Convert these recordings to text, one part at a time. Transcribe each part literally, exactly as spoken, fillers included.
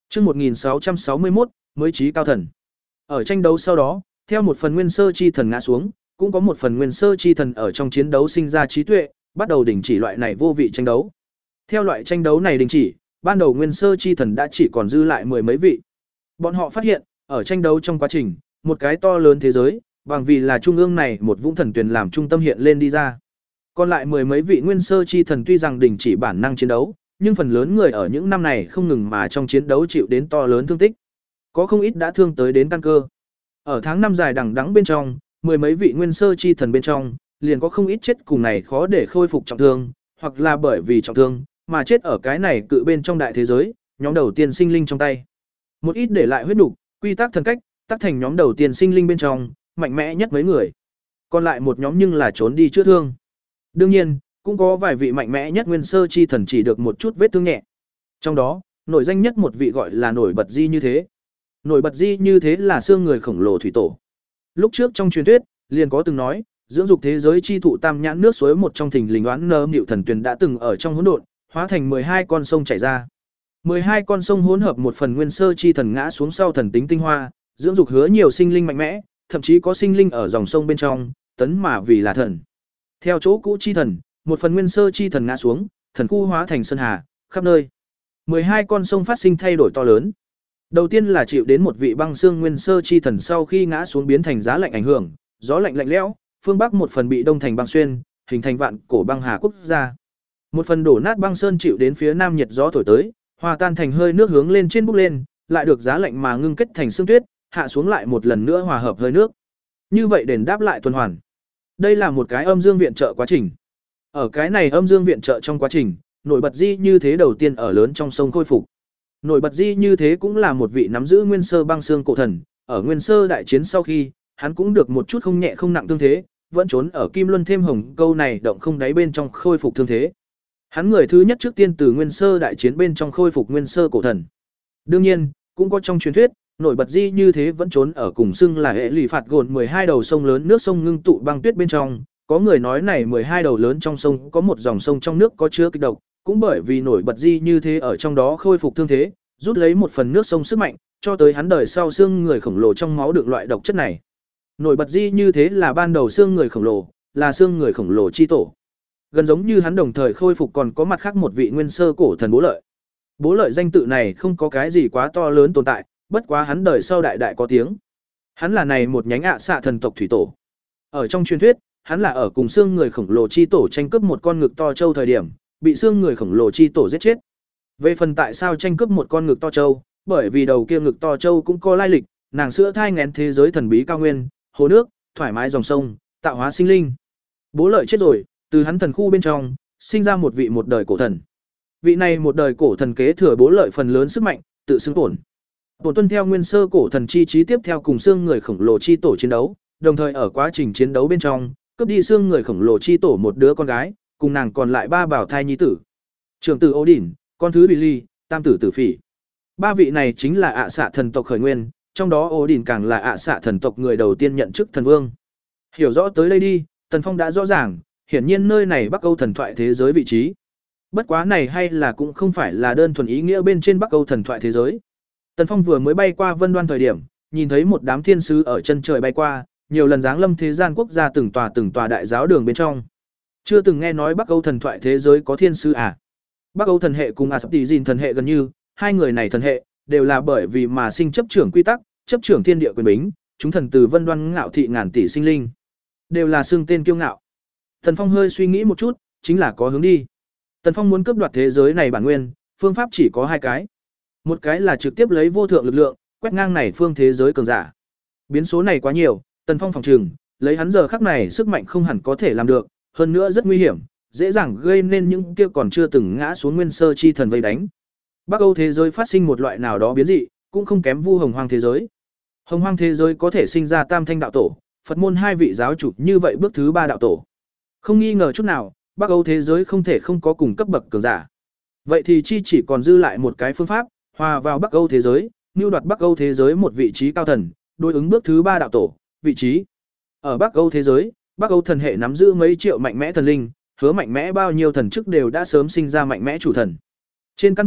Chương một nghìn sáu trăm sáu mươi mốt, mới trí cao thần. Ở tranh đấu sau đó, theo một phần nguyên sơ chi thần ngã xuống, cũng có một phần nguyên sơ chi thần ở trong chiến đấu sinh ra trí tuệ, bắt đầu đình chỉ loại này vô vị tranh đấu. Theo loại tranh đấu này đình chỉ, ban đầu nguyên sơ chi thần đã chỉ còn dư lại mười mấy vị. Bọn họ phát hiện, ở tranh đấu trong quá trình, một cái to lớn thế giới, bằng vì là trung ương này một vũng thần tuyền làm trung tâm hiện lên đi ra. Còn lại mười mấy vị nguyên sơ chi thần tuy rằng đình chỉ bản năng chiến đấu, nhưng phần lớn người ở những năm này không ngừng mà trong chiến đấu chịu đến to lớn thương tích. Có không ít đã thương tới đến căn cơ. Ở tháng năm dài đằng đẵng bên trong, mười mấy vị nguyên sơ chi thần bên trong, liền có không ít chết cùng này khó để khôi phục trọng thương, hoặc là bởi vì trọng thương mà chết ở cái này cự bên trong đại thế giới, nhóm đầu tiên sinh linh trong tay. Một ít để lại huyết nục, quy tắc thần cách, tác thành nhóm đầu tiên sinh linh bên trong, mạnh mẽ nhất mấy người. Còn lại một nhóm nhưng là trốn đi chữa thương. Đương nhiên, cũng có vài vị mạnh mẽ nhất nguyên sơ chi thần chỉ được một chút vết thương nhẹ. Trong đó, nổi danh nhất một vị gọi là nổi bật di như thế. Nổi bật di như thế là xương người khổng lồ thủy tổ. Lúc trước trong truyền thuyết, liền có từng nói, dưỡng dục thế giới chi thụ tam nhãn nước suối một trong thình lình đoán nơ nịu thần tuyền đã từng ở trong hỗn độn, hóa thành mười hai con sông chảy ra. mười hai con sông hỗn hợp một phần nguyên sơ chi thần ngã xuống sau thần tính tinh hoa, dưỡng dục hứa nhiều sinh linh mạnh mẽ, thậm chí có sinh linh ở dòng sông bên trong, tấn mà vì là thần. Theo chỗ cũ chi thần, một phần nguyên sơ chi thần ngã xuống, thần khu hóa thành sơn hà, khắp nơi. mười hai con sông phát sinh thay đổi to lớn. Đầu tiên là chịu đến một vị băng xương nguyên sơ chi thần sau khi ngã xuống biến thành giá lạnh ảnh hưởng, gió lạnh lạnh lẽo, phương bắc một phần bị đông thành băng xuyên, hình thành vạn cổ băng hà quốc gia. Một phần đổ nát băng sơn chịu đến phía nam nhiệt gió thổi tới, hòa tan thành hơi nước hướng lên trên bốc lên, lại được giá lạnh mà ngưng kết thành sương tuyết, hạ xuống lại một lần nữa hòa hợp hơi nước. Như vậy đền đáp lại tuần hoàn. Đây là một cái âm dương viện trợ quá trình. Ở cái này âm dương viện trợ trong quá trình, nổi bật di như thế đầu tiên ở lớn trong sông khôi phục. Nổi bật di như thế cũng là một vị nắm giữ nguyên sơ băng xương cổ thần, ở nguyên sơ đại chiến sau khi, hắn cũng được một chút không nhẹ không nặng thương thế, vẫn trốn ở Kim Luân thêm hồng câu này động không đáy bên trong khôi phục thương thế. Hắn người thứ nhất trước tiên từ nguyên sơ đại chiến bên trong khôi phục nguyên sơ cổ thần. Đương nhiên, cũng có trong truyền thuyết, nổi bật di như thế vẫn trốn ở cùng xưng là hệ lụy phạt gồn mười hai đầu sông lớn nước sông ngưng tụ băng tuyết bên trong. Có người nói này mười hai đầu lớn trong sông có một dòng sông trong nước có chứa kịch độc, cũng bởi vì nổi bật di như thế ở trong đó khôi phục thương thế, rút lấy một phần nước sông sức mạnh, cho tới hắn đời sau xương người khổng lồ trong máu được loại độc chất này. Nổi bật di như thế là ban đầu xương người khổng lồ, là xương người khổng lồ chi tổ. Gần giống như hắn đồng thời khôi phục còn có mặt khác một vị nguyên sơ cổ thần Bố Lợi. Bố Lợi danh tự này không có cái gì quá to lớn tồn tại, bất quá hắn đời sau đại đại có tiếng. Hắn là này một nhánh ạ xạ thần tộc thủy tổ. Ở trong truyền thuyết, hắn là ở cùng xương người khổng lồ chi tổ tranh cướp một con ngực to châu thời điểm, bị xương người khổng lồ chi tổ giết chết. Về phần tại sao tranh cướp một con ngực to châu, bởi vì đầu kia ngực to châu cũng có lai lịch, nàng sữa thai nghén thế giới thần bí cao nguyên, hồ nước, thoải mái dòng sông, tạo hóa sinh linh. Bố Lợi chết rồi, từ hắn thần khu bên trong, sinh ra một vị một đời cổ thần. Vị này một đời cổ thần kế thừa Bố Lợi phần lớn sức mạnh, tự xưng tổn. Tổn tuân theo nguyên sơ cổ thần chi trí tiếp theo cùng xương người khổng lồ chi tổ chiến đấu, đồng thời ở quá trình chiến đấu bên trong, cướp đi xương người khổng lồ chi tổ một đứa con gái, cùng nàng còn lại ba bảo thai nhi tử. Trưởng tử Odin, con thứ Billy, tam tử Tử Phỉ. Ba vị này chính là ạ xạ thần tộc khởi nguyên, trong đó Odin càng là ạ xạ thần tộc người đầu tiên nhận chức thần vương. Hiểu rõ tới đây đi, Tần Phong đã rõ ràng, hiển nhiên nơi này Bắc Âu thần thoại thế giới vị trí. Bất quá này hay là cũng không phải là đơn thuần ý nghĩa bên trên Bắc Âu thần thoại thế giới. Tần Phong vừa mới bay qua Vân Đoan thời điểm, nhìn thấy một đám thiên sứ ở chân trời bay qua, nhiều lần giáng lâm thế gian quốc gia từng tòa từng tòa đại giáo đường bên trong. Chưa từng nghe nói Bắc Âu thần thoại thế giới có thiên sứ à? Bắc Âu thần hệ cùng Asaptizin thần hệ gần như, hai người này thần hệ đều là bởi vì mà sinh chấp trưởng quy tắc, chấp trưởng thiên địa quyền bính, chúng thần từ Vân Đoan ngạo thị ngàn tỷ sinh linh, đều là xưng tên kiêu ngạo. Tần Phong hơi suy nghĩ một chút, chính là có hướng đi. Tần Phong muốn cướp đoạt thế giới này bản nguyên, phương pháp chỉ có hai cái. Một cái là trực tiếp lấy vô thượng lực lượng, quét ngang này phương thế giới cường giả. Biến số này quá nhiều, Tần Phong phòng trừng, lấy hắn giờ khắc này sức mạnh không hẳn có thể làm được, hơn nữa rất nguy hiểm, dễ dàng gây nên những kia còn chưa từng ngã xuống nguyên sơ chi thần vây đánh. Bắc Âu thế giới phát sinh một loại nào đó biến dị, cũng không kém Vu Hồng Hoang thế giới. Hồng Hoang thế giới có thể sinh ra Tam Thanh đạo tổ, Phật môn hai vị giáo chủ, như vậy bước thứ ba đạo tổ. Không nghi ngờ chút nào, Bắc Âu thế giới không thể không có cùng cấp bậc cường giả. Vậy thì chi chỉ còn dư lại một cái phương pháp, hòa vào Bắc Âu thế giới, mưu đoạt Bắc Âu thế giới một vị trí cao thần, đối ứng bước thứ ba đạo tổ, vị trí. Ở Bắc Âu thế giới, Bắc Âu thần hệ nắm giữ mấy triệu mạnh mẽ thần linh, hứa mạnh mẽ bao nhiêu thần chức đều đã sớm sinh ra mạnh mẽ chủ thần. Trên căn bản,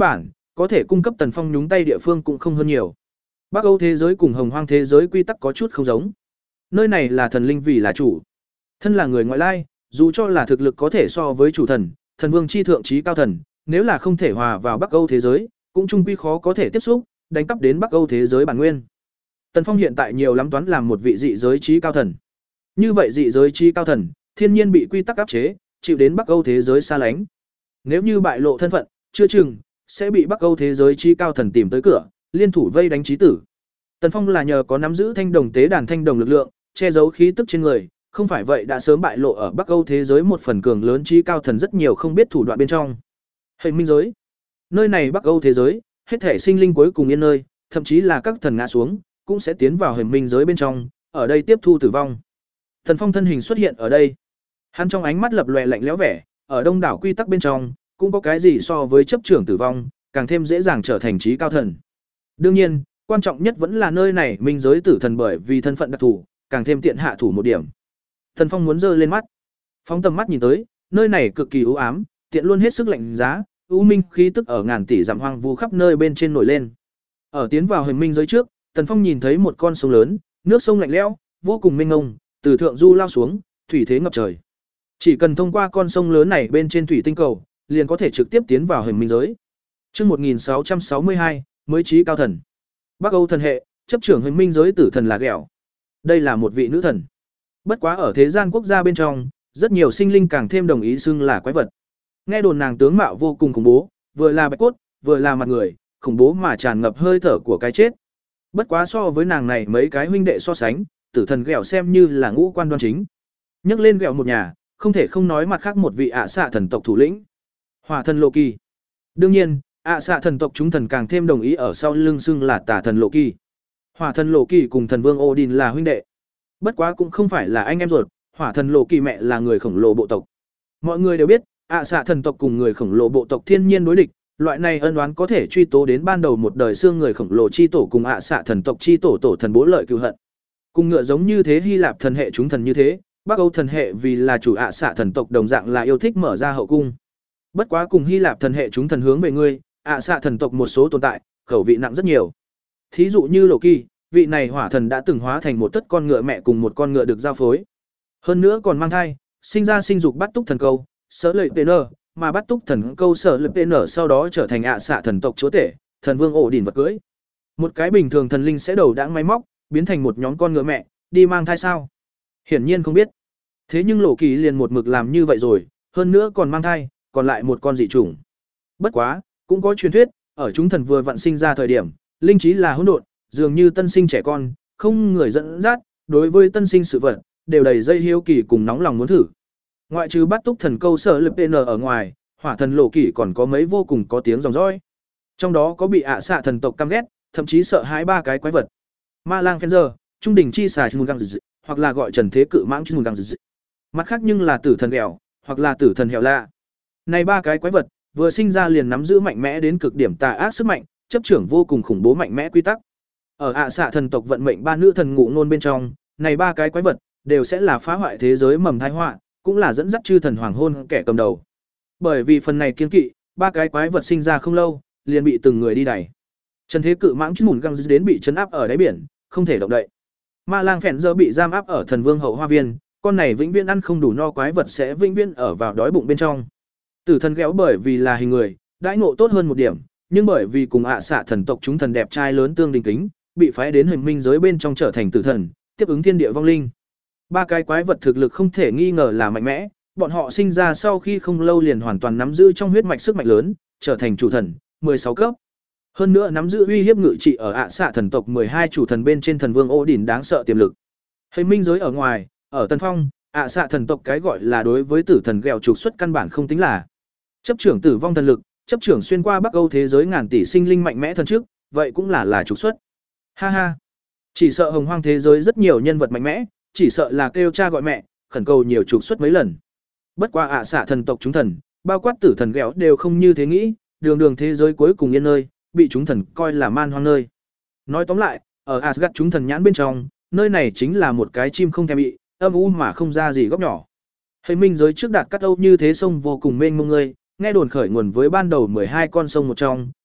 có thể cung cấp Tần Phong nhúng tay địa phương cũng không hơn nhiều. Bắc Âu thế giới cùng Hồng Hoang thế giới quy tắc có chút không giống. Nơi này là thần linh vì là chủ, thân là người ngoại lai, dù cho là thực lực có thể so với chủ thần, thần vương chi thượng trí cao thần, nếu là không thể hòa vào Bắc Âu thế giới, cũng chung quy khó có thể tiếp xúc, đánh cắp đến Bắc Âu thế giới bản nguyên. Tần Phong hiện tại nhiều lắm toán làm một vị dị giới trí cao thần. Như vậy dị giới trí cao thần, thiên nhiên bị quy tắc áp chế, chịu đến Bắc Âu thế giới xa lánh. Nếu như bại lộ thân phận, chưa chừng sẽ bị Bắc Âu thế giới trí cao thần tìm tới cửa, liên thủ vây đánh chí tử. Tần Phong là nhờ có nắm giữ thanh đồng tế đàn thanh đồng lực lượng, che giấu khí tức trên người, không phải vậy đã sớm bại lộ ở Bắc Âu thế giới một phần cường lớn trí cao thần rất nhiều không biết thủ đoạn bên trong. Hệ minh giới. Nơi này Bắc Âu thế giới, hết thể sinh linh cuối cùng yên nơi, thậm chí là các thần ngã xuống, cũng sẽ tiến vào hệ minh giới bên trong, ở đây tiếp thu tử vong. Tần Phong thân hình xuất hiện ở đây. Hắn trong ánh mắt lập lòe lạnh lẽo vẻ, ở đông đảo quy tắc bên trong, cũng có cái gì so với chấp trưởng tử vong, càng thêm dễ dàng trở thành trí cao thần. Đương nhiên, quan trọng nhất vẫn là nơi này minh giới tử thần bởi vì thân phận đặc thù, càng thêm tiện hạ thủ một điểm. Tần Phong muốn giơ lên mắt, phóng tầm mắt nhìn tới, nơi này cực kỳ u ám, tiện luôn hết sức lạnh giá, u minh khí tức ở ngàn tỷ dặm hoang vu khắp nơi bên trên nổi lên. Ở tiến vào hình minh giới trước, Tần Phong nhìn thấy một con sông lớn, nước sông lạnh lẽo, vô cùng mênh mông, từ thượng du lao xuống, thủy thế ngập trời. Chỉ cần thông qua con sông lớn này bên trên thủy tinh cầu, liền có thể trực tiếp tiến vào hình minh giới. Chương một nghìn sáu trăm sáu mươi hai, mới trí cao thần. Bắc Âu thần hệ, chấp trưởng hình minh giới tử thần là Ghẹo. Đây là một vị nữ thần. Bất quá ở thế gian quốc gia bên trong, rất nhiều sinh linh càng thêm đồng ý xưng là quái vật. Nghe đồn nàng tướng mạo vô cùng khủng bố, vừa là bạch cốt, vừa là mặt người, khủng bố mà tràn ngập hơi thở của cái chết. Bất quá so với nàng này mấy cái huynh đệ so sánh, tử thần Ghẹo xem như là ngũ quan đoan chính. Nhắc lên Ghẹo một nhà, không thể không nói mặt khác một vị ạ xạ thần tộc thủ lĩnh, Hỏa thần Lộ Kỳ. Đương nhiên, ạ xạ thần tộc chúng thần càng thêm đồng ý ở sau lưng xưng là Tà thần Lộ Kỳ. Hỏa thần Lộ Kỳ cùng thần vương Odin là huynh đệ. Bất quá cũng không phải là anh em ruột, Hỏa thần Lộ Kỳ mẹ là người khổng lồ bộ tộc. Mọi người đều biết, ạ xạ thần tộc cùng người khổng lồ bộ tộc thiên nhiên đối địch, loại này ân oán có thể truy tố đến ban đầu một đời xương người khổng lồ chi tổ cùng ạ xạ thần tộc chi tổ tổ thần bố lợi cừu hận. Cùng ngựa giống như thế Hy Lạp thần hệ chúng thần như thế, Bắc Âu thần hệ vì là chủ ạ xạ thần tộc đồng dạng là yêu thích mở ra hậu cung. Bất quá cùng Hy Lạp thần hệ chúng thần hướng về ngươi, ạ xạ thần tộc một số tồn tại, khẩu vị nặng rất nhiều. Thí dụ như Lộ Kỳ, vị này hỏa thần đã từng hóa thành một tất con ngựa mẹ cùng một con ngựa được giao phối. Hơn nữa còn mang thai, sinh ra sinh dục bắt túc thần câu, sở lợi pê nơ, mà bắt túc thần câu sở lợi pê nơ sau đó trở thành ạ xạ thần tộc chúa tể, thần vương ổ đỉnh vật cưới. Một cái bình thường thần linh sẽ đầu đãng máy móc, biến thành một nhóm con ngựa mẹ, đi mang thai sao? Hiển nhiên không biết. Thế nhưng Lộ Kỳ liền một mực làm như vậy rồi, hơn nữa còn mang thai, còn lại một con dị chủng. Bất quá, cũng có truyền thuyết, ở chúng thần vừa vặn sinh ra thời điểm, linh trí là hỗn độn, dường như tân sinh trẻ con, không người dẫn dắt, đối với tân sinh sự vật, đều đầy dây hiếu kỳ cùng nóng lòng muốn thử. Ngoại trừ bắt túc thần câu sở lực pê en ở ngoài, hỏa thần Lộ Kỳ còn có mấy vô cùng có tiếng dòng dõi. Trong đó có bị ạ xạ thần tộc căm ghét, thậm chí sợ hãi ba cái quái vật. Ma lang Fenzer, trung đỉnh chi xà Chun Gang, hoặc là gọi trần thế cự mãng Chun Gang. Mặt khác nhưng là tử thần Ghẹo, hoặc là tử thần Hẻo Lạ. Này ba cái quái vật, vừa sinh ra liền nắm giữ mạnh mẽ đến cực điểm tà ác sức mạnh, chấp trưởng vô cùng khủng bố mạnh mẽ quy tắc. Ở ạ xạ thần tộc vận mệnh ba nữ thần ngụ ngôn bên trong, này ba cái quái vật đều sẽ là phá hoại thế giới mầm tai họa, cũng là dẫn dắt chư thần hoàng hôn kẻ cầm đầu. Bởi vì phần này kiên kỵ, ba cái quái vật sinh ra không lâu, liền bị từng người đi đẩy. Trần thế cự mãng Chun Gang đến bị trấn áp ở đáy biển, không thể động đậy. Ma lang phèn giờ bị giam áp ở thần vương hậu hoa viên, con này vĩnh viễn ăn không đủ no quái vật sẽ vĩnh viễn ở vào đói bụng bên trong. Tử thần Ghẹo bởi vì là hình người, đãi ngộ tốt hơn một điểm, nhưng bởi vì cùng ạ xạ thần tộc chúng thần đẹp trai lớn tương đình kính, bị phái đến hình minh giới bên trong trở thành tử thần, tiếp ứng thiên địa vong linh. Ba cái quái vật thực lực không thể nghi ngờ là mạnh mẽ, bọn họ sinh ra sau khi không lâu liền hoàn toàn nắm giữ trong huyết mạch sức mạnh lớn, trở thành chủ thần, mười sáu cấp. Hơn nữa nắm giữ uy hiếp ngự trị ở ạ xạ thần tộc mười hai chủ thần bên trên thần vương Odin đáng sợ tiềm lực. Hình minh giới ở ngoài, ở Tân Phong, ạ xạ thần tộc cái gọi là đối với tử thần Ghẹo trục xuất căn bản không tính là chấp trưởng tử vong thần lực, chấp trưởng xuyên qua Bắc Âu thế giới ngàn tỷ sinh linh mạnh mẽ thần trước, vậy cũng là là trục xuất. Ha ha. Chỉ sợ hồng hoang thế giới rất nhiều nhân vật mạnh mẽ, chỉ sợ là kêu cha gọi mẹ, khẩn cầu nhiều trục xuất mấy lần. Bất qua ạ xạ thần tộc chúng thần, bao quát tử thần Ghẹo đều không như thế nghĩ, đường đường thế giới cuối cùng yên nơi, bị chúng thần coi là man hoang nơi. Nói tóm lại, ở Asgard chúng thần nhãn bên trong, nơi này chính là một cái chim không thèm bị, âm u mà không ra gì góc nhỏ. Hình minh giới trước đạt cắt Âu như thế sông vô cùng mênh mông ngươi, nghe đồn khởi nguồn với ban đầu mười hai con sông một trong,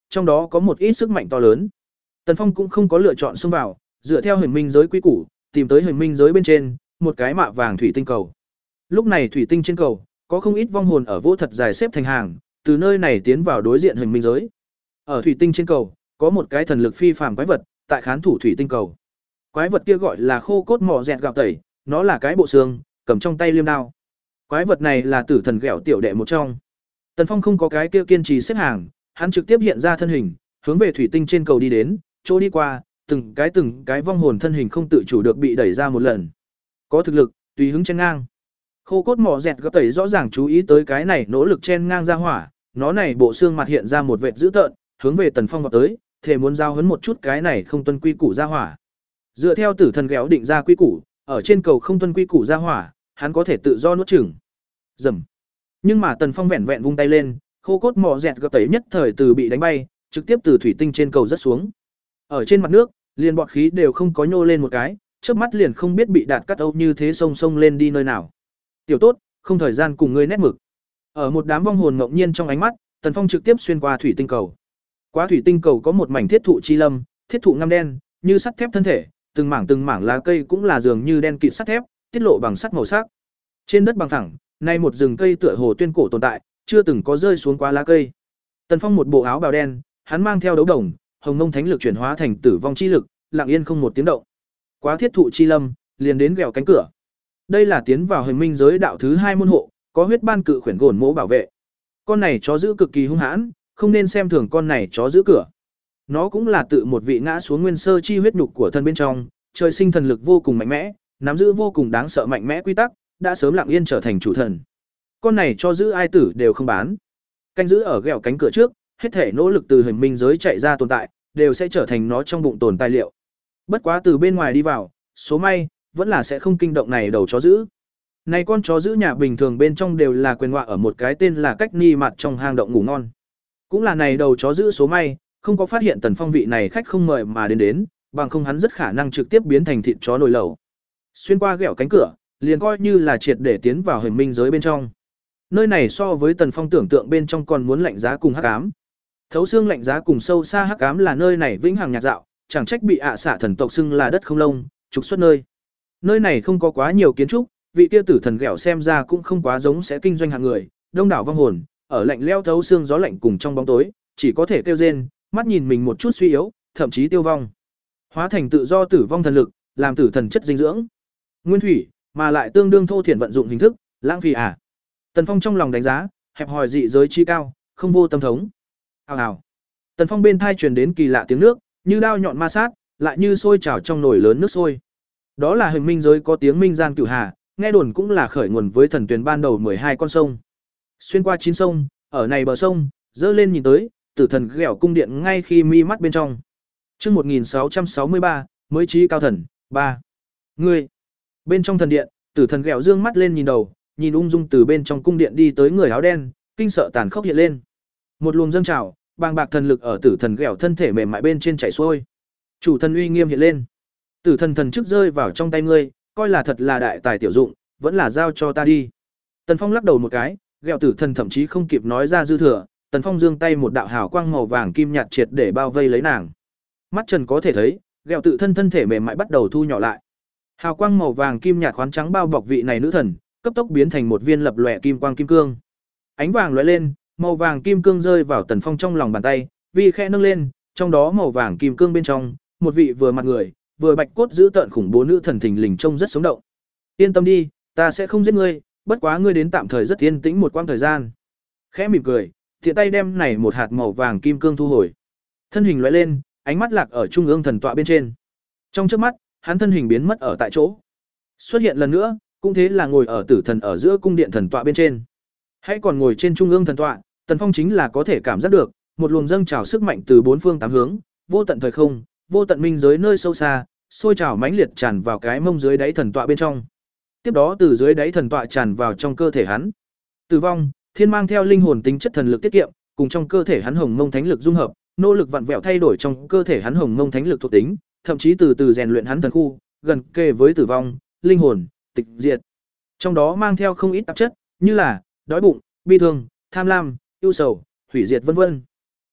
trong đó có một ít sức mạnh to lớn. Tần Phong cũng không có lựa chọn xông vào, dựa theo hình minh giới quy củ, tìm tới hình minh giới bên trên, một cái mạ vàng thủy tinh cầu. Lúc này thủy tinh trên cầu, có không ít vong hồn ở vô thật dài xếp thành hàng, từ nơi này tiến vào đối diện hình minh giới. Ở thủy tinh trên cầu, có một cái thần lực phi phàm quái vật, tại khán thủ thủy tinh cầu. Quái vật kia gọi là khô cốt mỏ dẹt gạo tẩy, nó là cái bộ xương, cầm trong tay liêm đao. Quái vật này là tử thần ghẹo tiểu đệ một trong. Tần Phong không có cái kia kiên trì xếp hàng, hắn trực tiếp hiện ra thân hình, hướng về thủy tinh trên cầu đi đến, chỗ đi qua, từng cái từng cái vong hồn thân hình không tự chủ được bị đẩy ra một lần. Có thực lực, tùy hứng chen ngang. Khô cốt mỏ dẹt gạo tẩy rõ ràng chú ý tới cái này nỗ lực chen ngang ra hỏa, nó này bộ xương mặt hiện ra một vệt dữ tợn, hướng về Tần Phong vào tới, thể muốn giao huấn một chút cái này không tuân quy củ ra hỏa. Dựa theo tử thần ghẹo định ra quy củ, ở trên cầu không tuân quy củ ra hỏa, hắn có thể tự do nuốt chửng. Rầm. Nhưng mà Tần Phong vẹn vẹn vung tay lên, khô cốt mỏ dẹt gập tẩy nhất thời từ bị đánh bay, trực tiếp từ thủy tinh trên cầu rất xuống. Ở trên mặt nước, liền bọt khí đều không có nhô lên một cái, chớp mắt liền không biết bị đạt cắt âu như thế sông sông lên đi nơi nào. Tiểu tốt, không thời gian cùng ngươi nét mực. Ở một đám vong hồn ngẫu nhiên trong ánh mắt, Tần Phong trực tiếp xuyên qua thủy tinh cầu. Quá thủy tinh cầu có một mảnh thiết thụ chi lâm, thiết thụ ngăm đen, như sắt thép thân thể, từng mảng từng mảng lá cây cũng là dường như đen kịt sắt thép, tiết lộ bằng sắt màu sắc. Trên đất bằng phẳng, nay một rừng cây tựa hồ tuyên cổ tồn tại, chưa từng có rơi xuống quá lá cây. Tần Phong một bộ áo bào đen, hắn mang theo đấu đồng, hồng mông thánh lực chuyển hóa thành tử vong chi lực, lặng yên không một tiếng động. Quá thiết thụ chi lâm, liền đến gẹo cánh cửa. Đây là tiến vào hình minh giới đạo thứ hai môn hộ, có huyết ban cự khuyển gồn mỗ bảo vệ. Con này chó giữ cực kỳ hung hãn, không nên xem thường con này chó giữ cửa. Nó cũng là tự một vị ngã xuống nguyên sơ chi huyết nhục của thân bên trong, trời sinh thần lực vô cùng mạnh mẽ, nắm giữ vô cùng đáng sợ mạnh mẽ quy tắc, đã sớm lặng yên trở thành chủ thần. Con này cho giữ ai tử đều không bán. Canh giữ ở gẹo cánh cửa trước, hết thể nỗ lực từ hình minh giới chạy ra tồn tại, đều sẽ trở thành nó trong bụng tồn tài liệu. Bất quá từ bên ngoài đi vào, số may, vẫn là sẽ không kinh động này đầu chó giữ. Này con chó giữ nhà bình thường bên trong đều là quyền ngọa ở một cái tên là cách ni mặt trong hang động ngủ ngon. Cũng là này đầu chó giữ số may, không có phát hiện Tần Phong vị này khách không mời mà đến đến, bằng không hắn rất khả năng trực tiếp biến thành thịt chó nồi lẩu. Xuyên qua gẹo cánh cửa, liền coi như là triệt để tiến vào hình minh giới bên trong. Nơi này so với Tần Phong tưởng tượng bên trong còn muốn lạnh giá cùng hắc ám. Thấu xương lạnh giá cùng sâu xa hắc ám là nơi này vĩnh hằng nhạt dạo, chẳng trách bị ạ xạ thần tộc xưng là đất không lông, trục xuất nơi. Nơi này không có quá nhiều kiến trúc, vị kia tử thần ghẹo xem ra cũng không quá giống sẽ kinh doanh hạng người, đông đảo vong hồn, ở lạnh leo thấu xương gió lạnh cùng trong bóng tối, chỉ có thể kêu rên, mắt nhìn mình một chút suy yếu, thậm chí tiêu vong. Hóa thành tự do tử vong thần lực, làm tử thần chất dinh dưỡng. Nguyên thủy, mà lại tương đương thô thiển vận dụng hình thức, lãng phí à. Tần Phong trong lòng đánh giá, hẹp hòi dị giới chi cao, không vô tâm thống. Hào hào. Tần Phong bên thai truyền đến kỳ lạ tiếng nước, như đao nhọn ma sát, lại như sôi trào trong nồi lớn nước sôi. Đó là hình minh giới có tiếng minh gian cửu hà, nghe đồn cũng là khởi nguồn với thần tuyền ban đầu mười hai con sông. Xuyên qua chín sông, ở này bờ sông, dơ lên nhìn tới, tử thần ghẹo cung điện ngay khi mi mắt bên trong. Chương một nghìn sáu trăm sáu mươi ba, mới trí cao thần, ba. Ngươi. Bên trong thần điện, tử thần ghẹo dương mắt lên nhìn đầu, nhìn ung dung từ bên trong cung điện đi tới người áo đen, kinh sợ tàn khốc hiện lên. Một luồng dâng trào, bàng bạc thần lực ở tử thần ghẹo thân thể mềm mại bên trên chảy xuôi. Chủ thần uy nghiêm hiện lên. Tử thần thần chức rơi vào trong tay ngươi, coi là thật là đại tài tiểu dụng, vẫn là giao cho ta đi. Tần Phong lắc đầu một cái, ghẹo tử thần thậm chí không kịp nói ra dư thừa, Tần Phong giương tay một đạo hào quang màu vàng kim nhạt triệt để bao vây lấy nàng. Mắt Trần có thể thấy, ghẹo tự thân thân thể mềm mại bắt đầu thu nhỏ lại. Hào quang màu vàng kim nhạt khoáng trắng bao bọc vị này nữ thần, cấp tốc biến thành một viên lập lòe kim quang kim cương. Ánh vàng lóe lên, màu vàng kim cương rơi vào Tần Phong trong lòng bàn tay, vi khẽ nâng lên, trong đó màu vàng kim cương bên trong, một vị vừa mặt người, vừa bạch cốt giữ tợn khủng bố nữ thần thình lình trông rất sống động. Yên tâm đi, ta sẽ không giết ngươi, bất quá ngươi đến tạm thời rất yên tĩnh một quãng thời gian. Khẽ mỉm cười, tiện tay đem này một hạt màu vàng kim cương thu hồi. Thân hình lóe lên, ánh mắt lạc ở trung ương thần tọa bên trên. Trong chớp mắt, hắn thân hình biến mất ở tại chỗ. Xuất hiện lần nữa, cũng thế là ngồi ở tử thần ở giữa cung điện thần tọa bên trên. Hãy còn ngồi trên trung ương thần tọa, Tần Phong chính là có thể cảm giác được một luồng dâng trào sức mạnh từ bốn phương tám hướng, vô tận thời không, vô tận minh giới nơi sâu xa, sôi trào mãnh liệt tràn vào cái mông dưới đáy thần tọa bên trong. Tiếp đó từ dưới đáy thần tọa tràn vào trong cơ thể hắn. Tử vong, thiên mang theo linh hồn tính chất thần lực tiết kiệm, cùng trong cơ thể hắn hồng mông thánh lực dung hợp, nỗ lực vặn vẹo thay đổi trong cơ thể hắn hồng mông thánh lực thuộc tính, thậm chí từ từ rèn luyện hắn thần khu, gần kề với tử vong, linh hồn, tịch diệt. Trong đó mang theo không ít tạp chất, như là đói bụng, bi thương, tham lam, ưu sầu, hủy diệt vân vân.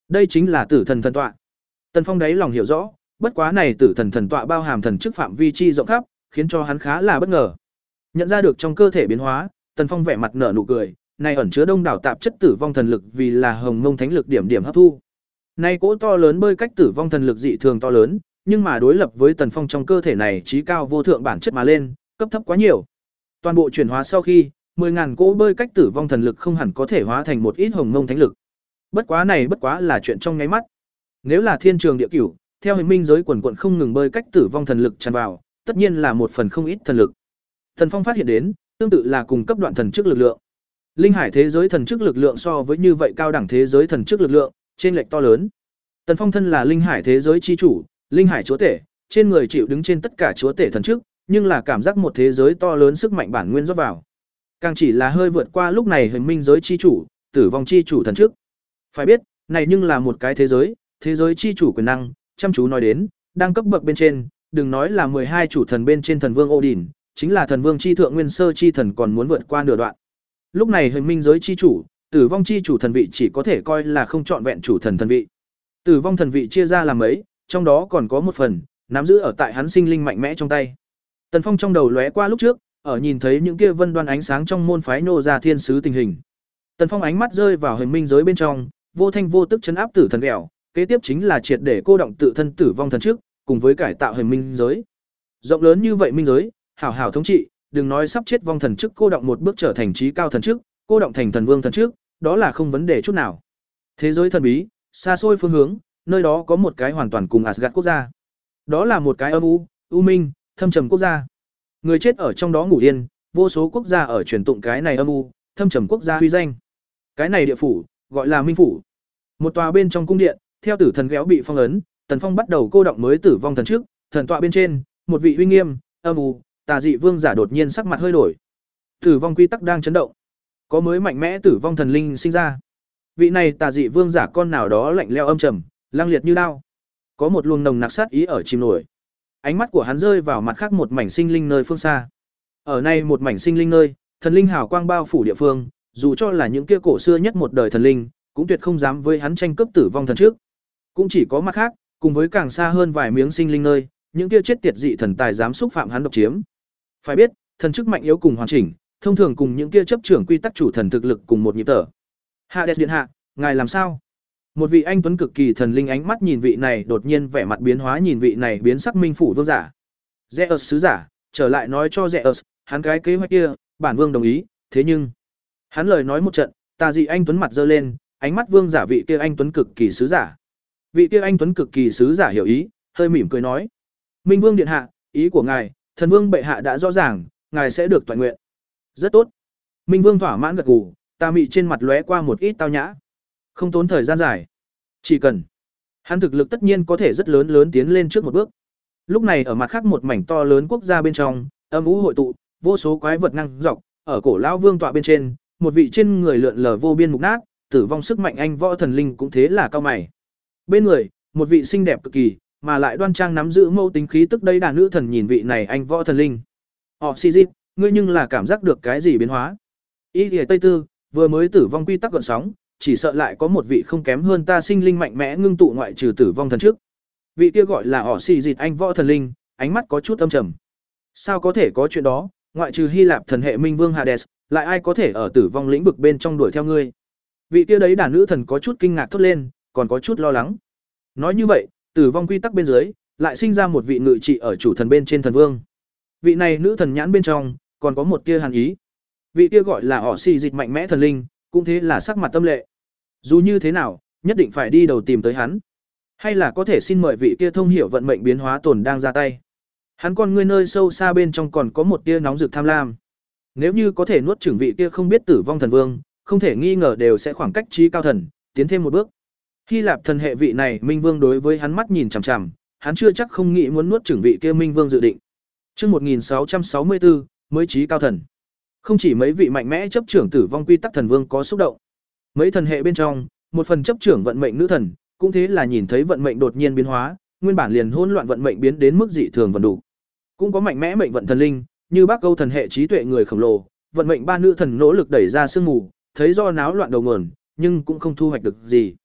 Đây chính là Tử Thần thần tọa. Tần Phong đáy lòng hiểu rõ, bất quá này Tử Thần thần tọa bao hàm thần chức phạm vi chi rộng khắp, khiến cho hắn khá là bất ngờ. Nhận ra được trong cơ thể biến hóa, Tần Phong vẻ mặt nở nụ cười, này ẩn chứa đông đảo tạp chất tử vong thần lực vì là Hồng Mông Thánh lực điểm điểm hấp thu. Này cỗ to lớn bơi cách tử vong thần lực dị thường to lớn, nhưng mà đối lập với Tần Phong trong cơ thể này trí cao vô thượng bản chất mà lên, cấp thấp quá nhiều. Toàn bộ chuyển hóa sau khi, mười ngàn cỗ bơi cách tử vong thần lực không hẳn có thể hóa thành một ít Hồng Mông Thánh lực. Bất quá này bất quá là chuyện trong nháy mắt. Nếu là thiên trường địa cửu, theo hình minh giới quần quần không ngừng bơi cách tử vong thần lực tràn vào, tất nhiên là một phần không ít thần lực. Tần Phong phát hiện đến, tương tự là cùng cấp đoạn thần chức lực lượng. Linh hải thế giới thần chức lực lượng so với như vậy cao đẳng thế giới thần chức lực lượng, trên lệch to lớn. Tần Phong thân là linh hải thế giới chi chủ, linh hải chúa tể, trên người chịu đứng trên tất cả chúa tể thần chức, nhưng là cảm giác một thế giới to lớn sức mạnh bản nguyên rót vào. Càng chỉ là hơi vượt qua lúc này hình minh giới chi chủ, tử vong chi chủ thần chức. Phải biết, này nhưng là một cái thế giới, thế giới chi chủ quyền năng, chăm chú nói đến, đang cấp bậc bên trên, đừng nói là mười hai chủ thần bên trên thần vương Odin, chính là thần vương chi thượng nguyên sơ chi thần còn muốn vượt qua nửa đoạn. Lúc này hình minh giới chi chủ, tử vong chi chủ thần vị chỉ có thể coi là không trọn vẹn chủ thần thần vị. Tử vong thần vị chia ra làm mấy, trong đó còn có một phần nắm giữ ở tại hắn sinh linh mạnh mẽ trong tay. Tần Phong trong đầu lóe qua lúc trước, ở nhìn thấy những kia vân đoan ánh sáng trong môn phái nô ra thiên sứ tình hình. Tần Phong ánh mắt rơi vào hình minh giới bên trong, vô thanh vô tức chấn áp tử thần ghẹo, kế tiếp chính là triệt để cô động tự thân tử vong thần trước, cùng với cải tạo hình minh giới. Rộng lớn như vậy minh giới, hảo hảo thống trị, đừng nói sắp chết vong thần chức cô động một bước trở thành trí cao thần chức, cô động thành thần vương thần chức, đó là không vấn đề chút nào. Thế giới thần bí, xa xôi phương hướng, nơi đó có một cái hoàn toàn cùng Asgard quốc gia. Đó là một cái âm u, u minh, thâm trầm quốc gia. Người chết ở trong đó ngủ yên, vô số quốc gia ở truyền tụng cái này âm u, thâm trầm quốc gia huy danh. Cái này địa phủ, gọi là Minh phủ. Một tòa bên trong cung điện, theo tử thần ghéo bị phong ấn, Tần Phong bắt đầu cô động mới tử vong thần trước, thần tọa bên trên, một vị uy nghiêm, âm u, tà dị vương giả đột nhiên sắc mặt hơi đổi. Tử vong quy tắc đang chấn động. Có mới mạnh mẽ tử vong thần linh sinh ra. Vị này tà dị vương giả con nào đó lạnh lẽo âm trầm, lăng liệt như đao. Có một luồng nồng nặc sát ý ở chìm nổi. Ánh mắt của hắn rơi vào mặt khác một mảnh sinh linh nơi phương xa. Ở này một mảnh sinh linh nơi, thần linh hào quang bao phủ địa phương, dù cho là những kia cổ xưa nhất một đời thần linh, cũng tuyệt không dám với hắn tranh cướp tử vong thần trước. Cũng chỉ có mặt khác, cùng với càng xa hơn vài miếng sinh linh nơi, những kia chết tiệt dị thần tài dám xúc phạm hắn độc chiếm. Phải biết, thần chức mạnh yếu cùng hoàn chỉnh, thông thường cùng những kia chấp trưởng quy tắc chủ thần thực lực cùng một nhịp thở. Hades điện hạ, ngài làm sao? Một vị anh tuấn cực kỳ thần linh ánh mắt nhìn vị này đột nhiên vẻ mặt biến hóa nhìn vị này biến sắc minh phủ vương giả. Zeus sứ giả, trở lại nói cho Zeus, hắn cái kế hoạch kia, bản vương đồng ý, thế nhưng hắn lời nói một trận, tà dị anh tuấn mặt giơ lên, ánh mắt vương giả vị kia anh tuấn cực kỳ sứ giả. Vị kia anh tuấn cực kỳ sứ giả hiểu ý, hơi mỉm cười nói: "Minh vương điện hạ, ý của ngài, thần vương bệ hạ đã rõ ràng, ngài sẽ được toàn nguyện." Rất tốt. Minh vương thỏa mãn gật gù, tà mị trên mặt lóe qua một ít tao nhã. Không tốn thời gian dài, chỉ cần hắn thực lực tất nhiên có thể rất lớn lớn tiến lên trước một bước. Lúc này ở mặt khác một mảnh to lớn quốc gia bên trong, âm u hội tụ, vô số quái vật năng dọc, ở cổ lão vương tọa bên trên, một vị trên người lượn lờ vô biên mục nát, tử vong sức mạnh anh võ thần linh cũng thế là cao mày. Bên người, một vị xinh đẹp cực kỳ, mà lại đoan trang nắm giữ mâu tính khí tức đây đàn nữ thần nhìn vị này anh võ thần linh. Họ si dịp, ngươi nhưng là cảm giác được cái gì biến hóa? Ý thì Tây Tư, vừa mới tử vong quy tắc gợn sóng, chỉ sợ lại có một vị không kém hơn ta sinh linh mạnh mẽ ngưng tụ ngoại trừ tử vong thần trước. Vị kia gọi là họ xì dịt anh võ thần linh, ánh mắt có chút âm trầm. Sao có thể có chuyện đó, ngoại trừ Hy Lạp thần hệ minh vương Hades, lại ai có thể ở tử vong lĩnh vực bên trong đuổi theo ngươi? Vị kia đấy đàn nữ thần có chút kinh ngạc thốt lên, còn có chút lo lắng. Nói như vậy, tử vong quy tắc bên dưới, lại sinh ra một vị ngự trị ở chủ thần bên trên thần vương. Vị này nữ thần nhãn bên trong, còn có một tia hàn ý. Vị kia gọi là họ xì dịch mạnh mẽ thần linh, cũng thế là sắc mặt tâm lệ. Dù như thế nào, nhất định phải đi đầu tìm tới hắn. Hay là có thể xin mời vị kia thông hiểu vận mệnh biến hóa tồn đang ra tay. Hắn con ngươi nơi sâu xa bên trong còn có một tia nóng rực tham lam. Nếu như có thể nuốt chửng vị kia không biết tử vong thần vương, không thể nghi ngờ đều sẽ khoảng cách trí cao thần, tiến thêm một bước. Hy Lạp thần hệ vị này Minh Vương đối với hắn mắt nhìn chằm chằm, hắn chưa chắc không nghĩ muốn nuốt chửng vị kia Minh Vương dự định. Chương một nghìn sáu trăm sáu mươi tư, mới trí cao thần. Không chỉ mấy vị mạnh mẽ chấp trưởng tử vong quy tắc thần vương có xúc động. Mấy thần hệ bên trong, một phần chấp trưởng vận mệnh nữ thần, cũng thế là nhìn thấy vận mệnh đột nhiên biến hóa, nguyên bản liền hỗn loạn vận mệnh biến đến mức dị thường vận đủ. Cũng có mạnh mẽ mệnh vận thần linh, như Bắc Âu thần hệ trí tuệ người khổng lồ, vận mệnh ba nữ thần nỗ lực đẩy ra sương mù, thấy do náo loạn đầu nguồn, nhưng cũng không thu hoạch được gì.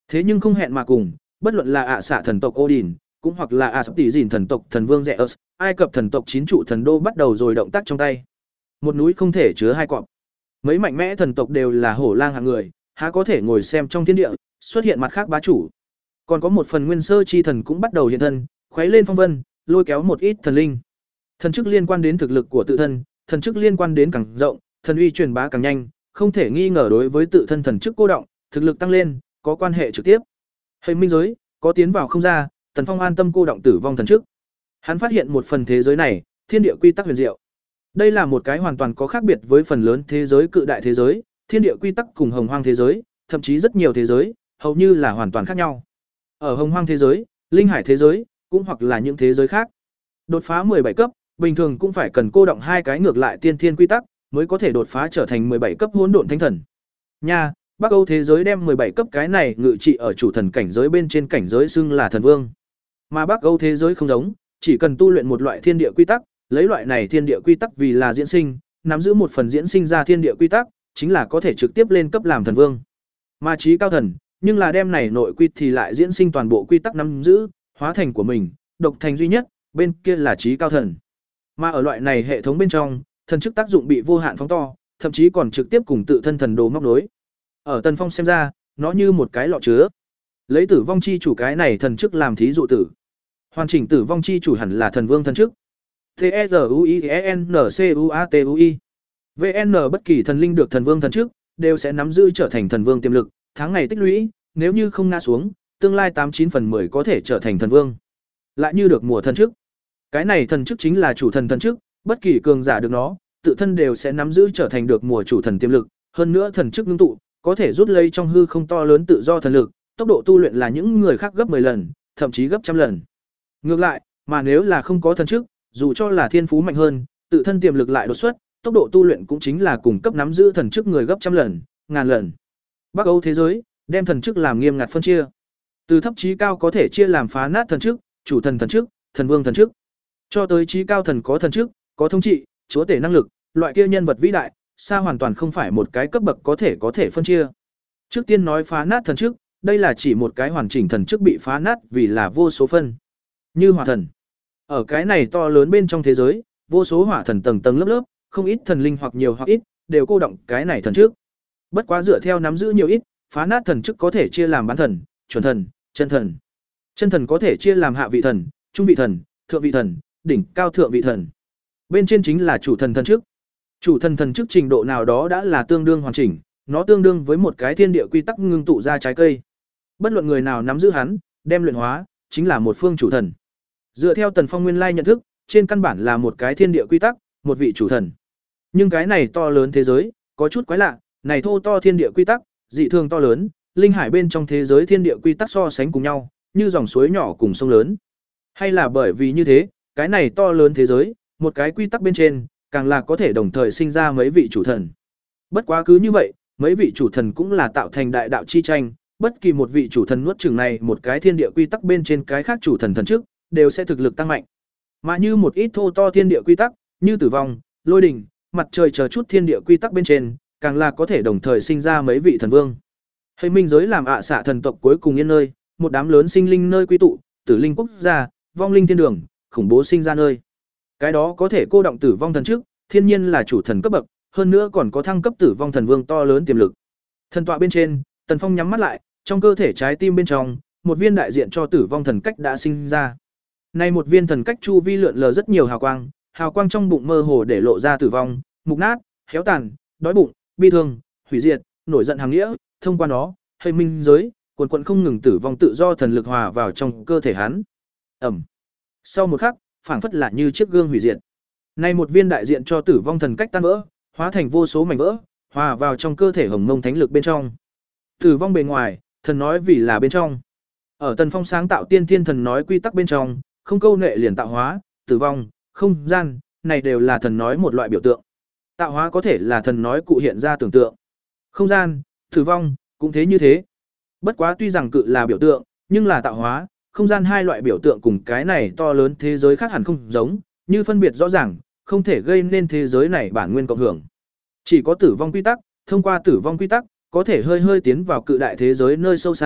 Thế nhưng không hẹn mà cùng, bất luận là ạ xạ thần tộc Odin, cũng hoặc là ạ sắp tỷ dìn thần tộc thần vương Zeus, Ai Cập thần tộc chín trụ thần đô bắt đầu rồi động tác trong tay. Một núi không thể chứa hai cọp. Mấy mạnh mẽ thần tộc đều là hổ lang hạng người, há có thể ngồi xem trong thiên địa, xuất hiện mặt khác bá chủ. Còn có một phần nguyên sơ chi thần cũng bắt đầu hiện thân, khuấy lên phong vân, lôi kéo một ít thần linh. Thần chức liên quan đến thực lực của tự thân, thần chức liên quan đến càng rộng, thần uy truyền bá càng nhanh, không thể nghi ngờ đối với tự thân thần chức cô động, thực lực tăng lên, có quan hệ trực tiếp. Hệ minh giới, có tiến vào không ra, Tần Phong an tâm cô động tử vong thần chức. Hắn phát hiện một phần thế giới này, thiên địa quy tắc huyền diệu. Đây là một cái hoàn toàn có khác biệt với phần lớn thế giới cự đại thế giới, thiên địa quy tắc cùng hồng hoang thế giới, thậm chí rất nhiều thế giới, hầu như là hoàn toàn khác nhau. Ở hồng hoang thế giới, linh hải thế giới, cũng hoặc là những thế giới khác. Đột phá mười bảy cấp, bình thường cũng phải cần cô động hai cái ngược lại tiên thiên quy tắc, mới có thể đột phá trở thành mười bảy cấp hỗn độn thánh thần. Nha, Bắc Âu thế giới đem mười bảy cấp cái này ngự trị ở chủ thần cảnh giới bên trên cảnh giới xưng là thần vương. Mà Bắc Âu thế giới không giống, chỉ cần tu luyện một loại thiên địa quy tắc, lấy loại này thiên địa quy tắc vì là diễn sinh, nắm giữ một phần diễn sinh ra thiên địa quy tắc, chính là có thể trực tiếp lên cấp làm thần vương. Mà trí cao thần, nhưng là đem này nội quy thì lại diễn sinh toàn bộ quy tắc nắm giữ, hóa thành của mình, độc thành duy nhất, bên kia là trí cao thần. Mà ở loại này hệ thống bên trong, thần chức tác dụng bị vô hạn phóng to, thậm chí còn trực tiếp cùng tự thân thần đồ móc nối. Ở Tần Phong xem ra, nó như một cái lọ chứa. Lấy tử vong chi chủ cái này thần chức làm thí dụ tử. Hoàn chỉnh tử vong chi chủ hẳn là thần vương thần chức. T E R U I E N C U A T U I. V N bất kỳ thần linh được thần vương thần chức, đều sẽ nắm giữ trở thành thần vương tiềm lực, tháng ngày tích lũy, nếu như không ngã xuống, tương lai tám chín phần mười có thể trở thành thần vương. Lại như được mùa thần chức. Cái này thần chức chính là chủ thần thần chức, bất kỳ cường giả được nó, tự thân đều sẽ nắm giữ trở thành được mùa chủ thần tiềm lực, hơn nữa thần chức ngưng tụ, có thể rút lấy trong hư không to lớn tự do thần lực, tốc độ tu luyện là những người khác gấp mười lần, thậm chí gấp trăm lần. Ngược lại, mà nếu là không có thần chức, dù cho là thiên phú mạnh hơn, tự thân tiềm lực lại đột xuất, tốc độ tu luyện cũng chính là cùng cấp nắm giữ thần chức người gấp trăm lần, ngàn lần. Bắc Âu thế giới, đem thần chức làm nghiêm ngặt phân chia. Từ thấp chí cao có thể chia làm phá nát thần chức, chủ thần thần chức, thần vương thần chức, cho tới chí cao thần có thần chức, có thống trị, chúa tể năng lực, loại kia nhân vật vĩ đại, xa hoàn toàn không phải một cái cấp bậc có thể có thể phân chia. Trước tiên nói phá nát thần chức, đây là chỉ một cái hoàn chỉnh thần chức bị phá nát vì là vô số phân. Như hỏa thần. Ở cái này to lớn bên trong thế giới, vô số hỏa thần tầng tầng lớp lớp, không ít thần linh hoặc nhiều hoặc ít, đều cô động cái này thần chức. Bất quá dựa theo nắm giữ nhiều ít, phá nát thần chức có thể chia làm bán thần, chuẩn thần, chân thần. Chân thần có thể chia làm hạ vị thần, trung vị thần, thượng vị thần, đỉnh cao thượng vị thần. Bên trên chính là chủ thần thần chức. Chủ thần thần chức trình độ nào đó đã là tương đương hoàn chỉnh, nó tương đương với một cái thiên địa quy tắc ngưng tụ ra trái cây. Bất luận người nào nắm giữ hắn, đem luyện hóa, chính là một phương chủ thần. Dựa theo Tần Phong nguyên lai nhận thức, trên căn bản là một cái thiên địa quy tắc, một vị chủ thần. Nhưng cái này to lớn thế giới, có chút quái lạ, này thô to thiên địa quy tắc, dị thường to lớn, linh hải bên trong thế giới thiên địa quy tắc so sánh cùng nhau, như dòng suối nhỏ cùng sông lớn. Hay là bởi vì như thế, cái này to lớn thế giới, một cái quy tắc bên trên, càng là có thể đồng thời sinh ra mấy vị chủ thần. Bất quá cứ như vậy, mấy vị chủ thần cũng là tạo thành đại đạo chi tranh, bất kỳ một vị chủ thần nuốt chửng này một cái thiên địa quy tắc bên trên cái khác chủ thần thần trước, đều sẽ thực lực tăng mạnh. Mà như một ít thô to thiên địa quy tắc, như tử vong, lôi đình, mặt trời chờ chút thiên địa quy tắc bên trên, càng là có thể đồng thời sinh ra mấy vị thần vương. Hệ minh giới làm ạ xạ thần tộc cuối cùng yên nơi, một đám lớn sinh linh nơi quy tụ, tử linh quốc gia, vong linh thiên đường, khủng bố sinh ra nơi. Cái đó có thể cô động tử vong thần trước, thiên nhiên là chủ thần cấp bậc, hơn nữa còn có thăng cấp tử vong thần vương to lớn tiềm lực. Thần tọa bên trên, Tần Phong nhắm mắt lại, trong cơ thể trái tim bên trong, một viên đại diện cho tử vong thần cách đã sinh ra. Nay một viên thần cách chu vi lượn lờ rất nhiều hào quang, hào quang trong bụng mơ hồ để lộ ra tử vong, mục nát, héo tàn, đói bụng, bi thương, hủy diệt, nổi giận hàng nghĩa, thông qua nó, hệ minh giới, quần quần không ngừng tử vong tự do thần lực hòa vào trong cơ thể hắn. Ẩm. Sau một khắc, phảng phất là như chiếc gương hủy diệt. Nay một viên đại diện cho tử vong thần cách tan vỡ, hóa thành vô số mảnh vỡ, hòa vào trong cơ thể hồng mông thánh lực bên trong. Tử vong bề ngoài, thần nói vì là bên trong. Ở Tần Phong sáng tạo tiên thiên thần nói quy tắc bên trong, không câu nệ liền tạo hóa, tử vong, không gian, này đều là thần nói một loại biểu tượng. Tạo hóa có thể là thần nói cụ hiện ra tưởng tượng. Không gian, tử vong, cũng thế như thế. Bất quá tuy rằng cự là biểu tượng, nhưng là tạo hóa, không gian hai loại biểu tượng cùng cái này to lớn thế giới khác hẳn không giống, như phân biệt rõ ràng, không thể gây nên thế giới này bản nguyên cộng hưởng. Chỉ có tử vong quy tắc, thông qua tử vong quy tắc, có thể hơi hơi tiến vào cự đại thế giới nơi sâu xa,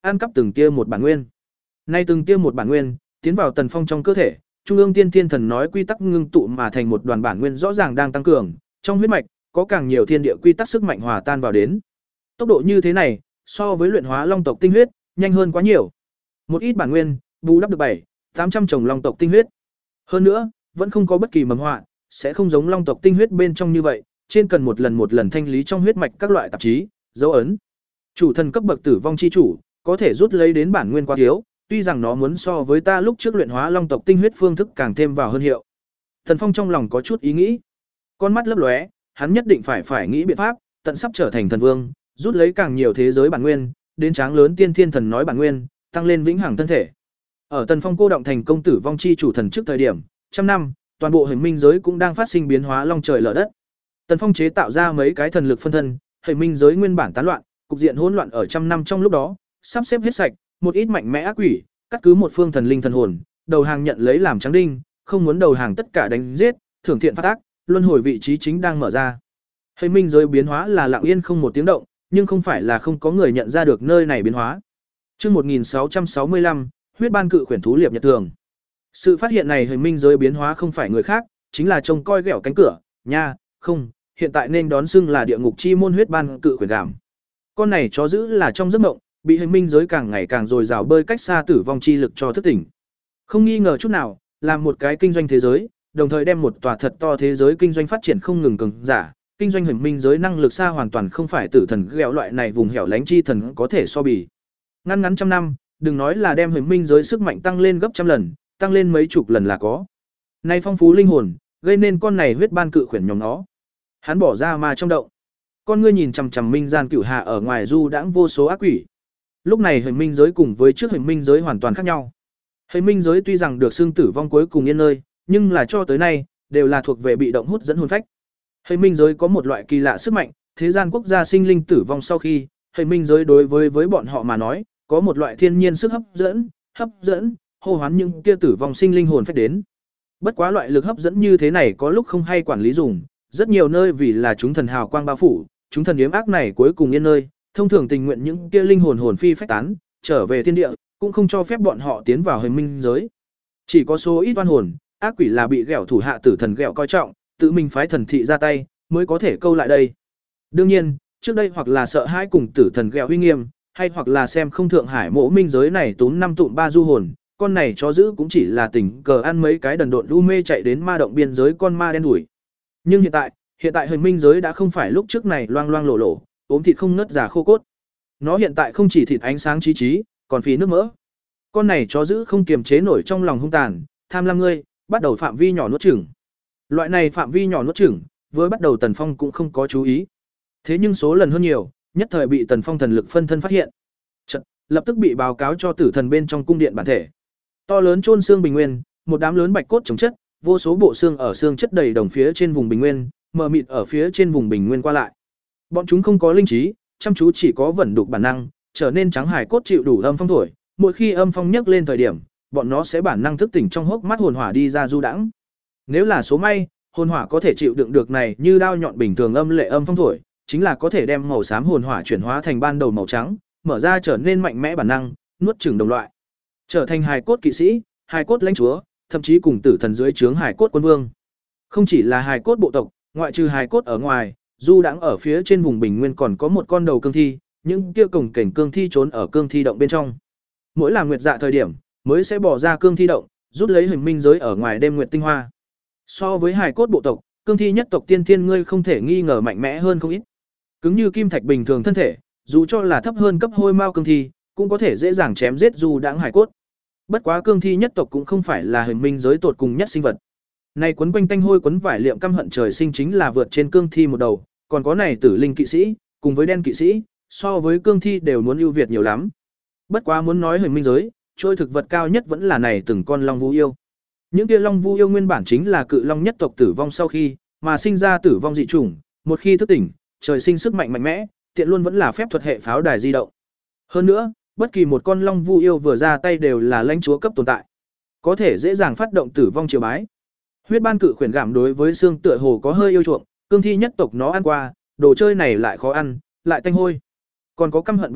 ăn cắp từng tia một bản nguyên. Nay từng tia một bản nguyên, tiến vào Tần Phong trong cơ thể, Trung ương Tiên Thiên Thần nói quy tắc ngưng tụ mà thành một đoàn bản nguyên rõ ràng đang tăng cường, trong huyết mạch có càng nhiều thiên địa quy tắc sức mạnh hòa tan vào đến. Tốc độ như thế này, so với luyện hóa long tộc tinh huyết, nhanh hơn quá nhiều. Một ít bản nguyên, bù đắp được bảy, tám trăm chồng long tộc tinh huyết. Hơn nữa, vẫn không có bất kỳ mầm họa, sẽ không giống long tộc tinh huyết bên trong như vậy, trên cần một lần một lần thanh lý trong huyết mạch các loại tạp chí, dấu ấn. Chủ thần cấp bậc tử vong chi chủ, có thể rút lấy đến bản nguyên quá thiếu, tuy rằng nó muốn so với ta lúc trước luyện hóa long tộc tinh huyết phương thức càng thêm vào hơn hiệu. Thần Phong trong lòng có chút ý nghĩ, con mắt lấp lóe, hắn nhất định phải phải nghĩ biện pháp, tận sắp trở thành thần vương, rút lấy càng nhiều thế giới bản nguyên, đến tráng lớn tiên thiên thần nói bản nguyên, tăng lên vĩnh hằng thân thể. Ở Tần Phong cô động thành công tử vong chi chủ thần trước thời điểm, trăm năm, toàn bộ hình minh giới cũng đang phát sinh biến hóa long trời lở đất. Tần Phong chế tạo ra mấy cái thần lực phân thân, hình minh giới nguyên bản tán loạn, cục diện hỗn loạn ở trăm năm trong lúc đó, sắp xếp hết sạch, một ít mạnh mẽ ác quỷ, cắt cứ một phương thần linh thần hồn, đầu hàng nhận lấy làm trắng đinh, không muốn đầu hàng tất cả đánh giết, thưởng thiện phát ác, luân hồi vị trí chính đang mở ra. Hình minh giới biến hóa là lặng yên không một tiếng động, nhưng không phải là không có người nhận ra được nơi này biến hóa. Chương một nghìn sáu trăm sáu mươi lăm, huyết ban cự khuyển thú liệp nhật thường. Sự phát hiện này hình minh giới biến hóa không phải người khác, chính là trông coi ghẹo cánh cửa, nha, không, hiện tại nên đón xưng là địa ngục chi môn huyết ban cự khuyển gàm. Con này chó giữ là trong giấc mộng, bị hình minh giới càng ngày càng dồi dào bơi cách xa tử vong chi lực cho thức tỉnh. Không nghi ngờ chút nào, làm một cái kinh doanh thế giới, đồng thời đem một tòa thật to thế giới kinh doanh phát triển không ngừng cường giả, kinh doanh hình minh giới năng lực xa hoàn toàn không phải tử thần ghẹo loại này vùng hẻo lánh chi thần có thể so bì. Ngắn ngắn trăm năm, đừng nói là đem hình minh giới sức mạnh tăng lên gấp trăm lần, tăng lên mấy chục lần là có. Nay phong phú linh hồn, gây nên con này huyết ban cự khuyển nhóm nó. Hắn bỏ ra ma trong động. Con ngươi nhìn chằm chằm minh gian cửu hạ ở ngoài du đãng vô số ác quỷ. Lúc này hình minh giới cùng với trước hình minh giới hoàn toàn khác nhau. Hình minh giới tuy rằng được xưng tử vong cuối cùng yên nơi, nhưng là cho tới nay đều là thuộc về bị động hút dẫn hồn phách. Hình minh giới có một loại kỳ lạ sức mạnh, thế gian quốc gia sinh linh tử vong sau khi, hình minh giới đối với với bọn họ mà nói, có một loại thiên nhiên sức hấp dẫn, hấp dẫn, hô hoán những kia tử vong sinh linh hồn phách đến. Bất quá loại lực hấp dẫn như thế này có lúc không hay quản lý dùng, rất nhiều nơi vì là chúng thần hào quang bao phủ, chúng thần yếm ác này cuối cùng yên nơi, thông thường tình nguyện những kia linh hồn hồn phi phách tán, trở về thiên địa, cũng không cho phép bọn họ tiến vào hình minh giới. Chỉ có số ít oan hồn, ác quỷ là bị ghẹo thủ hạ tử thần ghẹo coi trọng, tự mình phái thần thị ra tay, mới có thể câu lại đây. Đương nhiên, trước đây hoặc là sợ hãi cùng tử thần ghẹo uy nghiêm, hay hoặc là xem không thượng hải mộ minh giới này tốn năm tụm ba du hồn, con này chó giữ cũng chỉ là tình cờ ăn mấy cái đần độn u mê chạy đến ma động biên giới con ma đen đuổi. Nhưng hiện tại, hiện tại hình minh giới đã không phải lúc trước này loang loang lổ lổ, ốm thịt không nứt già khô cốt. Nó hiện tại không chỉ thịt ánh sáng trí trí, còn phí nước mỡ. Con này chó giữ không kiềm chế nổi trong lòng hung tàn, tham lam ngươi, bắt đầu phạm vi nhỏ nuốt chửng. Loại này phạm vi nhỏ nuốt chửng, với bắt đầu Tần Phong cũng không có chú ý. Thế nhưng số lần hơn nhiều, nhất thời bị Tần Phong thần lực phân thân phát hiện. Chật, lập tức bị báo cáo cho tử thần bên trong cung điện bản thể. To lớn chôn xương bình nguyên, một đám lớn bạch cốt chống chất, vô số bộ xương ở xương chất đầy đồng phía trên vùng bình nguyên, mờ mịt ở phía trên vùng bình nguyên qua lại. Bọn chúng không có linh trí, chăm chú chỉ có vẩn đục bản năng, trở nên trắng hài cốt chịu đủ âm phong thổi, mỗi khi âm phong nhấc lên thời điểm, bọn nó sẽ bản năng thức tỉnh trong hốc mắt hồn hỏa đi ra du đãng. Nếu là số may, hồn hỏa có thể chịu đựng được này như đao nhọn bình thường âm lệ âm phong thổi, chính là có thể đem màu xám hồn hỏa chuyển hóa thành ban đầu màu trắng, mở ra trở nên mạnh mẽ bản năng, nuốt chửng đồng loại, trở thành hài cốt kỵ sĩ, hài cốt lãnh chúa, thậm chí cùng tử thần dưới trướng hài cốt quân vương. Không chỉ là hài cốt bộ tộc, ngoại trừ hài cốt ở ngoài, du đãng ở phía trên vùng bình nguyên còn có một con đầu cương thi, những kia cổng cảnh cương thi trốn ở cương thi động bên trong. Mỗi làm nguyệt dạ thời điểm, mới sẽ bỏ ra cương thi động, rút lấy hình minh giới ở ngoài đêm nguyệt tinh hoa. So với hài cốt bộ tộc, cương thi nhất tộc tiên thiên ngươi không thể nghi ngờ mạnh mẽ hơn không ít. Cứng như kim thạch bình thường thân thể, dù cho là thấp hơn cấp hôi mao cương thi, cũng có thể dễ dàng chém giết du đãng hài cốt. Bất quá cương thi nhất tộc cũng không phải là hình minh giới tột cùng nhất sinh vật. Này quấn quanh tanh hôi quấn vải liệm căm hận trời sinh chính là vượt trên cương thi một đầu, còn có này tử linh kỵ sĩ, cùng với đen kỵ sĩ, so với cương thi đều muốn ưu việt nhiều lắm. Bất quá muốn nói hình minh giới, trôi thực vật cao nhất vẫn là này từng con long vu yêu. Những kia long vu yêu nguyên bản chính là cự long nhất tộc tử vong sau khi, mà sinh ra tử vong dị chủng, một khi thức tỉnh, trời sinh sức mạnh mạnh mẽ, tiện luôn vẫn là phép thuật hệ pháo đài di động. Hơn nữa, bất kỳ một con long vu yêu vừa ra tay đều là lãnh chúa cấp tồn tại, có thể dễ dàng phát động tử vong triều bái. Huyết ban cự khuyển gặm đối với xương tựa hồ có hơi yêu chuộng, cương thi nhất tộc nó ăn qua, đồ chơi này lại khó ăn, lại tanh hôi. Còn có căm hận bộ tộc,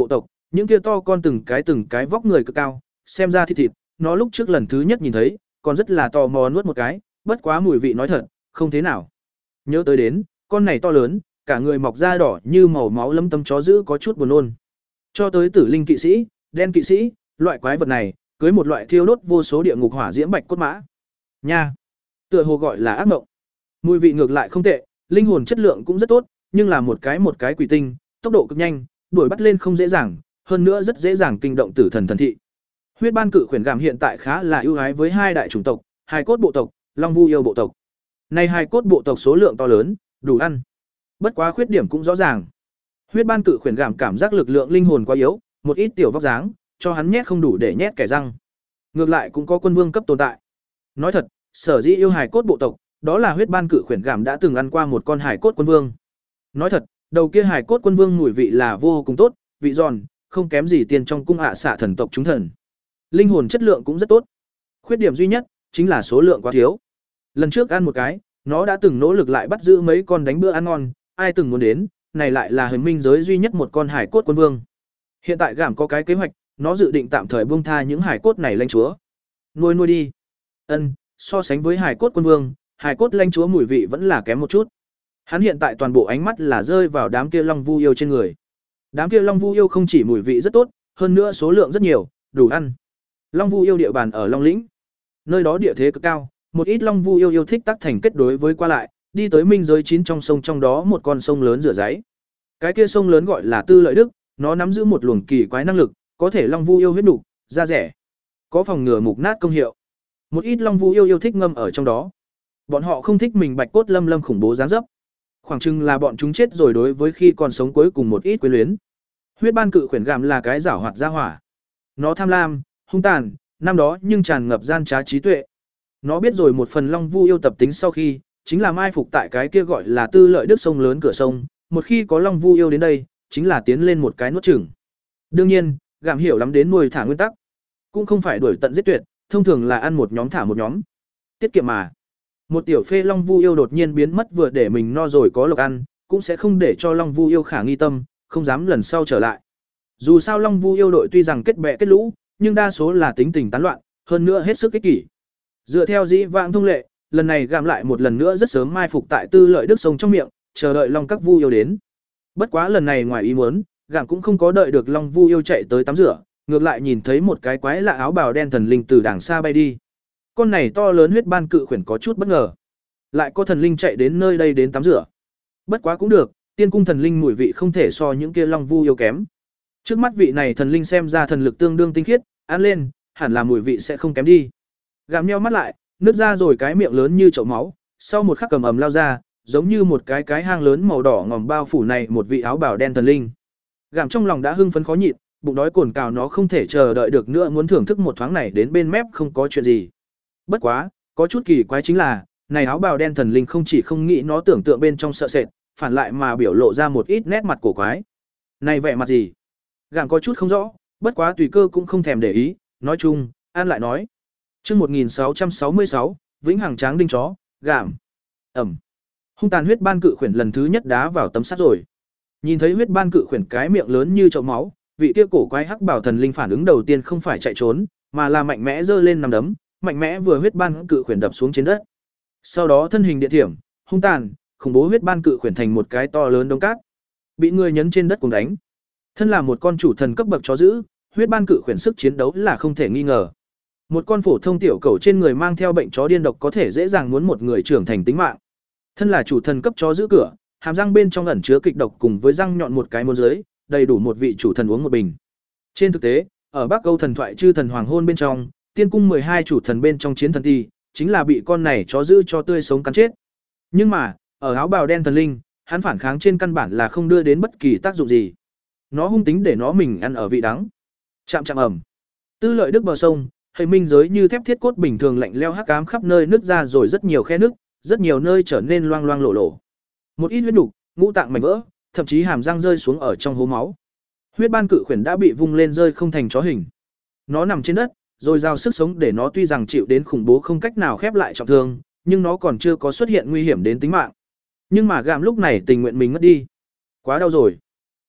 những kia to con từng cái từng cái vóc người cực cao, xem ra thịt thịt, nó lúc trước lần thứ nhất nhìn thấy, còn rất là tò mò nuốt một cái, bất quá mùi vị nói thật, không thế nào. Nhớ tới đến, con này to lớn, cả người mọc da đỏ như màu máu lấm tấm chó dữ có chút buồn nôn. Cho tới tử linh kỵ sĩ, đen kỵ sĩ, loại quái vật này, cưới một loại thiêu đốt vô số địa ngục hỏa diễm bạch cốt mã. Nha, tựa hồ gọi là ác mộng. Mùi vị ngược lại không tệ, linh hồn chất lượng cũng rất tốt, nhưng là một cái một cái quỷ tinh, tốc độ cực nhanh, đuổi bắt lên không dễ dàng, hơn nữa rất dễ dàng kinh động tử thần thần thị. Huyết ban cự khuyển gàm hiện tại khá là ưu ái với hai đại chủng tộc, hài cốt bộ tộc, long vu yêu bộ tộc. Này hài cốt bộ tộc số lượng to lớn, đủ ăn. Bất quá khuyết điểm cũng rõ ràng. Huyết ban cự khuyển gàm cảm giác lực lượng linh hồn quá yếu, một ít tiểu vóc dáng, cho hắn nhét không đủ để nhét kẻ răng. Ngược lại cũng có quân vương cấp tồn tại. Nói thật, sở dĩ yêu hài cốt bộ tộc, đó là huyết ban cự khuyển gàm đã từng ăn qua một con hài cốt quân vương. Nói thật, đầu kia hài cốt quân vương mùi vị là vô cùng tốt, vị giòn, không kém gì tiền trong cung ạ xạ thần tộc chúng thần. Linh hồn chất lượng cũng rất tốt. Khuyết điểm duy nhất chính là số lượng quá thiếu. Lần trước ăn một cái, nó đã từng nỗ lực lại bắt giữ mấy con đánh bữa ăn ngon, ai từng muốn đến, này lại là hình minh giới duy nhất một con hải cốt quân vương. Hiện tại gảm có cái kế hoạch, nó dự định tạm thời buông tha những hải cốt này lãnh chúa. Nuôi nuôi đi. Ân, so sánh với hải cốt quân vương, hải cốt lãnh chúa mùi vị vẫn là kém một chút. Hắn hiện tại toàn bộ ánh mắt là rơi vào đám kia long vu yêu trên người. Đám kia long vu yêu không chỉ mùi vị rất tốt, hơn nữa số lượng rất nhiều, đủ ăn. Long vu yêu địa bàn ở Long Lĩnh. Nơi đó địa thế cực cao, một ít long vu yêu yêu thích tác thành kết đối với qua lại, đi tới minh giới chín trong sông, trong đó một con sông lớn rửa giấy. Cái kia sông lớn gọi là Tư Lợi Đức, nó nắm giữ một luồng kỳ quái năng lực, có thể long vu yêu huyết nục, da rẻ, có phòng ngừa mục nát công hiệu. Một ít long vu yêu yêu thích ngâm ở trong đó. Bọn họ không thích mình bạch cốt lâm lâm khủng bố dáng dấp. Khoảng chừng là bọn chúng chết rồi đối với khi còn sống cuối cùng một ít quyến luyến. Huyết ban cự khuyển gàm là cái giảo hoạt gia hỏa. Nó tham lam, hung tàn, năm đó nhưng tràn ngập gian trá trí tuệ. Nó biết rồi một phần long vu yêu tập tính sau khi, chính là mai phục tại cái kia gọi là Tư Lợi Đức sông lớn cửa sông, một khi có long vu yêu đến đây, chính là tiến lên một cái nuốt chửng. Đương nhiên, gàm hiểu lắm đến nuôi thả nguyên tắc, cũng không phải đuổi tận giết tuyệt, thông thường là ăn một nhóm thả một nhóm. Tiết kiệm mà. Một tiểu phê long vu yêu đột nhiên biến mất vừa để mình no rồi có lộc ăn, cũng sẽ không để cho long vu yêu khả nghi tâm, không dám lần sau trở lại. Dù sao long vu yêu đội tuy rằng kết bè kết lũ, nhưng đa số là tính tình tán loạn, hơn nữa hết sức ích kỷ. Dựa theo dĩ vãng thông lệ, lần này gàm lại một lần nữa rất sớm mai phục tại Tư Lợi Đức sông trong miệng, chờ đợi long các vu yêu đến. Bất quá lần này ngoài ý muốn, gàm cũng không có đợi được long vu yêu chạy tới tắm rửa, ngược lại nhìn thấy một cái quái lạ áo bào đen thần linh từ đàng xa bay đi. Con này to lớn huyết ban cự khuyển có chút bất ngờ, lại có thần linh chạy đến nơi đây đến tắm rửa. Bất quá cũng được, tiên cung thần linh mùi vị không thể so những kia long vu yêu kém. Trước mắt vị này thần linh xem ra thần lực tương đương tinh khiết, ăn lên, hẳn là mùi vị sẽ không kém đi. Gàm nheo mắt lại, nứt ra rồi cái miệng lớn như chậu máu, sau một khắc cầm ầm lao ra, giống như một cái cái hang lớn màu đỏ ngòm bao phủ này một vị áo bào đen thần linh. Gàm trong lòng đã hưng phấn khó nhịn, bụng đói cồn cào nó không thể chờ đợi được nữa muốn thưởng thức một thoáng này đến bên mép không có chuyện gì. Bất quá, có chút kỳ quái chính là, này áo bào đen thần linh không chỉ không nghĩ nó tưởng tượng bên trong sợ sệt, phản lại mà biểu lộ ra một ít nét mặt cổ quái. Này vẻ mặt gì? Gàm có chút không rõ, bất quá tùy cơ cũng không thèm để ý, nói chung, an lại nói. Chương một nghìn sáu trăm sáu mươi sáu, vĩnh hằng tráng đinh chó, gàm. Ẩm. Hung tàn huyết ban cự khuyển lần thứ nhất đá vào tấm sắt rồi. Nhìn thấy huyết ban cự khuyển cái miệng lớn như chậu máu, vị kia cổ quái hắc bảo thần linh phản ứng đầu tiên không phải chạy trốn, mà là mạnh mẽ giơ lên nằm đấm, mạnh mẽ vừa huyết ban cự khuyển đập xuống trên đất. Sau đó thân hình điện thiểm, hung tàn, khủng bố huyết ban cự khuyển thành một cái to lớn đống cát, bị người nhấn trên đất cùng đánh. Thân là một con chủ thần cấp bậc chó dữ, huyết ban cự khuyển sức chiến đấu là không thể nghi ngờ. Một con phổ thông tiểu cẩu trên người mang theo bệnh chó điên độc có thể dễ dàng muốn một người trưởng thành tính mạng. Thân là chủ thần cấp chó giữ cửa, hàm răng bên trong ẩn chứa kịch độc cùng với răng nhọn một cái môn dưới, đầy đủ một vị chủ thần uống một bình. Trên thực tế, ở Bắc Âu thần thoại chư thần hoàng hôn bên trong, tiên cung mười hai chủ thần bên trong chiến thần ti, chính là bị con này chó giữ cho tươi sống cắn chết. Nhưng mà, ở áo bào đen thần linh, hắn phản kháng trên căn bản là không đưa đến bất kỳ tác dụng gì. Nó hung tính để nó mình ăn ở vị đắng. Chạm chạm ẩm. Tư Lợi Đức bờ sông, hình minh giới như thép thiết cốt bình thường lạnh leo hắc ám khắp nơi nứt ra rồi rất nhiều khe nứt, rất nhiều nơi trở nên loang loang lổ lổ. Một ít huyết nục, ngũ tạng mảnh vỡ, thậm chí hàm răng rơi xuống ở trong hố máu. Huyết ban cự khuyển đã bị vung lên rơi không thành chó hình. Nó nằm trên đất, rồi giao sức sống để nó tuy rằng chịu đến khủng bố không cách nào khép lại trọng thương, nhưng nó còn chưa có xuất hiện nguy hiểm đến tính mạng. Nhưng mà gàm lúc này tình nguyện mình ngất đi. Quá đau rồi.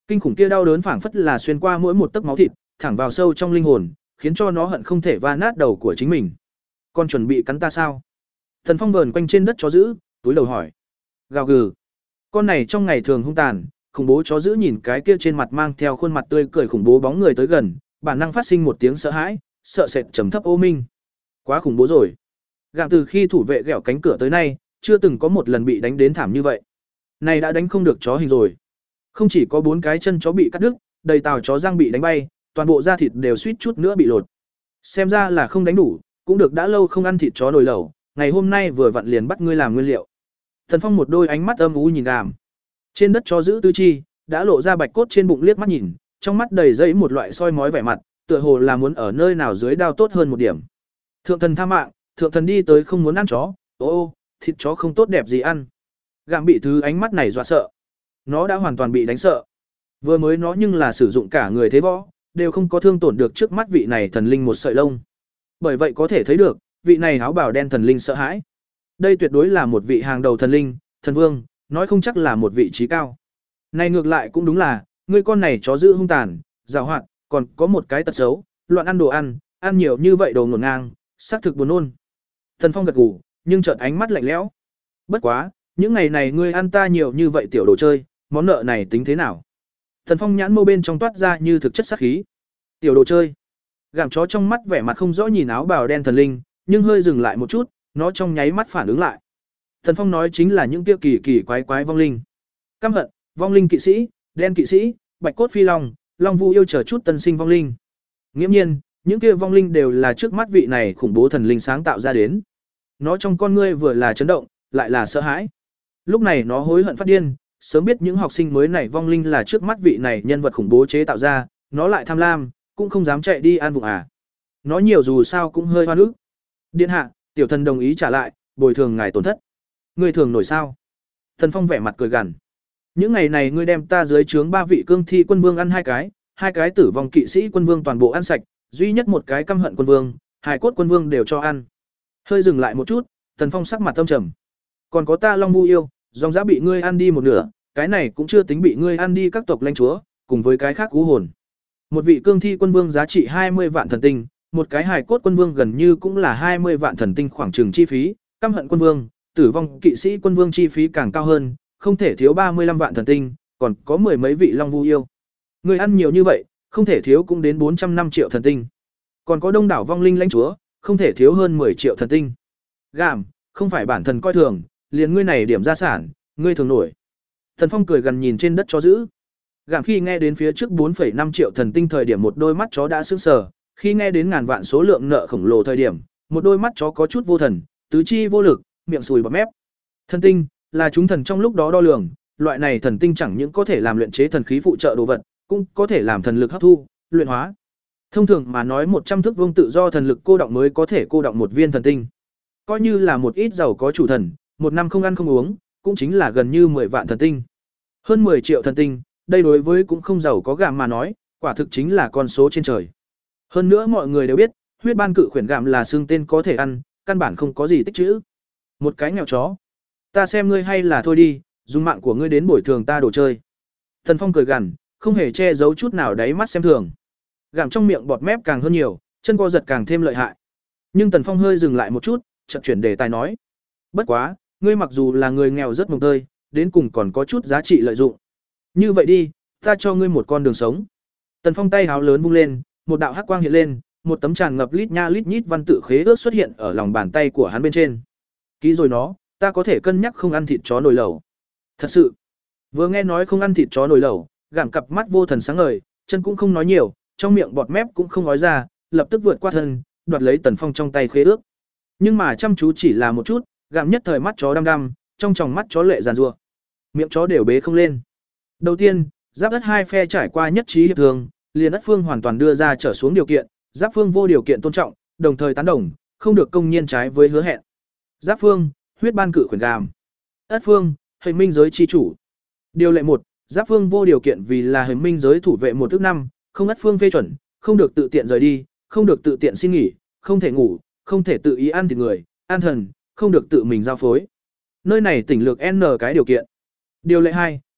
Kinh khủng kia đau đớn phảng phất là xuyên qua mỗi một tấc máu thịt, thẳng vào sâu trong linh hồn, khiến cho nó hận không thể va nát đầu của chính mình. Con chuẩn bị cắn ta sao? Tần Phong vờn quanh trên đất chó dữ, túi đầu hỏi. Gào gừ. Con này trong ngày thường hung tàn, khủng bố chó dữ nhìn cái kia trên mặt mang theo khuôn mặt tươi cười khủng bố bóng người tới gần, bản năng phát sinh một tiếng sợ hãi, sợ sệt trầm thấp ô minh. Quá khủng bố rồi. Gạm từ khi thủ vệ ghẹo cánh cửa tới nay, chưa từng có một lần bị đánh đến thảm như vậy. Này đã đánh không được chó hình rồi. Không chỉ có bốn cái chân chó bị cắt đứt, đầy tàu chó răng bị đánh bay, toàn bộ da thịt đều suýt chút nữa bị lột. Xem ra là không đánh đủ, cũng được đã lâu không ăn thịt chó nồi lẩu, ngày hôm nay vừa vặn liền bắt ngươi làm nguyên liệu. Thần Phong một đôi ánh mắt âm u nhìn Gàm. Trên đất chó giữ tứ chi, đã lộ ra bạch cốt trên bụng liếc mắt nhìn, trong mắt đầy dẫy một loại soi mói vẻ mặt, tựa hồ là muốn ở nơi nào dưới đao tốt hơn một điểm. Thượng thần tha mạng, thượng thần đi tới không muốn ăn chó, ô ô, thịt chó không tốt đẹp gì ăn. Gàm bị thứ ánh mắt này dọa sợ. Nó đã hoàn toàn bị đánh sợ. Vừa mới nó nhưng là sử dụng cả người thế võ, đều không có thương tổn được trước mắt vị này thần linh một sợi lông. Bởi vậy có thể thấy được, vị này áo bào đen thần linh sợ hãi. Đây tuyệt đối là một vị hàng đầu thần linh, thần vương, nói không chắc là một vị trí cao. Này ngược lại cũng đúng là, ngươi con này chó dữ hung tàn, giàu hoạt, còn có một cái tật xấu, loạn ăn đồ ăn, ăn nhiều như vậy đồ ngổn ngang, xác thực buồn nôn. Thần Phong gật gù, nhưng chợt ánh mắt lạnh lẽo. Bất quá, những ngày này ngươi ăn ta nhiều như vậy tiểu đồ chơi, món nợ này tính thế nào? Thần Phong nhãn mâu bên trong toát ra như thực chất sát khí. Tiểu đồ chơi. Gàm chó trong mắt vẻ mặt không rõ nhìn áo bào đen thần linh, nhưng hơi dừng lại một chút, nó trong nháy mắt phản ứng lại. Thần Phong nói chính là những kia kỳ kỳ quái quái vong linh. Căm hận, vong linh kỵ sĩ, đen kỵ sĩ, bạch cốt phi long, long vu yêu chờ chút tân sinh vong linh. Nghiễm nhiên, những kia vong linh đều là trước mắt vị này khủng bố thần linh sáng tạo ra đến. Nó trong con ngươi vừa là chấn động, lại là sợ hãi. Lúc này nó hối hận phát điên, sớm biết những học sinh mới này vong linh là trước mắt vị này nhân vật khủng bố chế tạo ra, nó lại tham lam, cũng không dám chạy đi ăn vụng à. Nó nhiều dù sao cũng hơi hoan ức. Điện hạ, tiểu thần đồng ý trả lại, bồi thường ngài tổn thất. Ngươi thường nổi sao? Thần Phong vẻ mặt cười gằn. Những ngày này ngươi đem ta dưới trướng ba vị cương thi quân vương ăn hai cái, hai cái tử vong kỵ sĩ quân vương toàn bộ ăn sạch, duy nhất một cái căm hận quân vương, hài cốt quân vương đều cho ăn. Hơi dừng lại một chút, Thần Phong sắc mặt tâm trầm. Còn có ta Long Vu yêu, dòng giá bị ngươi ăn đi một nửa, cái này cũng chưa tính bị ngươi ăn đi các tộc lãnh chúa, cùng với cái khác cú hồn. Một vị cương thi quân vương giá trị hai mươi vạn thần tinh, một cái hài cốt quân vương gần như cũng là hai mươi vạn thần tinh khoảng chừng chi phí, căm hận quân vương, tử vong kỵ sĩ quân vương chi phí càng cao hơn, không thể thiếu ba mươi lăm vạn thần tinh, còn có mười mấy vị Long Vu yêu. Ngươi ăn nhiều như vậy, không thể thiếu cũng đến bốn trăm năm triệu thần tinh. Còn có đông đảo vong linh lãnh chúa, không thể thiếu hơn mười triệu thần tinh. Gàm, không phải bản thần coi thường, liền ngươi này điểm gia sản, ngươi thường nổi. Thần Phong cười gần nhìn trên đất chó dữ. Gàm khi nghe đến phía trước bốn phẩy năm triệu thần tinh thời điểm một đôi mắt chó đã sững sờ, khi nghe đến ngàn vạn số lượng nợ khổng lồ thời điểm, một đôi mắt chó có chút vô thần, tứ chi vô lực, miệng sùi bọt mép. Thần tinh là chúng thần trong lúc đó đo lường, loại này thần tinh chẳng những có thể làm luyện chế thần khí phụ trợ đồ vật, cũng có thể làm thần lực hấp thu, luyện hóa. Thông thường mà nói một trăm thước vuông tự do thần lực cô động mới có thể cô động một viên thần tinh. Coi như là một ít giàu có chủ thần, một năm không ăn không uống, cũng chính là gần như mười vạn thần tinh. Hơn mười triệu thần tinh, đây đối với cũng không giàu có gàm mà nói, quả thực chính là con số trên trời. Hơn nữa mọi người đều biết, huyết ban cự khuyển gàm là xương tên có thể ăn, căn bản không có gì tích trữ. Một cái nghèo chó. Ta xem ngươi hay là thôi đi, dùng mạng của ngươi đến bồi thường ta đồ chơi. Thần Phong cười gằn, không hề che giấu chút nào đáy mắt xem thường. Gàm trong miệng bọt mép càng hơn nhiều, chân co giật càng thêm lợi hại. Nhưng Tần Phong hơi dừng lại một chút, chợt chuyển đề tài nói: "Bất quá, ngươi mặc dù là người nghèo rất mồng tơi, đến cùng còn có chút giá trị lợi dụng. Như vậy đi, ta cho ngươi một con đường sống." Tần Phong tay háo lớn vung lên, một đạo hắc quang hiện lên, một tấm tràn ngập lít nha lít nhít văn tự khế ước xuất hiện ở lòng bàn tay của hắn bên trên. Ký rồi nó, ta có thể cân nhắc không ăn thịt chó nồi lẩu. Thật sự. Vừa nghe nói không ăn thịt chó nồi lẩu, Gàm cặp mắt vô thần sáng ngời, chân cũng không nói nhiều, trong miệng bọt mép cũng không nói ra, lập tức vượt qua thân, đoạt lấy Tần Phong trong tay khế ước. Nhưng mà chăm chú chỉ là một chút, Gàm nhất thời mắt chó đăm đăm, trong tròng mắt chó lệ giàn rủa. Miệng chó đều bế không lên. Đầu tiên, Giáp Đất hai phe trải qua nhất trí hiệp thương, liền Đất Phương hoàn toàn đưa ra trở xuống điều kiện, Giáp Phương vô điều kiện tôn trọng, đồng thời tán đồng, không được công nhiên trái với hứa hẹn. Giáp Phương, huyết ban cự khuyển Gàm. Ất Phương, hình minh giới chi chủ. Điều lệ một, Giáp Phương vô điều kiện vì là hình minh giới thủ vệ một thứ năm, không Ất Phương phê chuẩn, không được tự tiện rời đi, không được tự tiện xin nghỉ, không thể ngủ, không thể tự ý ăn thịt người, an thần, không được tự mình giao phối. Nơi này tỉnh lược N cái điều kiện. Điều lệ hai,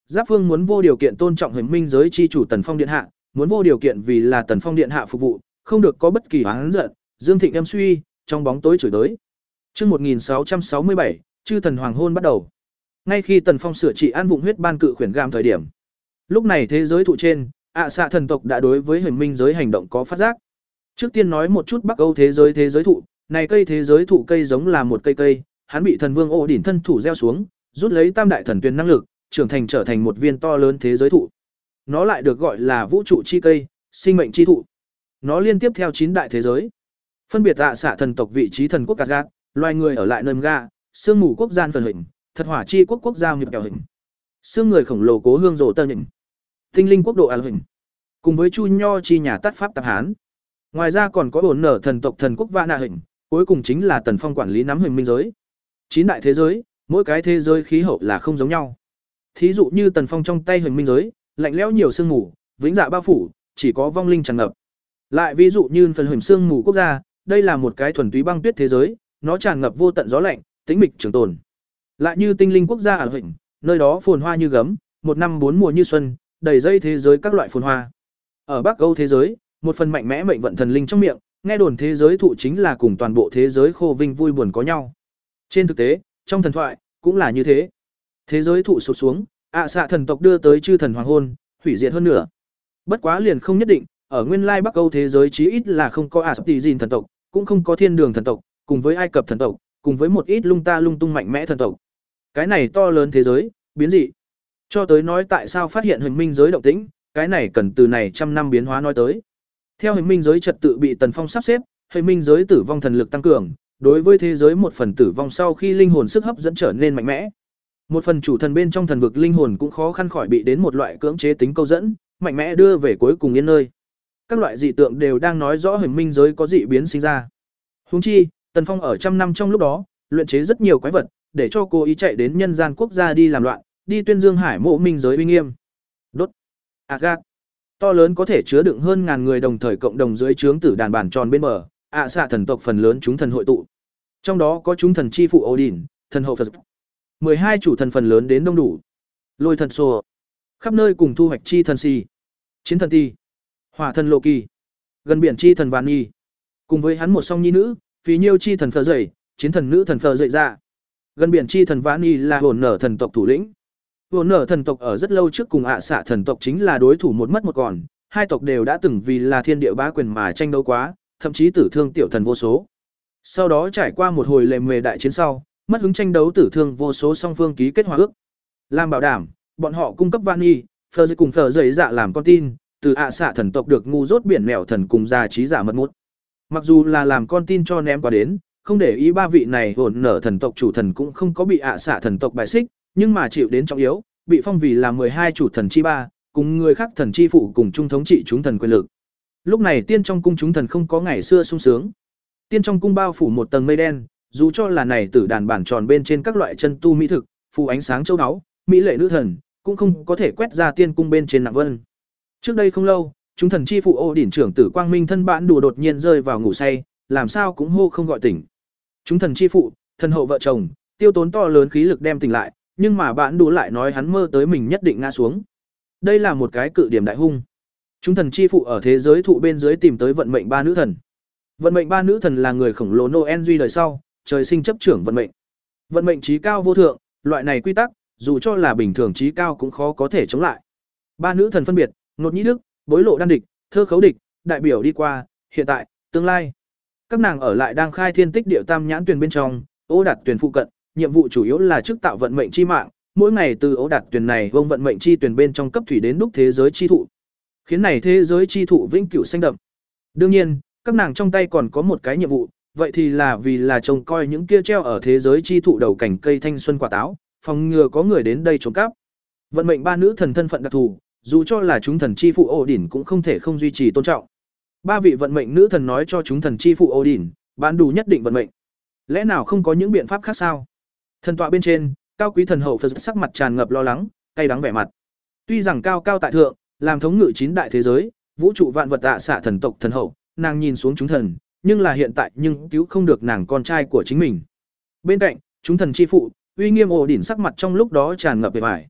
Giáp Phương muốn vô điều kiện tôn trọng Huyền Minh giới chi chủ Tần Phong điện hạ, muốn vô điều kiện vì là Tần Phong điện hạ phục vụ, không được có bất kỳ oán giận. Dương Thịnh âm suy, trong bóng tối chửi tới. Chương một nghìn sáu trăm sáu mươi bảy, chư thần hoàng hôn bắt đầu. Ngay khi Tần Phong sửa trị an vụng huyết ban cự khuyển gam thời điểm, lúc này thế giới thụ trên, ạ xạ thần tộc đã đối với Huyền Minh giới hành động có phát giác. Trước tiên nói một chút Bắc Âu thế giới thế giới thụ, này cây thế giới thụ cây giống là một cây cây, hắn bị thần vương Ô Đỉnh thân thủ gieo xuống, rút lấy tam đại thần tuyền năng lực, trưởng thành trở thành một viên to lớn thế giới thụ. Nó lại được gọi là vũ trụ chi cây, sinh mệnh chi thụ. Nó liên tiếp theo chín đại thế giới, phân biệt ạ xạ thần tộc vị trí thần quốc Asgard, loài người ở lại nơi ga, sương mù quốc gian phần hình, thật hỏa chi quốc quốc gia nghiệp kẹo hình, xương người khổng lồ cố hương rộ tơ hình, tinh linh quốc độ al hình, cùng với chu nho chi nhà tắt pháp tạp hán. Ngoài ra còn có ổn nở thần tộc thần quốc Vana hình, cuối cùng chính là Tần Phong quản lý nắm Huyền Minh giới. Chín đại thế giới, mỗi cái thế giới khí hậu là không giống nhau. Thí dụ như Tần Phong trong tay Huyền Minh giới, lạnh lẽo nhiều sương mù, vĩnh dạ bao phủ, chỉ có vong linh tràn ngập. Lại ví dụ như phần Huyền sương mù quốc gia, đây là một cái thuần túy băng tuyết thế giới, nó tràn ngập vô tận gió lạnh, tĩnh mịch trường tồn. Lại như tinh linh quốc gia ở Huyền, nơi đó phồn hoa như gấm, một năm bốn mùa như xuân, đầy dây thế giới các loại phồn hoa. Ở Bắc Âu thế giới, một phần mạnh mẽ mệnh vận thần linh trong miệng, nghe đồn thế giới thụ chính là cùng toàn bộ thế giới khô vinh vui buồn có nhau. Trên thực tế, trong thần thoại cũng là như thế. Thế giới thụ sụp xuống, ạ xạ thần tộc đưa tới chư thần hoàng hôn, hủy diệt hơn nữa. Bất quá liền không nhất định, ở nguyên lai Bắc Âu thế giới chí ít là không có Astartes thần tộc, cũng không có Thiên Đường thần tộc, cùng với Ai Cập thần tộc, cùng với một ít lung ta lung tung mạnh mẽ thần tộc. Cái này to lớn thế giới, biến dị. Cho tới nói tại sao phát hiện Huyền Minh giới động tĩnh, cái này cần từ này trăm năm biến hóa nói tới. Theo Huyền Minh giới trật tự bị Tần Phong sắp xếp, Huyền Minh giới tử vong thần lực tăng cường, đối với thế giới một phần tử vong sau khi linh hồn sức hấp dẫn trở nên mạnh mẽ. Một phần chủ thần bên trong thần vực linh hồn cũng khó khăn khỏi bị đến một loại cưỡng chế tính câu dẫn, mạnh mẽ đưa về cuối cùng yên nơi. Các loại dị tượng đều đang nói rõ Huyền Minh giới có dị biến sinh ra. Huống chi, Tần Phong ở trăm năm trong lúc đó, luyện chế rất nhiều quái vật, để cho cô ý chạy đến nhân gian quốc gia đi làm loạn, đi tuyên dương hải mộ minh giới uy nghiêm. Đốt. Asgard. To lớn có thể chứa đựng hơn ngàn người đồng thời cộng đồng dưới trướng tử đàn bản tròn bên bờ, ạ xạ thần tộc phần lớn chúng thần hội tụ. Trong đó có chúng thần chi phụ Odin, thần hậu Phật. mười hai chủ thần phần lớn đến đông đủ. Lôi thần Sô, khắp nơi cùng thu hoạch chi thần si, chiến thần ti, hỏa thần Loki, gần biển chi thần Vani, cùng với hắn một song nhi nữ, phí nhiêu chi thần Phờ dậy, chiến thần nữ thần Phờ dậy ra. Gần biển chi thần Vani là hồn nở thần tộc thủ lĩnh. Hồn nở thần tộc ở rất lâu trước cùng ạ xạ thần tộc chính là đối thủ một mất một còn, hai tộc đều đã từng vì là thiên địa bá quyền mà tranh đấu quá, thậm chí tử thương tiểu thần vô số. Sau đó trải qua một hồi lề mề đại chiến sau, mất hứng tranh đấu tử thương vô số song phương ký kết hòa ước. Làm bảo đảm, bọn họ cung cấp Vani, Phờ dậy cùng Phờ dậy dạ làm con tin, từ ạ xạ thần tộc được ngu dốt biển mèo thần cùng già trí giả mật mút. Mặc dù là làm con tin cho ném qua đến, không để ý ba vị này hồn nở thần tộc chủ thần cũng không có bị ạ xạ thần tộc bài xích, nhưng mà chịu đến trọng yếu, bị phong vì là mười hai chủ thần chi ba, cùng người khác thần chi phụ cùng chung thống trị chúng thần quyền lực. Lúc này tiên trong cung chúng thần không có ngày xưa sung sướng. Tiên trong cung bao phủ một tầng mây đen, dù cho là này tử đàn bản tròn bên trên các loại chân tu mỹ thực, phù ánh sáng châu áo, mỹ lệ nữ thần, cũng không có thể quét ra tiên cung bên trên nặng vân. Trước đây không lâu, chúng thần chi phụ Ô Đỉnh trưởng tử Quang Minh thân bản đùa đột nhiên rơi vào ngủ say, làm sao cũng hô không gọi tỉnh. Chúng thần chi phụ, thần hậu vợ chồng, tiêu tốn to lớn khí lực đem tỉnh lại, nhưng mà bạn đủ lại nói hắn mơ tới mình nhất định ngã xuống. Đây là một cái cự điểm đại hung. Chúng thần chi phụ ở thế giới thụ bên dưới tìm tới vận mệnh ba nữ thần. Vận mệnh ba nữ thần là người khổng lồ Noel duy đời sau, trời sinh chấp trưởng vận mệnh. Vận mệnh trí cao vô thượng, loại này quy tắc, dù cho là bình thường trí cao cũng khó có thể chống lại. Ba nữ thần phân biệt, Nột Nhĩ Đức, Bối Lộ Đan Địch, Thơ Khấu Địch, đại biểu đi qua, hiện tại, tương lai. Các nàng ở lại đang khai thiên tích địa tam nhãn tuyển bên trong, Ô Đạt tuyển phụ cận, nhiệm vụ chủ yếu là chức tạo vận mệnh chi mạng, mỗi ngày từ Ô Đạt tuyển này vông vận mệnh chi tuyển bên trong cấp thủy đến đúc thế giới chi thụ, khiến này thế giới chi thụ vĩnh cửu xanh đậm. Đương nhiên, các nàng trong tay còn có một cái nhiệm vụ, vậy thì là vì là trông coi những kia treo ở thế giới chi thụ đầu cảnh cây thanh xuân quả táo, phòng ngừa có người đến đây trộm cắp. Vận mệnh ba nữ thần thân phận đặc thù, dù cho là chúng thần chi phụ Odin cũng không thể không duy trì tôn trọng. Ba vị vận mệnh nữ thần nói cho chúng thần chi phụ Odin, bạn đủ nhất định vận mệnh. Lẽ nào không có những biện pháp khác sao? Thần tọa bên trên, cao quý thần hậu Phật sắc mặt tràn ngập lo lắng, cay đắng vẻ mặt. Tuy rằng cao cao tại thượng, làm thống ngự chín đại thế giới, vũ trụ vạn vật tạ xạ thần tộc thần hậu, nàng nhìn xuống chúng thần, nhưng là hiện tại nhưng cứu không được nàng con trai của chính mình. Bên cạnh, chúng thần chi phụ, uy nghiêm ổ đỉnh sắc mặt trong lúc đó tràn ngập vẻ vải.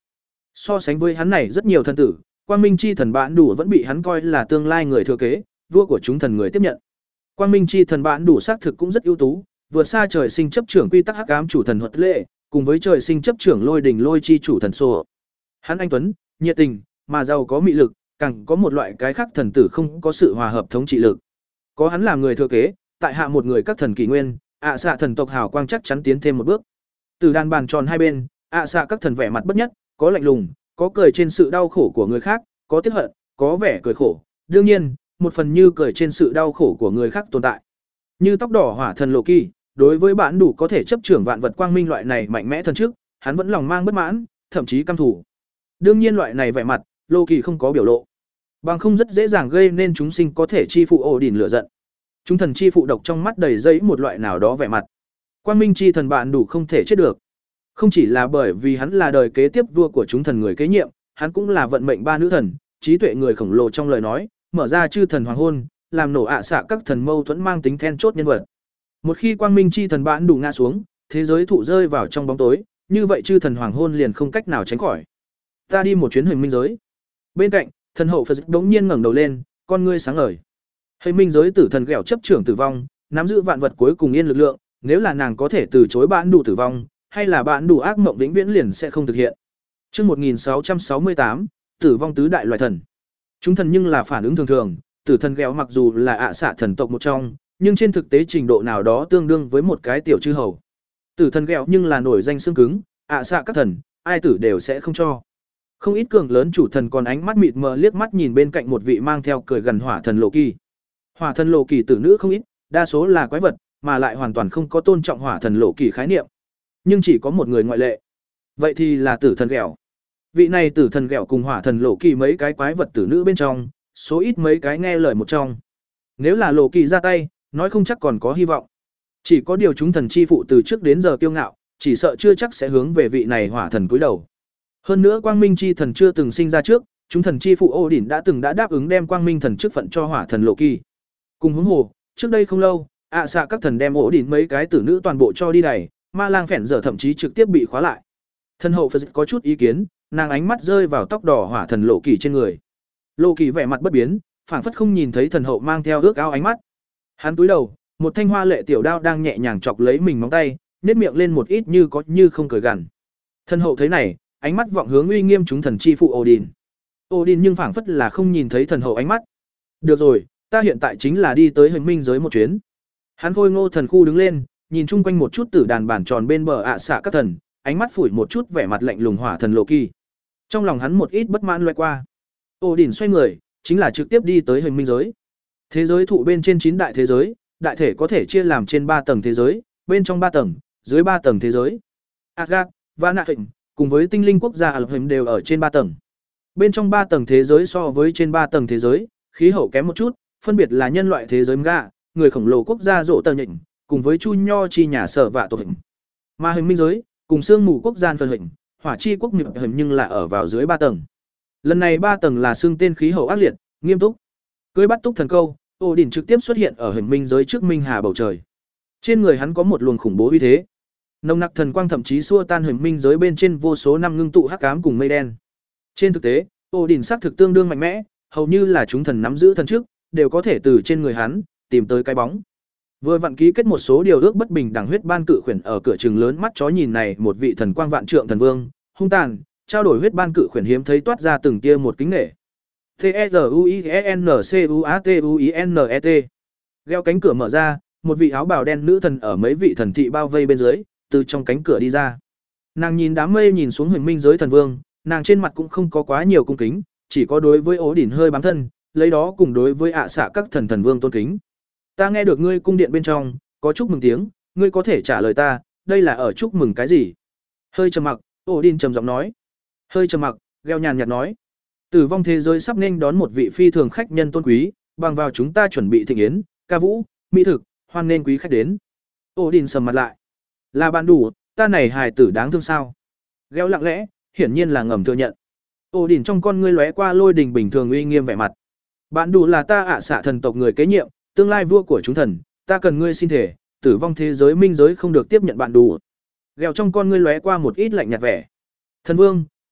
So sánh với hắn này rất nhiều thần tử, Quang Minh chi thần Bản Đủ vẫn bị hắn coi là tương lai người thừa kế, vua của chúng thần người tiếp nhận. Quang Minh chi thần Bản Đủ xác thực cũng rất ưu tú, vượt xa trời sinh chấp trưởng quy tắc hắc ám chủ thần Huật Lệ, cùng với trời sinh chấp trưởng lôi đỉnh lôi chi chủ thần Sô. Hắn anh tuấn, nhiệt tình, mà giàu có mị lực, càng có một loại cái khác thần tử không có sự hòa hợp thống trị lực. Có hắn làm người thừa kế, tại hạ một người các thần kỷ nguyên, ạ xạ thần tộc hào quang chắc chắn tiến thêm một bước. Từ đàn bàn tròn hai bên, ạ xạ các thần vẻ mặt bất nhất, có lạnh lùng, có cười trên sự đau khổ của người khác, có tiếc hận, có vẻ cười khổ. Đương nhiên, một phần như cười trên sự đau khổ của người khác tồn tại. Như tóc đỏ hỏa thần Lộ Kỳ, đối với Bản Đủ có thể chấp trưởng vạn vật quang minh loại này mạnh mẽ thần trước, hắn vẫn lòng mang bất mãn, thậm chí căm thù. Đương nhiên loại này vẻ mặt, Lộ Kỳ không có biểu lộ. Bằng không rất dễ dàng gây nên chúng sinh có thể chi phụ ổ đỉnh lửa giận. Chúng thần chi phụ độc trong mắt đầy dẫy một loại nào đó vẻ mặt. Quang minh chi thần Bản Đủ không thể chết được. Không chỉ là bởi vì hắn là đời kế tiếp vua của chúng thần người kế nhiệm, hắn cũng là vận mệnh ba nữ thần, trí tuệ người khổng lồ trong lời nói, mở ra chư thần hoàng hôn, làm nổ ạ xạ các thần mâu thuẫn mang tính then chốt nhân vật. Một khi quang minh chi thần Bản Đủ ngã xuống, thế giới thụ rơi vào trong bóng tối, như vậy chư thần hoàng hôn liền không cách nào tránh khỏi. Ta đi một chuyến hình minh giới. Bên cạnh, thần hậu Phật bỗng nhiên ngẩng đầu lên, con ngươi sáng ngời. Hình minh giới tử thần ghẹo chấp trưởng tử vong, nắm giữ vạn vật cuối cùng yên lực lượng, nếu là nàng có thể từ chối Bản Đủ tử vong, hay là Bản Đủ ác mộng vĩnh viễn liền sẽ không thực hiện. Chương một nghìn sáu trăm sáu mươi tám, tử vong tứ đại loài thần. Chúng thần nhưng là phản ứng thường thường, tử thần ghẹo mặc dù là ạ xạ thần tộc một trong, nhưng trên thực tế trình độ nào đó tương đương với một cái tiểu chư hầu. Tử thần ghẹo nhưng là nổi danh xương cứng, ạ xạ các thần, ai tử đều sẽ không cho. Không ít cường lớn chủ thần còn ánh mắt mịt mờ liếc mắt nhìn bên cạnh một vị mang theo cười gần hỏa thần Lộ Kỳ. Hỏa thần Lộ Kỳ tử nữ không ít, đa số là quái vật, mà lại hoàn toàn không có tôn trọng hỏa thần Lộ Kỳ khái niệm. Nhưng chỉ có một người ngoại lệ. Vậy thì là tử thần ghẹo. Vị này tử thần ghẹo cùng hỏa thần Lộ Kỳ mấy cái quái vật tử nữ bên trong, số ít mấy cái nghe lời một trong. Nếu là Lộ Kỳ ra tay, nói không chắc còn có hy vọng. Chỉ có điều chúng thần chi phụ từ trước đến giờ kiêu ngạo, chỉ sợ chưa chắc sẽ hướng về vị này hỏa thần cúi đầu. Hơn nữa quang minh chi thần chưa từng sinh ra trước, chúng thần chi phụ Odin đã từng đã đáp ứng đem quang minh thần chức phận cho hỏa thần Lộ Kỳ. Cùng hướng hồ, trước đây không lâu, ạ xạ các thần đem Odin mấy cái tử nữ toàn bộ cho đi đẩy, ma lang phèn giờ thậm chí trực tiếp bị khóa lại. Thần hậu Phật có chút ý kiến, nàng ánh mắt rơi vào tóc đỏ hỏa thần Lộ Kỳ trên người. Lộ Kỳ vẻ mặt bất biến, phảng phất không nhìn thấy thần hậu mang theo ước ao ánh mắt. Hắn cúi đầu, một thanh hoa lệ tiểu đao đang nhẹ nhàng chọc lấy mình móng tay, nhếch miệng lên một ít như có như không cười gằn. Thần hậu thấy này, ánh mắt vọng hướng uy nghiêm chúng thần chi phụ Odin. Odin nhưng phảng phất là không nhìn thấy thần hậu ánh mắt. Được rồi, ta hiện tại chính là đi tới hình minh giới một chuyến. Hắn khôi ngô thần khu đứng lên, nhìn chung quanh một chút tử đàn bản tròn bên bờ ạ xạ các thần, ánh mắt phủi một chút vẻ mặt lạnh lùng hỏa thần Lộ Kỳ. Trong lòng hắn một ít bất mãn lướt qua. Odin xoay người, chính là trực tiếp đi tới hình minh giới. Thế giới thụ bên trên chín đại thế giới, đại thể có thể chia làm trên ba tầng thế giới, bên trong ba tầng, dưới ba tầng thế giới. Asgard, Vanaheim, cùng với tinh linh quốc gia Alfheim đều ở trên ba tầng. Bên trong ba tầng thế giới so với trên ba tầng thế giới, khí hậu kém một chút, phân biệt là nhân loại thế giới Mga, người khổng lồ quốc gia Rộ Tờ Nhịn, cùng với Chu Nho chi nhà sở vạ tổ hình. Mà hình minh giới, cùng sương mù quốc gia phân hình, hỏa chi quốc nghiệp hình nhưng là ở vào dưới ba tầng. Lần này ba tầng là xương tên khí hậu ác liệt, nghiêm túc. Cưới bắt túc thần câu, Odin trực tiếp xuất hiện ở hình minh giới trước minh hà bầu trời. Trên người hắn có một luồng khủng bố uy thế. Nồng nặc thần quang thậm chí xua tan hình minh giới bên trên vô số năm ngưng tụ hắc ám cùng mây đen. Trên thực tế, Odin xác thực tương đương mạnh mẽ, hầu như là chúng thần nắm giữ thần trước, đều có thể từ trên người hắn tìm tới cái bóng. Vừa vặn ký kết một số điều ước bất bình đẳng huyết ban cự khuyển ở cửa trường lớn mắt chó nhìn này, một vị thần quang vạn trượng thần vương, hung tàn, trao đổi huyết ban cự khuyển hiếm thấy toát ra từng tia một kính nể. T E R U I E N C U A T U I N E T. Gheo cánh cửa mở ra, một vị áo bào đen nữ thần ở mấy vị thần thị bao vây bên dưới, từ trong cánh cửa đi ra. Nàng nhìn đám mây nhìn xuống hình minh giới thần vương, nàng trên mặt cũng không có quá nhiều cung kính, chỉ có đối với Odin hơi bám thân, lấy đó cùng đối với ạ xạ các thần thần vương tôn kính. Ta nghe được ngươi cung điện bên trong có chúc mừng tiếng, ngươi có thể trả lời ta, đây là ở chúc mừng cái gì? Hơi trầm mặc, Odin trầm giọng nói. Hơi trầm mặc, Gheo nhàn nhạt nói. Tử vong thế giới sắp nên đón một vị phi thường khách nhân tôn quý, bằng vào chúng ta chuẩn bị thịnh yến, ca vũ, mỹ thực, hoan nên quý khách đến. Odin sầm mặt lại. Là bạn đủ, ta này hài tử đáng thương sao? Gheo lặng lẽ, hiển nhiên là ngầm thừa nhận. Odin trong con ngươi lóe qua lôi đình bình thường uy nghiêm vẻ mặt. Bạn đủ là ta ạ xạ thần tộc người kế nhiệm, tương lai vua của chúng thần, ta cần ngươi xin thể, tử vong thế giới minh giới không được tiếp nhận bạn đủ. Gheo trong con ngươi lóe qua một ít lạnh nhạt vẻ. Thần vương,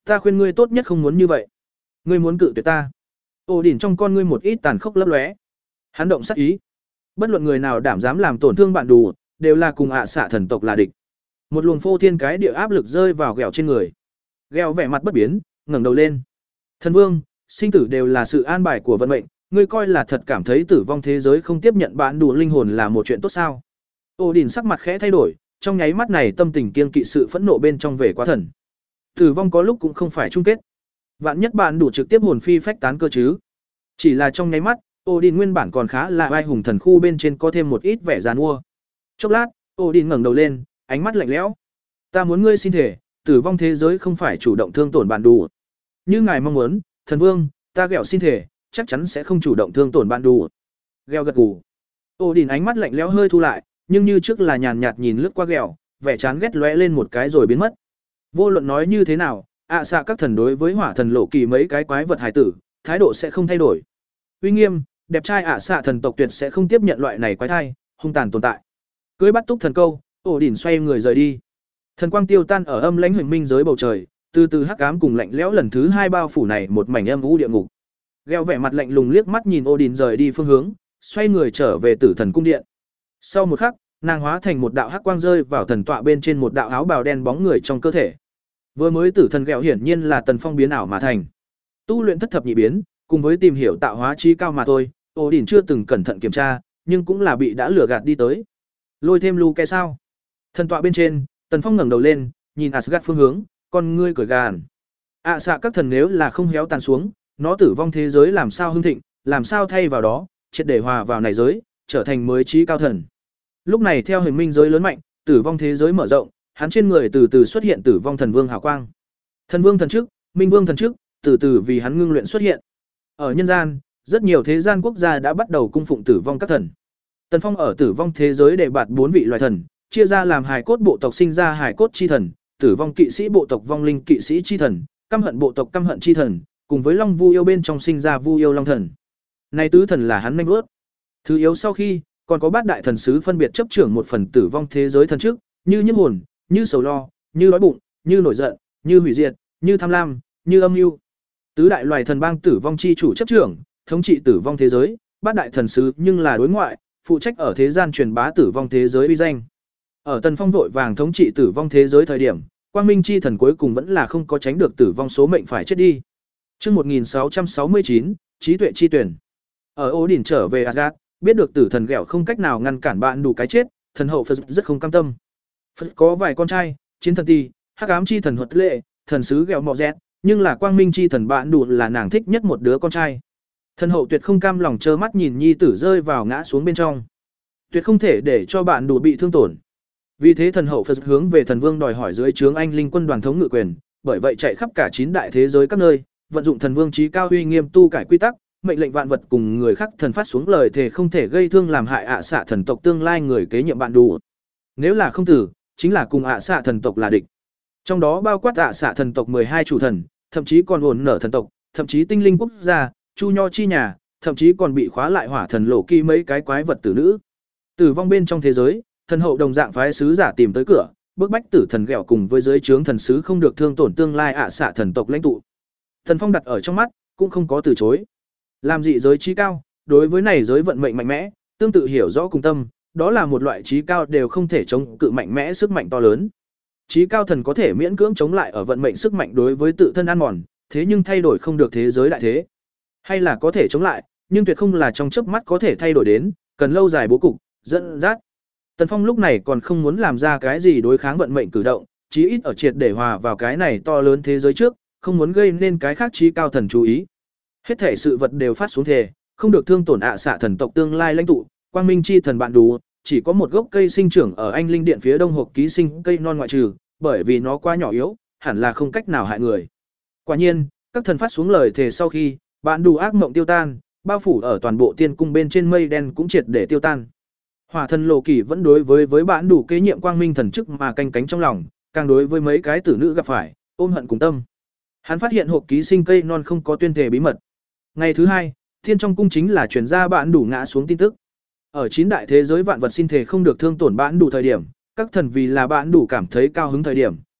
ta khuyên ngươi tốt nhất không muốn như vậy. Ngươi muốn cự tuyệt ta. Ổ đỉnh trong con ngươi một ít tàn khốc lấp lóe. Hắn động sát ý. Bất luận người nào đảm dám làm tổn thương bạn đủ, đều là cùng ạ xạ thần tộc là địch. Một luồng phô thiên cái địa áp lực rơi vào ghẹo trên người. Ghẹo vẻ mặt bất biến, ngẩng đầu lên. Thần vương, sinh tử đều là sự an bài của vận mệnh, ngươi coi là thật cảm thấy tử vong thế giới không tiếp nhận bạn đủ linh hồn là một chuyện tốt sao? Ổ đỉnh sắc mặt khẽ thay đổi, trong nháy mắt này tâm tình kiêng kỵ sự phẫn nộ bên trong về quá thần. Tử vong có lúc cũng không phải chung kết. Vạn nhất bạn đủ trực tiếp hồn phi phách tán cơ chứ? Chỉ là trong nháy mắt, Odin nguyên bản còn khá là vai hùng thần khu bên trên có thêm một ít vẻ giàn mua. Chốc lát, Odin ngẩng đầu lên, ánh mắt lạnh lẽo. Ta muốn ngươi xin thể, tử vong thế giới không phải chủ động thương tổn bạn đủ. Như ngài mong muốn, thần vương, ta ghẹo xin thể, chắc chắn sẽ không chủ động thương tổn bạn đủ. Ghẹo gật gù. Odin ánh mắt lạnh lẽo hơi thu lại, nhưng như trước là nhàn nhạt nhìn lướt qua ghẹo, vẻ chán ghét lóe lên một cái rồi biến mất. Vô luận nói như thế nào, ạ xạ các thần đối với hỏa thần lộ kỳ mấy cái quái vật hải tử, thái độ sẽ không thay đổi. Uy nghiêm, đẹp trai ạ xạ thần tộc tuyệt sẽ không tiếp nhận loại này quái thai, hung tàn tồn tại. Cưới bắt túc thần câu, ổ đỉnh xoay người rời đi. Thần quang tiêu tan ở âm lãnh huyền minh giới bầu trời, từ từ hắc ám cùng lạnh lẽo lần thứ hai bao phủ này một mảnh âm u địa ngục. Gheo vẻ mặt lạnh lùng liếc mắt nhìn ổ đỉnh rời đi phương hướng, xoay người trở về tử thần cung điện. Sau một khắc, nàng hóa thành một đạo hắc quang rơi vào thần tọa bên trên một đạo áo bào đen bóng người trong cơ thể. Vừa mới tử thần ghẹo hiển nhiên là tần phong biến ảo mà thành. Tu luyện thất thập nhị biến, cùng với tìm hiểu tạo hóa trí cao mà thôi, ổ đỉnh chưa từng cẩn thận kiểm tra, nhưng cũng là bị đã lừa gạt đi tới. Lôi thêm lu cái sao? Thần tọa bên trên, tần phong ngẩng đầu lên, nhìn Asgard phương hướng, con ngươi cười gàn. ạ xạ các thần nếu là không héo tàn xuống, nó tử vong thế giới làm sao hưng thịnh, làm sao thay vào đó, triệt để hòa vào này giới, trở thành mới trí cao thần. Lúc này theo hình minh giới lớn mạnh, tử vong thế giới mở rộng, hắn trên người từ từ xuất hiện tử vong thần vương hào quang. Thần vương thần chức, minh vương thần chức, từ từ vì hắn ngưng luyện xuất hiện. Ở nhân gian, rất nhiều thế gian quốc gia đã bắt đầu cung phụng tử vong các thần. Tần Phong ở tử vong thế giới để bạt bốn vị loài thần, chia ra làm hài cốt bộ tộc sinh ra hài cốt chi thần, tử vong kỵ sĩ bộ tộc vong linh kỵ sĩ chi thần, căm hận bộ tộc căm hận chi thần, cùng với long vu yêu bên trong sinh ra vu yêu long thần. Này tứ thần là hắn nhanh vớt. Thứ yếu sau khi, còn có bát đại thần sứ phân biệt chấp trưởng một phần tử vong thế giới thần chức, như nhiễm hồn, như sầu lo, như đói bụng, như nổi giận, như hủy diệt, như tham lam, như âm mưu. Tứ đại loài thần bang tử vong chi chủ chấp trưởng, thống trị tử vong thế giới, bát đại thần sứ nhưng là đối ngoại, phụ trách ở thế gian truyền bá tử vong thế giới uy danh. Ở Tần Phong vội vàng thống trị tử vong thế giới thời điểm, Quang Minh chi thần cuối cùng vẫn là không có tránh được tử vong số mệnh phải chết đi. Chương một nghìn sáu trăm sáu mươi chín, trí tuệ chi tuyển. Ở Odin trở về Asgard, biết được tử thần ghẹo không cách nào ngăn cản bạn đủ cái chết, thần hậu Phật rất không cam tâm. Phật có vài con trai, chiến thần ti, hắc ám chi thần Huật Lệ, thần sứ ghẹo mọ dẹt, nhưng là Quang Minh chi thần bạn đủ là nàng thích nhất một đứa con trai. Thần hậu tuyệt không cam lòng trơ mắt nhìn nhi tử rơi vào ngã xuống bên trong, tuyệt không thể để cho bạn đủ bị thương tổn. Vì thế thần hậu Phật hướng về thần vương đòi hỏi dưới trướng anh linh quân đoàn thống ngự quyền, bởi vậy chạy khắp cả chín đại thế giới các nơi, vận dụng thần vương trí cao uy nghiêm tu cải quy tắc, mệnh lệnh vạn vật cùng người khác thần phát xuống lời thề không thể gây thương làm hại ạ xạ thần tộc tương lai người kế nhiệm bạn đủ. Nếu là không tử, chính là cùng ạ xạ thần tộc là địch. Trong đó bao quát ạ xạ thần tộc mười hai chủ thần, thậm chí còn ổn nở thần tộc, thậm chí tinh linh quốc gia, chu nho chi nhà, thậm chí còn bị khóa lại hỏa thần lộ kỳ mấy cái quái vật tử nữ. Tử vong bên trong thế giới, thần hậu đồng dạng phái sứ giả tìm tới cửa, bức bách tử thần ghẹo cùng với dưới trướng thần sứ không được thương tổn tương lai ạ xạ thần tộc lãnh tụ. Thần Phong đặt ở trong mắt, cũng không có từ chối. Làm dị giới trí cao, đối với này giới vận mệnh mạnh mẽ, tương tự hiểu rõ cùng tâm, đó là một loại trí cao đều không thể chống cự mạnh mẽ sức mạnh to lớn. Trí cao thần có thể miễn cưỡng chống lại ở vận mệnh sức mạnh đối với tự thân ăn mòn, thế nhưng thay đổi không được thế giới đại thế. Hay là có thể chống lại, nhưng tuyệt không là trong chớp mắt có thể thay đổi đến, cần lâu dài bố cục, dẫn dắt. Tần Phong lúc này còn không muốn làm ra cái gì đối kháng vận mệnh cử động, chí ít ở triệt để hòa vào cái này to lớn thế giới trước, không muốn gây nên cái khác trí cao thần chú ý. Hết thể sự vật đều phát xuống thề, không được thương tổn ạ xạ thần tộc tương lai lãnh tụ, Quang Minh chi thần bạn đủ, chỉ có một gốc cây sinh trưởng ở Anh Linh Điện phía đông hộp ký sinh cây non ngoại trừ, bởi vì nó quá nhỏ yếu, hẳn là không cách nào hại người. Quả nhiên, các thần phát xuống lời thề sau khi, bạn đủ ác mộng tiêu tan, bao phủ ở toàn bộ tiên cung bên trên mây đen cũng triệt để tiêu tan. Hỏa thần Lộ Kỳ vẫn đối với với bạn đủ kế nhiệm Quang Minh thần chức mà canh cánh trong lòng, càng đối với mấy cái tử nữ gặp phải, ôm hận cùng tâm. Hắn phát hiện hộp ký sinh cây non không có tuyên thề bí mật. Ngày thứ hai, thiên trong cung chính là truyền ra bạn đủ ngã xuống tin tức. Ở chín đại thế giới vạn vật xin thề không được thương tổn bạn đủ thời điểm, các thần vì là bạn đủ cảm thấy cao hứng thời điểm,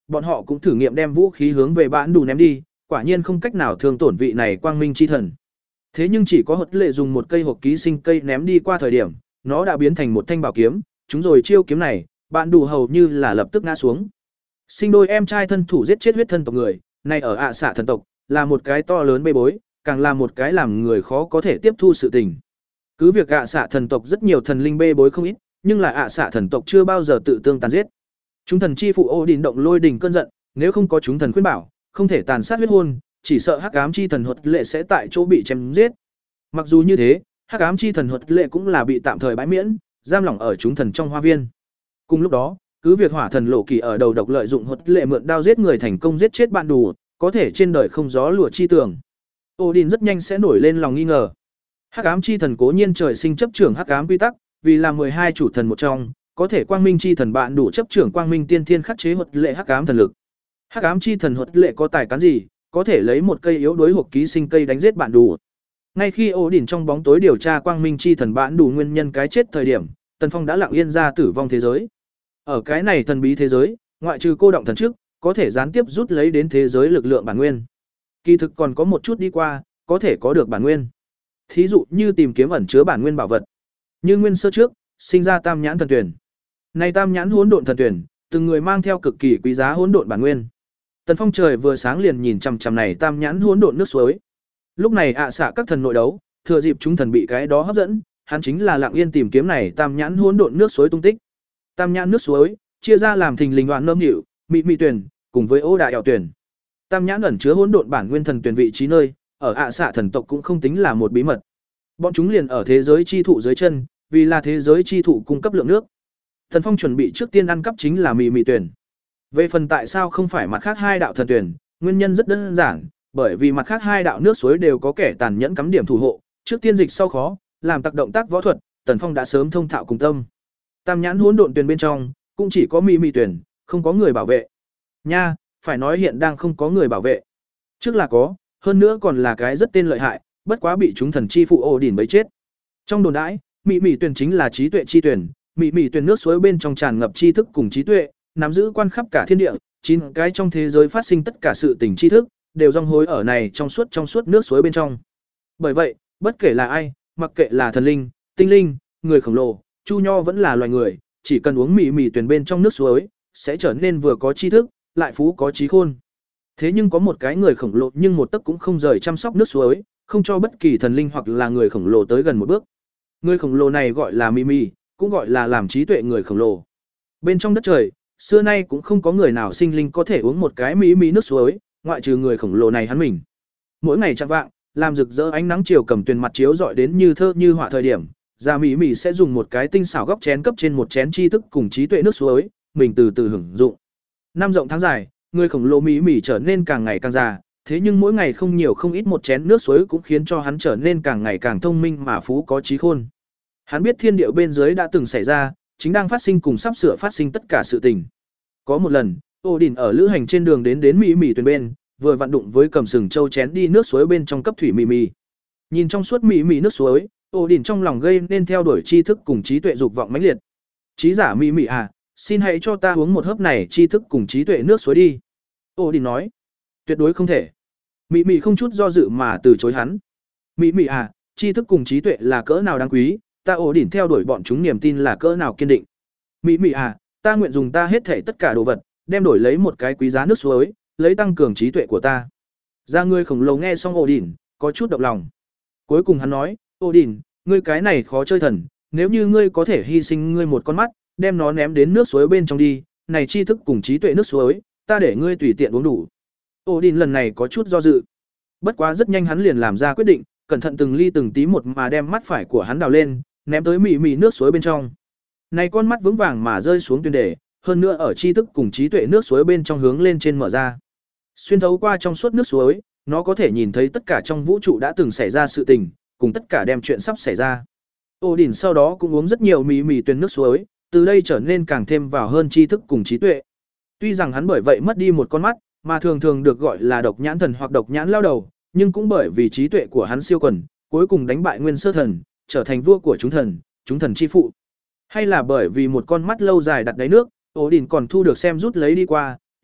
bọn họ cũng thử nghiệm đem vũ khí hướng về Bản đủ ném đi, quả nhiên không cách nào thương tổn vị này quang minh chi thần. Thế nhưng chỉ có Hột Lệ dùng một cây hộp ký sinh cây ném đi qua thời điểm, nó đã biến thành một thanh bảo kiếm, chúng rồi chiêu kiếm này, Bản đủ hầu như là lập tức ngã xuống. Sinh đôi em trai thân thủ giết chết huyết thân tộc người, này ở ạ xạ thần tộc, là một cái to lớn bê bối, càng là một cái làm người khó có thể tiếp thu sự tình. Cứ việc ạ xạ thần tộc rất nhiều thần linh bê bối không ít, nhưng là ạ xạ thần tộc chưa bao giờ tự tương tàn giết. Chúng thần chi phụ Odin động lôi đình cơn giận, nếu không có chúng thần khuyên bảo, không thể tàn sát huyết hôn, chỉ sợ Hắc ám chi thần Hột Lệ sẽ tại chỗ bị chém giết. Mặc dù như thế, Hắc ám chi thần Hột Lệ cũng là bị tạm thời bãi miễn, giam lỏng ở chúng thần trong hoa viên. Cùng lúc đó, cứ việc hỏa thần Lộ Kỳ ở đầu độc lợi dụng Hột Lệ mượn đao giết người thành công giết chết bạn đủ, có thể trên đời không gió lùa chi tưởng. Odin rất nhanh sẽ nổi lên lòng nghi ngờ. Hắc ám chi thần cố nhiên trời sinh chấp trưởng hắc ám quy tắc, vì là mười hai chủ thần một trong, có thể quang minh chi thần bạn đủ chấp trưởng quang minh tiên thiên khắc chế Hột Lệ hắc ám thần lực. Hắc ám chi thần Hột Lệ có tài cán gì, có thể lấy một cây yếu đối hộp ký sinh cây đánh giết bạn đủ. Ngay khi Odin trong bóng tối điều tra quang minh chi thần bạn đủ nguyên nhân cái chết thời điểm, Tần Phong đã lặng yên ra tử vong thế giới. Ở cái này thần bí thế giới, ngoại trừ cô động thần trước, có thể gián tiếp rút lấy đến thế giới lực lượng bản nguyên. Kỳ thực còn có một chút đi qua, có thể có được bản nguyên. Thí dụ như tìm kiếm ẩn chứa bản nguyên bảo vật. Như nguyên sơ trước, sinh ra Tam Nhãn thần tuyển. Này Tam Nhãn hỗn độn thần tuyển, từng người mang theo cực kỳ quý giá hỗn độn bản nguyên. Tần Phong trời vừa sáng liền nhìn chằm chằm này Tam Nhãn hỗn độn nước suối. Lúc này ạ xạ các thần nội đấu, thừa dịp chúng thần bị cái đó hấp dẫn, hắn chính là lặng yên tìm kiếm này Tam Nhãn hỗn độn nước suối tung tích. Tam Nhãn nước suối chia ra làm thình lình đoạn nơm nhịu, mị mị tuyển, cùng với ô đại ảo tuyển. Tam Nhãn ẩn chứa hỗn độn bản nguyên thần tuyển vị trí nơi, ở ạ xạ thần tộc cũng không tính là một bí mật. Bọn chúng liền ở thế giới chi thụ dưới chân, vì là thế giới chi thụ cung cấp lượng nước. Thần Phong chuẩn bị trước tiên ăn cắp chính là mị mị tuyển. Về phần tại sao không phải mặt khác hai đạo thần tuyển, nguyên nhân rất đơn giản, bởi vì mặt khác hai đạo nước suối đều có kẻ tàn nhẫn cắm điểm thủ hộ, trước tiên dịch sau khó, làm tác động tác võ thuật, Tần Phong đã sớm thông thạo cùng tâm. Tam Nhãn hỗn độn tuyển bên trong, cũng chỉ có mị mị tuyển, không có người bảo vệ. Nha, phải nói hiện đang không có người bảo vệ. Trước là có, hơn nữa còn là cái rất tên lợi hại, bất quá bị chúng thần chi phụ Odin bấy chết. Trong đồn đãi, mị mị tuyển chính là trí tuệ chi tuyển, mị mị tuyển nước suối bên trong tràn ngập tri thức cùng trí tuệ, nắm giữ quan khắp cả thiên địa, chín cái trong thế giới phát sinh tất cả sự tình tri thức, đều dòng hối ở này trong suốt trong suốt nước suối bên trong. Bởi vậy, bất kể là ai, mặc kệ là thần linh, tinh linh, người khổng lồ, chu nho vẫn là loài người, chỉ cần uống mị mị tuyển bên trong nước suối, sẽ trở nên vừa có tri thức, lại phú có trí khôn. Thế nhưng có một cái người khổng lồ nhưng một tấc cũng không rời chăm sóc nước suối, không cho bất kỳ thần linh hoặc là người khổng lồ tới gần một bước. Người khổng lồ này gọi là Mimi, cũng gọi là làm trí tuệ người khổng lồ. Bên trong đất trời, xưa nay cũng không có người nào sinh linh có thể uống một cái mỹ mỹ nước suối, ngoại trừ người khổng lồ này hắn mình. Mỗi ngày chạng vạng, làm rực rỡ ánh nắng chiều cầm tuyền mặt chiếu rọi đến như thơ như họa thời điểm, Gia Mỹ Mỹ sẽ dùng một cái tinh xảo góc chén cấp trên một chén tri thức cùng trí tuệ nước suối, mình từ từ hưởng dụng. Năm rộng tháng dài, người khổng lồ Mỹ Mỹ trở nên càng ngày càng già, thế nhưng mỗi ngày không nhiều không ít một chén nước suối cũng khiến cho hắn trở nên càng ngày càng thông minh mà phú có trí khôn. Hắn biết thiên địa bên dưới đã từng xảy ra, chính đang phát sinh cùng sắp sửa phát sinh tất cả sự tình. Có một lần, Odin ở lữ hành trên đường đến đến Mỹ Mỹ tuyển bên, vừa vặn đụng với cầm sừng châu chén đi nước suối bên trong cấp thủy Mỹ Mỹ. Nhìn trong suốt Mỹ Mỹ nước suối, Odin trong lòng gây nên theo đuổi tri thức cùng trí tuệ dục vọng mãnh liệt. Trí giả Mỹ Mỹ à, xin hãy cho ta uống một hớp này tri thức cùng trí tuệ nước suối đi. Odin nói, tuyệt đối không thể. Mỹ Mỹ không chút do dự mà từ chối hắn. Mỹ Mỹ à, tri thức cùng trí tuệ là cỡ nào đáng quý, ta Odin theo đuổi bọn chúng niềm tin là cỡ nào kiên định. Mỹ Mỹ à, ta nguyện dùng ta hết thảy tất cả đồ vật, đem đổi lấy một cái quý giá nước suối, lấy tăng cường trí tuệ của ta. Ra người khổng lồ nghe xong Odin, có chút động lòng. Cuối cùng hắn nói, Odin, ngươi cái này khó chơi thần, nếu như ngươi có thể hy sinh ngươi một con mắt, đem nó ném đến nước suối bên trong đi, này tri thức cùng trí tuệ nước suối, ta để ngươi tùy tiện uống đủ. Odin lần này có chút do dự. Bất quá rất nhanh hắn liền làm ra quyết định, cẩn thận từng ly từng tí một mà đem mắt phải của hắn đào lên, ném tới mị mị nước suối bên trong. Này con mắt vững vàng mà rơi xuống tuyến đề, hơn nữa ở tri thức cùng trí tuệ nước suối bên trong hướng lên trên mở ra. Xuyên thấu qua trong suốt nước suối, nó có thể nhìn thấy tất cả trong vũ trụ đã từng xảy ra sự tình, cùng tất cả đem chuyện sắp xảy ra. Odin sau đó cũng uống rất nhiều mị mị tuyển nước suối, từ đây trở nên càng thêm vào hơn tri thức cùng trí tuệ. Tuy rằng hắn bởi vậy mất đi một con mắt, mà thường thường được gọi là độc nhãn thần hoặc độc nhãn lao đầu, nhưng cũng bởi vì trí tuệ của hắn siêu quần, cuối cùng đánh bại nguyên sơ thần, trở thành vua của chúng thần, chúng thần chi phụ. Hay là bởi vì một con mắt lâu dài đặt đáy nước, Odin còn thu được xem rút lấy đi qua,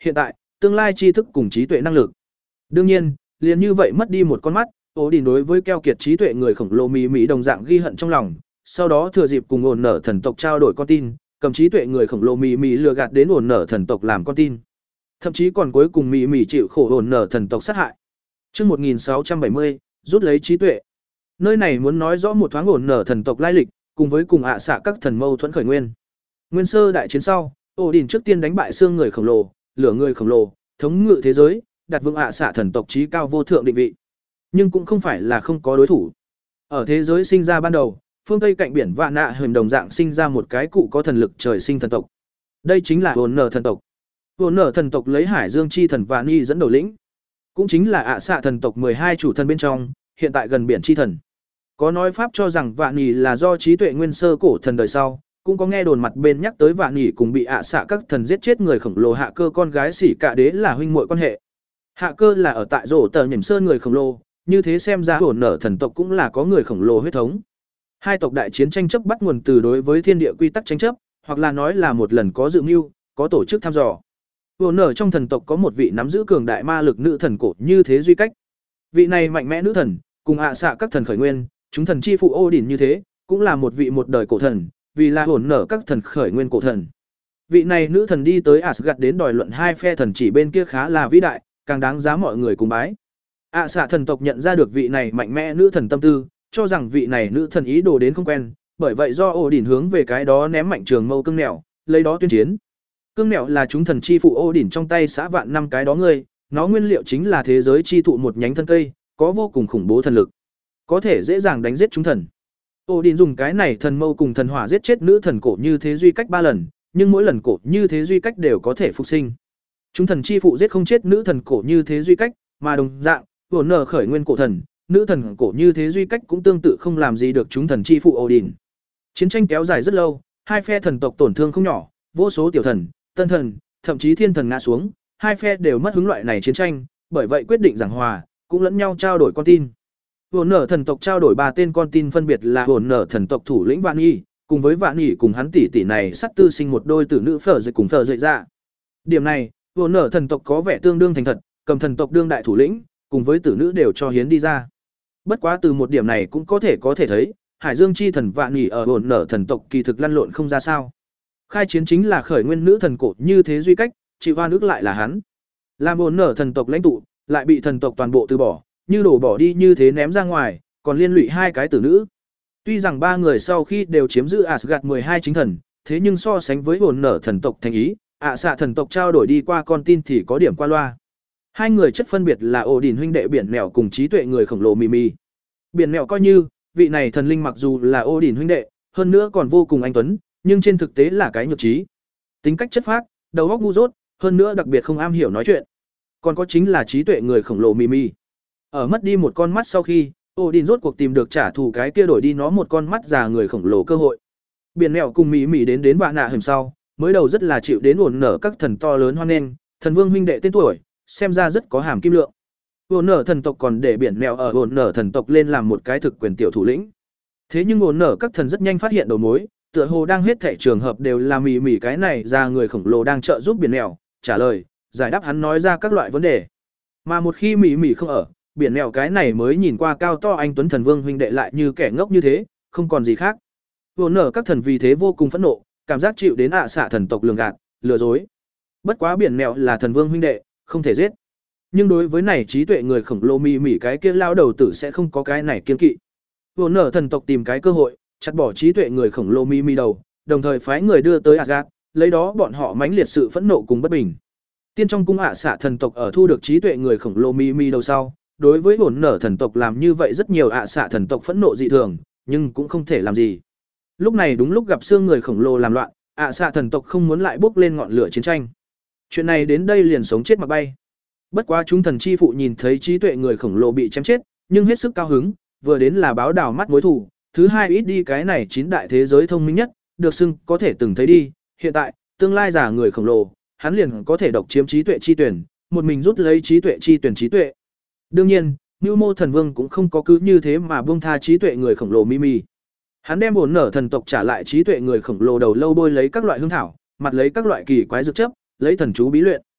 hiện tại, tương lai tri thức cùng trí tuệ năng lực. Đương nhiên, liền như vậy mất đi một con mắt, Odin đối với keo kiệt trí tuệ người khổng lồ Mị Mị đồng dạng ghi hận trong lòng, sau đó thừa dịp cùng ổn nở thần tộc trao đổi con tin, cầm trí tuệ người khổng lồ Mị Mị lừa gạt đến ổn nở thần tộc làm con tin. Thậm chí còn cuối cùng Mị Mị chịu khổ ổn nở thần tộc sát hại. Chương một nghìn sáu trăm bảy mươi, rút lấy trí tuệ. Nơi này muốn nói rõ một thoáng ổn nở thần tộc lai lịch, cùng với cùng ạ xạ các thần mâu thuẫn khởi nguyên. Nguyên sơ đại chiến sau, Odin trước tiên đánh bại xương người khổng lồ, lửa người khổng lồ, thống ngự thế giới, đặt vững ạ xạ thần tộc trí cao vô thượng định vị. Nhưng cũng không phải là không có đối thủ. Ở thế giới sinh ra ban đầu, phương Tây cạnh biển Vạn Nạ Hừm đồng dạng sinh ra một cái cụ có thần lực trời sinh thần tộc. Đây chính là Hồn Nở thần tộc. Hồn Nở thần tộc lấy Hải Dương chi thần Vạn Nhi dẫn đầu lĩnh, cũng chính là ạ xạ thần tộc mười hai chủ thần bên trong, hiện tại gần biển chi thần. Có nói pháp cho rằng Vạn Nhi là do trí tuệ nguyên sơ cổ thần đời sau, cũng có nghe đồn mặt bên nhắc tới Vạn Nhi cùng bị ạ xạ các thần giết chết người khổng lồ Hạ Cơ con gái Xỉ Cả Đế là huynh muội quan hệ. Hạ Cơ là ở tại rổ tờ nhểm sơn người khổng lồ, như thế xem ra Hồn Nở thần tộc cũng là có người khổng lồ huyết thống. Hai tộc đại chiến tranh chấp bắt nguồn từ đối với thiên địa quy tắc tranh chấp, hoặc là nói là một lần có dự mưu, có tổ chức thăm dò. Hồn Nở trong thần tộc có một vị nắm giữ cường đại ma lực nữ thần cổ như thế duy cách. Vị này mạnh mẽ nữ thần, cùng ạ xạ các thần khởi nguyên, chúng thần chi phụ Odin như thế, cũng là một vị một đời cổ thần, vì là Hồn Nở các thần khởi nguyên cổ thần. Vị này nữ thần đi tới Asgard đến đòi luận hai phe thần chỉ bên kia khá là vĩ đại, càng đáng giá mọi người cùng bái. ạ xạ thần tộc nhận ra được vị này mạnh mẽ nữ thần tâm tư, cho rằng vị này nữ thần ý đồ đến không quen, bởi vậy do Odin hướng về cái đó ném mạnh trường mâu cương nẻo, lấy đó tuyên chiến. Cương nẻo là chúng thần chi phụ Odin trong tay xã vạn năm cái đó ngươi, nó nguyên liệu chính là thế giới chi thụ một nhánh thân cây, có vô cùng khủng bố thần lực, có thể dễ dàng đánh giết chúng thần. Odin dùng cái này thần mâu cùng thần hỏa giết chết nữ thần cổ như thế duy cách ba lần, nhưng mỗi lần cổ như thế duy cách đều có thể phục sinh. Chúng thần chi phụ giết không chết nữ thần cổ như thế duy cách, mà đồng dạng, Hồn Nở khởi nguyên cổ thần, nữ thần cổ như thế duy cách cũng tương tự không làm gì được chúng thần chi phụ Odin. Chiến tranh kéo dài rất lâu, hai phe thần tộc tổn thương không nhỏ, vô số tiểu thần, tân thần, thậm chí thiên thần ngã xuống, hai phe đều mất hứng loại này chiến tranh, bởi vậy quyết định giảng hòa, cũng lẫn nhau trao đổi con tin. Hồn Nở thần tộc trao đổi ba tên con tin phân biệt là Hồn Nở thần tộc thủ lĩnh Vạn Nhi, cùng với Vạn Nhi cùng hắn tỷ tỷ này sắt tư sinh một đôi tử nữ Phở Dậy cùng Phở Dậy ra. Điểm này, Hồn Nở thần tộc có vẻ tương đương thành thật, cầm thần tộc đương đại thủ lĩnh, cùng với tử nữ đều cho hiến đi ra. Bất quá từ một điểm này cũng có thể có thể thấy, Hải Dương chi thần Vạn Nhi ở Hồn Nở thần tộc kỳ thực lăn lộn không ra sao. Khai chiến chính là khởi nguyên nữ thần cổ như thế duy cách, chịu oan ức lại là hắn. Làm Hồn Nở thần tộc lãnh tụ, lại bị thần tộc toàn bộ từ bỏ, như đổ bỏ đi như thế ném ra ngoài, còn liên lụy hai cái tử nữ. Tuy rằng ba người sau khi đều chiếm giữ Asgard mười hai chính thần, thế nhưng so sánh với Hồn Nở thần tộc thành ý, ạ xạ thần tộc trao đổi đi qua con tin thì có điểm qua loa. Hai người chất phân biệt là Odin huynh đệ biển mèo cùng trí tuệ người khổng lồ Mị Mị. Biển mèo coi như, vị này thần linh mặc dù là Odin huynh đệ, hơn nữa còn vô cùng anh tuấn, nhưng trên thực tế là cái nhược trí. Tính cách chất phác, đầu óc ngu dốt, hơn nữa đặc biệt không am hiểu nói chuyện. Còn có chính là trí tuệ người khổng lồ Mị Mị. Ở mất đi một con mắt sau khi, Odin rốt cuộc tìm được trả thù cái kia đổi đi nó một con mắt già người khổng lồ cơ hội. Biển mèo cùng Mị Mị đến đến Vạn Nạ Hừm sau, mới đầu rất là chịu đến Hồn Nở các thần to lớn hoan nghênh, thần vương huynh đệ tên tuổi, xem ra rất có hàm kim lượng. Hồn Nở thần tộc còn để biển mèo ở Hồn Nở thần tộc lên làm một cái thực quyền tiểu thủ lĩnh. Thế nhưng Hồn Nở các thần rất nhanh phát hiện đầu mối, tựa hồ đang hết thảy trường hợp đều là Mị Mị cái này ra người khổng lồ đang trợ giúp biển mèo, trả lời, giải đáp hắn nói ra các loại vấn đề. Mà một khi Mị Mị không ở, biển mèo cái này mới nhìn qua cao to anh tuấn thần vương huynh đệ lại như kẻ ngốc như thế, không còn gì khác. Hồn Nở các thần vì thế vô cùng phẫn nộ, cảm giác chịu đến ạ xạ thần tộc lường gạt, lừa dối. Bất quá biển mèo là thần vương huynh đệ, không thể giết. Nhưng đối với này trí tuệ người khổng lồ Mị Mị cái kia lao đầu tử sẽ không có cái này kiên kỵ. Hồn Nở thần tộc tìm cái cơ hội, chặt bỏ trí tuệ người khổng lồ Mị Mị đầu, đồng thời phái người đưa tới Asgard, lấy đó bọn họ mãnh liệt sự phẫn nộ cùng bất bình. Tiên trong cung ạ xạ thần tộc ở thu được trí tuệ người khổng lồ Mị Mị đầu sau, đối với Hồn Nở thần tộc làm như vậy rất nhiều ạ xạ thần tộc phẫn nộ dị thường, nhưng cũng không thể làm gì. Lúc này đúng lúc gặp xương người khổng lồ làm loạn, ạ xạ thần tộc không muốn lại bốc lên ngọn lửa chiến tranh. Chuyện này đến đây liền sống chết mà bay. Bất quá chúng thần chi phụ nhìn thấy trí tuệ người khổng lồ bị chém chết, nhưng hết sức cao hứng, vừa đến là báo đào mắt mối thù, thứ hai ít đi cái này chín đại thế giới thông minh nhất, được xưng có thể từng thấy đi, hiện tại, tương lai giả người khổng lồ, hắn liền có thể độc chiếm trí tuệ chi tuyển, một mình rút lấy trí tuệ chi tuyển trí tuệ. Đương nhiên, Nưu Mô thần vương cũng không có cứ như thế mà buông tha trí tuệ người khổng lồ Mị Mị. Hắn đem Hồn Nở thần tộc trả lại trí tuệ người khổng lồ đầu lâu bôi lấy các loại hương thảo, mặt lấy các loại kỳ quái dược chất, lấy thần chú bí luyện.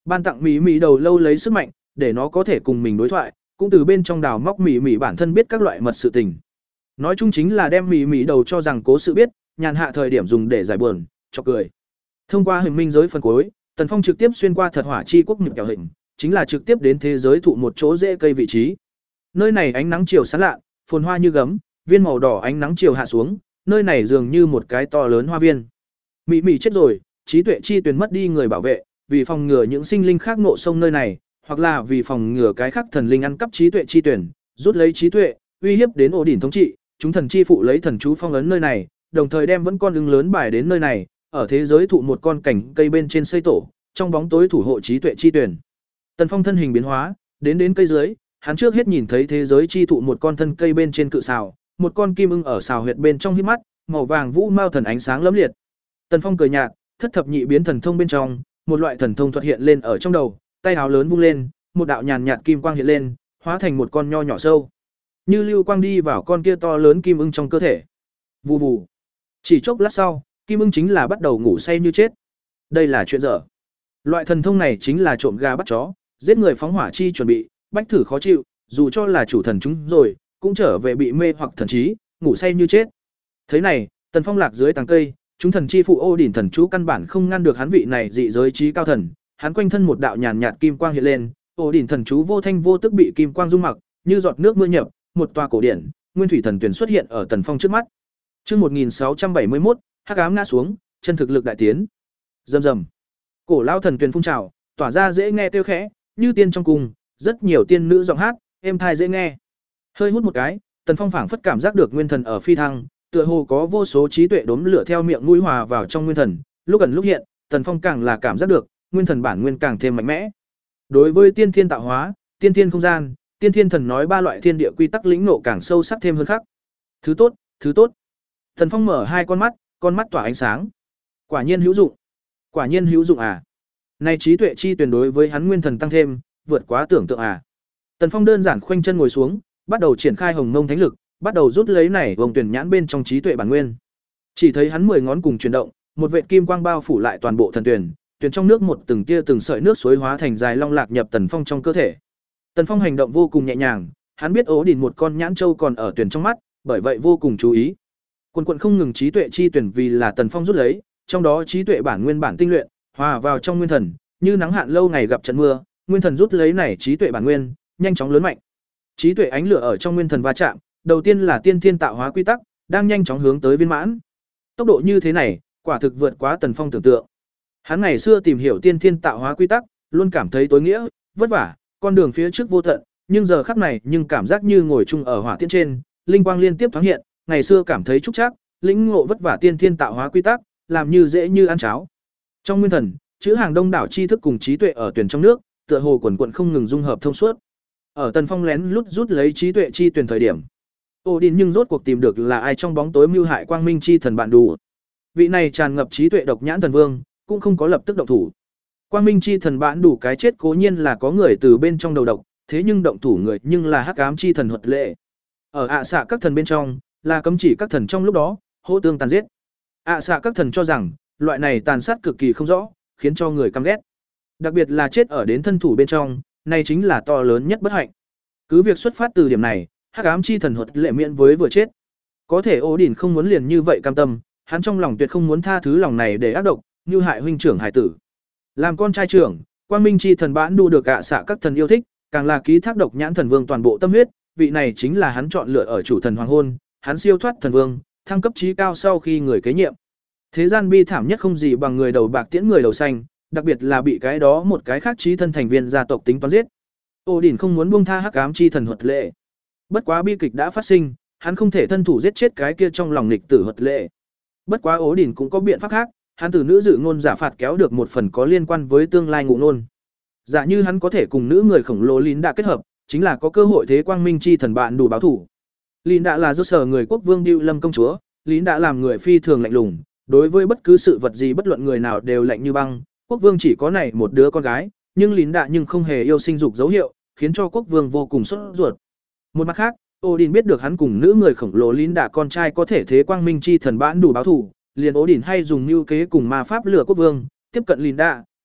ban tặng Mị Mị đầu lâu lấy sức mạnh, để nó có thể cùng mình đối thoại, cũng từ bên trong đào móc Mị Mị bản thân biết các loại mật sự tình. Nói chung chính là đem Mị Mị đầu cho rằng cố sự biết, nhàn hạ thời điểm dùng để giải buồn, cho cười. Thông qua hình minh giới phần cuối, Tần Phong trực tiếp xuyên qua thật hỏa chi quốc nhịp kẹo hình, chính là trực tiếp đến thế giới thụ một chỗ rễ cây vị trí. Nơi này ánh nắng chiều sáng lạ, phồn hoa như gấm, viên màu đỏ ánh nắng chiều hạ xuống, nơi này dường như một cái to lớn hoa viên. Mị Mị chết rồi, trí tuệ chi tuyển mất đi người bảo vệ, vì phòng ngừa những sinh linh khác ngộ sông nơi này, hoặc là vì phòng ngừa cái khác thần linh ăn cắp trí tuệ chi tuyển, rút lấy trí tuệ, uy hiếp đến ổ đỉnh thống trị, chúng thần chi phụ lấy thần chú phong ấn nơi này, đồng thời đem vẫn con ưng lớn bài đến nơi này, ở thế giới thụ một con cảnh cây bên trên xây tổ, trong bóng tối thủ hộ trí tuệ chi tuyển. Tần Phong thân hình biến hóa, đến đến cây dưới, hắn trước hết nhìn thấy thế giới chi thụ một con thân cây bên trên cự sào, một con kim ưng ở sào huyệt bên trong hít mắt, màu vàng vũ mao thần ánh sáng lẫm liệt. Tần Phong cười nhạt, thất thập nhị biến thần thông bên trong, một loại thần thông thuật hiện lên ở trong đầu, tay áo lớn vung lên, một đạo nhàn nhạt kim quang hiện lên, hóa thành một con nho nhỏ sâu. Như lưu quang đi vào con kia to lớn kim ưng trong cơ thể. Vù vù. Chỉ chốc lát sau, kim ưng chính là bắt đầu ngủ say như chết. Đây là chuyện dở. Loại thần thông này chính là trộm gà bắt chó, giết người phóng hỏa chi chuẩn bị, bách thử khó chịu, dù cho là chủ thần chúng rồi, cũng trở về bị mê hoặc thần trí, ngủ say như chết. Thế này, Tần Phong lạc dưới tàng cây, chúng thần chi phụ ô đỉnh thần chú căn bản không ngăn được hắn vị này dị giới trí cao thần, hắn quanh thân một đạo nhàn nhạt kim quang hiện lên, ô đỉnh thần chú vô thanh vô tức bị kim quang dung mặc, như giọt nước mưa nhập, một tòa cổ điển, nguyên thủy thần tuyển xuất hiện ở Tần Phong trước mắt. Chương một nghìn sáu trăm bảy mươi mốt, hắc ám ngã xuống, chân thực lực đại tiến. Rầm rầm. Cổ lão thần tuyển phun trào, tỏa ra dễ nghe tiêu khẽ, như tiên trong cung, rất nhiều tiên nữ giọng hát, êm tai dễ nghe. Hơi hút một cái, Tần Phong phảng phất cảm giác được nguyên thần ở phi thăng, tựa hồ có vô số trí tuệ đốm lửa theo miệng mũi hòa vào trong nguyên thần, lúc gần lúc hiện, Tần Phong càng là cảm giác được, nguyên thần bản nguyên càng thêm mạnh mẽ. Đối với tiên thiên tạo hóa, tiên thiên không gian, tiên thiên thần nói ba loại thiên địa quy tắc lĩnh ngộ càng sâu sắc thêm hơn khác. Thứ tốt, thứ tốt. Tần Phong mở hai con mắt, con mắt tỏa ánh sáng. Quả nhiên hữu dụng. Quả nhiên hữu dụng à. Nay trí tuệ chi tuyển đối với hắn nguyên thần tăng thêm, vượt quá tưởng tượng à. Tần Phong đơn giản khoanh chân ngồi xuống, bắt đầu triển khai hồng mông thánh lực, bắt đầu rút lấy này vòng tuyển nhãn bên trong trí tuệ bản nguyên. Chỉ thấy hắn mười ngón cùng chuyển động, một vệt kim quang bao phủ lại toàn bộ thần tuyển, tuyển trong nước một từng tia từng sợi nước suối hóa thành dài long lạc nhập Tần Phong trong cơ thể. Tần Phong hành động vô cùng nhẹ nhàng, hắn biết ố đỉnh một con nhãn châu còn ở tuyển trong mắt, bởi vậy vô cùng chú ý. Quần quần không ngừng trí tuệ chi tuyển vì là Tần Phong rút lấy, trong đó trí tuệ bản nguyên bản tinh luyện, hòa vào trong nguyên thần, như nắng hạn lâu ngày gặp trận mưa, nguyên thần rút lấy này trí tuệ bản nguyên, nhanh chóng lớn mạnh. Trí tuệ ánh lửa ở trong nguyên thần va chạm, đầu tiên là tiên thiên tạo hóa quy tắc, đang nhanh chóng hướng tới viên mãn. Tốc độ như thế này, quả thực vượt quá Tần Phong tưởng tượng. Hắn ngày xưa tìm hiểu tiên thiên tạo hóa quy tắc, luôn cảm thấy tối nghĩa, vất vả, con đường phía trước vô tận, nhưng giờ khắc này, nhưng cảm giác như ngồi chung ở hỏa tiễn trên, linh quang liên tiếp thoáng hiện, ngày xưa cảm thấy trúc trác, lĩnh ngộ vất vả tiên thiên tạo hóa quy tắc, làm như dễ như ăn cháo. Trong nguyên thần, chữ hàng đông đảo tri thức cùng trí tuệ ở tuyển trong nước, tựa hồ quần quần không ngừng dung hợp thông suốt. Ở Tần Phong lén lút rút lấy trí tuệ chi tuyển thời điểm, Odin nhưng rốt cuộc tìm được là ai trong bóng tối mưu hại Quang Minh chi thần bạn đủ. Vị này tràn ngập trí tuệ độc nhãn thần vương, cũng không có lập tức động thủ. Quang Minh chi thần bạn đủ cái chết cố nhiên là có người từ bên trong đầu độc, thế nhưng động thủ người nhưng là hắc ám chi thần Huật Lệ. Ở ạ xạ các thần bên trong, là cấm chỉ các thần trong lúc đó hô tương tàn giết. ạ xạ các thần cho rằng, loại này tàn sát cực kỳ không rõ, khiến cho người căm ghét. Đặc biệt là chết ở đến thân thủ bên trong, này chính là to lớn nhất bất hạnh. Cứ việc xuất phát từ điểm này, hắc ám chi thần Huật Lệ miễn với vừa chết. Có thể Odin không muốn liền như vậy cam tâm, hắn trong lòng tuyệt không muốn tha thứ lòng này để ác độc, như hại huynh trưởng hải tử. Làm con trai trưởng, Quang Minh chi thần Bản Đủ được ạ xạ các thần yêu thích, càng là ký thác độc nhãn thần vương toàn bộ tâm huyết, vị này chính là hắn chọn lựa ở chủ thần hoàng hôn, hắn siêu thoát thần vương, thăng cấp trí cao sau khi người kế nhiệm. Thế gian bi thảm nhất không gì bằng người đầu bạc tiễn người đầu xanh, đặc biệt là bị cái đó một cái khác trí thân thành viên gia tộc tính toán giết. Odin không muốn buông tha hắc ám chi thần Huật Lệ. Bất quá bi kịch đã phát sinh, hắn không thể thân thủ giết chết cái kia trong lòng nghịch tử Huật Lệ. Bất quá Odin cũng có biện pháp khác, hắn từ nữ dự ngôn giả phạt kéo được một phần có liên quan với tương lai ngụ ngôn. Giả như hắn có thể cùng nữ người khổng lồ Lín đã kết hợp, chính là có cơ hội thế Quang Minh chi thần bạn đủ báo thủ. Lín đã là do sở người quốc vương Diệu Lâm công chúa, Lín đã làm người phi thường lạnh lùng, đối với bất cứ sự vật gì bất luận người nào đều lạnh như băng. Quốc vương chỉ có này một đứa con gái, nhưng Lín đã nhưng không hề yêu sinh dục dấu hiệu, khiến cho quốc vương vô cùng sốt ruột. Một mặt khác, Odin biết được hắn cùng nữ người khổng lồ Lín đã con trai có thể thế Quang Minh chi thần bạn đủ báo thủ, liền Odin hay dùng mưu kế cùng ma pháp lừa quốc vương, tiếp cận Lín đã,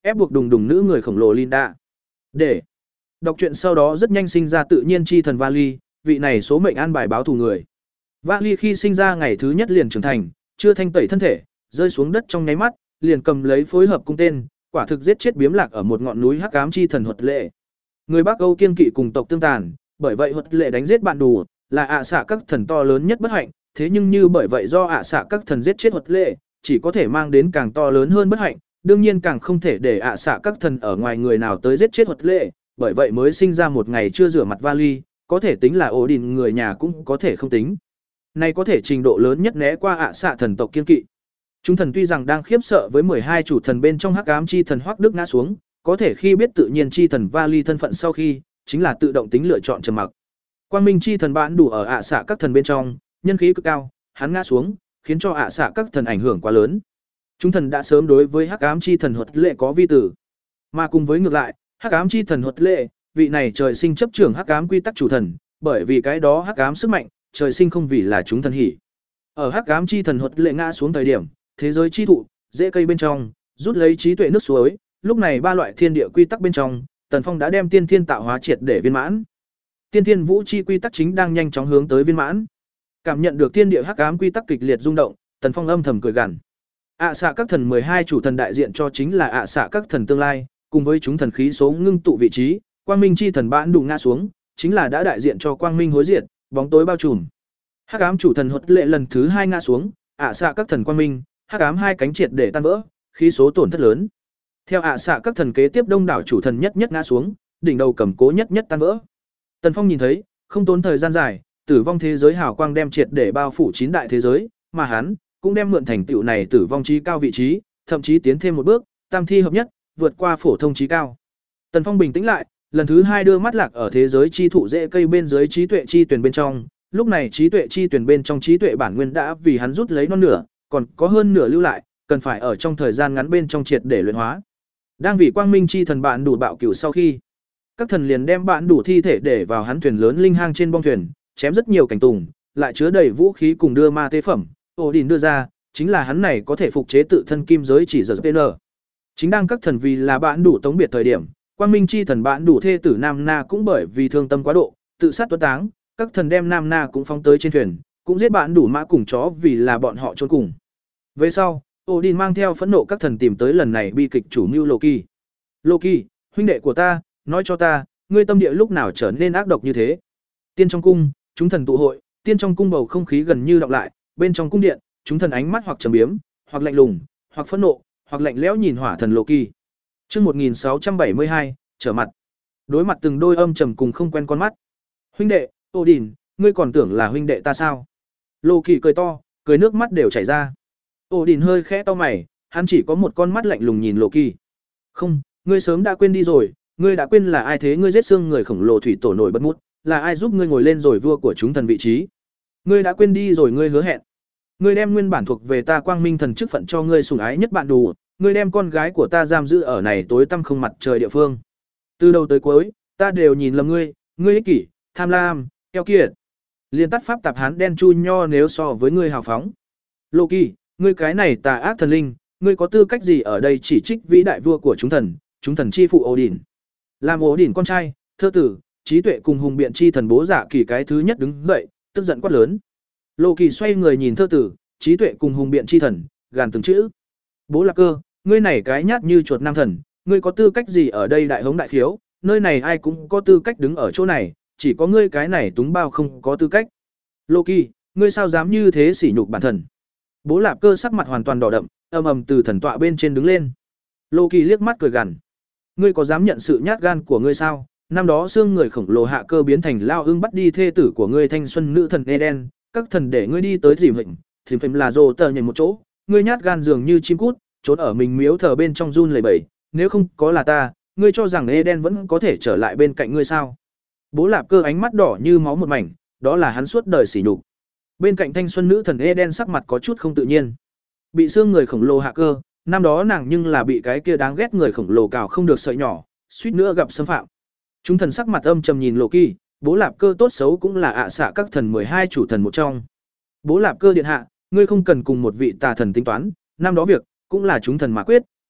ép buộc đùng đùng nữ người khổng lồ Linda. Để đọc truyện sau đó rất nhanh sinh ra tự nhiên chi thần Vali, vị này số mệnh an bài báo thù người. Vali khi sinh ra ngày thứ nhất liền trưởng thành, chưa thanh tẩy thân thể, rơi xuống đất trong nháy mắt, liền cầm lấy phối hợp cung tên, quả thực giết chết biếm lạc ở một ngọn núi hắc ám chi thần Huật Lệ. Người Bắc Âu kiên kỵ cùng tộc tương tàn, bởi vậy Huật Lệ đánh giết bạn đủ, là ạ xạ các thần to lớn nhất bất hạnh, thế nhưng như bởi vậy do ạ xạ các thần giết chết Huật Lệ, chỉ có thể mang đến càng to lớn hơn bất hạnh, đương nhiên càng không thể để ạ xạ các thần ở ngoài người nào tới giết chết Huật Lệ, bởi vậy mới sinh ra một ngày chưa rửa mặt Vali, có thể tính là ổ đình người nhà cũng có thể không tính. Này có thể trình độ lớn nhất né qua ạ xạ thần tộc kiên kỵ. Chúng thần tuy rằng đang khiếp sợ với mười hai chủ thần bên trong hắc ám chi thần Hoắc Đức ngã xuống, có thể khi biết tự nhiên chi thần Vali thân phận sau khi, chính là tự động tính lựa chọn trầm mặc. Quang minh chi thần Bản đủ ở ạ xạ các thần bên trong, nhân khí cực cao, hắn ngã xuống, khiến cho ạ xạ các thần ảnh hưởng quá lớn. Chúng thần đã sớm đối với hắc ám chi thần Huật Lệ có vi tử, mà cùng với ngược lại, hắc ám chi thần Huật Lệ, vị này trời sinh chấp trưởng hắc ám quy tắc chủ thần, bởi vì cái đó hắc ám sức mạnh, trời sinh không vì là chúng thần hỉ. Ở hắc ám chi thần Huật Lệ ngã xuống thời điểm, thế giới chi thụ, rễ cây bên trong, rút lấy trí tuệ nước suối, lúc này ba loại thiên địa quy tắc bên trong, Tần Phong đã đem tiên thiên tạo hóa triệt để viên mãn. Tiên thiên vũ chi quy tắc chính đang nhanh chóng hướng tới viên mãn. Cảm nhận được thiên địa hắc ám quy tắc kịch liệt rung động, Tần Phong âm thầm cười gằn. ạ xạ các thần mười hai chủ thần đại diện cho chính là ạ xạ các thần tương lai, cùng với chúng thần khí số ngưng tụ vị trí, quang minh chi thần Bản đủ ngã xuống, chính là đã đại diện cho quang minh hối diệt, bóng tối bao trùm. Hắc ám chủ thần Huật Lệ lần thứ hai ngã xuống, ạ xạ các thần quang minh, hắc ám hai cánh triệt để tan vỡ, khí số tổn thất lớn. Theo ạ xạ các thần kế tiếp đông đảo chủ thần nhất nhất ngã xuống, đỉnh đầu cầm cố nhất nhất tan vỡ. Tần Phong nhìn thấy, không tốn thời gian dài, tử vong thế giới hào quang đem triệt để bao phủ chín đại thế giới, mà hắn cũng đem mượn thành tựu này tử vong chí cao vị trí, thậm chí tiến thêm một bước, tam thi hợp nhất, vượt qua phổ thông chí cao. Tần Phong bình tĩnh lại, lần thứ hai đưa mắt lạc ở thế giới chi thụ rễ cây bên dưới trí tuệ chi tuyển bên trong, lúc này trí tuệ chi tuyển bên trong trí tuệ bản nguyên đã vì hắn rút lấy non nửa, còn có hơn nửa lưu lại, cần phải ở trong thời gian ngắn bên trong triệt để luyện hóa. Đang vì quang minh chi thần Bản đủ bạo cửu sau khi, các thần liền đem Bản đủ thi thể để vào hắn thuyền lớn linh hang trên bong thuyền, chém rất nhiều cảnh tùng, lại chứa đầy vũ khí cùng đưa ma tế phẩm, Odin đưa ra, chính là hắn này có thể phục chế tự thân kim giới chỉ giờ pê en. Chính đang các thần vì là Bản đủ tống biệt thời điểm, quang minh chi thần Bản đủ thê tử Nam Na cũng bởi vì thương tâm quá độ, tự sát tuấn táng, các thần đem Nam Na cũng phóng tới trên thuyền, cũng giết Bản đủ mã cùng chó vì là bọn họ chôn cùng. Về sau, Odin mang theo phẫn nộ các thần tìm tới lần này bi kịch chủ mưu Loki. Loki, huynh đệ của ta, nói cho ta, ngươi tâm địa lúc nào trở nên ác độc như thế? Tiên trong cung, chúng thần tụ hội, tiên trong cung bầu không khí gần như đọng lại, bên trong cung điện, chúng thần ánh mắt hoặc trầm biếm, hoặc lạnh lùng, hoặc phẫn nộ, hoặc lạnh lẽo nhìn hỏa thần Loki. Chương một nghìn sáu trăm bảy mươi hai, trở mặt. Đối mặt từng đôi âm trầm cùng không quen con mắt. Huynh đệ, Odin, ngươi còn tưởng là huynh đệ ta sao? Loki cười to, cười nước mắt đều chảy ra. Odin hơi khẽ to mày, hắn chỉ có một con mắt lạnh lùng nhìn Loki. Không, ngươi sớm đã quên đi rồi, ngươi đã quên là ai thế? Ngươi giết xương người khổng lồ thủy tổ nổi bất mút, là ai giúp ngươi ngồi lên rồi vua của chúng thần vị trí? Ngươi đã quên đi rồi ngươi hứa hẹn. Ngươi đem nguyên bản thuộc về ta quang minh thần chức phận cho ngươi sủng ái nhất bạn đủ, ngươi đem con gái của ta giam giữ ở này tối tăm không mặt trời địa phương. Từ đầu tới cuối, ta đều nhìn lầm ngươi, ngươi ích kỷ, tham lam, keo kiệt. Liên tắt pháp tạp hán đen chu nho nếu so với ngươi hào phóng. Loki, ngươi cái này tà ác thần linh, ngươi có tư cách gì ở đây chỉ trích vĩ đại vua của chúng thần, chúng thần chi phụ Odin. Làm Odin con trai, thơ tử, trí tuệ cùng hùng biện chi thần bố giả kỳ cái thứ nhất đứng dậy, tức giận quát lớn. Loki xoay người nhìn thơ tử, trí tuệ cùng hùng biện chi thần, gàn từng chữ. Bố Lạc Cơ, ngươi này cái nhát như chuột nam thần, ngươi có tư cách gì ở đây đại hống đại khiếu, nơi này ai cũng có tư cách đứng ở chỗ này, chỉ có ngươi cái này túng bao không có tư cách. Loki, ngươi sao dám như thế sỉ nhục bản thần? Bố Lạp Cơ sắc mặt hoàn toàn đỏ đậm, ầm ầm từ thần tọa bên trên đứng lên. Loki liếc mắt cười gằn. Ngươi có dám nhận sự nhát gan của ngươi sao? Năm đó xương người khổng lồ hạ cơ biến thành lao ưng bắt đi thê tử của ngươi thanh xuân nữ thần Eden, các thần để ngươi đi tới dìm hình, dìm hình là rồ tờ nhảy một chỗ, ngươi nhát gan dường như chim cút, trốn ở mình miếu thờ bên trong run lẩy bẩy, nếu không có là ta, ngươi cho rằng Eden vẫn có thể trở lại bên cạnh ngươi sao? Bố Lạp Cơ ánh mắt đỏ như máu một mảnh, đó là hắn suốt đời sỉ nhục. Bên cạnh thanh xuân nữ thần Eden sắc mặt có chút không tự nhiên. Bị xương người khổng lồ hạ cơ, năm đó nàng nhưng là bị cái kia đáng ghét người khổng lồ cào không được sợi nhỏ, suýt nữa gặp xâm phạm. Chúng thần sắc mặt âm trầm nhìn Loki, Bố Lạp Cơ tốt xấu cũng là ạ xạ các thần mười hai chủ thần một trong. Bố Lạp Cơ điện hạ, ngươi không cần cùng một vị tà thần tính toán, năm đó việc cũng là chúng thần mà quyết,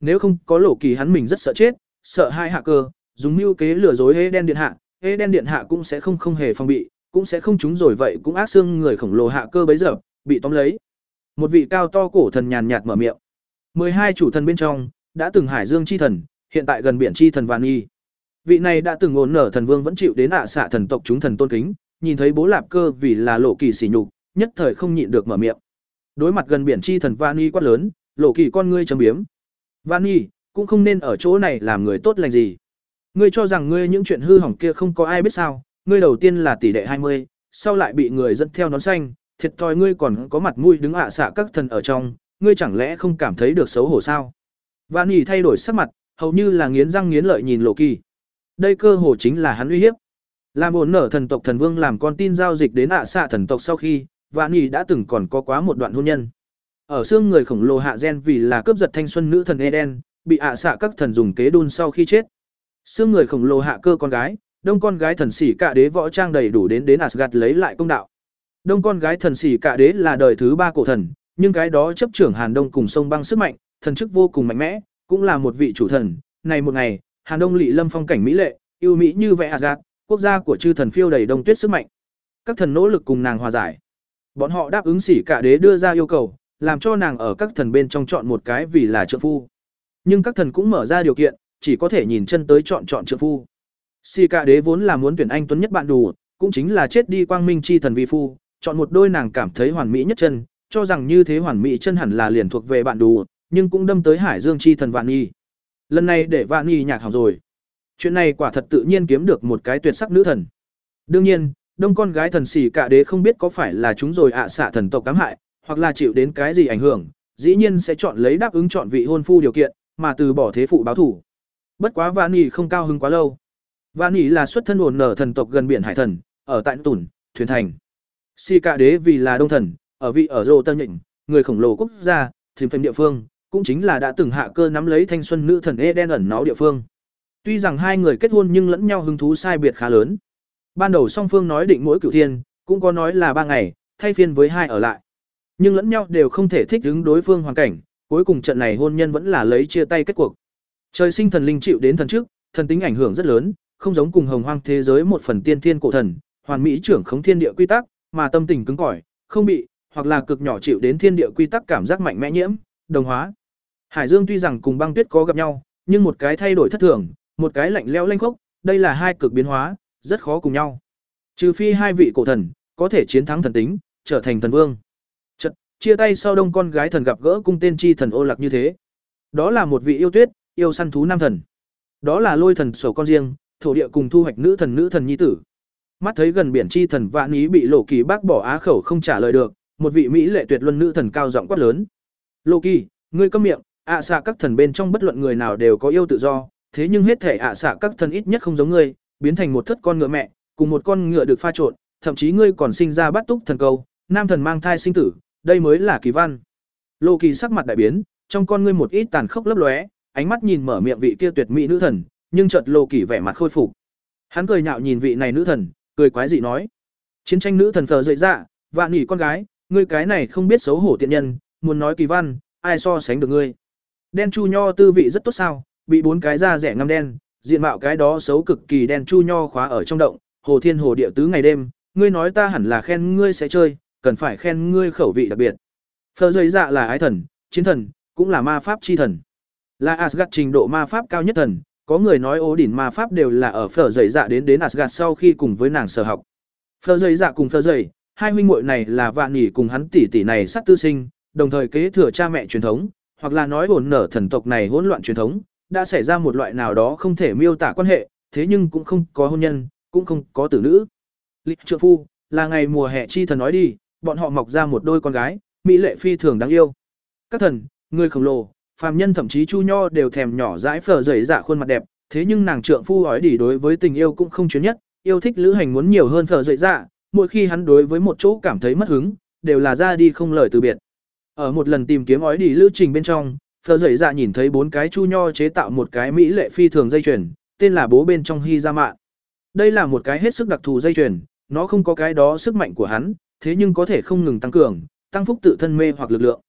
nếu không có Lộ Kỳ hắn mình rất sợ chết, sợ hai hạ cơ, dùng mưu kế lừa dối Hê Đen điện hạ, Hê Đen điện hạ cũng sẽ không không hề phòng bị, cũng sẽ không trúng rồi vậy cũng ác xương người khổng lồ hạ cơ bấy giờ, bị tóm lấy. Một vị cao to cổ thần nhàn nhạt mở miệng. mười hai chủ thần bên trong, đã từng Hải Dương chi thần, hiện tại gần biển chi thần Vạn Nghi. Vị này đã từng ổn nở thần vương vẫn chịu đến ạ xạ thần tộc chúng thần tôn kính, nhìn thấy Bố Lạp Cơ vì là Lộ Kỳ sỉ nhục, nhất thời không nhịn được mở miệng. Đối mặt gần biển chi thần Vạn Nghi quát lớn, Lộ Kỳ con ngươi châm biếm. Vạn Nghi, cũng không nên ở chỗ này làm người tốt lành gì. Ngươi cho rằng ngươi những chuyện hư hỏng kia không có ai biết sao? Ngươi đầu tiên là tỷ đệ hai mươi, sau lại bị người dẫn theo nón xanh, thiệt thòi ngươi còn có mặt mũi đứng ạ xạ các thần ở trong, ngươi chẳng lẽ không cảm thấy được xấu hổ sao? Vạn Nghi thay đổi sắc mặt, hầu như là nghiến răng nghiến lợi nhìn Lộ Kỳ. Đây cơ hồ chính là hắn uy hiếp. Làm ổn nở thần tộc thần vương làm con tin giao dịch đến ạ xạ thần tộc sau khi, Vạn Nghi đã từng còn có quá một đoạn hôn nhân. Ở xương người khổng lồ hạ gen vì là cướp giật thanh xuân nữ thần Eden, bị ạ xạ các thần dùng kế đun sau khi chết. Xương người khổng lồ hạ cơ con gái, đông con gái thần sĩ cả đế võ trang đầy đủ đến đến Asgard lấy lại công đạo. Đông con gái thần sĩ cả đế là đời thứ ba cổ thần, nhưng cái đó chấp trưởng Hàn Đông cùng sông băng sức mạnh, thần chức vô cùng mạnh mẽ, cũng là một vị chủ thần. Này một ngày, Hàn Đông lị lâm phong cảnh mỹ lệ, yêu mỹ như vẽ Asgard, quốc gia của chư thần phiêu đầy đông tuyết sức mạnh. Các thần nỗ lực cùng nàng hòa giải. Bọn họ đáp ứng sĩ cả đế đưa ra yêu cầu, làm cho nàng ở các thần bên trong chọn một cái vì là trợ phu. Nhưng các thần cũng mở ra điều kiện, chỉ có thể nhìn chân tới chọn chọn trợ phu. Sĩ cả đế vốn là muốn tuyển anh tuấn nhất bạn đủ, cũng chính là chết đi quang minh chi thần vi phu, chọn một đôi nàng cảm thấy hoàn mỹ nhất chân, cho rằng như thế hoàn mỹ chân hẳn là liền thuộc về bạn đủ, nhưng cũng đâm tới Hải Dương chi thần Vạn Nghi. Lần này để Vạn Nghi nhạc hỏng rồi. Chuyện này quả thật tự nhiên kiếm được một cái tuyệt sắc nữ thần. Đương nhiên, đông con gái thần sĩ cả đế không biết có phải là chúng rồi ạ xạ thần tộc cám hại, hoặc là chịu đến cái gì ảnh hưởng, dĩ nhiên sẽ chọn lấy đáp ứng chọn vị hôn phu điều kiện, mà từ bỏ thế phụ báo thủ. Bất quá Vạn Nghi không cao hứng quá lâu. Vạn Nghi là xuất thân ổn nở thần tộc gần biển hải thần, ở tại Tủn, Thuyền Thành. Si cả đế vì là đông thần, ở vị ở Rô Tân Nhịn, người khổng lồ quốc gia, thềm thềm địa phương, cũng chính là đã từng hạ cơ nắm lấy thanh xuân nữ thần Eden ẩn náu địa phương. Tuy rằng hai người kết hôn nhưng lẫn nhau hứng thú sai biệt khá lớn. Ban đầu song phương nói định mỗi cửu thiên, cũng có nói là ba ngày, thay phiên với hai ở lại. Nhưng lẫn nhau đều không thể thích ứng đối phương hoàn cảnh, cuối cùng trận này hôn nhân vẫn là lấy chia tay kết cuộc. Trời sinh thần linh chịu đến thần trước, thần tính ảnh hưởng rất lớn, không giống cùng hồng hoang thế giới một phần tiên thiên cổ thần, hoàn mỹ trưởng khống thiên địa quy tắc, mà tâm tình cứng cỏi, không bị, hoặc là cực nhỏ chịu đến thiên địa quy tắc cảm giác mạnh mẽ nhiễm, đồng hóa. Hải Dương tuy rằng cùng băng tuyết có gặp nhau, nhưng một cái thay đổi thất thường, một cái lạnh lẽo lênh khốc, đây là hai cực biến hóa, rất khó cùng nhau. Trừ phi hai vị cổ thần có thể chiến thắng thần tính, trở thành thần vương. Chợt, chia tay sau đông con gái thần gặp gỡ cung tên chi thần Ô Lạc như thế. Đó là một vị yêu tuyết, yêu săn thú nam thần. Đó là lôi thần sổ con riêng, thổ địa cùng thu hoạch nữ thần nữ thần nhi tử. Mắt thấy gần biển chi thần Vạn Ý bị Lộ Kỳ bác bỏ á khẩu không trả lời được, một vị mỹ lệ tuyệt luân nữ thần cao giọng quát lớn. Lộ Kỳ, ngươi câm miệng, ạ xạ các thần bên trong bất luận người nào đều có yêu tự do, thế nhưng hết thể ạ xạ các thần ít nhất không giống ngươi, biến thành một thất con ngựa mẹ, cùng một con ngựa được pha trộn, thậm chí ngươi còn sinh ra bắt túc thần câu, nam thần mang thai sinh tử, đây mới là kỳ văn. Lộ Kỳ sắc mặt đại biến, trong con ngươi một ít tàn khốc lấp lóe, ánh mắt nhìn mở miệng vị kia tuyệt mỹ nữ thần, nhưng chợt Lộ Kỳ vẻ mặt khôi phục. Hắn cười nhạo nhìn vị này nữ thần, cười quái dị nói: "Chiến tranh nữ thần phờ dậy dạ, Vạn Nghi con gái, ngươi cái này không biết xấu hổ tiện nhân, muốn nói kỳ văn, ai so sánh được ngươi? Đen chu nho tư vị rất tốt sao, bị bốn cái da rẻ ngăm đen, diện mạo cái đó xấu cực kỳ đen chu nho khóa ở trong động, hồ thiên hồ địa tứ ngày đêm, ngươi nói ta hẳn là khen ngươi sẽ chơi, cần phải khen ngươi khẩu vị đặc biệt." Phờ dậy dạ là ái thần, chiến thần, cũng là ma pháp chi thần. Là Asgard trình độ ma pháp cao nhất thần, có người nói ố đỉnh ma pháp đều là ở Phờ dậy dạ đến đến Asgard sau khi cùng với nàng sở học. Phờ dậy dạ cùng Phờ dậy, hai huynh muội này là Vạn Nghi cùng hắn tỷ tỷ này sát tư sinh, đồng thời kế thừa cha mẹ truyền thống, hoặc là nói ổn nở thần tộc này hỗn loạn truyền thống, đã xảy ra một loại nào đó không thể miêu tả quan hệ, thế nhưng cũng không có hôn nhân, cũng không có tử nữ. Lịch trượng phu, là ngày mùa hè chi thần nói đi, bọn họ mọc ra một đôi con gái, mỹ lệ phi thường đáng yêu. Các thần, người khổng lồ, phàm nhân thậm chí chu nho đều thèm nhỏ dãi Phờ dậy dạ khuôn mặt đẹp, thế nhưng nàng trượng phu ói đỉ đối với tình yêu cũng không chuyên nhất, yêu thích lữ hành muốn nhiều hơn Phờ dậy dạ, mỗi khi hắn đối với một chỗ cảm thấy mất hứng, đều là ra đi không lời từ biệt. Ở một lần tìm kiếm ói đỉ lữ trình bên trong, Phờ dậy dạ nhìn thấy bốn cái chu nho chế tạo một cái mỹ lệ phi thường dây chuyền, tên là bố bên trong hy gia mạn. Đây là một cái hết sức đặc thù dây chuyền, nó không có cái đó sức mạnh của hắn, thế nhưng có thể không ngừng tăng cường, tăng phúc tự thân mê hoặc lực lượng.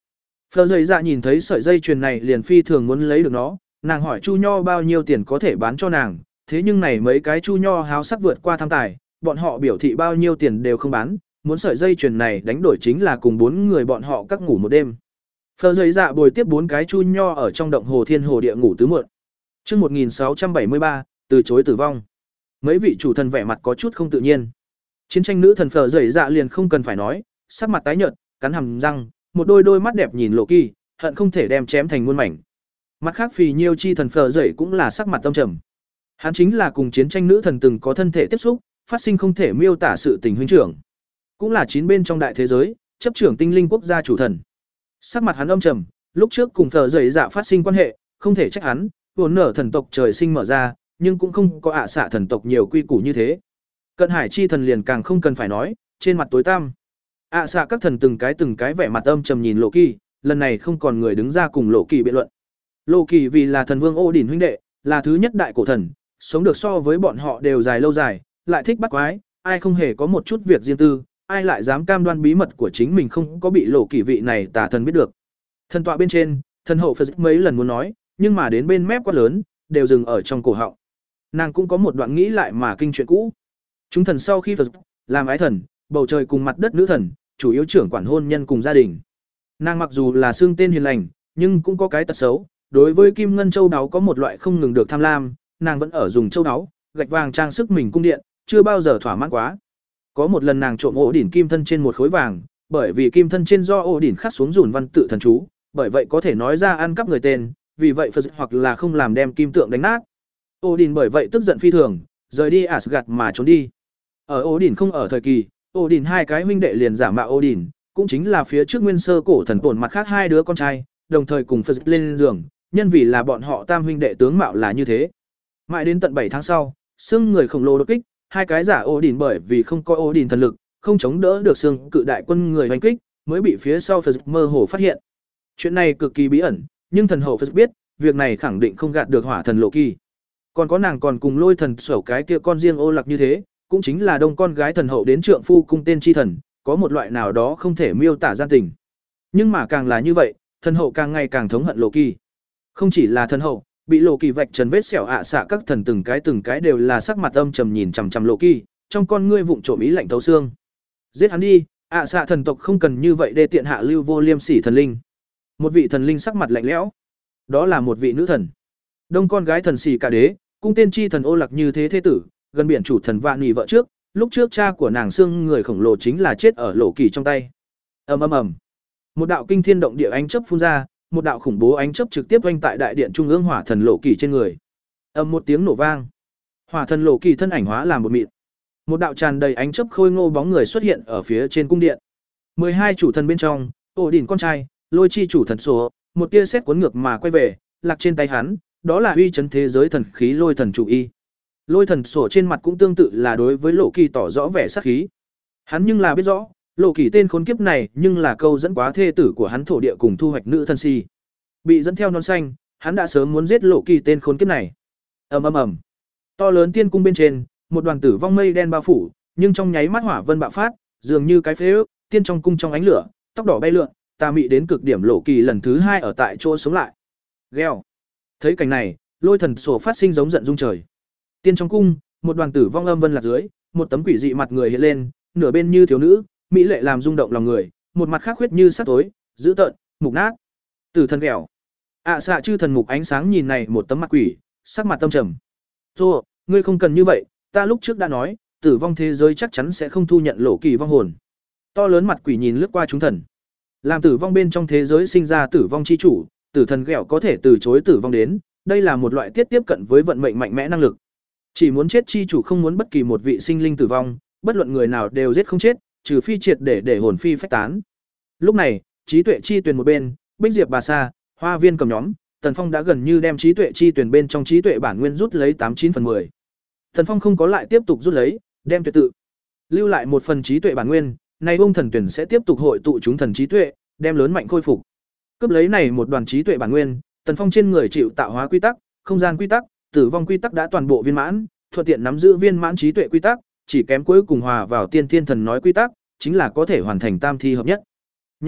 Phờ dậy dạ nhìn thấy sợi dây chuyền này liền phi thường muốn lấy được nó, nàng hỏi Chu Nho bao nhiêu tiền có thể bán cho nàng, thế nhưng này mấy cái Chu Nho háo sắc vượt qua tham tài, bọn họ biểu thị bao nhiêu tiền đều không bán, muốn sợi dây chuyền này đánh đổi chính là cùng bốn người bọn họ các ngủ một đêm. Phờ dậy dạ bồi tiếp bốn cái Chu Nho ở trong động hồ thiên hồ địa ngủ tứ muộn. Chương một nghìn sáu trăm bảy mươi ba, từ chối tử vong. Mấy vị chủ thần vẻ mặt có chút không tự nhiên. Chiến tranh nữ thần Phờ dậy dạ liền không cần phải nói, sắc mặt tái nhợt, cắn hàm răng, một đôi đôi mắt đẹp nhìn Lộ Kỳ, hận không thể đem chém thành muôn mảnh. Mặt khác Phì Nhiêu chi thần Phờ dậy cũng là sắc mặt tâm trầm. Hắn chính là cùng chiến tranh nữ thần từng có thân thể tiếp xúc, phát sinh không thể miêu tả sự tình huynh trưởng. Cũng là chín bên trong đại thế giới, chấp trưởng tinh linh quốc gia chủ thần. Sắc mặt hắn âm trầm, lúc trước cùng Phờ dậy dạ phát sinh quan hệ, không thể trách hắn, vốn nở thần tộc trời sinh mở ra, nhưng cũng không có ạ xạ thần tộc nhiều quy củ như thế. Cận Hải chi thần liền càng không cần phải nói, trên mặt tối tăm. ạ xạ các thần từng cái từng cái vẻ mặt âm trầm nhìn Lộ Kỳ, lần này không còn người đứng ra cùng Lộ Kỳ biện luận. Lộ Kỳ vì là thần vương Ô Đỉnh huynh đệ, là thứ nhất đại cổ thần, sống được so với bọn họ đều dài lâu dài, lại thích bắt quái, ai không hề có một chút việc riêng tư, ai lại dám cam đoan bí mật của chính mình không có bị Lộ Kỳ vị này tà thần biết được. Thần tọa bên trên, thần hậu Phật mấy lần muốn nói, nhưng mà đến bên mép quá lớn, đều dừng ở trong cổ họng. Nàng cũng có một đoạn nghĩ lại mà kinh chuyện cũ. Chúng thần sau khi Phật làm ái thần, bầu trời cùng mặt đất nữ thần, chủ yếu trưởng quản hôn nhân cùng gia đình. Nàng mặc dù là xương tên hiền lành, nhưng cũng có cái tật xấu, đối với kim ngân châu đáo có một loại không ngừng được tham lam, nàng vẫn ở dùng châu đáo, gạch vàng trang sức mình cung điện, chưa bao giờ thỏa mãn quá. Có một lần nàng trộm ổ đỉnh kim thân trên một khối vàng, bởi vì kim thân trên do ổ đỉnh khắc xuống dùn văn tự thần chú, bởi vậy có thể nói ra ăn cắp người tên, vì vậy Phật hoặc là không làm đem kim tượng đánh nát. Ổ đỉnh bởi vậy tức giận phi thường, rời đi Asgard mà trốn đi. Ở ổ đỉnh không ở thời kỳ, ổ đỉnh hai cái huynh đệ liền giả mạo ổ đỉnh, cũng chính là phía trước nguyên sơ cổ thần tổn mặt khác hai đứa con trai, đồng thời cùng Phật lên giường, nhân vì là bọn họ tam huynh đệ tướng mạo là như thế. Mãi đến tận bảy tháng sau, xương người khổng lồ đột kích, hai cái giả ổ đỉnh bởi vì không có ổ đỉnh thần lực, không chống đỡ được xương cự đại quân người hoành kích, mới bị phía sau Phật mơ hồ phát hiện. Chuyện này cực kỳ bí ẩn, nhưng thần hậu Phật biết, việc này khẳng định không gạt được hỏa thần Lộ Kỳ. Còn có nàng còn cùng lôi thần sổ cái kia con riêng ô lạc như thế, cũng chính là đông con gái thần hậu đến trượng phu cung tên chi thần, có một loại nào đó không thể miêu tả gian tình. Nhưng mà càng là như vậy, thần hậu càng ngày càng thống hận Lộ Kỳ. Không chỉ là thần hậu, bị Lộ Kỳ vạch trần vết sẹo ạ xạ các thần từng cái từng cái đều là sắc mặt âm trầm nhìn chằm chằm Lộ Kỳ, trong con ngươi vụng trộm ý lạnh thấu xương. Giết hắn đi, ạ xạ thần tộc không cần như vậy để tiện hạ lưu vô liêm sỉ thần linh. Một vị thần linh sắc mặt lạnh lẽo. Đó là một vị nữ thần. Đông con gái thần xỉ cả đế, cung tên chi thần ô lạc như thế thế tử, gần biển chủ thần vạn nhì vợ trước, lúc trước cha của nàng xương người khổng lồ chính là chết ở Lộ Kỳ trong tay. Ầm ầm ầm. Một đạo kinh thiên động địa ánh chớp phun ra, một đạo khủng bố ánh chớp trực tiếp vanh tại đại điện trung ương hỏa thần Lộ Kỳ trên người. Ầm một tiếng nổ vang. Hỏa thần Lộ Kỳ thân ảnh hóa làm một mịn. Một đạo tràn đầy ánh chớp khôi ngô bóng người xuất hiện ở phía trên cung điện. mười hai chủ thần bên trong, ổ đỉnh con trai, lôi chi chủ thần số, một tia sét cuốn ngược mà quay về, lạc trên tay hắn, đó là uy chấn thế giới thần khí lôi thần chủ y. Lôi thần sổ trên mặt cũng tương tự là đối với Lộ Kỳ tỏ rõ vẻ sát khí. Hắn nhưng là biết rõ, Lộ Kỳ tên khốn kiếp này nhưng là câu dẫn quá thê tử của hắn thổ địa cùng thu hoạch nữ thân si. Bị dẫn theo non xanh, hắn đã sớm muốn giết Lộ Kỳ tên khốn kiếp này. Ầm ầm ầm. To lớn tiên cung bên trên, một đoàn tử vong mây đen bao phủ, nhưng trong nháy mắt hỏa vân bạo phát, dường như cái phế ước, tiên trong cung trong ánh lửa, tóc đỏ bay lượn, tà mị đến cực điểm Lộ Kỳ lần thứ hai ở tại chỗ sống lại. Gheo. Thấy cảnh này, lôi thần sổ phát sinh giống giận rung trời. Tiên trong cung, một đoàn tử vong âm vân lạc dưới, một tấm quỷ dị mặt người hiện lên, nửa bên như thiếu nữ, mỹ lệ làm rung động lòng người, một mặt khác huyết như sắc tối, dữ tợn, mục nát. Tử thần ghẹo. ạ xạ chư thần mục ánh sáng nhìn này một tấm mặt quỷ, sắc mặt tâm trầm. "Rồi, ngươi không cần như vậy, ta lúc trước đã nói, tử vong thế giới chắc chắn sẽ không thu nhận Lộ Kỳ vong hồn." To lớn mặt quỷ nhìn lướt qua chúng thần. Làm tử vong bên trong thế giới sinh ra tử vong chi chủ, tử thần ghẹo có thể từ chối tử vong đến, đây là một loại tiết tiếp cận với vận mệnh mạnh mẽ năng lực. Chỉ muốn chết chi chủ không muốn bất kỳ một vị sinh linh tử vong, bất luận người nào đều giết không chết, trừ phi triệt để để hồn phi phách tán. Lúc này, trí tuệ chi tuyển một bên, Bích Diệp bà sa, Hoa Viên cầm nhóm, Tần Phong đã gần như đem trí tuệ chi tuyển bên trong trí tuệ bản nguyên rút lấy tám chín phần mười. Tần Phong không có lại tiếp tục rút lấy, đem tuyệt tự lưu lại một phần trí tuệ bản nguyên, này ông thần tuyển sẽ tiếp tục hội tụ chúng thần trí tuệ, đem lớn mạnh khôi phục. Cướp lấy này một đoàn trí tuệ bản nguyên, Tần Phong trên người chịu tạo hóa quy tắc, không gian quy tắc, tử vong quy tắc đã toàn bộ viên mãn, thuận tiện nắm giữ viên mãn trí tuệ quy tắc, chỉ kém cuối cùng hòa vào tiên thiên thần nói quy tắc, chính là có thể hoàn thành tam thi hợp nhất. Nha,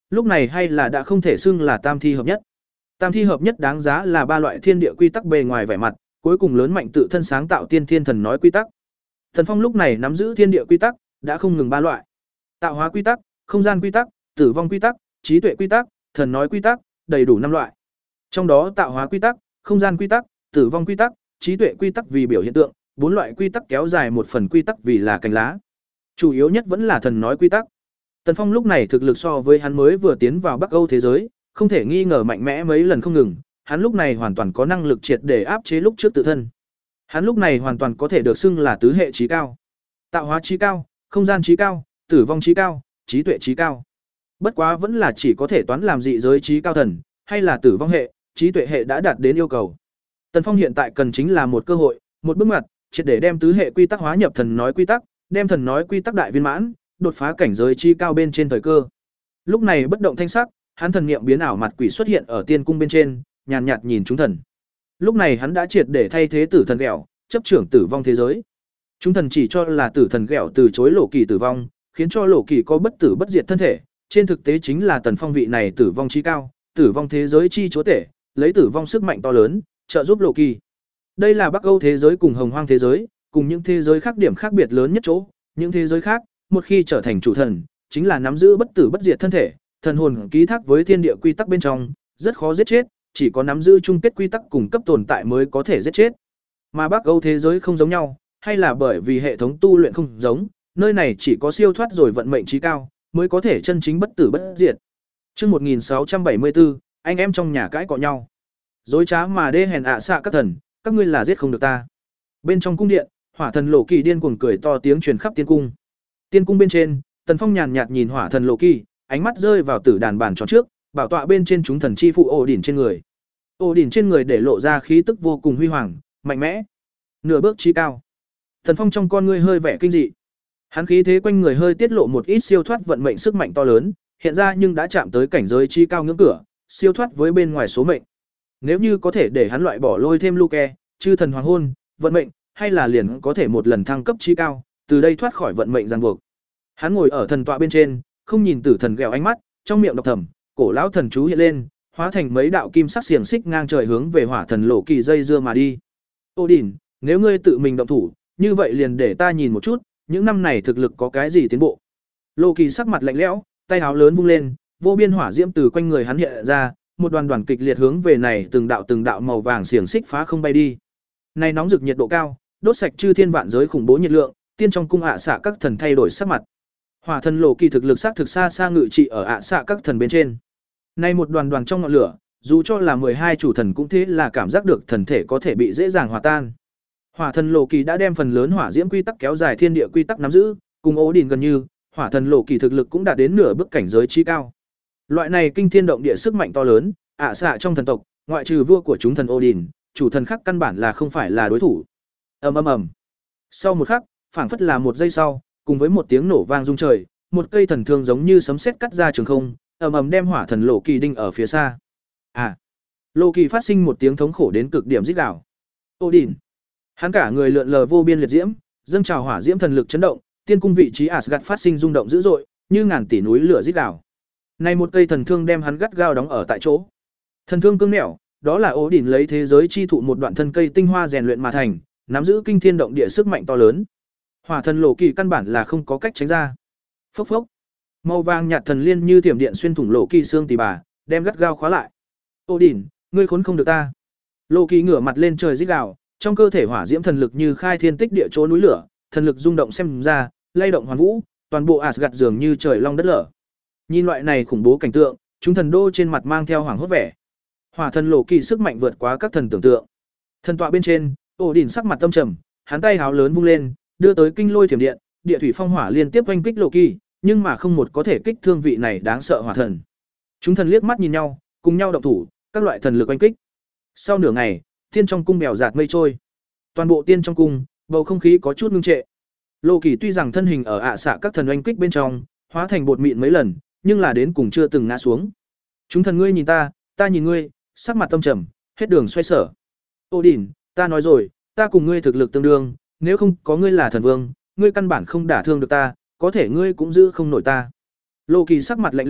Lúc này hay là đã không thể xưng là tam thi hợp nhất. Tam thi hợp nhất đáng giá là ba loại thiên địa quy tắc bề ngoài vẻ mặt, cuối cùng lớn mạnh tự thân sáng tạo tiên thiên thần nói quy tắc. Thần Phong lúc này nắm giữ thiên địa quy tắc đã không ngừng ba loại: tạo hóa quy tắc, không gian quy tắc, tử vong quy tắc, trí tuệ quy tắc, thần nói quy tắc, đầy đủ năm loại. Trong đó tạo hóa quy tắc, không gian quy tắc, tử vong quy tắc, trí tuệ quy tắc vì biểu hiện tượng, bốn loại quy tắc kéo dài một phần quy tắc vì là cành lá. Chủ yếu nhất vẫn là thần nói quy tắc. Tần Phong lúc này thực lực so với hắn mới vừa tiến vào Bắc Âu thế giới, không thể nghi ngờ mạnh mẽ mấy lần không ngừng, hắn lúc này hoàn toàn có năng lực triệt để áp chế lúc trước tự thân. Hắn lúc này hoàn toàn có thể được xưng là tứ hệ trí cao. Tạo hóa trí cao, không gian trí cao, tử vong trí cao, trí tuệ trí cao. Bất quá vẫn là chỉ có thể toán làm dị giới trí cao thần, hay là tử vong hệ, trí tuệ hệ đã đạt đến yêu cầu. Tần Phong hiện tại cần chính là một cơ hội, một bước ngoặt, triệt để đem tứ hệ quy tắc hóa nhập thần nói quy tắc, đem thần nói quy tắc đại viên mãn, đột phá cảnh giới chi cao bên trên thời cơ. Lúc này bất động thanh sắc, hắn thần niệm biến ảo mặt quỷ xuất hiện ở tiên cung bên trên, nhàn nhạt nhìn chúng thần. Lúc này hắn đã triệt để thay thế tử thần ghẹo, chấp trưởng tử vong thế giới. Chúng thần chỉ cho là tử thần ghẹo từ chối Lộ Kỳ tử vong, khiến cho Lộ Kỳ có bất tử bất diệt thân thể, trên thực tế chính là Tần Phong vị này tử vong chi cao, tử vong thế giới chi chúa tể, lấy tử vong sức mạnh to lớn, trợ giúp Lộ Kỳ. Đây là Bắc Âu thế giới cùng Hồng Hoang thế giới, cùng những thế giới khác điểm khác biệt lớn nhất chỗ, những thế giới khác, một khi trở thành chủ thần, chính là nắm giữ bất tử bất diệt thân thể, thần hồn ký thác với thiên địa quy tắc bên trong, rất khó giết chết, chỉ có nắm giữ chung kết quy tắc cùng cấp tồn tại mới có thể giết chết. Mà Bắc Âu thế giới không giống nhau, hay là bởi vì hệ thống tu luyện không giống, nơi này chỉ có siêu thoát rồi vận mệnh trí cao, mới có thể chân chính bất tử bất diệt. Chương một nghìn sáu trăm bảy mươi tư, anh em trong nhà cãi cọ nhau. Dối trá mà đê hèn ạ xạ các thần, các ngươi là giết không được ta. Bên trong cung điện, Hỏa thần Lộ Kỳ điên cuồng cười to tiếng truyền khắp tiên cung. Tiên cung bên trên, Tần Phong nhàn nhạt nhìn Hỏa thần Lộ Kỳ, ánh mắt rơi vào tử đàn bàn tròn trước, bảo tọa bên trên chúng thần chi phụ ổ đỉnh trên người. Ổ đỉnh trên người để lộ ra khí tức vô cùng huy hoàng, mạnh mẽ, nửa bước chi cao. Tần Phong trong con ngươi hơi vẻ kinh dị. Hắn khí thế quanh người hơi tiết lộ một ít siêu thoát vận mệnh sức mạnh to lớn, hiện ra nhưng đã chạm tới cảnh giới chi cao ngưỡng cửa, siêu thoát với bên ngoài số mệnh. Nếu như có thể để hắn loại bỏ lôi thêm Luke, chư thần hoàng hôn, vận mệnh, hay là liền có thể một lần thăng cấp chi cao, từ đây thoát khỏi vận mệnh ràng buộc. Hắn ngồi ở thần tọa bên trên, không nhìn tử thần ghẹo ánh mắt, trong miệng đọc thầm, cổ lão thần chú hiện lên, hóa thành mấy đạo kim sắc xiềng xích ngang trời hướng về Hỏa thần Lộ Kỳ dây dưa mà đi. Odin, nếu ngươi tự mình động thủ, như vậy liền để ta nhìn một chút, những năm này thực lực có cái gì tiến bộ. Lộ Kỳ sắc mặt lạnh lẽo, tay áo lớn vung lên, vô biên hỏa diễm từ quanh người hắn hiện ra, một đoàn đoàn kịch liệt hướng về này từng đạo từng đạo màu vàng xiềng xích phá không bay đi. Này nóng rực nhiệt độ cao, đốt sạch chư thiên vạn giới khủng bố nhiệt lượng, tiên trong cung ạ xạ các thần thay đổi sắc mặt. Hỏa thần Lộ Kỳ thực lực sát thực xa xa ngự trị ở ạ xạ các thần bên trên. Nay một đoàn đoàn trong ngọn lửa, dù cho là mười hai chủ thần cũng thế là cảm giác được thần thể có thể bị dễ dàng hòa tan. Hỏa thần Lộ Kỳ đã đem phần lớn hỏa diễm quy tắc kéo dài thiên địa quy tắc nắm giữ, cùng ố đỉnh gần như, Hỏa thần Lộ Kỳ thực lực cũng đạt đến nửa bước cảnh giới chi cao. Loại này kinh thiên động địa sức mạnh to lớn, ạ xạ trong thần tộc, ngoại trừ vua của chúng thần Odin, chủ thần khác căn bản là không phải là đối thủ. Ầm ầm ầm. Sau một khắc, phảng phất là một giây sau, cùng với một tiếng nổ vang rung trời, một cây thần thương giống như sấm sét cắt ra trường không, ầm ầm đem Hỏa thần Lộ Kỳ đinh ở phía xa. À. Lộ Kỳ phát sinh một tiếng thống khổ đến cực điểm rít gào. Odin. Hắn cả người lượn lờ vô biên liệt diễm, dâng trào hỏa diễm thần lực chấn động, tiên cung vị trí Asgard phát sinh rung động dữ dội, như ngàn tỷ núi lửa rít gào. Này một cây thần thương đem hắn gắt gao đóng ở tại chỗ. Thần thương cương nẻo, đó là Odin lấy thế giới chi thụ một đoạn thân cây tinh hoa rèn luyện mà thành, nắm giữ kinh thiên động địa sức mạnh to lớn. Hỏa thần Lộ Kỳ căn bản là không có cách tránh ra. Phốc phốc. Màu vàng nhạt thần liên như thiểm điện xuyên thủng Lộ Kỳ xương tỳ bà, đem gắt gao khóa lại. Odin, ngươi khốn không được ta. Lộ Kỳ ngửa mặt lên trời rít gào, trong cơ thể hỏa diễm thần lực như khai thiên tích địa chỗ núi lửa, thần lực rung động xem ra, lay động hoàn vũ, toàn bộ Asgard dường như trời long đất lở. Nhìn loại này khủng bố cảnh tượng, chúng thần đô trên mặt mang theo hoảng hốt vẻ. Hỏa thần Lộ Kỳ sức mạnh vượt quá các thần tưởng tượng. Thần tọa bên trên, Odin sắc mặt tâm trầm, hắn tay háo lớn vung lên, đưa tới kinh lôi thiểm điện, địa thủy phong hỏa liên tiếp oanh kích Lộ Kỳ, nhưng mà không một có thể kích thương vị này đáng sợ hỏa thần. Chúng thần liếc mắt nhìn nhau, cùng nhau động thủ, các loại thần lực oanh kích. Sau nửa ngày, tiên trong cung bèo dạt mây trôi. Toàn bộ tiên trong cung, bầu không khí có chút ngưng trệ. Lộ Kỳ tuy rằng thân hình ở ạ xạ các thần oanh kích bên trong, hóa thành bột mịn mấy lần, nhưng là đến cùng chưa từng ngã xuống. Chúng thần ngươi nhìn ta, ta nhìn ngươi, sắc mặt tâm trầm, hết đường xoay sở. Odin, ta nói rồi, ta cùng ngươi thực lực tương đương, nếu không có ngươi là thần vương, ngươi căn bản không đả thương được ta, có thể ngươi cũng giữ không nổi ta. Lộ Kỳ sắc mặt lạnh lẽo,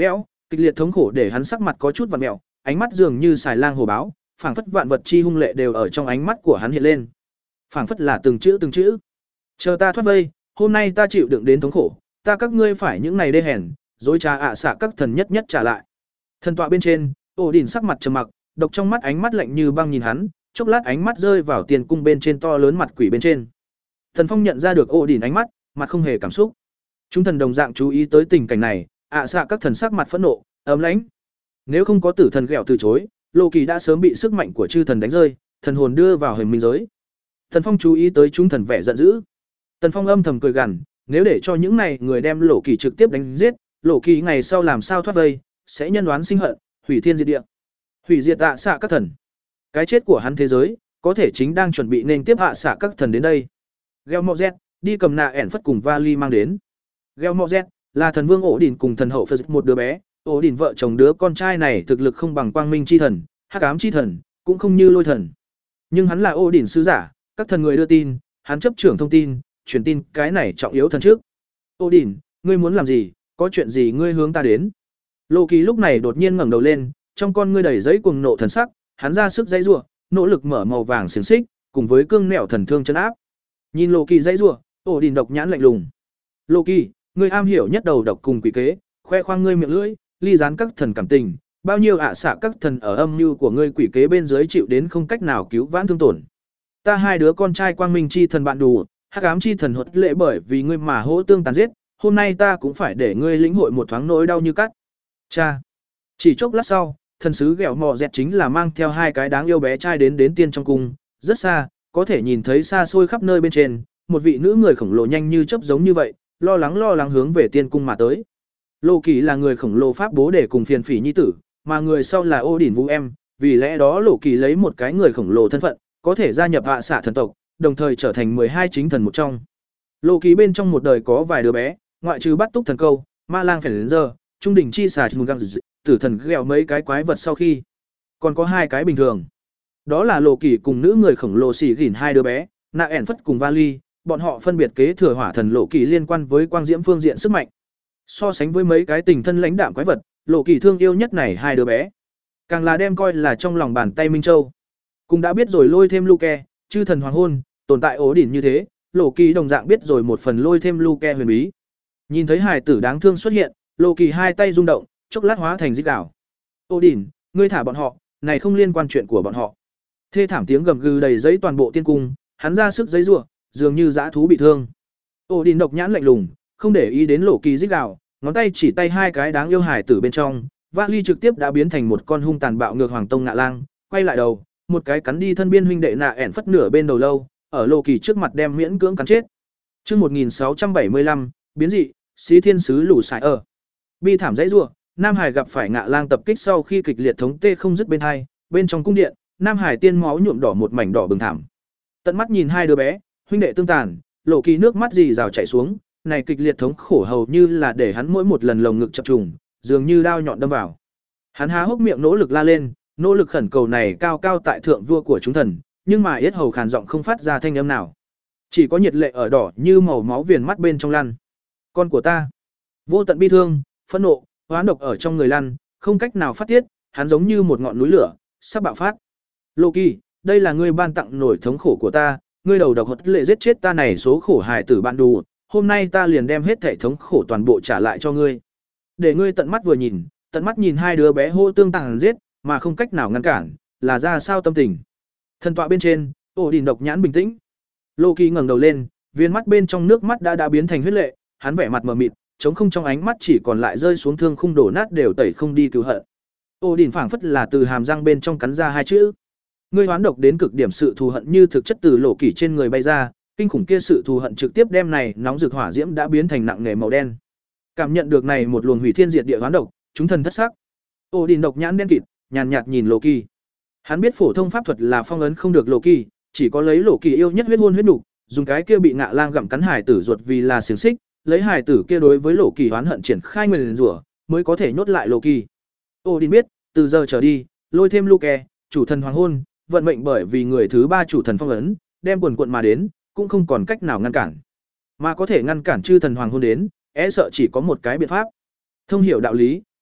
Kịch liệt thống khổ để hắn sắc mặt có chút vặn mèo, ánh mắt dường như xài lang hổ báo, phảng phất vạn vật chi hung lệ đều ở trong ánh mắt của hắn hiện lên. Phảng phất là từng chữ từng chữ. Chờ ta thoát vây, hôm nay ta chịu đựng đến thống khổ, ta các ngươi phải những này đê hèn, dối trá ạ xạ các thần nhất nhất trả lại. Thần tọa bên trên, ổ đỉnh sắc mặt trầm mặc, độc trong mắt ánh mắt lạnh như băng nhìn hắn, chốc lát ánh mắt rơi vào tiền cung bên trên to lớn mặt quỷ bên trên. Thần Phong nhận ra được ổ đỉnh ánh mắt, mặt không hề cảm xúc. Chúng thần đồng dạng chú ý tới tình cảnh này, ạ xạ các thần sắc mặt phẫn nộ, ấm lãnh. Nếu không có tử thần ghẹo từ chối, Lô Kỳ đã sớm bị sức mạnh của chư thần đánh rơi, thần hồn đưa vào hình minh giới. Thần Phong chú ý tới chúng thần vẻ giận dữ. Tần Phong âm thầm cười gằn, nếu để cho những này người đem Lô Kỳ trực tiếp đánh giết, Lô Kỳ ngày sau làm sao thoát vây, sẽ nhân đoán sinh hận, hủy thiên diệt địa, hủy diệt ạ xạ các thần. Cái chết của hắn thế giới, có thể chính đang chuẩn bị nên tiếp ạ xạ các thần đến đây. Gel Mozet, đi cầm nạ ẻn phất cùng vali mang đến. Gel Mozet là thần vương ổ đỉnh cùng thần hậu Phật một đứa bé, ổ đỉnh vợ chồng đứa con trai này thực lực không bằng quang minh chi thần, hắc ám chi thần, cũng không như lôi thần. Nhưng hắn là ổ đỉnh sứ giả, các thần người đưa tin, hắn chấp trưởng thông tin, truyền tin cái này trọng yếu thần trước. Ổ đỉnh, ngươi muốn làm gì, có chuyện gì ngươi hướng ta đến. Lô Kỳ lúc này đột nhiên ngẩng đầu lên, trong con ngươi đầy giấy cuồng nộ thần sắc, hắn ra sức dãy rủa, nỗ lực mở màu vàng xiềng xích, cùng với cương nẻo thần thương chân áp. Nhìn Lô Kỳ dãy rủa, ổ đỉnh độc nhãn lạnh lùng. Lô Kỳ, ngươi am hiểu nhất đầu độc cùng quỷ kế, khoe khoang ngươi miệng lưỡi, ly gián các thần cảm tình, bao nhiêu ạ xạ các thần ở âm mưu của ngươi quỷ kế bên dưới chịu đến không cách nào cứu vãn thương tổn. Ta hai đứa con trai quang minh chi thần bạn đủ, hắc ám chi thần huất lệ bởi vì ngươi mà hỗ tương tàn giết, hôm nay ta cũng phải để ngươi lĩnh hội một thoáng nỗi đau như cắt. Cha. Chỉ chốc lát sau, thần sứ ghẹo mò dẹt chính là mang theo hai cái đáng yêu bé trai đến đến tiên trong cung, rất xa, có thể nhìn thấy xa xôi khắp nơi bên trên, một vị nữ người khổng lồ nhanh như chớp giống như vậy, lo lắng lo lắng hướng về tiên cung mà tới. Lô Kỳ là người khổng lồ pháp bố để cùng phiền phỉ nhi tử, mà người sau là Ô Đỉnh Vũ em, vì lẽ đó Lô Kỳ lấy một cái người khổng lồ thân phận, có thể gia nhập hạ xạ thần tộc, đồng thời trở thành mười hai chính thần một trong. Lô Kỳ bên trong một đời có vài đứa bé, ngoại trừ bắt túc thần câu, ma lang phèn đến giờ, trung đỉnh chi xà trùng găng tử thần ghẹo mấy cái quái vật sau khi, còn có hai cái bình thường. Đó là Lô Kỳ cùng nữ người khổng lồ xỉ gỉn hai đứa bé, nạ ẻn phất cùng vali, bọn họ phân biệt kế thừa hỏa thần Lô Kỳ liên quan với quang diễm phương diện sức mạnh. So sánh với mấy cái tình thân lãnh đạm quái vật, Lô Kỳ thương yêu nhất này hai đứa bé, càng là đem coi là trong lòng bàn tay Minh Châu. Cũng đã biết rồi lôi thêm Luke, chư thần hoàng hôn, tồn tại ố đỉnh như thế, Lô Kỳ đồng dạng biết rồi một phần lôi thêm Luke huyền bí. Nhìn thấy hài tử đáng thương xuất hiện, Lô Kỳ hai tay rung động, chốc lát hóa thành rít gào. Ô đỉnh, ngươi thả bọn họ, này không liên quan chuyện của bọn họ. Thê thảm tiếng gầm gừ đầy giấy toàn bộ tiên cung, hắn ra sức giãy giụa, dường như dã thú bị thương. Ô đỉnh độc nhãn lạnh lùng, không để ý đến Lô Kỳ rít gào, ngón tay chỉ tay hai cái đáng yêu hài tử bên trong, vali trực tiếp đã biến thành một con hung tàn bạo ngược hoàng tông ngạ lang, quay lại đầu, một cái cắn đi thân biên huynh đệ nạ ẻn phất nửa bên đầu lâu, ở Lô Kỳ trước mặt đem miễn cưỡng cắn chết. Chương một nghìn sáu trăm bảy mươi lăm, biến dị, xí thiên sứ lũ sải ở. Bi thảm dãy rủa, Nam Hải gặp phải ngạ lang tập kích sau khi kịch liệt thống tê không dứt bên hai, bên trong cung điện, Nam Hải tiên máu nhuộm đỏ một mảnh đỏ bừng thảm. Tận mắt nhìn hai đứa bé, huynh đệ tương tàn, Lô Kỳ nước mắt rì rào chảy xuống, này kịch liệt thống khổ hầu như là để hắn mỗi một lần lồng ngực chập trùng, dường như đao nhọn đâm vào. Hắn há hốc miệng nỗ lực la lên, nỗ lực khẩn cầu này cao cao tại thượng vua của chúng thần, nhưng mà yết hầu khàn giọng không phát ra thanh âm nào. Chỉ có nhiệt lệ ở đỏ như màu máu viền mắt bên trong lăn. Con của ta. Vô tận bi thương, phẫn nộ, oán độc ở trong người lăn, không cách nào phát tiết, hắn giống như một ngọn núi lửa, sắp bạo phát. Lô Kỳ, đây là ngươi ban tặng nổi thống khổ của ta, ngươi đầu độc hất lệ giết chết ta này số khổ hại tử bạn đủ, hôm nay ta liền đem hết thể thống khổ toàn bộ trả lại cho ngươi. Để ngươi tận mắt vừa nhìn, tận mắt nhìn hai đứa bé hô tương tàn giết, mà không cách nào ngăn cản, là ra sao tâm tình. Thần tọa bên trên, ổ đỉnh độc nhãn bình tĩnh. Lô Kỳ ngẩng đầu lên, viên mắt bên trong nước mắt đã đã biến thành huyết lệ, hắn vẻ mặt mờ mịt, trống không trong ánh mắt chỉ còn lại rơi xuống thương khung đổ nát đều tẩy không đi cứu hận. Ổ đỉnh phảng phất là từ hàm răng bên trong cắn ra hai chữ. Ngươi hoán độc đến cực điểm sự thù hận như thực chất từ Lô Kỳ trên người bay ra, kinh khủng kia sự thù hận trực tiếp đem này nóng rực hỏa diễm đã biến thành nặng nề màu đen. Cảm nhận được này một luồng hủy thiên diệt địa hoán độc, chúng thần thất sắc. Ổ đỉnh độc nhãn đen kịt, nhàn nhạt nhìn Lô Kỳ. Hắn biết phổ thông pháp thuật là phong ấn không được Lô Kỳ, chỉ có lấy Lô Kỳ yêu nhất huyết hôn huyết nục, dùng cái kia bị ngạ lang gặm cắn hải tử ruột vì là xiềng xích, lấy hải tử kia đối với Lô Kỳ oán hận triển khai nguyền rủa, mới có thể nhốt lại Lô Kỳ. Odin biết, từ giờ trở đi, lôi thêm Luke, chủ thần hoàng hôn, vận mệnh bởi vì người thứ ba chủ thần phong ấn, đem quần quận mà đến, cũng không còn cách nào ngăn cản. Mà có thể ngăn cản chư thần hoàng hôn đến, e sợ chỉ có một cái biện pháp. Thông hiểu đạo lý,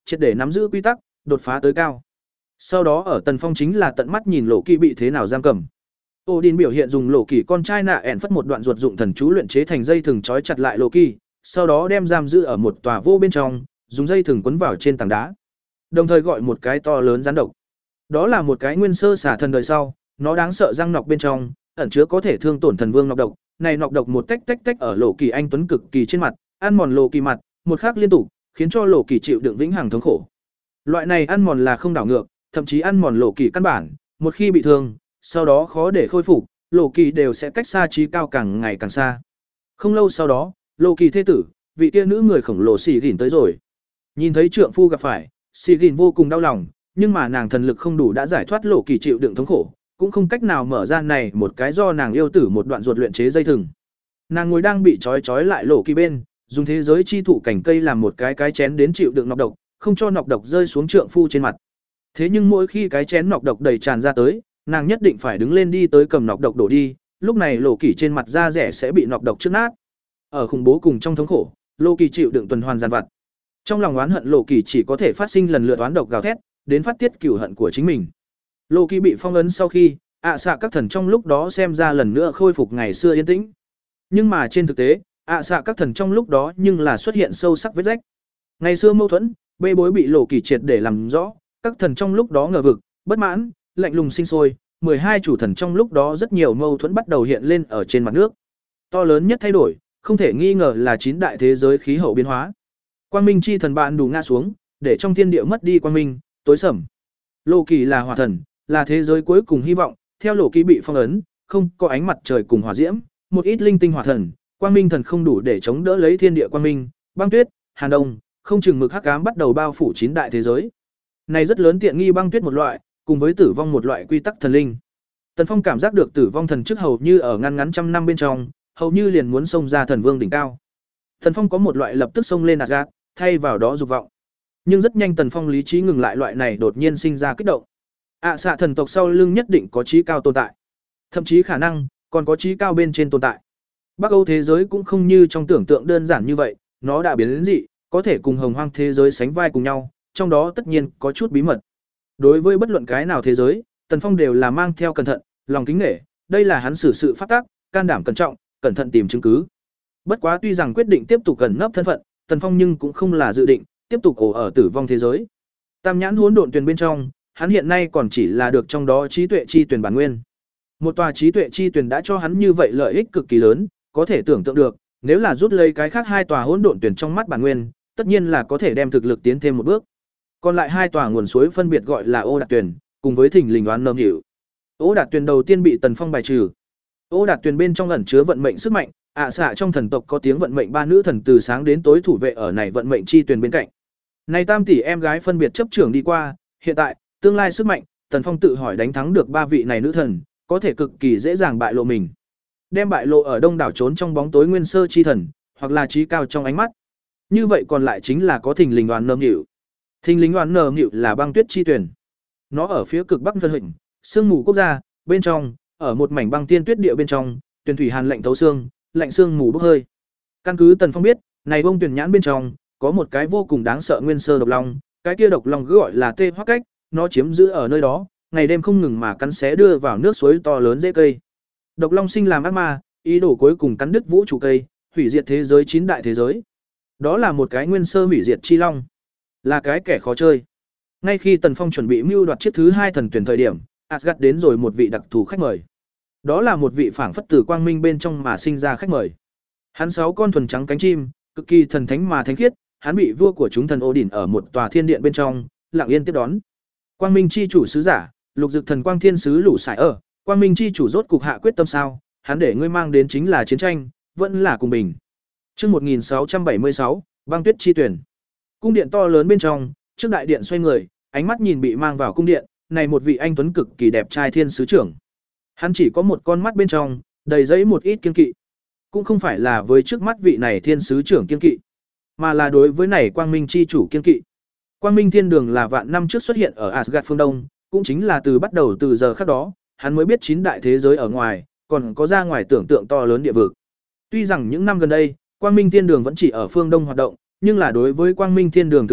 triệt để nắm giữ quy tắc, đột phá tới cao. Sau đó ở Tần Phong chính là tận mắt nhìn Lộ Kỳ bị thế nào giam cầm. Odin biểu hiện dùng Lộ Kỳ con trai nạ ẻn phất một đoạn ruột dụng thần chú luyện chế thành dây thừng trói chặt lại Lộ Kỳ, sau đó đem giam giữ ở một tòa vô bên trong, dùng dây thừng quấn vào trên tảng đá. Đồng thời gọi một cái to lớn rắn độc. Đó là một cái nguyên sơ xả thần đời sau, nó đáng sợ răng nọc bên trong, ẩn chứa có thể thương tổn thần vương nọc độc. Này nọc độc một tách tách tách ở Lộ Kỳ anh tuấn cực kỳ trên mặt, ăn mòn Lộ Kỳ mặt, một khắc liên tục, khiến cho Lộ Kỳ chịu đựng vĩnh hằng thống khổ. Loại này ăn mòn là không đảo ngược, thậm chí ăn mòn Lộ Kỳ căn bản, một khi bị thương, sau đó khó để khôi phục, Lộ Kỳ đều sẽ cách xa trí cao càng ngày càng xa. Không lâu sau đó, Lộ Kỳ thê tử, vị kia nữ người khổng lồ Xỉ Gìn tới rồi. Nhìn thấy trượng phu gặp phải, Xỉ Gìn vô cùng đau lòng, nhưng mà nàng thần lực không đủ đã giải thoát Lộ Kỳ chịu đựng thống khổ, cũng không cách nào mở ra này một cái do nàng yêu tử một đoạn ruột luyện chế dây thừng. Nàng ngồi đang bị trói trói lại Lộ Kỳ bên, dùng thế giới chi thụ cảnh cây làm một cái cái chén đến chịu đựng nọc độc, không cho nọc độc rơi xuống trượng phu trên mặt. Thế nhưng mỗi khi cái chén nọc độc đầy tràn ra tới, nàng nhất định phải đứng lên đi tới cầm nọc độc đổ đi, lúc này Lộ Kỳ trên mặt da rẻ sẽ bị nọc độc trước nát. Ở khủng bố cùng trong thống khổ, Lộ Kỳ chịu đựng tuần hoàn giàn vặt. Trong lòng oán hận Lộ Kỳ chỉ có thể phát sinh lần lượt oán độc gào thét, đến phát tiết cừu hận của chính mình. Lộ Kỳ bị phong ấn sau khi, ạ xạ các thần trong lúc đó xem ra lần nữa khôi phục ngày xưa yên tĩnh. Nhưng mà trên thực tế, ạ xạ các thần trong lúc đó nhưng là xuất hiện sâu sắc vết rách. Ngày xưa mâu thuẫn, bê bối bị Lộ Kỳ triệt để làm rõ, các thần trong lúc đó ngờ vực, bất mãn, lạnh lùng sinh sôi, mười hai chủ thần trong lúc đó rất nhiều mâu thuẫn bắt đầu hiện lên ở trên mặt nước. To lớn nhất thay đổi, không thể nghi ngờ là chín đại thế giới khí hậu biến hóa. Quang minh chi thần bạn đủ ngã xuống, để trong thiên địa mất đi quang minh, tối sầm. Lộ Kỳ là hỏa thần, là thế giới cuối cùng hy vọng, theo Lộ Kỳ bị phong ấn, không có ánh mặt trời cùng hỏa diễm, một ít linh tinh hỏa thần, quang minh thần không đủ để chống đỡ lấy thiên địa quang minh, băng tuyết, hàn đông, không chừng mực hắc ám bắt đầu bao phủ chín đại thế giới. Này rất lớn tiện nghi băng tuyết một loại, cùng với tử vong một loại quy tắc thần linh. Tần Phong cảm giác được tử vong thần trước hầu như ở ngăn ngắn trăm năm bên trong, hầu như liền muốn xông ra thần vương đỉnh cao. Tần Phong có một loại lập tức xông lên Asgard, thay vào đó dục vọng. Nhưng rất nhanh Tần Phong lý trí ngừng lại loại này đột nhiên sinh ra kích động. ạ xạ thần tộc sau lưng nhất định có trí cao tồn tại, thậm chí khả năng còn có trí cao bên trên tồn tại. Bắc Âu thế giới cũng không như trong tưởng tượng đơn giản như vậy, nó đã biến đến dị, có thể cùng hồng hoang thế giới sánh vai cùng nhau, trong đó tất nhiên có chút bí mật. Đối với bất luận cái nào thế giới, Tần Phong đều là mang theo cẩn thận, lòng kính nể, đây là hắn xử sự phát tác, can đảm cẩn trọng, cẩn thận tìm chứng cứ. Bất quá tuy rằng quyết định tiếp tục cẩn nấp thân phận, Tần Phong nhưng cũng không là dự định tiếp tục ổ ở tử vong thế giới. Tam nhãn hỗn độn tuyền bên trong, hắn hiện nay còn chỉ là được trong đó trí tuệ chi tuyển bản nguyên. Một tòa trí tuệ chi tuyển đã cho hắn như vậy lợi ích cực kỳ lớn, có thể tưởng tượng được, nếu là rút lấy cái khác hai tòa hỗn độn tuyển trong mắt bản nguyên, tất nhiên là có thể đem thực lực tiến thêm một bước. Còn lại hai tòa nguồn suối phân biệt gọi là Ô Đạt Tuyển, cùng với Thỉnh Lình Đoán Nâm Hiểu. Ô Đạt Tuyển đầu tiên bị Tần Phong bài trừ. Ô Đạt Tuyển bên trong ẩn chứa vận mệnh sức mạnh, ạ xạ trong thần tộc có tiếng vận mệnh ba nữ thần từ sáng đến tối thủ vệ ở này vận mệnh chi tuyển bên cạnh. Này tam tỷ em gái phân biệt chấp trưởng đi qua, hiện tại, tương lai sức mạnh, Tần Phong tự hỏi đánh thắng được ba vị này nữ thần, có thể cực kỳ dễ dàng bại lộ mình. Đem bại lộ ở đông đảo trốn trong bóng tối nguyên sơ chi thần, hoặc là trí cao trong ánh mắt. Như vậy còn lại chính là có Thỉnh Lình Đoán Nâm Hiểu. Thình Lình Đoán Nâm Hiểu là băng tuyết chi tuyển. Nó ở phía cực bắc vân hình, sương mù quốc gia, bên trong, ở một mảnh băng tiên tuyết địa bên trong, tuyển thủy hàn lạnh thấu xương, lạnh xương mù bốc hơi. Căn cứ Tần Phong biết, này bông tuyển nhãn bên trong có một cái vô cùng đáng sợ nguyên sơ độc long, cái kia độc long gọi là tê hoắc cách, nó chiếm giữ ở nơi đó, ngày đêm không ngừng mà cắn xé đưa vào nước suối to lớn rễ cây. Độc long sinh làm ác ma, ý đồ cuối cùng cắn đứt vũ trụ cây, hủy diệt thế giới chín đại thế giới. Đó là một cái nguyên sơ hủy diệt chi long, là cái kẻ khó chơi. Ngay khi Tần Phong chuẩn bị mưu đoạt chiếc thứ hai thần tuyển thời điểm, Asgard đến rồi một vị đặc thù khách mời. Đó là một vị phảng phất từ quang minh bên trong mà sinh ra khách mời. Hắn sáu con thuần trắng cánh chim, cực kỳ thần thánh mà thánh khiết, hắn bị vua của chúng thần Odin ở một tòa thiên điện bên trong, lặng yên tiếp đón. Quang minh chi chủ sứ giả, lục dực thần quang thiên sứ lũ sải ở, quang minh chi chủ rốt cục hạ quyết tâm sao, hắn để ngươi mang đến chính là chiến tranh, vẫn là cùng bình. Chương một nghìn sáu trăm bảy mươi sáu, băng tuyết chi tuyển. Cung điện to lớn bên trong, trước đại điện xoay người, ánh mắt nhìn bị mang vào cung điện, này một vị anh tuấn cực kỳ đẹp trai thiên sứ trưởng. Hắn chỉ có một con mắt bên trong, đầy giấy một ít kiên kỵ. Cũng không phải là với trước mắt vị này thiên sứ trưởng kiên kỵ, mà là đối với này quang minh chi chủ kiên kỵ. Quang minh thiên đường là vạn năm trước xuất hiện ở Asgard phương Đông, cũng chính là từ bắt đầu từ giờ khắc đó, hắn mới biết chín đại thế giới ở ngoài, còn có ra ngoài tưởng tượng to lớn địa vực. Tuy rằng những năm gần đây, quang minh thiên đường vẫn chỉ ở phương Đông hoạt động, nhưng là đối với quang minh thiên đường thực lực,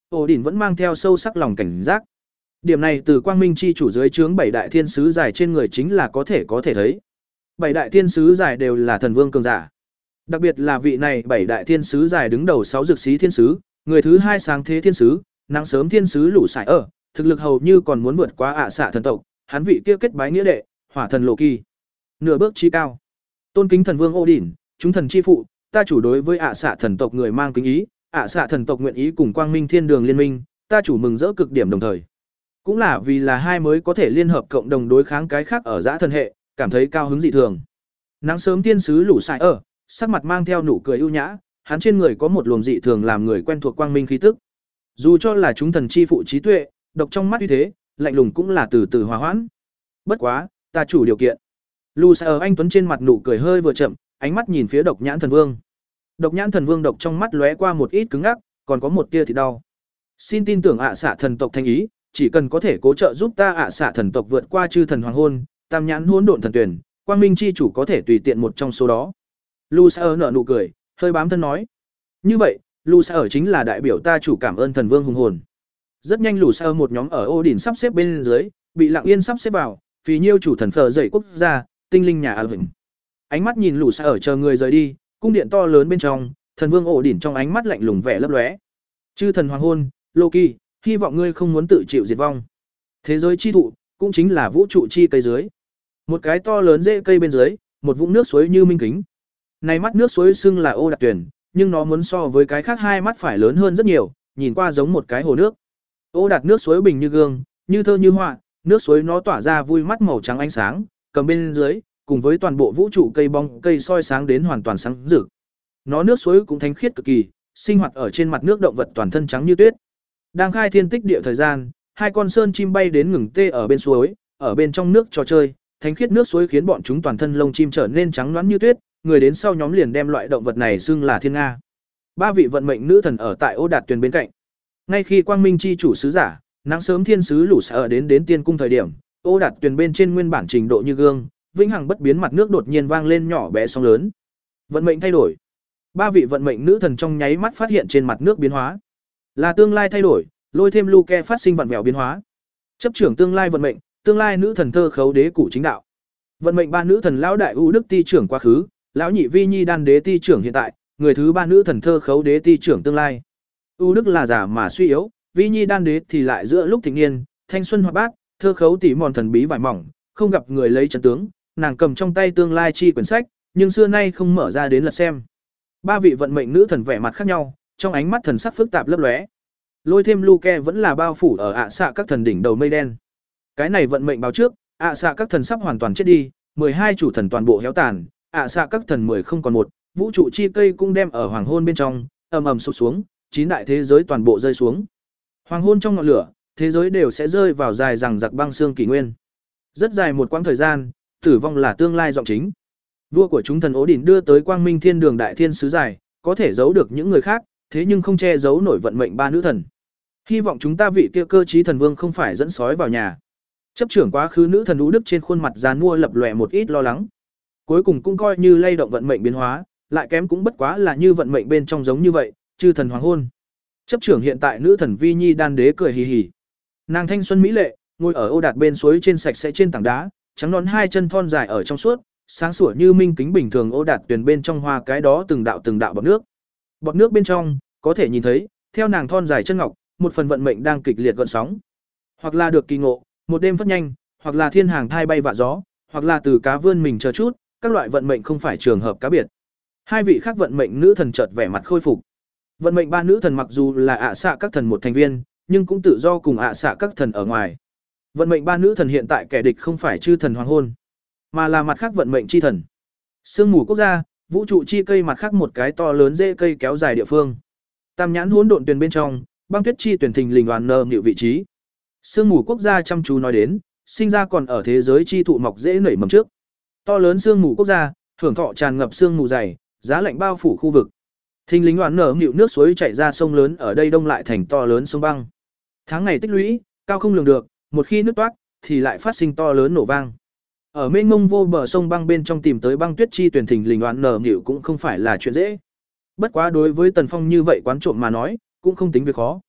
Odin vẫn mang theo sâu sắc lòng cảnh giác. Điểm này từ Quang Minh chi chủ dưới trướng bảy đại thiên sứ giải trên người chính là có thể có thể thấy. Bảy đại thiên sứ giải đều là thần vương cường giả. Đặc biệt là vị này bảy đại thiên sứ giải đứng đầu sáu dược sĩ thiên sứ, người thứ hai sáng thế thiên sứ, nắng sớm thiên sứ lũ sải ở, thực lực hầu như còn muốn vượt qua ạ xạ thần tộc, hắn vị kia kết bái nghĩa đệ, hỏa thần lộ kỳ. Nửa bước chi cao. Tôn kính thần vương Odin, chúng thần chi phụ, ta chủ đối với ạ xạ thần tộc người mang kính ý, ạ xạ thần tộc nguyện ý cùng Quang Minh Thiên Đường liên minh, ta chủ mừng rỡ cực điểm đồng thời. Cũng là vì là hai mới có thể liên hợp cộng đồng đối kháng cái khác ở dã thần hệ, cảm thấy cao hứng dị thường. Nắng sớm thiên sứ lũ sải ở, sắc mặt mang theo nụ cười ưu nhã, hắn trên người có một luồng dị thường làm người quen thuộc quang minh khí tức. Dù cho là chúng thần chi phụ trí tuệ, độc trong mắt uy thế, lạnh lùng cũng là từ từ hòa hoãn. Bất quá, ta chủ điều kiện. Lũ sải ở anh tuấn trên mặt nụ cười hơi vừa chậm, ánh mắt nhìn phía Độc Nhãn Thần Vương. Độc Nhãn Thần Vương độc trong mắt lóe qua một ít cứng ngắc, còn có một tia thì đau. Xin tin tưởng ạ xạ thần tộc thành ý, chỉ cần có thể cố trợ giúp ta ạ xạ thần tộc vượt qua chư thần hoàng hôn, tam nhãn hỗn độn thần tuyển, Quang Minh chi chủ có thể tùy tiện một trong số đó. Lucifer nở nụ cười, hơi bám thân nói. Như vậy, Lucifer chính là đại biểu ta chủ cảm ơn thần vương hùng hồn. Rất nhanh Lucifer một nhóm ở Odin sắp xếp bên dưới, bị Lặng Yên sắp xếp vào, phí nhiêu chủ thần phở dậy quốc gia, tinh linh nhà Alvin. Ánh mắt nhìn Lucifer chờ người rời đi, cung điện to lớn bên trong, thần vương Odin trong ánh mắt lạnh lùng vẻ lấp lóe. Chư thần hoàng hôn, Loki, hy vọng ngươi không muốn tự chịu diệt vong. Thế giới chi thụ, cũng chính là vũ trụ chi cây dưới. Một cái to lớn rễ cây bên dưới, một vũng nước suối như minh kính. Này mắt nước suối xưng là Ô Đạt Tuyển, nhưng nó muốn so với cái khác hai mắt phải lớn hơn rất nhiều, nhìn qua giống một cái hồ nước. Ô Đạt nước suối bình như gương, như thơ như họa, nước suối nó tỏa ra vui mắt màu trắng ánh sáng, cầm bên dưới, cùng với toàn bộ vũ trụ cây bóng cây soi sáng đến hoàn toàn sáng rực. Nó nước suối cũng thánh khiết cực kỳ, sinh hoạt ở trên mặt nước động vật toàn thân trắng như tuyết. Đang khai thiên tích địa thời gian, hai con sơn chim bay đến ngừng tê ở bên suối, ở bên trong nước trò chơi, thánh khiết nước suối khiến bọn chúng toàn thân lông chim trở nên trắng nõn như tuyết, người đến sau nhóm liền đem loại động vật này xưng là thiên nga. Ba vị vận mệnh nữ thần ở tại Ô Đạt Tuyền bên cạnh. Ngay khi Quang Minh chi chủ sứ giả, nắng sớm thiên sứ lũ sở đến đến tiên cung thời điểm, Ô Đạt Tuyền bên trên nguyên bản trình độ như gương, vĩnh hằng bất biến mặt nước đột nhiên vang lên nhỏ bé sóng lớn. Vận mệnh thay đổi. Ba vị vận mệnh nữ thần trong nháy mắt phát hiện trên mặt nước biến hóa. Là tương lai thay đổi, lôi thêm Luke phát sinh vặn vẹo biến hóa. Chấp trưởng tương lai vận mệnh, tương lai nữ thần thơ khấu đế cụ chính đạo. Vận mệnh ba nữ thần lão đại U Đức ti trưởng quá khứ, lão nhị Vi Nhi đan đế ti trưởng hiện tại, người thứ ba nữ thần thơ khấu đế ti trưởng tương lai. U Đức là giả mà suy yếu, Vi Nhi đan đế thì lại giữa lúc thịnh niên, thanh xuân hoạt bát, thơ khấu tỉ mòn thần bí vải mỏng, không gặp người lấy chân tướng, nàng cầm trong tay tương lai chi quyển sách, nhưng xưa nay không mở ra đến lật xem. Ba vị vận mệnh nữ thần vẻ mặt khác nhau, trong ánh mắt thần sắc phức tạp lấp lóe. Lôi thêm Luke vẫn là bao phủ ở ạ xạ các thần đỉnh đầu mây đen. Cái này vận mệnh báo trước, ạ xạ các thần sắp hoàn toàn chết đi, mười hai chủ thần toàn bộ héo tàn, ạ xạ các thần mười không còn một, vũ trụ chi cây cũng đem ở hoàng hôn bên trong, ầm ầm sụp xuống, chín đại thế giới toàn bộ rơi xuống. Hoàng hôn trong ngọn lửa, thế giới đều sẽ rơi vào dài rằng giặc băng xương kỷ nguyên. Rất dài một quãng thời gian, tử vong là tương lai giọng chính. Vua của chúng thần Ố Đỉnh đưa tới Quang Minh Thiên Đường đại thiên sứ dài, có thể giấu được những người khác, thế nhưng không che giấu nổi vận mệnh ba nữ thần. Hy vọng chúng ta vị kia cơ trí thần vương không phải dẫn sói vào nhà. Chấp trưởng quá khứ nữ thần Ú Đức trên khuôn mặt giàn mua lập lòe một ít lo lắng. Cuối cùng cũng coi như lay động vận mệnh biến hóa, lại kém cũng bất quá là như vận mệnh bên trong giống như vậy, chư thần hoàng hôn. Chấp trưởng hiện tại nữ thần Vi Nhi đan đế cười hì hì. Nàng thanh xuân mỹ lệ, ngồi ở ô đạt bên suối trên sạch sẽ trên tảng đá, trắng nón hai chân thon dài ở trong suốt, sáng sủa như minh kính bình thường ô đạt tuyển bên trong hoa cái đó từng đạo từng đạo bọt nước. Bọt nước bên trong, có thể nhìn thấy, theo nàng thon dài chân ngọc, một phần vận mệnh đang kịch liệt gợn sóng. Hoặc là được kỳ ngộ, một đêm phất nhanh, hoặc là thiên hàng thai bay vạ gió, hoặc là từ cá vươn mình chờ chút, các loại vận mệnh không phải trường hợp cá biệt. Hai vị khác vận mệnh nữ thần chợt vẻ mặt khôi phục. Vận mệnh ba nữ thần mặc dù là ạ xạ các thần một thành viên, nhưng cũng tự do cùng ạ xạ các thần ở ngoài. Vận mệnh ba nữ thần hiện tại kẻ địch không phải chư thần hoàng hôn, mà là mặt khác vận mệnh chi thần. Sương mù quốc gia, vũ trụ chi cây mặt khác một cái to lớn rễ cây kéo dài địa phương. Tam nhãn hỗn độn tuyền bên trong, băng tuyết chi tuyển thình lình đoàn nơ nhịu vị trí. Sương mù quốc gia chăm chú nói đến, sinh ra còn ở thế giới chi thụ mọc dễ nảy mầm trước. To lớn sương mù quốc gia, hưởng thọ tràn ngập sương mù dày, giá lạnh bao phủ khu vực. Thình lình đoàn nở nhịu nước suối chảy ra sông lớn ở đây đông lại thành to lớn sông băng. Tháng ngày tích lũy, cao không lường được, một khi nước toát thì lại phát sinh to lớn nổ vang. Ở mênh mông vô bờ sông băng bên trong tìm tới băng tuyết chi tuyển thình lình đoàn nở nhịu cũng không phải là chuyện dễ. Bất quá đối với Tần Phong như vậy quán trộm mà nói, cũng không tính việc khó.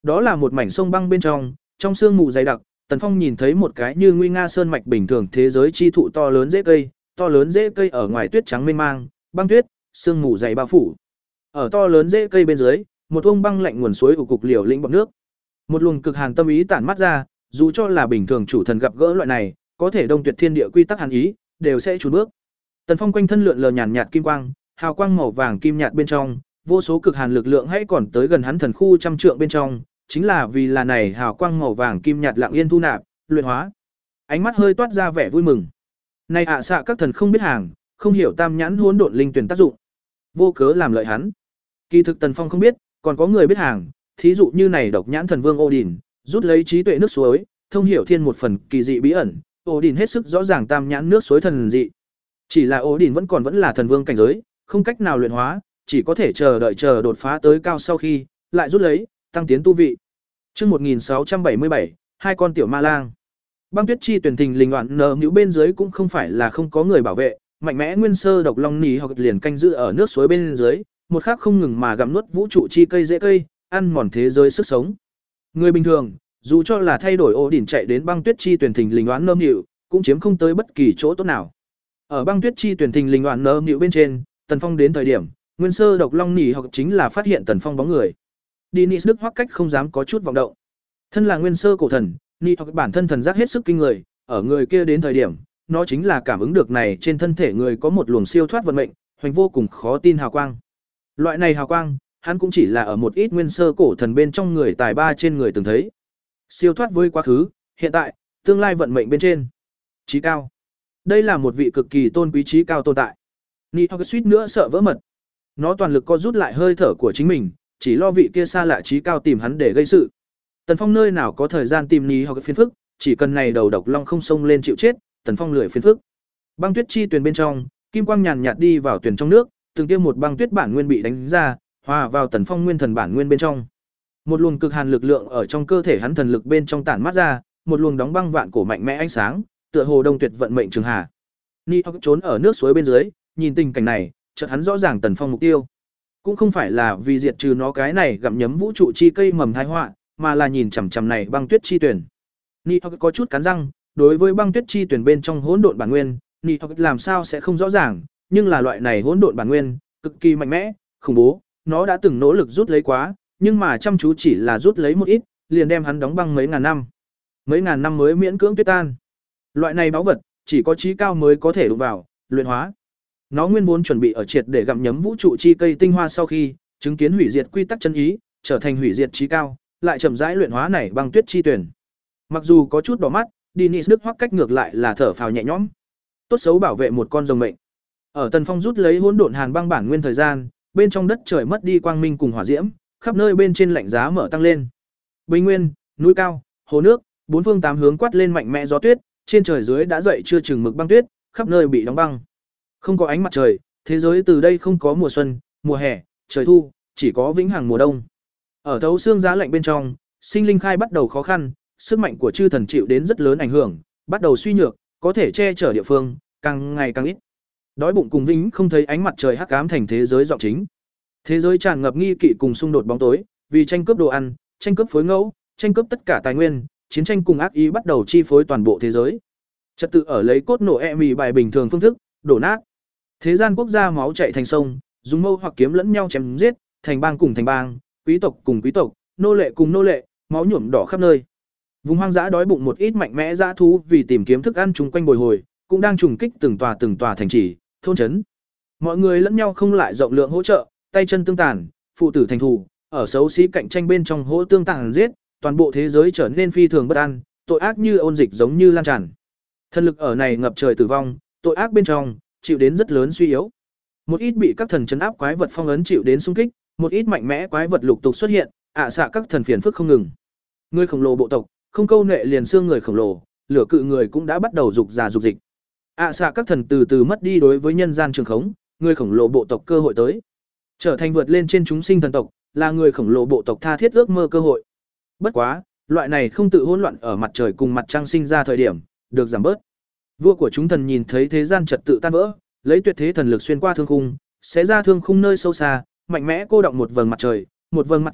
Đó là một mảnh sông băng bên trong, trong sương mù dày đặc, Tần Phong nhìn thấy một cái như nguy nga sơn mạch bình thường thế giới chi thụ to lớn rễ cây, to lớn rễ cây ở ngoài tuyết trắng mênh mang, băng tuyết, sương mù dày bao phủ. Ở to lớn rễ cây bên dưới, một vông băng lạnh nguồn suối ù cục liều lĩnh bọt nước. Một luồng cực hàn tâm ý tản mắt ra, dù cho là bình thường chủ thần gặp gỡ loại này, có thể đông tuyệt thiên địa quy tắc hàn ý, đều sẽ chùn bước. Tần Phong quanh thân lượn lờ nhàn nhạt kim quang, hào quang màu vàng kim nhạt bên trong, vô số cực hàn lực lượng hãy còn tới gần hắn thần khu trăm trượng bên trong, chính là vì là này hào quang màu vàng kim nhạt lặng yên thu nạp, luyện hóa. Ánh mắt hơi toát ra vẻ vui mừng. Này ạ xạ các thần không biết hàng, không hiểu tam nhãn hỗn độn linh tuyển tác dụng, vô cớ làm lợi hắn. Kỳ thực Tần Phong không biết, còn có người biết hàng, thí dụ như này độc nhãn thần vương Odin, rút lấy trí tuệ nước suối, thông hiểu thiên một phần kỳ dị bí ẩn, Odin hết sức rõ ràng tam nhãn nước suối thần dị. Chỉ là Odin vẫn còn vẫn là thần vương cảnh giới, không cách nào luyện hóa, chỉ có thể chờ đợi chờ đột phá tới cao sau khi, lại rút lấy, tăng tiến tu vị. Chương một nghìn sáu trăm bảy mươi bảy, hai con tiểu ma lang. Băng tuyết chi tuyển thình lình loạn nở nhũ bên dưới cũng không phải là không có người bảo vệ, mạnh mẽ nguyên sơ độc long nỉ hoặc liền canh giữ ở nước suối bên dưới, một khắc không ngừng mà gặm nuốt vũ trụ chi cây rễ cây, ăn mòn thế giới sức sống. Người bình thường, dù cho là thay đổi ổ đỉnh chạy đến băng tuyết chi tuyển thình lình đoán nơm nhịu, cũng chiếm không tới bất kỳ chỗ tốt nào. Ở băng tuyết chi tuyển thình lình đoán nơm nhịu bên trên, Tần Phong đến thời điểm, nguyên sơ độc long nỉ hoặc chính là phát hiện Tần Phong bóng người. Dinis Đức hoắc cách không dám có chút vọng động. Thân là nguyên sơ cổ thần, nỉ hoặc bản thân thần giác hết sức kinh người, ở người kia đến thời điểm, nó chính là cảm ứng được này trên thân thể người có một luồng siêu thoát vận mệnh, hoành vô cùng khó tin hào quang. Loại này hào quang, hắn cũng chỉ là ở một ít nguyên sơ cổ thần bên trong người tài ba trên người từng thấy. Siêu thoát với quá khứ, hiện tại, tương lai vận mệnh bên trên. Chí cao. Đây là một vị cực kỳ tôn quý chí cao tồn tại. Nị hoặc suýt nữa sợ vỡ mật. Nó toàn lực co rút lại hơi thở của chính mình, chỉ lo vị kia xa lạ chí cao tìm hắn để gây sự. Tần Phong nơi nào có thời gian tìm Nị hoặc phiền phức, chỉ cần này đầu độc long không xông lên chịu chết, Tần Phong lười phiền phức. Băng tuyết chi tuyền bên trong, kim quang nhàn nhạt đi vào tuyền trong nước, từng tiêm một băng tuyết bản nguyên bị đánh ra, hòa vào Tần Phong nguyên thần bản nguyên bên trong. Một luồng cực hàn lực lượng ở trong cơ thể hắn thần lực bên trong tản mát ra, một luồng đóng băng vạn cổ mạnh mẽ ánh sáng, tựa hồ đông tuyệt vận mệnh trường hà. Ni Hawk trốn ở nước suối bên dưới, nhìn tình cảnh này, chợt hắn rõ ràng Tần Phong mục tiêu, cũng không phải là vì diệt trừ nó cái này gặm nhấm vũ trụ chi cây mầm tai họa, mà là nhìn chằm chằm này băng tuyết chi tuyển. Ni Hawk có chút cắn răng, đối với băng tuyết chi tuyển bên trong hỗn độn bản nguyên, Ni Hawk làm sao sẽ không rõ ràng, nhưng là loại này hỗn độn bản nguyên, cực kỳ mạnh mẽ, khủng bố, nó đã từng nỗ lực rút lấy quá, nhưng mà chăm chú chỉ là rút lấy một ít, liền đem hắn đóng băng mấy ngàn năm. Mấy ngàn năm mới miễn cưỡng tuyết tan. Loại này báu vật, chỉ có chí cao mới có thể đụng vào, luyện hóa. Nó nguyên vốn chuẩn bị ở triệt để gặm nhấm vũ trụ chi cây tinh hoa sau khi, chứng kiến hủy diệt quy tắc chân ý, trở thành hủy diệt chí cao, lại chậm rãi luyện hóa này băng tuyết chi tuyển. Mặc dù có chút đỏ mắt, Dinis Đức hoắc cách ngược lại là thở phào nhẹ nhõm. Tốt xấu bảo vệ một con rồng mệnh. Ở Tần Phong rút lấy hỗn độn hàn băng bản nguyên thời gian, bên trong đất trời mất đi quang minh cùng hỏa diễm, khắp nơi bên trên lạnh giá mở tăng lên. Bình nguyên, núi cao, hồ nước, bốn phương tám hướng quát lên mạnh mẽ gió tuyết, trên trời dưới đã dậy chưa chừng mực băng tuyết, khắp nơi bị đóng băng. Không có ánh mặt trời, thế giới từ đây không có mùa xuân, mùa hè, trời thu, chỉ có vĩnh hằng mùa đông. Ở thấu xương giá lạnh bên trong, sinh linh khai bắt đầu khó khăn, sức mạnh của chư thần chịu đến rất lớn ảnh hưởng, bắt đầu suy nhược, có thể che chở địa phương càng ngày càng ít. Đói bụng cùng vĩnh không thấy ánh mặt trời hắc ám thành thế giới giọng chính. Thế giới tràn ngập nghi kỵ cùng xung đột bóng tối, vì tranh cướp đồ ăn, tranh cướp phối ngẫu, tranh cướp tất cả tài nguyên, chiến tranh cùng ác ý bắt đầu chi phối toàn bộ thế giới. Trật tự ở lấy cốt nổ e mì bài bình thường phương thức, đổ nát. Thế gian quốc gia máu chảy thành sông, dùng mâu hoặc kiếm lẫn nhau chém giết, thành bang cùng thành bang, quý tộc cùng quý tộc, nô lệ cùng nô lệ, máu nhuộm đỏ khắp nơi. Vùng hoang dã đói bụng một ít mạnh mẽ dã thú vì tìm kiếm thức ăn chung quanh bồi hồi, cũng đang trùng kích từng tòa từng tòa thành trì, thôn trấn. Mọi người lẫn nhau không lại rộng lượng hỗ trợ, tay chân tương tàn, phụ tử thành thù, ở xấu xí cạnh tranh bên trong hỗ tương tàn giết, toàn bộ thế giới trở nên phi thường bất an, tội ác như ôn dịch giống như lan tràn. Thần lực ở này ngập trời tử vong, tội ác bên trong chịu đến rất lớn suy yếu. Một ít bị các thần trấn áp quái vật phong ấn chịu đến xung kích, một ít mạnh mẽ quái vật lục tục xuất hiện, ạ xạ các thần phiền phức không ngừng. Người khổng lồ bộ tộc, không câu nệ liền xương người khổng lồ, lửa cự người cũng đã bắt đầu dục già dục dịch. ạ xạ các thần từ từ mất đi đối với nhân gian trường khống, người khổng lồ bộ tộc cơ hội tới. Trở thành vượt lên trên chúng sinh thần tộc, là người khổng lồ bộ tộc tha thiết ước mơ cơ hội. Bất quá, loại này không tự hỗn loạn ở mặt trời cùng mặt trăng sinh ra thời điểm, được giảm bớt. Vua của chúng thần nhìn thấy thế gian trật tự tan vỡ, lấy tuyệt thế thần lực xuyên qua thương khung, xé ra thương khung nơi sâu xa, mạnh mẽ cô động một vầng mặt trời, một vầng mặt trăng,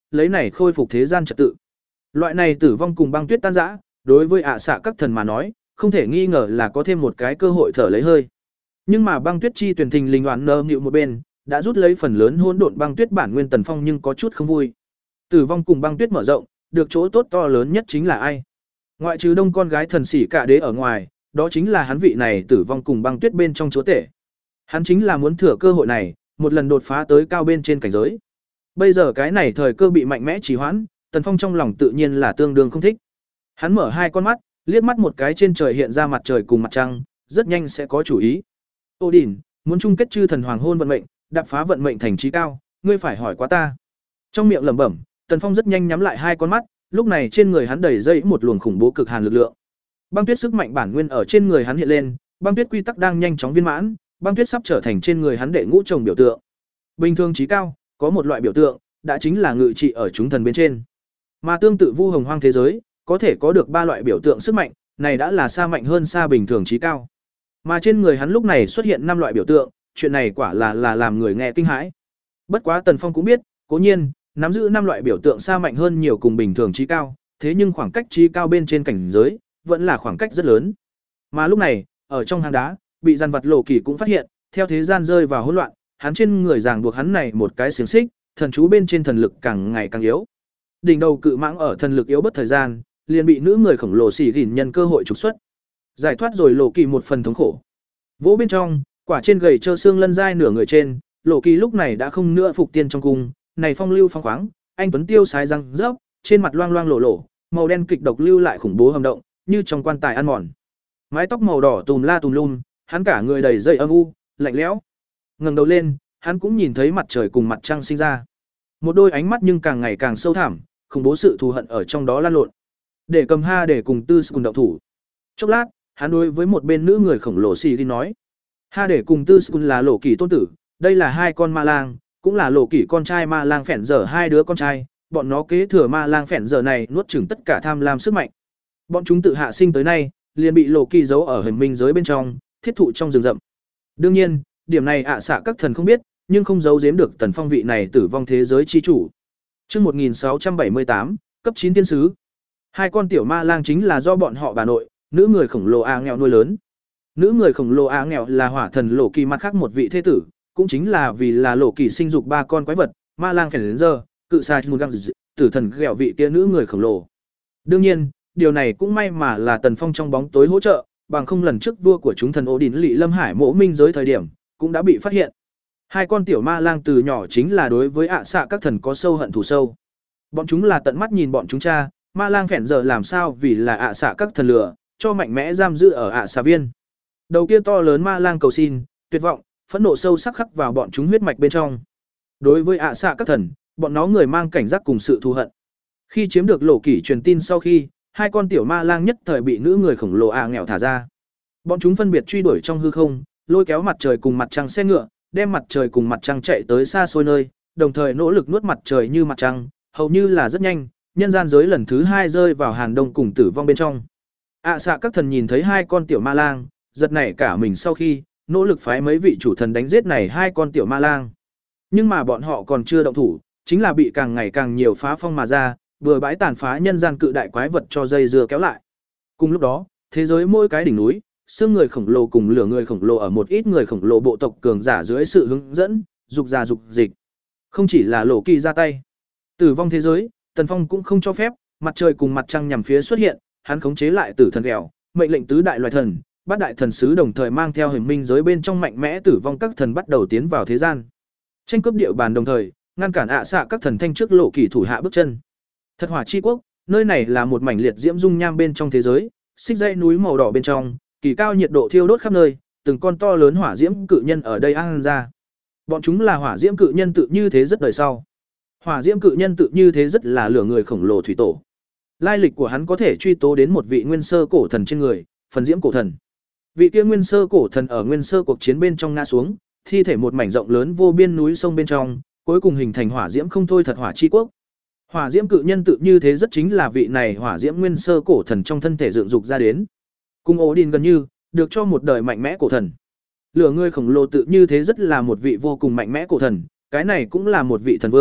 lấy này khôi phục thế gian trật tự. Loại này tử vong cùng băng tuyết tan rã, đối với ạ xạ các thần mà nói, không thể nghi ngờ là có thêm một cái cơ hội thở lấy hơi. Nhưng mà băng tuyết chi tuyển thình lình oán nơ nhịu một bên, đã rút lấy phần lớn hỗn độn băng tuyết bản nguyên Tần Phong nhưng có chút không vui. Tử vong cùng băng tuyết mở rộng, được chỗ tốt to lớn nhất chính là ai? Ngoại trừ đông con gái thần sĩ cả đế ở ngoài, đó chính là hắn vị này tử vong cùng băng tuyết bên trong chúa tể. Hắn chính là muốn thừa cơ hội này, một lần đột phá tới cao bên trên cảnh giới. Bây giờ cái này thời cơ bị mạnh mẽ trì hoãn, Tần Phong trong lòng tự nhiên là tương đương không thích. Hắn mở hai con mắt, liếc mắt một cái trên trời hiện ra mặt trời cùng mặt trăng, rất nhanh sẽ có chủ ý. Odin, muốn chung kết chư thần hoàng hôn vận mệnh, đạp phá vận mệnh thành trí cao, ngươi phải hỏi quá ta. Trong miệng lẩm bẩm, Tần Phong rất nhanh nhắm lại hai con mắt, lúc này trên người hắn đầy dây một luồng khủng bố cực hàn lực lượng. Băng tuyết sức mạnh bản nguyên ở trên người hắn hiện lên, băng tuyết quy tắc đang nhanh chóng viên mãn, băng tuyết sắp trở thành trên người hắn đệ ngũ chồng biểu tượng. Bình thường trí cao, có một loại biểu tượng, đã chính là ngự trị ở chúng thần bên trên. Mà tương tự vu hồng hoang thế giới, có thể có được ba loại biểu tượng sức mạnh, này đã là xa mạnh hơn xa bình thường trí cao. Mà trên người hắn lúc này xuất hiện năm loại biểu tượng, chuyện này quả là là làm người nghe kinh hãi. Bất quá Tần Phong cũng biết, cố nhiên, nắm giữ năm loại biểu tượng xa mạnh hơn nhiều cùng bình thường trí cao, thế nhưng khoảng cách trí cao bên trên cảnh giới, vẫn là khoảng cách rất lớn. Mà lúc này, ở trong hang đá, bị dàn vật Lộ Kỳ cũng phát hiện, theo thế gian rơi vào hỗn loạn, hắn trên người ràng buộc hắn này một cái xiềng xích, thần chú bên trên thần lực càng ngày càng yếu. Đỉnh đầu cự mãng ở thần lực yếu bất thời gian, liền bị nữ người khổng lồ xỉ gìn nhân cơ hội trục xuất. Giải thoát rồi Lộ Kỳ một phần thống khổ. Vỗ bên trong, quả trên gầy trơ xương lân dai nửa người trên, Lộ Kỳ lúc này đã không nữa phục tiên trong cung, này phong lưu phong khoáng, anh tuấn tiêu sái răng rớp, trên mặt loang loang lổ lổ, màu đen kịch độc lưu lại khủng bố hầm động, như trong quan tài ăn mòn. Mái tóc màu đỏ tùm la tùm lum, hắn cả người đầy dây âm u, lạnh lẽo. Ngẩng đầu lên, hắn cũng nhìn thấy mặt trời cùng mặt trăng sinh ra. Một đôi ánh mắt nhưng càng ngày càng sâu thẳm, khủng bố sự thù hận ở trong đó lan lộn. Để cầm ha để cùng Tư cùng động thủ. Chốc lát, hắn đối với một bên nữ người khổng lồ xì đi nói: "Ha để cùng Tư Skun là Lộ Kỳ tôn tử, đây là hai con ma lang, cũng là Lộ Kỳ con trai ma lang phèn dở hai đứa con trai, bọn nó kế thừa ma lang phèn dở này nuốt chửng tất cả tham lam sức mạnh. Bọn chúng tự hạ sinh tới nay, liền bị Lộ Kỳ giấu ở hình minh giới bên trong, thiết thụ trong rừng rậm. Đương nhiên, điểm này ạ xạ các thần không biết, nhưng không giấu giếm được Tần Phong vị này tử vong thế giới chi chủ." Chương một nghìn sáu trăm bảy mươi tám, cấp chín tiên sứ. Hai con tiểu ma lang chính là do bọn họ bà nội, nữ người khổng lồ A nghèo nuôi lớn. Nữ người khổng lồ A nghèo là hỏa thần Lộ Kỳ mặt khác một vị thế tử, cũng chính là vì là Lộ Kỳ sinh dục ba con quái vật, ma lang phèn đến giờ, cự sa mùn găng tử thần ghẹo vị kia nữ người khổng lồ. Đương nhiên, điều này cũng may mà là Tần Phong trong bóng tối hỗ trợ, bằng không lần trước vua của chúng thần Odin Lị Lâm Hải mộ minh giới thời điểm, cũng đã bị phát hiện. Hai con tiểu ma lang từ nhỏ chính là đối với ạ xạ các thần có sâu hận thù sâu. Bọn chúng là tận mắt nhìn bọn chúng cha, ma lang phèn giờ làm sao vì là ạ xạ các thần lửa, cho mạnh mẽ giam giữ ở ạ xạ viên. Đầu kia to lớn ma lang cầu xin, tuyệt vọng, phẫn nộ sâu sắc khắc vào bọn chúng huyết mạch bên trong. Đối với ạ xạ các thần, bọn nó người mang cảnh giác cùng sự thù hận. Khi chiếm được Lộ Kỳ truyền tin sau khi, hai con tiểu ma lang nhất thời bị nữ người khổng lồ A nghèo thả ra. Bọn chúng phân biệt truy đuổi trong hư không, lôi kéo mặt trời cùng mặt trăng xe ngựa, đem mặt trời cùng mặt trăng chạy tới xa xôi nơi, đồng thời nỗ lực nuốt mặt trời như mặt trăng, hầu như là rất nhanh, nhân gian giới lần thứ hai rơi vào hàn đông cùng tử vong bên trong. ạ xạ các thần nhìn thấy hai con tiểu ma lang, giật nảy cả mình sau khi nỗ lực phái mấy vị chủ thần đánh giết này hai con tiểu ma lang. Nhưng mà bọn họ còn chưa động thủ, chính là bị càng ngày càng nhiều phá phong mà ra, vừa bãi tàn phá nhân gian cự đại quái vật cho dây dưa kéo lại. Cùng lúc đó, thế giới mỗi cái đỉnh núi, xương người khổng lồ cùng lửa người khổng lồ ở một ít người khổng lồ bộ tộc cường giả dưới sự hướng dẫn, dục ra dục dịch. Không chỉ là Lộ Kỳ ra tay, tử vong thế giới, Tần Phong cũng không cho phép mặt trời cùng mặt trăng nhằm phía xuất hiện, hắn khống chế lại tử thần ghẹo, mệnh lệnh tứ đại loài thần, bát đại thần sứ đồng thời mang theo hình minh giới bên trong mạnh mẽ tử vong các thần bắt đầu tiến vào thế gian. Tranh cướp địa bàn đồng thời, ngăn cản ạ xạ các thần thanh trước Lộ Kỳ thủ hạ bước chân. Thật hỏa chi quốc, nơi này là một mảnh liệt diễm dung nham bên trong thế giới, xích dãy núi màu đỏ bên trong, kỳ cao nhiệt độ thiêu đốt khắp nơi, từng con to lớn hỏa diễm cự nhân ở đây ăn ra. Bọn chúng là hỏa diễm cự nhân tự như thế rất đời sau. Hỏa diễm cự nhân tự như thế rất là lửa người khổng lồ thủy tổ. Lai lịch của hắn có thể truy tố đến một vị nguyên sơ cổ thần trên người, phần diễm cổ thần. Vị kia nguyên sơ cổ thần ở nguyên sơ cuộc chiến bên trong ngã xuống, thi thể một mảnh rộng lớn vô biên núi sông bên trong, cuối cùng hình thành hỏa diễm không thôi thật hỏa chi quốc. Hỏa diễm cự nhân tự như thế rất chính là vị này hỏa diễm nguyên sơ cổ thần trong thân thể dựng dục ra đến. Cùng Odin gần như, được cho một đời mạnh mẽ cổ thần. Lửa người khổng lồ tự như thế rất là một vị vô cùng mạnh mẽ cổ thần, cái này cũng là một vị thần vương,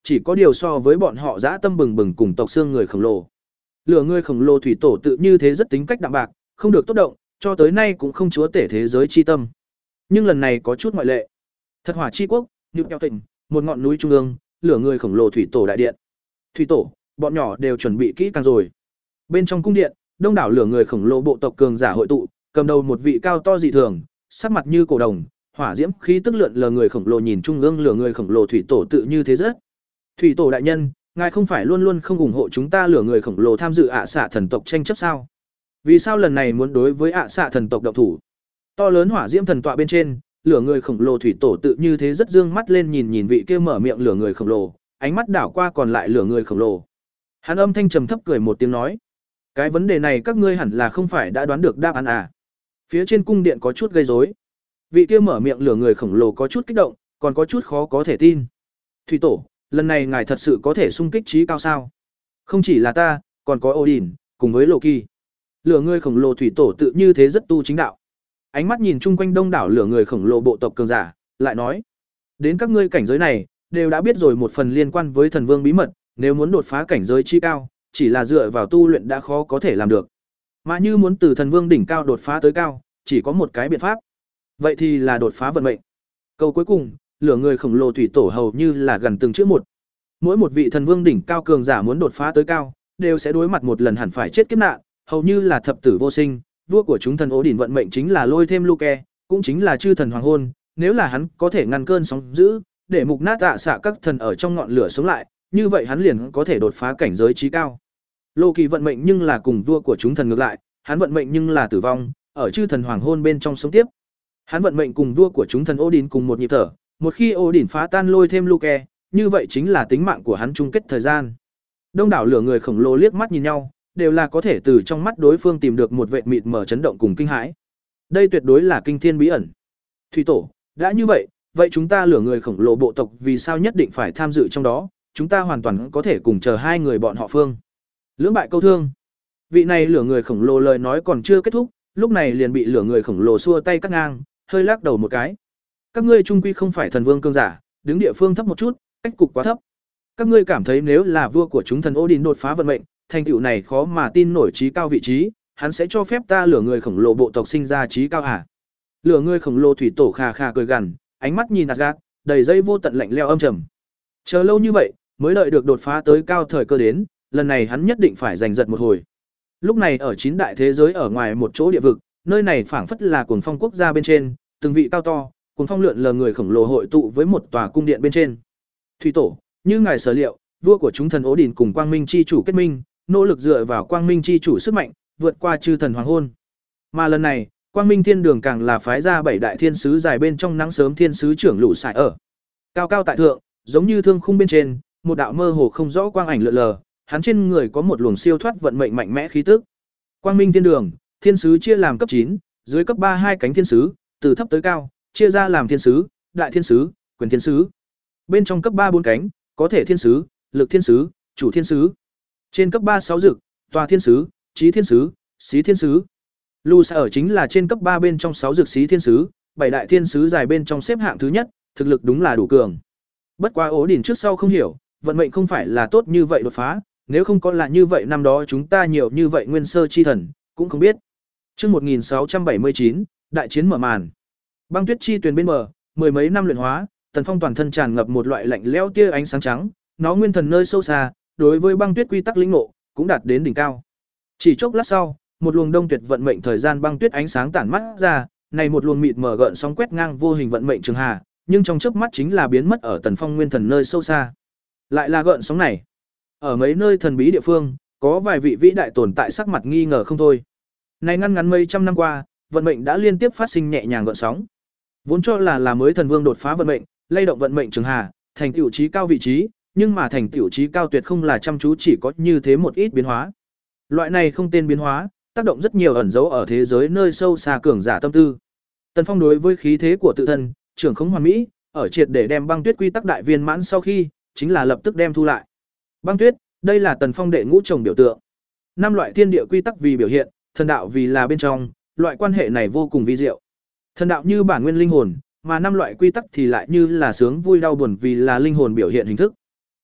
chỉ có điều so với bọn họ dã tâm bừng bừng cùng tộc xương người khổng lồ. Lửa người khổng lồ thủy tổ tự như thế rất tính cách đạm bạc, không được tốt động, cho tới nay cũng không chúa tể thế giới chi tâm. Nhưng lần này có chút ngoại lệ. Thật hỏa chi quốc, New Keo Tỉnh, một ngọn núi trung ương, lửa người khổng lồ thủy tổ đại điện. Thủy tổ, bọn nhỏ đều chuẩn bị kỹ càng rồi. Bên trong cung điện, đông đảo lửa người khổng lồ bộ tộc cường giả hội tụ, cầm đầu một vị cao to dị thường, sắc mặt như cổ đồng, hỏa diễm khí tức lượn lờ người khổng lồ nhìn trung ương lửa người khổng lồ thủy tổ tự như thế rất. Thủy tổ đại nhân, ngài không phải luôn luôn không ủng hộ chúng ta lửa người khổng lồ tham dự ạ xạ thần tộc tranh chấp sao? Vì sao lần này muốn đối với ạ xạ thần tộc động thủ? To lớn hỏa diễm thần tọa bên trên, lửa người khổng lồ thủy tổ tự như thế rất dương mắt lên nhìn nhìn vị kia mở miệng lửa người khổng lồ, ánh mắt đảo qua còn lại lửa người khổng lồ. Hắn âm thanh trầm thấp cười một tiếng nói: "Cái vấn đề này các ngươi hẳn là không phải đã đoán được đáp án à?" Phía trên cung điện có chút gây rối. Vị kia mở miệng lửa người khổng lồ có chút kích động, còn có chút khó có thể tin. "Thủy tổ, lần này ngài thật sự có thể xung kích trí cao sao? Không chỉ là ta, còn có Odin, cùng với Loki." Lửa người khổng lồ thủy tổ tự như thế rất tu chính đạo. Ánh mắt nhìn chung quanh đông đảo lửa người khổng lồ bộ tộc cường giả, lại nói: "Đến các ngươi cảnh giới này, đều đã biết rồi một phần liên quan với thần vương bí mật, nếu muốn đột phá cảnh giới chi cao, chỉ là dựa vào tu luyện đã khó có thể làm được. Mà như muốn từ thần vương đỉnh cao đột phá tới cao, chỉ có một cái biện pháp. Vậy thì là đột phá vận mệnh." Câu cuối cùng, lửa người khổng lồ thủy tổ hầu như là gần từng chữ một. Mỗi một vị thần vương đỉnh cao cường giả muốn đột phá tới cao, đều sẽ đối mặt một lần hẳn phải chết kiếp nạn, hầu như là thập tử vô sinh. Vua của chúng thần ố đỉnh vận mệnh chính là lôi thêm Luke, cũng chính là chư thần hoàng hôn, nếu là hắn có thể ngăn cơn sóng dữ, để mục nát tạ xạ các thần ở trong ngọn lửa sống lại, như vậy hắn liền có thể đột phá cảnh giới trí cao. Loki vận mệnh nhưng là cùng vua của chúng thần ngược lại, hắn vận mệnh nhưng là tử vong, ở chư thần hoàng hôn bên trong sống tiếp. Hắn vận mệnh cùng vua của chúng thần Odin cùng một nhịp thở, một khi Odin phá tan lôi thêm Luke, như vậy chính là tính mạng của hắn chung kết thời gian. Đông đảo lửa người khổng lồ liếc mắt nhìn nhau, đều là có thể từ trong mắt đối phương tìm được một vệt mịt mở chấn động cùng kinh hãi. Đây tuyệt đối là kinh thiên bí ẩn. Thủy tổ, đã như vậy, vậy chúng ta lửa người khổng lồ bộ tộc vì sao nhất định phải tham dự trong đó, chúng ta hoàn toàn có thể cùng chờ hai người bọn họ phương. Lưỡng bại câu thương. Vị này lửa người khổng lồ lời nói còn chưa kết thúc, lúc này liền bị lửa người khổng lồ xua tay cắt ngang, hơi lắc đầu một cái. Các ngươi trung quy không phải thần vương cương giả, đứng địa phương thấp một chút, cách cục quá thấp. Các ngươi cảm thấy nếu là vua của chúng thần Odin đột phá vận mệnh, thành tựu này khó mà tin nổi trí cao vị trí, hắn sẽ cho phép ta lửa người khổng lồ bộ tộc sinh ra trí cao hả? Lửa người khổng lồ thủy tổ khà khà cười gằn, ánh mắt nhìn Asgard, đầy dây vô tận lạnh lẽo âm trầm. Chờ lâu như vậy, mới đợi được đột phá tới cao thời cơ đến, lần này hắn nhất định phải giành giật một hồi. Lúc này ở chín đại thế giới ở ngoài một chỗ địa vực, nơi này phảng phất là cuồng phong quốc gia bên trên, từng vị cao to, cuồng phong lượn lờ người khổng lồ hội tụ với một tòa cung điện bên trên. Thủy tổ, như ngài sở liệu, vua của chúng thần Odin cùng Quang Minh chi chủ kết minh, nỗ lực dựa vào Quang Minh chi chủ sức mạnh, vượt qua chư thần hoàng hôn. Mà lần này, Quang Minh Thiên Đường càng là phái ra bảy đại thiên sứ dài bên trong nắng sớm thiên sứ trưởng lũ sải ở. Cao cao tại thượng, giống như thương khung bên trên, một đạo mơ hồ không rõ quang ảnh lượn lờ, hắn trên người có một luồng siêu thoát vận mệnh mạnh mẽ khí tức. Quang Minh Thiên Đường, thiên sứ chia làm cấp chín, dưới cấp ba hai cánh thiên sứ, từ thấp tới cao, chia ra làm thiên sứ, đại thiên sứ, quyền thiên sứ. Bên trong cấp ba bốn cánh, có thể thiên sứ, lực thiên sứ, chủ thiên sứ. Trên cấp ba sáu dực, tòa thiên sứ, trí thiên sứ, xí thiên sứ. Lù Sa ở chính là trên cấp ba bên trong sáu dực xí thiên sứ, bảy đại thiên sứ dài bên trong xếp hạng thứ nhất, thực lực đúng là đủ cường. Bất quá ố đỉnh trước sau không hiểu, vận mệnh không phải là tốt như vậy đột phá, nếu không có là như vậy năm đó chúng ta nhiều như vậy nguyên sơ chi thần, cũng không biết. Chương một nghìn sáu trăm bảy mươi chín, đại chiến mở màn. Băng tuyết chi tuyền bên bờ, mười mấy năm luyện hóa, Tần Phong toàn thân tràn ngập một loại lạnh lẽo tia ánh sáng trắng, nó nguyên thần nơi sâu xa, đối với băng tuyết quy tắc lĩnh ngộ, cũng đạt đến đỉnh cao. Chỉ chốc lát sau, một luồng đông tuyệt vận mệnh thời gian băng tuyết ánh sáng tản mắt ra, này một luồng mịt mờ gợn sóng quét ngang vô hình vận mệnh trường hà, nhưng trong chớp mắt chính là biến mất ở Tần Phong nguyên thần nơi sâu xa. Lại là gợn sóng này. Ở mấy nơi thần bí địa phương, có vài vị vĩ đại tồn tại sắc mặt nghi ngờ không thôi. Này ngăn ngắn mấy trăm năm qua, vận mệnh đã liên tiếp phát sinh nhẹ nhàng gợn sóng. Vốn cho là là mới thần vương đột phá vận mệnh, lay động vận mệnh trường hà, thành tựu trí cao vị trí, nhưng mà thành tựu trí cao tuyệt không là chăm chú chỉ có như thế một ít biến hóa. Loại này không tên biến hóa, tác động rất nhiều ẩn dấu ở thế giới nơi sâu xa cường giả tâm tư. Tần Phong đối với khí thế của tự thân, trưởng khống hoàn mỹ, ở triệt để đem băng tuyết quy tắc đại viên mãn sau khi, chính là lập tức đem thu lại. Băng tuyết, đây là Tần Phong đệ ngũ trồng biểu tượng. Năm loại thiên địa quy tắc vì biểu hiện, thần đạo vì là bên trong, loại quan hệ này vô cùng vi diệu. Thần đạo như bản nguyên linh hồn, mà năm loại quy tắc thì lại như là sướng vui đau buồn vì là linh hồn biểu hiện hình thức.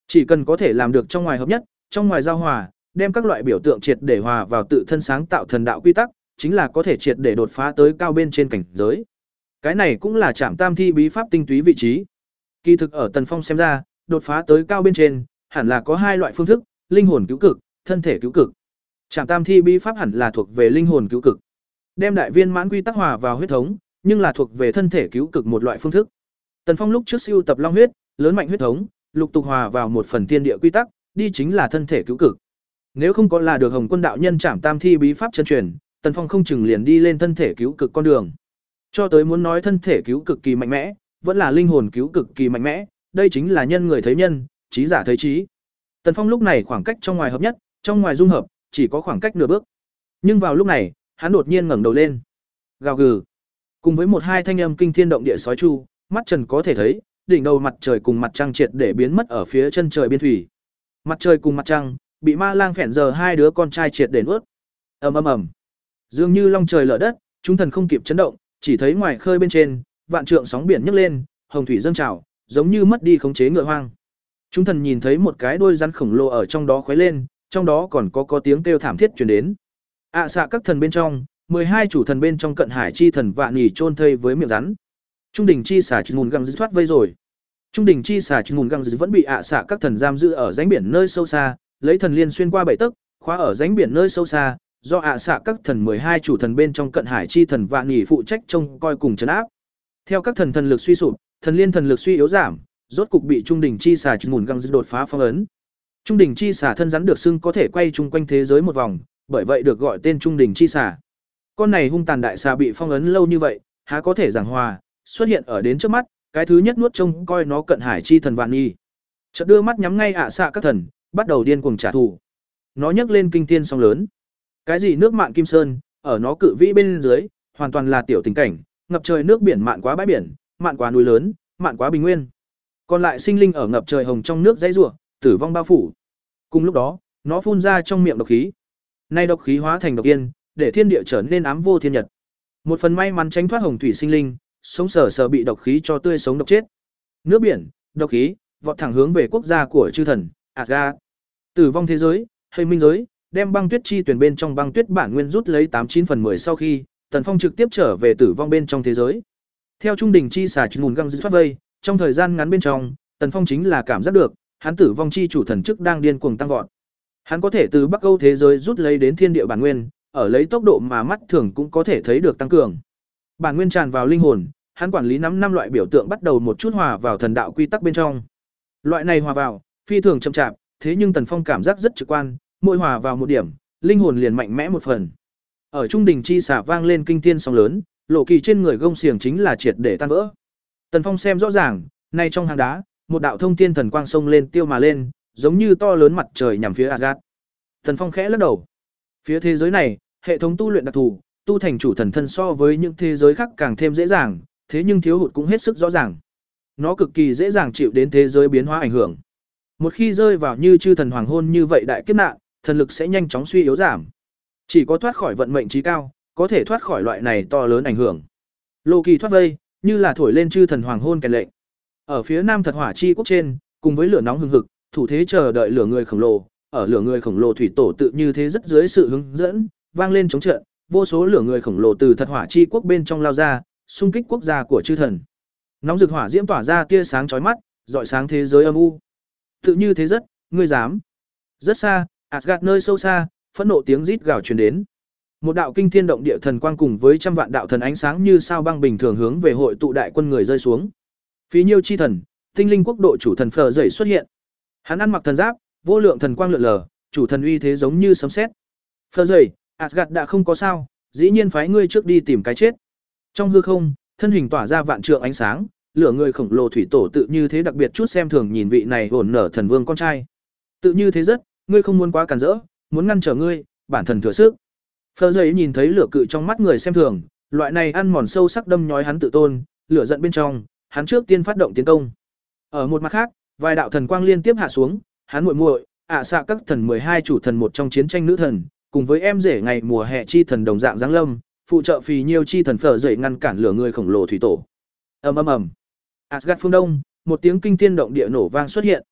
Chỉ cần có thể làm được trong ngoài hợp nhất, trong ngoài giao hòa, đem các loại biểu tượng triệt để hòa vào tự thân sáng tạo thần đạo quy tắc, chính là có thể triệt để đột phá tới cao bên trên cảnh giới. Cái này cũng là Trảm Tam Thi bí pháp tinh túy vị trí. Kỳ thực ở Tần Phong xem ra, đột phá tới cao bên trên, hẳn là có hai loại phương thức, linh hồn cứu cực, thân thể cứu cực. Trảm Tam Thi bí pháp hẳn là thuộc về linh hồn cứu cực. Đem đại viên mãn quy tắc hòa vào huyết thống, nhưng là thuộc về thân thể cứu cực một loại phương thức. Tần Phong lúc trước siêu tập long huyết, lớn mạnh huyết thống, lục tục hòa vào một phần thiên địa quy tắc, đi chính là thân thể cứu cực. Nếu không có là được Hồng Quân đạo nhân Trảm Tam Thi bí pháp chân truyền, Tần Phong không chừng liền đi lên thân thể cứu cực con đường. Cho tới muốn nói thân thể cứu cực kỳ mạnh mẽ, vẫn là linh hồn cứu cực kỳ mạnh mẽ, đây chính là nhân người thấy nhân, trí giả thấy trí. Tần Phong lúc này khoảng cách trong ngoài hợp nhất, trong ngoài dung hợp, chỉ có khoảng cách nửa bước. Nhưng vào lúc này, hắn đột nhiên ngẩng đầu lên. Gào gừ. Cùng với một hai thanh âm kinh thiên động địa sói chu, mắt Trần có thể thấy, đỉnh đầu mặt trời cùng mặt trăng triệt để biến mất ở phía chân trời biên thủy. Mặt trời cùng mặt trăng bị ma lang phèn giờ hai đứa con trai triệt để nuốt. Ầm ầm ầm. Dường như long trời lở đất, chúng thần không kịp chấn động, chỉ thấy ngoài khơi bên trên, vạn trượng sóng biển nhấc lên, hồng thủy dâng trào, giống như mất đi khống chế ngựa hoang. Chúng thần nhìn thấy một cái đôi rắn khổng lồ ở trong đó khuấy lên, trong đó còn có có tiếng kêu thảm thiết truyền đến. ạ à, xạ các thần bên trong, mười hai chủ thần bên trong cận hải chi thần vạn nhỉ chôn thây với miệng rắn. Trung đỉnh chi xả chùn mùn găng dứt thoát vây rồi. Trung đỉnh chi xả chùn mùn găng dứt vẫn bị ạ à, xạ các thần giam giữ ở rãnh biển nơi sâu xa, lấy thần liên xuyên qua bảy tấc, khóa ở rãnh biển nơi sâu xa, do ạ à, xạ các thần mười hai chủ thần bên trong cận hải chi thần vạn nhỉ phụ trách trông coi cùng trấn áp. Theo các thần thần lực suy sụp, thần liên thần lực suy yếu giảm, rốt cục bị trung đỉnh chi xả chùn mùn găng dứt đột phá phong ấn. Trung đỉnh chi xả thân rắn được xưng có thể quay chung quanh thế giới một vòng, bởi vậy được gọi tên trung đỉnh chi xả. Con này hung tàn đại xà bị phong ấn lâu như vậy, há có thể giảng hòa, xuất hiện ở đến trước mắt, cái thứ nhất nuốt trông coi nó cận hải chi thần vạn nghi. Chợt đưa mắt nhắm ngay ạ à xạ các thần, bắt đầu điên cuồng trả thù. Nó nhấc lên kinh thiên sóng lớn. Cái gì nước mạn kim sơn, ở nó cự vĩ bên dưới, hoàn toàn là tiểu tình cảnh, ngập trời nước biển mạn quá bãi biển, mạn quá núi lớn, mạn quá bình nguyên. Còn lại sinh linh ở ngập trời hồng trong nước dãy rủa, tử vong bao phủ. Cùng lúc đó, nó phun ra trong miệng độc khí. Nay độc khí hóa thành độc yên, để thiên địa trở nên ám vô thiên nhật. Một phần may mắn tránh thoát hồng thủy sinh linh, sống sờ sờ bị độc khí cho tươi sống độc chết. Nước biển, độc khí, vọt thẳng hướng về quốc gia của chư thần, Asgard. Tử vong thế giới, hay minh giới, đem băng tuyết chi tuyển bên trong băng tuyết bản nguyên rút lấy tám chín phần mười sau khi, Tần Phong trực tiếp trở về tử vong bên trong thế giới. Theo trung đỉnh chi xả mùn găng dứt thoát vây, trong thời gian ngắn bên trong, Tần Phong chính là cảm giác được, hắn tử vong chi chủ thần chức đang điên cuồng tăng vọt. Hắn có thể từ Bắc Âu thế giới rút lấy đến thiên địa bản nguyên, ở lấy tốc độ mà mắt thường cũng có thể thấy được tăng cường. Bản nguyên tràn vào linh hồn, hắn quản lý nắm năm loại biểu tượng bắt đầu một chút hòa vào thần đạo quy tắc bên trong. Loại này hòa vào, phi thường chậm chạp, thế nhưng Tần Phong cảm giác rất trực quan, mỗi hòa vào một điểm, linh hồn liền mạnh mẽ một phần. Ở trung đỉnh chi xả vang lên kinh thiên sóng lớn, lộ kỳ trên người gông xiềng chính là triệt để tan vỡ. Tần Phong xem rõ ràng, nay trong hang đá, một đạo thông thiên thần quang sông lên tiêu mà lên, giống như to lớn mặt trời nhằm phía Asgard. Tần Phong khẽ lắc đầu. Phía thế giới này, hệ thống tu luyện đặc thù, tu thành chủ thần thân so với những thế giới khác càng thêm dễ dàng, thế nhưng thiếu hụt cũng hết sức rõ ràng. Nó cực kỳ dễ dàng chịu đến thế giới biến hóa ảnh hưởng. Một khi rơi vào như chư thần hoàng hôn như vậy đại kiếp nạn, thần lực sẽ nhanh chóng suy yếu giảm. Chỉ có thoát khỏi vận mệnh trí cao, có thể thoát khỏi loại này to lớn ảnh hưởng. Lô kỳ thoát vây, như là thổi lên chư thần hoàng hôn kèn lệnh. Ở phía nam thật hỏa chi quốc trên, cùng với lửa nóng hừng hực, thủ thế chờ đợi lửa người khổng lồ, ở lửa người khổng lồ thủy tổ tự như thế rất dưới sự hướng dẫn, vang lên chống trận, vô số lửa người khổng lồ từ thật hỏa chi quốc bên trong lao ra, xung kích quốc gia của chư thần. Nóng rực hỏa diễm tỏa ra tia sáng chói mắt, rọi sáng thế giới âm u. Tự như thế rất, ngươi dám? Rất xa, Asgard nơi sâu xa, phẫn nộ tiếng rít gào truyền đến. Một đạo kinh thiên động địa thần quang cùng với trăm vạn đạo thần ánh sáng như sao băng bình thường hướng về hội tụ đại quân người rơi xuống. Phí Nhiêu chi thần, tinh linh quốc độ chủ thần Phở Dậy xuất hiện. Hắn ăn mặc thần giáp, vô lượng thần quang lượn lờ, chủ thần uy thế giống như sấm sét. Phở Dậy, Asgard đã không có sao, dĩ nhiên phái ngươi trước đi tìm cái chết. Trong hư không, thân hình tỏa ra vạn trượng ánh sáng, lửa người khổng lồ thủy tổ tự như thế đặc biệt chút xem thường nhìn vị này ổn nở thần vương con trai. Tự như thế rất, ngươi không muốn quá cản rỡ, muốn ngăn trở ngươi, bản thần thừa sức. Phở Dậy nhìn thấy lửa cự trong mắt người xem thường, loại này ăn mòn sâu sắc đâm nhói hắn tự tôn, lửa giận bên trong, hắn trước tiên phát động tiến công. Ở một mặt khác, vài đạo thần quang liên tiếp hạ xuống, hắn muội muội, ạ xạ các thần mười hai chủ thần một trong chiến tranh nữ thần, cùng với em rể ngày mùa hè chi thần đồng dạng giáng lâm, phụ trợ Phì Nhiêu chi thần Phở Dậy ngăn cản lửa người khổng lồ thủy tổ. Ầm ầm ầm. Asgard phương đông, một tiếng kinh thiên động địa nổ vang xuất hiện.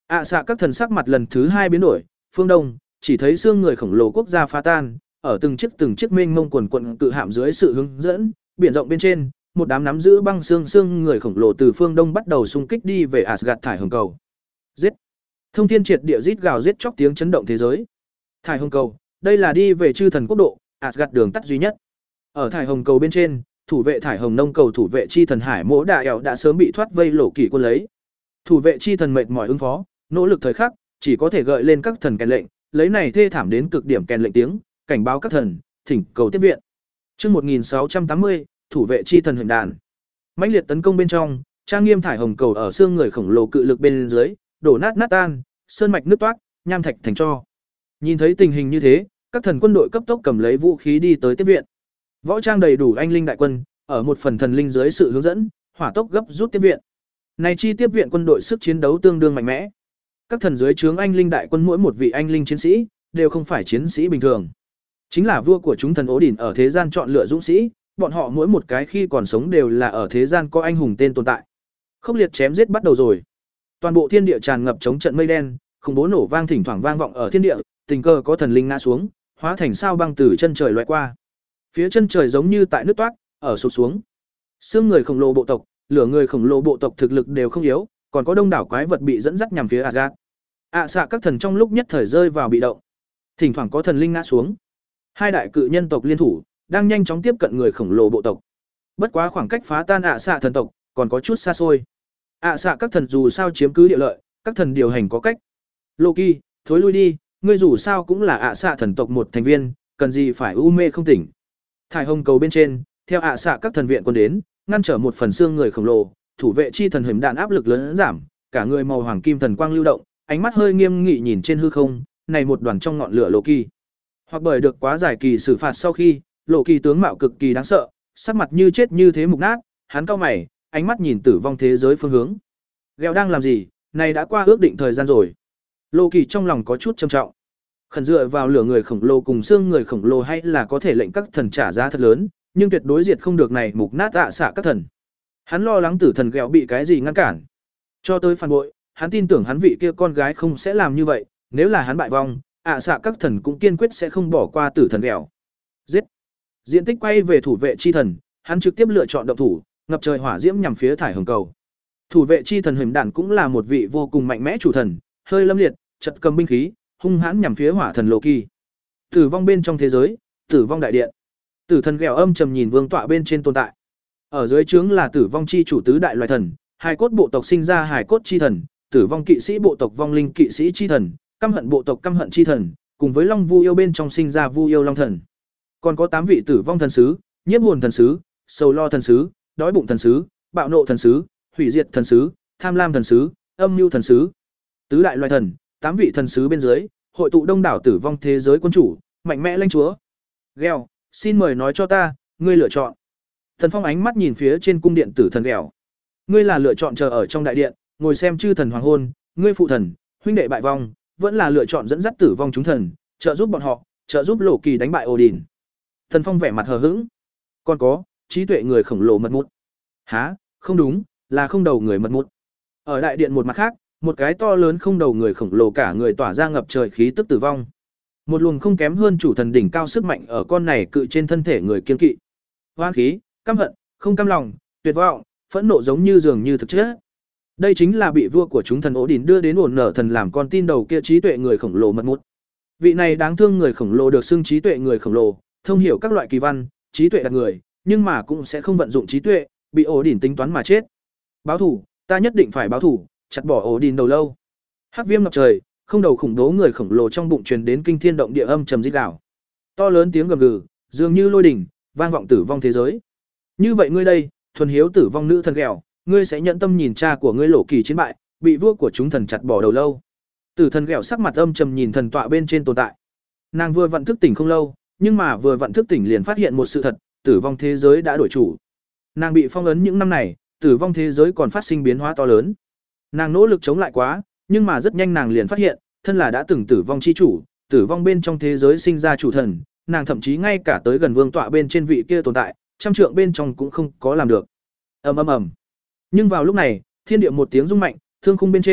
ạ xạ các thần sắc mặt lần thứ hai biến đổi, phương đông, chỉ thấy xương người khổng lồ quốc gia phá tan, ở từng chiếc từng chiếc mênh mông quần quận cự hạm dưới sự hướng dẫn, biển rộng bên trên, một đám nắm giữ băng xương xương người khổng lồ từ phương đông bắt đầu xung kích đi về Asgard thải hồng cầu. Giết! Thông thiên triệt địa rít gào giết chóc tiếng chấn động thế giới. Thải hồng cầu, đây là đi về chư thần quốc độ, Asgard đường tắt duy nhất. Ở thải hồng cầu bên trên, thủ vệ thải hồng nông cầu thủ vệ chi thần Hải Mỗ Đạ Ẻo đã sớm bị thoát vây lộ kỷ quân lấy. Thủ vệ chi thần mệt mỏi ứng phó, nỗ lực thời khắc, chỉ có thể gợi lên các thần kèn lệnh, lấy này thê thảm đến cực điểm kèn lệnh tiếng, cảnh báo các thần, thỉnh cầu tiếp viện. Chương một nghìn sáu trăm tám mươi, thủ vệ chi thần hình đàn. Mãnh liệt tấn công bên trong, trang nghiêm thải hồng cầu ở xương người khổng lồ cự lực bên dưới, đổ nát nát tan, sơn mạch nứt toác, nham thạch thành tro. Nhìn thấy tình hình như thế, các thần quân đội cấp tốc cầm lấy vũ khí đi tới tiếp viện. Võ trang đầy đủ anh linh đại quân, ở một phần thần linh dưới sự hướng dẫn, hỏa tốc gấp rút tiếp viện. Này chi tiếp viện quân đội sức chiến đấu tương đương mạnh mẽ. Các thần dưới trướng anh linh đại quân mỗi một vị anh linh chiến sĩ đều không phải chiến sĩ bình thường. Chính là vua của chúng thần Ố Đỉnh ở thế gian chọn lựa dũng sĩ, bọn họ mỗi một cái khi còn sống đều là ở thế gian có anh hùng tên tồn tại. Khốc liệt chém giết bắt đầu rồi. Toàn bộ thiên địa tràn ngập chống trận mây đen, khủng bố nổ vang thỉnh thoảng vang vọng ở thiên địa, tình cờ có thần linh ngã xuống, hóa thành sao băng từ chân trời loại qua. Phía chân trời giống như tại nước toát, ở sụp xuống. Xương người khổng lồ bộ tộc, lửa người khổng lồ bộ tộc thực lực đều không yếu, còn có đông đảo quái vật bị dẫn dắt nhằm phía Asgard. ạ xạ các thần trong lúc nhất thời rơi vào bị động. Thỉnh thoảng có thần linh ngã xuống. Hai đại cự nhân tộc liên thủ, đang nhanh chóng tiếp cận người khổng lồ bộ tộc. Bất quá khoảng cách phá tan ạ xạ thần tộc còn có chút xa xôi. ạ xạ các thần dù sao chiếm cứ địa lợi, các thần điều hành có cách. Loki, thối lui đi, ngươi dù sao cũng là ạ xạ thần tộc một thành viên, cần gì phải u mê không tỉnh. Thải hồng cầu bên trên, theo ạ xạ các thần viện quân đến, ngăn trở một phần xương người khổng lồ, thủ vệ chi thần hình đạn áp lực lớn giảm, cả người màu hoàng kim thần quang lưu động, ánh mắt hơi nghiêm nghị nhìn trên hư không, này một đoàn trong ngọn lửa Loki. Hoặc bởi được quá giải kỳ xử phạt sau khi, Loki tướng mạo cực kỳ đáng sợ, sắc mặt như chết như thế mục nát, hắn cau mày, ánh mắt nhìn tử vong thế giới phương hướng. Gẹo đang làm gì, này đã qua ước định thời gian rồi. Loki trong lòng có chút trầm trọng. Khẩn dựa vào lửa người khổng lồ cùng xương người khổng lồ hay là có thể lệnh các thần trả giá thật lớn, nhưng tuyệt đối diệt không được này mục nát ạ xạ các thần. Hắn lo lắng tử thần Gẹo bị cái gì ngăn cản. Cho tới phản bội, hắn tin tưởng hắn vị kia con gái không sẽ làm như vậy, nếu là hắn bại vong, ạ xạ các thần cũng kiên quyết sẽ không bỏ qua tử thần Gẹo. Giết. Diện tích quay về thủ vệ chi thần, hắn trực tiếp lựa chọn động thủ, ngập trời hỏa diễm nhằm phía thải hồng cầu. Thủ vệ chi thần hình đản cũng là một vị vô cùng mạnh mẽ chủ thần, hơi lâm liệt, chật cầm binh khí, hung hãn nhằm phía hỏa thần Loki. Tử vong bên trong thế giới, tử vong đại điện. Tử thần Gẹo âm trầm nhìn vương tọa bên trên tồn tại. Ở dưới trướng là tử vong chi chủ tứ đại loài thần, hài cốt bộ tộc sinh ra hài cốt chi thần, tử vong kỵ sĩ bộ tộc vong linh kỵ sĩ chi thần, căm hận bộ tộc căm hận chi thần, cùng với long vu yêu bên trong sinh ra vu yêu long thần. Còn có tám vị tử vong thần sứ, nhiếp hồn thần sứ, sầu lo thần sứ, đói bụng thần sứ, bạo nộ thần sứ, hủy diệt thần sứ, tham lam thần sứ, âm mưu thần sứ. Tứ đại loài thần, tám vị thần sứ bên dưới, hội tụ đông đảo tử vong thế giới quân chủ, mạnh mẽ lãnh chúa. Gẹo, xin mời nói cho ta, ngươi lựa chọn. Thần Phong ánh mắt nhìn phía trên cung điện tử thần Gẹo. Ngươi là lựa chọn chờ ở trong đại điện, ngồi xem chư thần hoàng hôn, ngươi phụ thần, huynh đệ bại vong, vẫn là lựa chọn dẫn dắt tử vong chúng thần, trợ giúp bọn họ, trợ giúp Lộ Kỳ đánh bại Odin. Thần Phong vẻ mặt hờ hững. Còn có, trí tuệ người khổng lồ mật mút. Hả, không đúng, là không đầu người mật mút. Ở đại điện một mặt khác, một cái to lớn không đầu người khổng lồ cả người tỏa ra ngập trời khí tức tử vong. Một luồng không kém hơn chủ thần đỉnh cao sức mạnh ở con này cự trên thân thể người kiên kỵ. Hoan khí, căm hận, không cam lòng, tuyệt vọng, phẫn nộ giống như dường như thực chất. Đây chính là bị vua của chúng thần Odin đưa đến ổn nở thần làm con tin đầu kia trí tuệ người khổng lồ mật mút. Vị này đáng thương người khổng lồ được xưng trí tuệ người khổng lồ, thông hiểu các loại kỳ văn, trí tuệ đặt người, nhưng mà cũng sẽ không vận dụng trí tuệ, bị Odin tính toán mà chết. Báo thủ, ta nhất định phải báo thủ, chặt bỏ Odin đầu lâu. Hắc viêm ngập trời, không đầu khủng bố người khổng lồ trong bụng truyền đến kinh thiên động địa âm trầm rít gào. To lớn tiếng gầm gừ, dường như lôi đỉnh, vang vọng tử vong thế giới. Như vậy ngươi đây, thuần hiếu tử vong nữ thần Gẹo, ngươi sẽ nhẫn tâm nhìn cha của ngươi Lộ Kỳ chiến bại, bị vua của chúng thần chặt bỏ đầu lâu. Tử thần Gẹo sắc mặt âm trầm nhìn thần tọa bên trên tồn tại. Nàng vừa vặn thức tỉnh không lâu, nhưng mà vừa vặn thức tỉnh liền phát hiện một sự thật, tử vong thế giới đã đổi chủ. Nàng bị phong ấn những năm này, tử vong thế giới còn phát sinh biến hóa to lớn. Nàng nỗ lực chống lại quá, nhưng mà rất nhanh nàng liền phát hiện, thân là đã từng tử vong chi chủ, tử vong bên trong thế giới sinh ra chủ thần, nàng thậm chí ngay cả tới gần vương tọa bên trên vị kia tồn tại, trăm trượng bên trong cũng không có làm được. Ầm ầm ầm. Nhưng vào lúc này, thiên địa một tiếng rung mạnh, thương khung bên trên,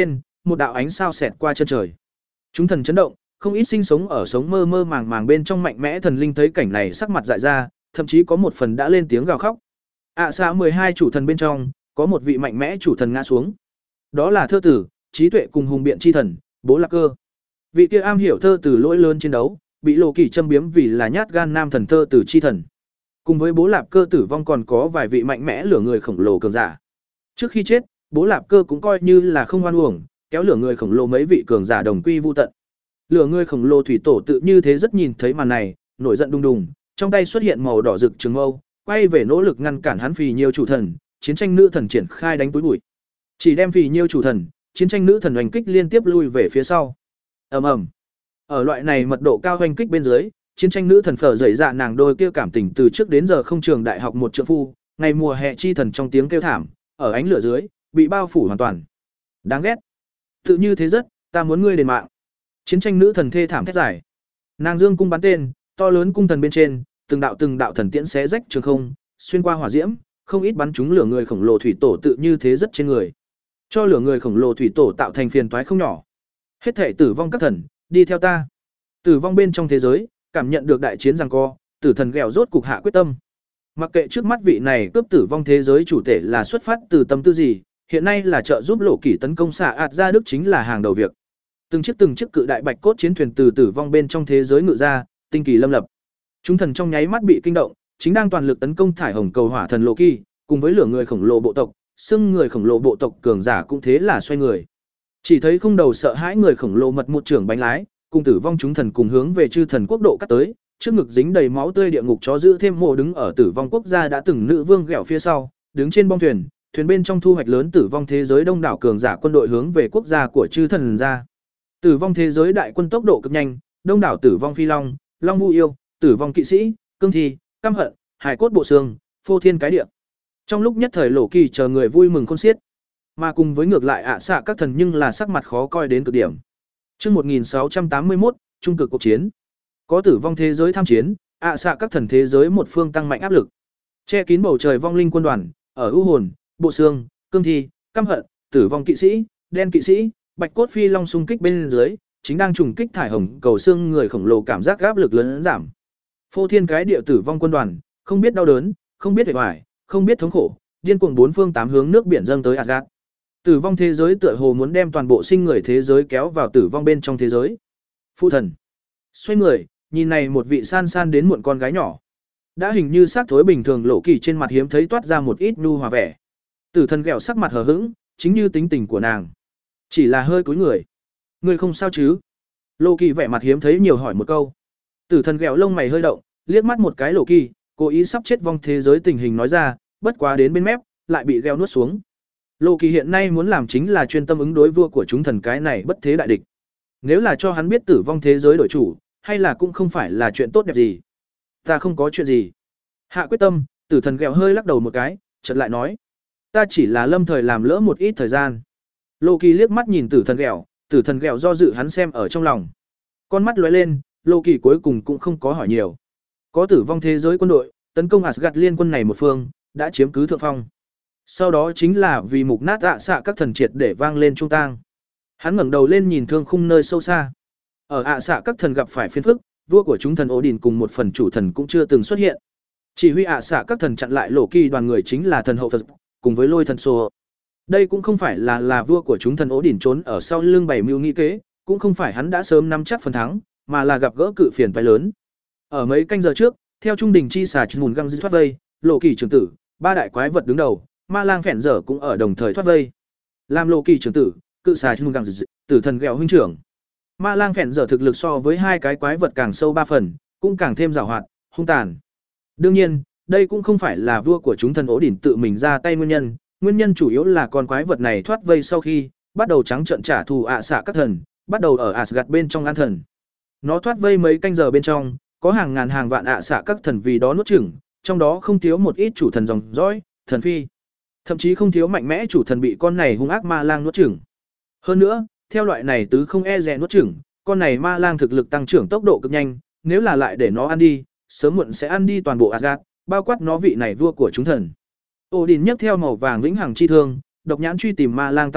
một đạo ánh sao xẹt qua chân trời. Chúng thần chấn động, không ít sinh sống ở sống mơ mơ màng màng bên trong mạnh mẽ thần linh thấy cảnh này sắc mặt dại ra, thậm chí có một phần đã lên tiếng gào khóc. ạ xạ mười hai chủ thần bên trong, có một vị mạnh mẽ chủ thần ngã xuống. Đó là thơ tử, trí tuệ cùng hùng biện chi thần, Bố Lạp Cơ. Vị kia am hiểu thơ tử lỗi lớn chiến đấu, bị Lộ Kỳ châm biếm vì là nhát gan nam thần thơ tử chi thần. Cùng với Bố Lạp Cơ tử vong còn có vài vị mạnh mẽ lửa người khổng lồ cường giả. Trước khi chết, Bố Lạp Cơ cũng coi như là không oan uổng, kéo lửa người khổng lồ mấy vị cường giả đồng quy vu tận. Lửa người khổng lồ thủy tổ tự như thế rất nhìn thấy màn này, nổi giận đùng đùng, trong tay xuất hiện màu đỏ rực trường mâu, quay về nỗ lực ngăn cản hắn phì nhiêu chủ thần, chiến tranh nữ thần triển khai đánh túi bụi. Chỉ đem phì nhiêu chủ thần, chiến tranh nữ thần oanh kích liên tiếp lui về phía sau. Ầm ầm. Ở loại này mật độ cao oanh kích bên dưới, chiến tranh nữ thần phở dậy dạ nàng đôi kia cảm tình từ trước đến giờ không trường đại học một trượng phu, ngày mùa hè chi thần trong tiếng kêu thảm, ở ánh lửa dưới, bị bao phủ hoàn toàn. Đáng ghét. Tự như thế rất, ta muốn ngươi đền mạng. Chiến tranh nữ thần thê thảm thét giải. Nàng dương cung bắn tên, to lớn cung thần bên trên, từng đạo từng đạo thần tiễn xé rách trường không, xuyên qua hỏa diễm, không ít bắn trúng lửa người khổng lồ thủy tổ tự như thế rất trên người. Cho lửa người khổng lồ thủy tổ tạo thành phiền toái không nhỏ. Hết thể tử vong các thần, đi theo ta. Tử vong bên trong thế giới, cảm nhận được đại chiến giằng co, tử thần ghẹo rốt cục hạ quyết tâm. Mặc kệ trước mắt vị này cướp tử vong thế giới chủ thể là xuất phát từ tâm tư gì, hiện nay là trợ giúp Lộ Kỳ tấn công xạ ạt ra Đức chính là hàng đầu việc. Từng chiếc từng chiếc cự đại bạch cốt chiến thuyền từ tử vong bên trong thế giới ngự ra, tinh kỳ lâm lập. Chúng thần trong nháy mắt bị kinh động, chính đang toàn lực tấn công thải hồng cầu hỏa thần Lộ Kỳ, cùng với lửa người khổng lồ bộ tộc, xưng người khổng lồ bộ tộc cường giả cũng thế là xoay người. Chỉ thấy không đầu sợ hãi người khổng lồ mật một trưởng bánh lái, cùng tử vong chúng thần cùng hướng về chư thần quốc độ cắt tới, trước ngực dính đầy máu tươi địa ngục chó giữ thêm mộ đứng ở tử vong quốc gia đã từng nữ vương ghẹo phía sau, đứng trên bong thuyền, thuyền bên trong thu hoạch lớn tử vong thế giới đông đảo cường giả quân đội hướng về quốc gia của chư thần ra. Tử vong thế giới đại quân tốc độ cực nhanh, đông đảo tử vong phi long, long vu yêu, tử vong kỵ sĩ, cương thi, căm hận, hải cốt bộ xương, phô thiên cái địa. Trong lúc nhất thời Lộ Kỳ chờ người vui mừng khôn xiết, mà cùng với ngược lại ạ xạ các thần nhưng là sắc mặt khó coi đến cực điểm. Chương một nghìn sáu trăm tám mươi mốt, trung cực cuộc chiến. Có tử vong thế giới tham chiến, ạ xạ các thần thế giới một phương tăng mạnh áp lực. Che kín bầu trời vong linh quân đoàn, ở ưu hồn, bộ xương, cương thi, căm hận, tử vong kỵ sĩ, đen kỵ sĩ, bạch cốt phi long xung kích bên dưới, chính đang trùng kích thải hồng cầu xương người khổng lồ cảm giác áp lực lớn giảm. Phô thiên cái địa tử vong quân đoàn, không biết đau đớn, không biết hề hoài, không biết thống khổ, điên cuồng bốn phương tám hướng nước biển dâng tới Asgard. Tử vong thế giới tựa hồ muốn đem toàn bộ sinh người thế giới kéo vào tử vong bên trong thế giới. Phụ thần xoay người, nhìn này một vị san san đến muộn con gái nhỏ, đã hình như xác thối bình thường. Lộ Kỳ trên mặt hiếm thấy toát ra một ít nhu hòa vẻ. Tử thần ghẹo sắc mặt hờ hững, chính như tính tình của nàng, chỉ là hơi cúi người. Người không sao chứ? Lộ Kỳ vẻ mặt hiếm thấy nhiều hỏi một câu. Tử thần ghẹo lông mày hơi động, liếc mắt một cái Lộ Kỳ, cố ý sắp chết vong thế giới tình hình nói ra, bất quá đến bên mép, lại bị ghẹo nuốt xuống. Lộ Kỳ hiện nay muốn làm chính là chuyên tâm ứng đối vua của chúng thần cái này bất thế đại địch. Nếu là cho hắn biết tử vong thế giới đổi chủ, hay là cũng không phải là chuyện tốt đẹp gì. Ta không có chuyện gì. Hạ quyết tâm, tử thần ghẹo hơi lắc đầu một cái, chợt lại nói. Ta chỉ là lâm thời làm lỡ một ít thời gian. Lộ Kỳ liếc mắt nhìn tử thần ghẹo, tử thần ghẹo do dự hắn xem ở trong lòng. Con mắt lóe lên, Lộ Kỳ cuối cùng cũng không có hỏi nhiều. Có tử vong thế giới quân đội, tấn công Asgard liên quân này một phương, đã chiếm cứ thượng phong. Sau đó chính là vì mục nát ạ xạ các thần triệt để vang lên trung tang. Hắn ngẩng đầu lên nhìn thương khung nơi sâu xa. Ở ạ xạ các thần gặp phải phiền phức, vua của chúng thần Odin cùng một phần chủ thần cũng chưa từng xuất hiện. Chỉ huy ạ xạ các thần chặn lại Lộ Kỳ đoàn người chính là thần hậu Phật cùng với lôi thần Sô. Đây cũng không phải là là vua của chúng thần Odin trốn ở sau lưng bảy mưu nghĩ kế, cũng không phải hắn đã sớm nắm chắc phần thắng, mà là gặp gỡ cự phiền toái lớn. Ở mấy canh giờ trước, theo trung đình chi xà mùn găng dư thoát vây, Lộ Kỳ trưởng tử, ba đại quái vật đứng đầu, ma lang phèn dở cũng ở đồng thời thoát vây. Làm Lộ Kỳ trưởng tử, cự xà mùn găng dư, tử thần ghẹo huynh trưởng. Ma lang phèn dở thực lực so với hai cái quái vật càng sâu ba phần, cũng càng thêm giàu hoạt, hung tàn. Đương nhiên, đây cũng không phải là vua của chúng thần Odin tự mình ra tay nguyên nhân, nguyên nhân chủ yếu là con quái vật này thoát vây sau khi bắt đầu trắng trợn trả thù ạ xạ các thần, bắt đầu ở Asgard bên trong an thần. Nó thoát vây mấy canh giờ bên trong, có hàng ngàn hàng vạn ạ xạ các thần vì đó nuốt chửng, trong đó không thiếu một ít chủ thần dòng dõi, thần phi, thậm chí không thiếu mạnh mẽ chủ thần bị con này hung ác ma lang nuốt chửng. Hơn nữa, theo loại này tứ không e dè nuốt chửng, con này ma lang thực lực tăng trưởng tốc độ cực nhanh, nếu là lại để nó ăn đi, sớm muộn sẽ ăn đi toàn bộ Asgard, bao quát nó vị này vua của chúng thần. Odin nhấc theo màu vàng vĩnh hằng chi thương, độc nhãn truy tìm ma lang tâm tích,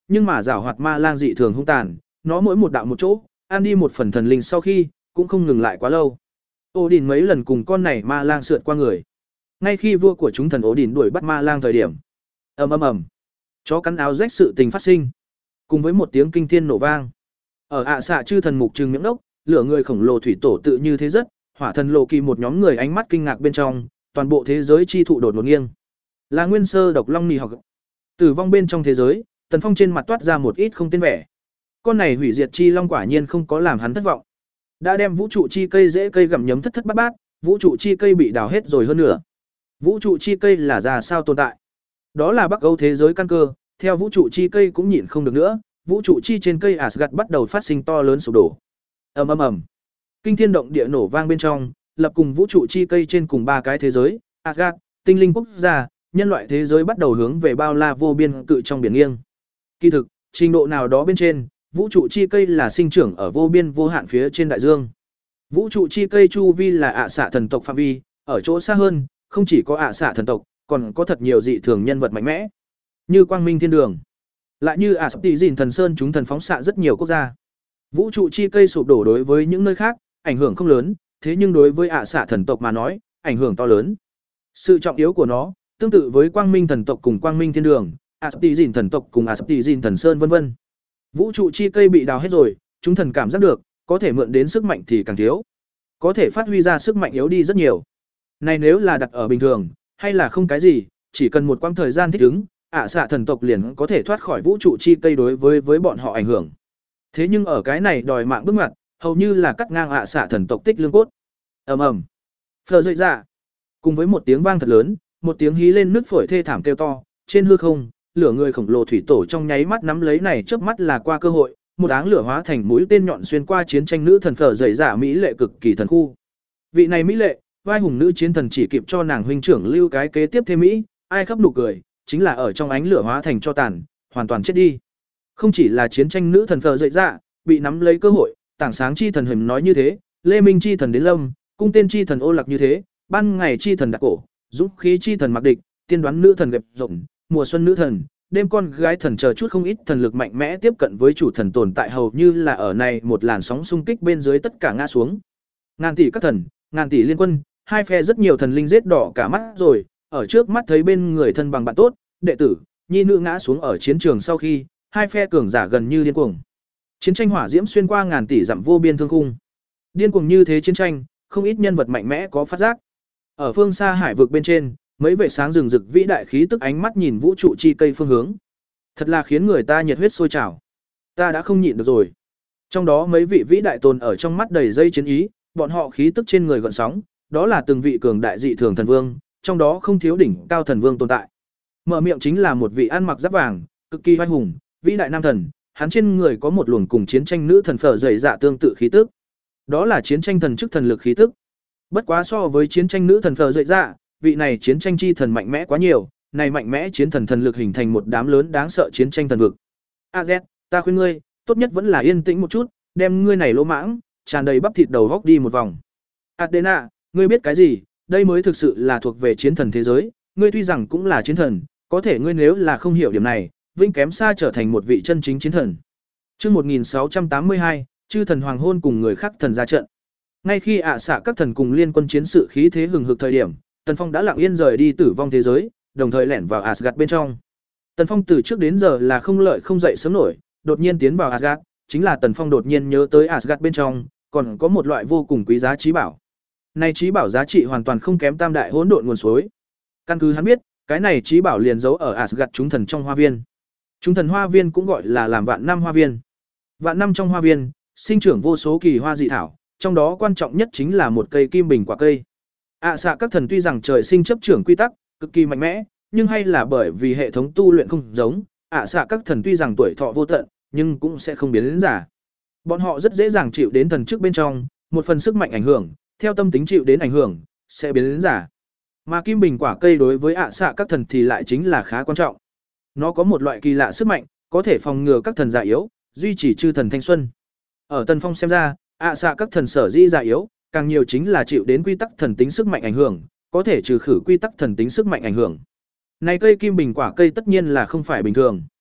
nhưng mà giảo hoạt ma lang dị thường hung tàn, nó mỗi một đạo một chỗ, ăn đi một phần thần linh sau khi, cũng không ngừng lại quá lâu. Odin mấy lần cùng con này ma lang sượt qua người. Ngay khi vua của chúng thần Odin đuổi bắt ma lang thời điểm, ầm ầm ầm, chó cắn áo rách sự tình phát sinh, cùng với một tiếng kinh thiên nổ vang. Ở ạ xạ chư thần mục trừng miệng đốc, lửa người khổng lồ thủy tổ tự như thế rất, hỏa thần lộ kỳ một nhóm người ánh mắt kinh ngạc bên trong, toàn bộ thế giới chi thụ đột ngột nghiêng. Là nguyên sơ độc long nì học. Tử vong bên trong thế giới, Tần Phong trên mặt toát ra một ít không tên vẻ. Con này hủy diệt chi long quả nhiên không có làm hắn thất vọng. Đã đem vũ trụ chi cây dễ cây gặm nhấm thất thất bát bát, vũ trụ chi cây bị đào hết rồi hơn nữa. Vũ trụ chi cây là ra sao tồn tại? Đó là Bắc Âu thế giới căn cơ, theo vũ trụ chi cây cũng nhịn không được nữa, vũ trụ chi trên cây Asgard bắt đầu phát sinh to lớn sụp đổ. Ầm ầm ầm. Kinh thiên động địa nổ vang bên trong, lập cùng vũ trụ chi cây trên cùng ba cái thế giới, Asgard, tinh linh quốc gia, nhân loại thế giới bắt đầu hướng về bao la vô biên cự trong biển nghiêng. Kỳ thực, trình độ nào đó bên trên, vũ trụ chi cây là sinh trưởng ở vô biên vô hạn phía trên đại dương. Vũ trụ chi cây chu vi là ạ xạ thần tộc phạm vi, ở chỗ xa hơn, không chỉ có ạ xạ thần tộc, còn có thật nhiều dị thường nhân vật mạnh mẽ, như Quang Minh Thiên Đường, lại như ạ sắp tỷ dìn thần sơn chúng thần phóng xạ rất nhiều quốc gia. Vũ trụ chi cây sụp đổ đối với những nơi khác, ảnh hưởng không lớn, thế nhưng đối với ạ xạ thần tộc mà nói, ảnh hưởng to lớn. Sự trọng yếu của nó, tương tự với Quang Minh thần tộc cùng Quang Minh Thiên Đường, ạ sắp tỷ dìn thần tộc cùng ạ sắp tỷ dìn thần sơn vân vân. Vũ trụ chi cây bị đào hết rồi, chúng thần cảm giác được, có thể mượn đến sức mạnh thì càng thiếu, có thể phát huy ra sức mạnh yếu đi rất nhiều. Này nếu là đặt ở bình thường, hay là không cái gì, chỉ cần một quãng thời gian thích ứng, ạ xạ thần tộc liền có thể thoát khỏi vũ trụ chi cây đối với với bọn họ ảnh hưởng. Thế nhưng ở cái này đòi mạng bước ngoặt, hầu như là cắt ngang ạ xạ thần tộc tích lương cốt. Ầm ầm. Phờ dậy ra. Cùng với một tiếng vang thật lớn, một tiếng hí lên nứt phổi thê thảm kêu to, trên hư không, lửa người khổng lồ thủy tổ trong nháy mắt nắm lấy này chớp mắt là qua cơ hội, một áng lửa hóa thành mũi tên nhọn xuyên qua chiến tranh nữ thần phở dậy giả mỹ lệ cực kỳ thần khu. Vị này mỹ lệ, vai hùng nữ chiến thần chỉ kịp cho nàng huynh trưởng lưu cái kế tiếp thêm mỹ, ai khắp nụ cười, chính là ở trong ánh lửa hóa thành cho tàn, hoàn toàn chết đi. Không chỉ là chiến tranh nữ thần phở dậy giả, bị nắm lấy cơ hội, tảng sáng chi thần hình nói như thế, lê minh chi thần đến lâm, cung tên chi thần ô lạc như thế, ban ngày chi thần đặc cổ, dũng khí chi thần mặc địch, tiên đoán nữ thần gập rộng, mùa xuân nữ thần, đêm con gái thần chờ chút không ít thần lực mạnh mẽ tiếp cận với chủ thần tồn tại hầu như là ở này một làn sóng xung kích bên dưới tất cả ngã xuống. Ngàn tỷ các thần, ngàn tỷ liên quân, hai phe rất nhiều thần linh giết đỏ cả mắt rồi, ở trước mắt thấy bên người thân bằng bạn tốt, đệ tử, nhi nữ ngã xuống ở chiến trường sau khi, hai phe cường giả gần như điên cuồng. Chiến tranh hỏa diễm xuyên qua ngàn tỷ dặm vô biên thương khung. Điên cuồng như thế chiến tranh, không ít nhân vật mạnh mẽ có phát giác. Ở phương xa hải vực bên trên, mấy vệ sáng rừng rực vĩ đại khí tức ánh mắt nhìn vũ trụ chi cây phương hướng. Thật là khiến người ta nhiệt huyết sôi trào. Ta đã không nhịn được rồi. Trong đó mấy vị vĩ đại tồn ở trong mắt đầy dây chiến ý, bọn họ khí tức trên người gợn sóng, đó là từng vị cường đại dị thường thần vương, trong đó không thiếu đỉnh cao thần vương tồn tại. Mở miệng chính là một vị ăn mặc giáp vàng, cực kỳ oai hùng, vĩ đại nam thần, hắn trên người có một luồng cùng chiến tranh nữ thần phở dày dạ tương tự khí tức. Đó là chiến tranh thần chức thần lực khí tức. Bất quá so với chiến tranh nữ thần phở dày dạ, vị này chiến tranh chi thần mạnh mẽ quá nhiều, này mạnh mẽ chiến thần thần lực hình thành một đám lớn đáng sợ chiến tranh thần vực. A Z, ta khuyên ngươi, tốt nhất vẫn là yên tĩnh một chút, đem ngươi này lỗ mãng, tràn đầy bắp thịt đầu góc đi một vòng. Adena, ngươi biết cái gì, đây mới thực sự là thuộc về chiến thần thế giới, ngươi tuy rằng cũng là chiến thần, có thể ngươi nếu là không hiểu điểm này, vĩnh kém xa trở thành một vị chân chính chiến thần. Chương một nghìn sáu trăm tám mươi hai, chư thần hoàng hôn cùng người khác thần ra trận. Ngay khi ạ xạ các thần cùng liên quân chiến sự khí thế hừng hực thời điểm, Tần Phong đã lặng yên rời đi tử vong thế giới, đồng thời lẻn vào Asgard bên trong. Tần Phong từ trước đến giờ là không lợi không dậy sớm nổi, đột nhiên tiến vào Asgard, chính là Tần Phong đột nhiên nhớ tới Asgard bên trong, còn có một loại vô cùng quý giá trí bảo. Này trí bảo giá trị hoàn toàn không kém tam đại hỗn độn nguồn suối. Căn cứ hắn biết, cái này trí bảo liền giấu ở Asgard chúng thần trong hoa viên. Chúng thần hoa viên cũng gọi là làm vạn năm hoa viên. Vạn năm trong hoa viên, sinh trưởng vô số kỳ hoa dị thảo, trong đó quan trọng nhất chính là một cây kim bình quả cây. ạ xạ các thần tuy rằng trời sinh chấp trưởng quy tắc cực kỳ mạnh mẽ, nhưng hay là bởi vì hệ thống tu luyện không giống, ạ xạ các thần tuy rằng tuổi thọ vô tận, nhưng cũng sẽ không biến đến giả. Bọn họ rất dễ dàng chịu đến thần chức bên trong một phần sức mạnh ảnh hưởng, theo tâm tính chịu đến ảnh hưởng sẽ biến đến giả. Mà kim bình quả cây đối với ạ xạ các thần thì lại chính là khá quan trọng. Nó có một loại kỳ lạ sức mạnh, có thể phòng ngừa các thần già yếu, duy trì chư thần thanh xuân. Ở Tần Phong xem ra, ạ xạ các thần sở dĩ già yếu, càng nhiều chính là chịu đến quy tắc thần tính sức mạnh ảnh hưởng, có thể trừ khử quy tắc thần tính sức mạnh ảnh hưởng. Này cây kim bình quả cây tất nhiên là không phải bình thường.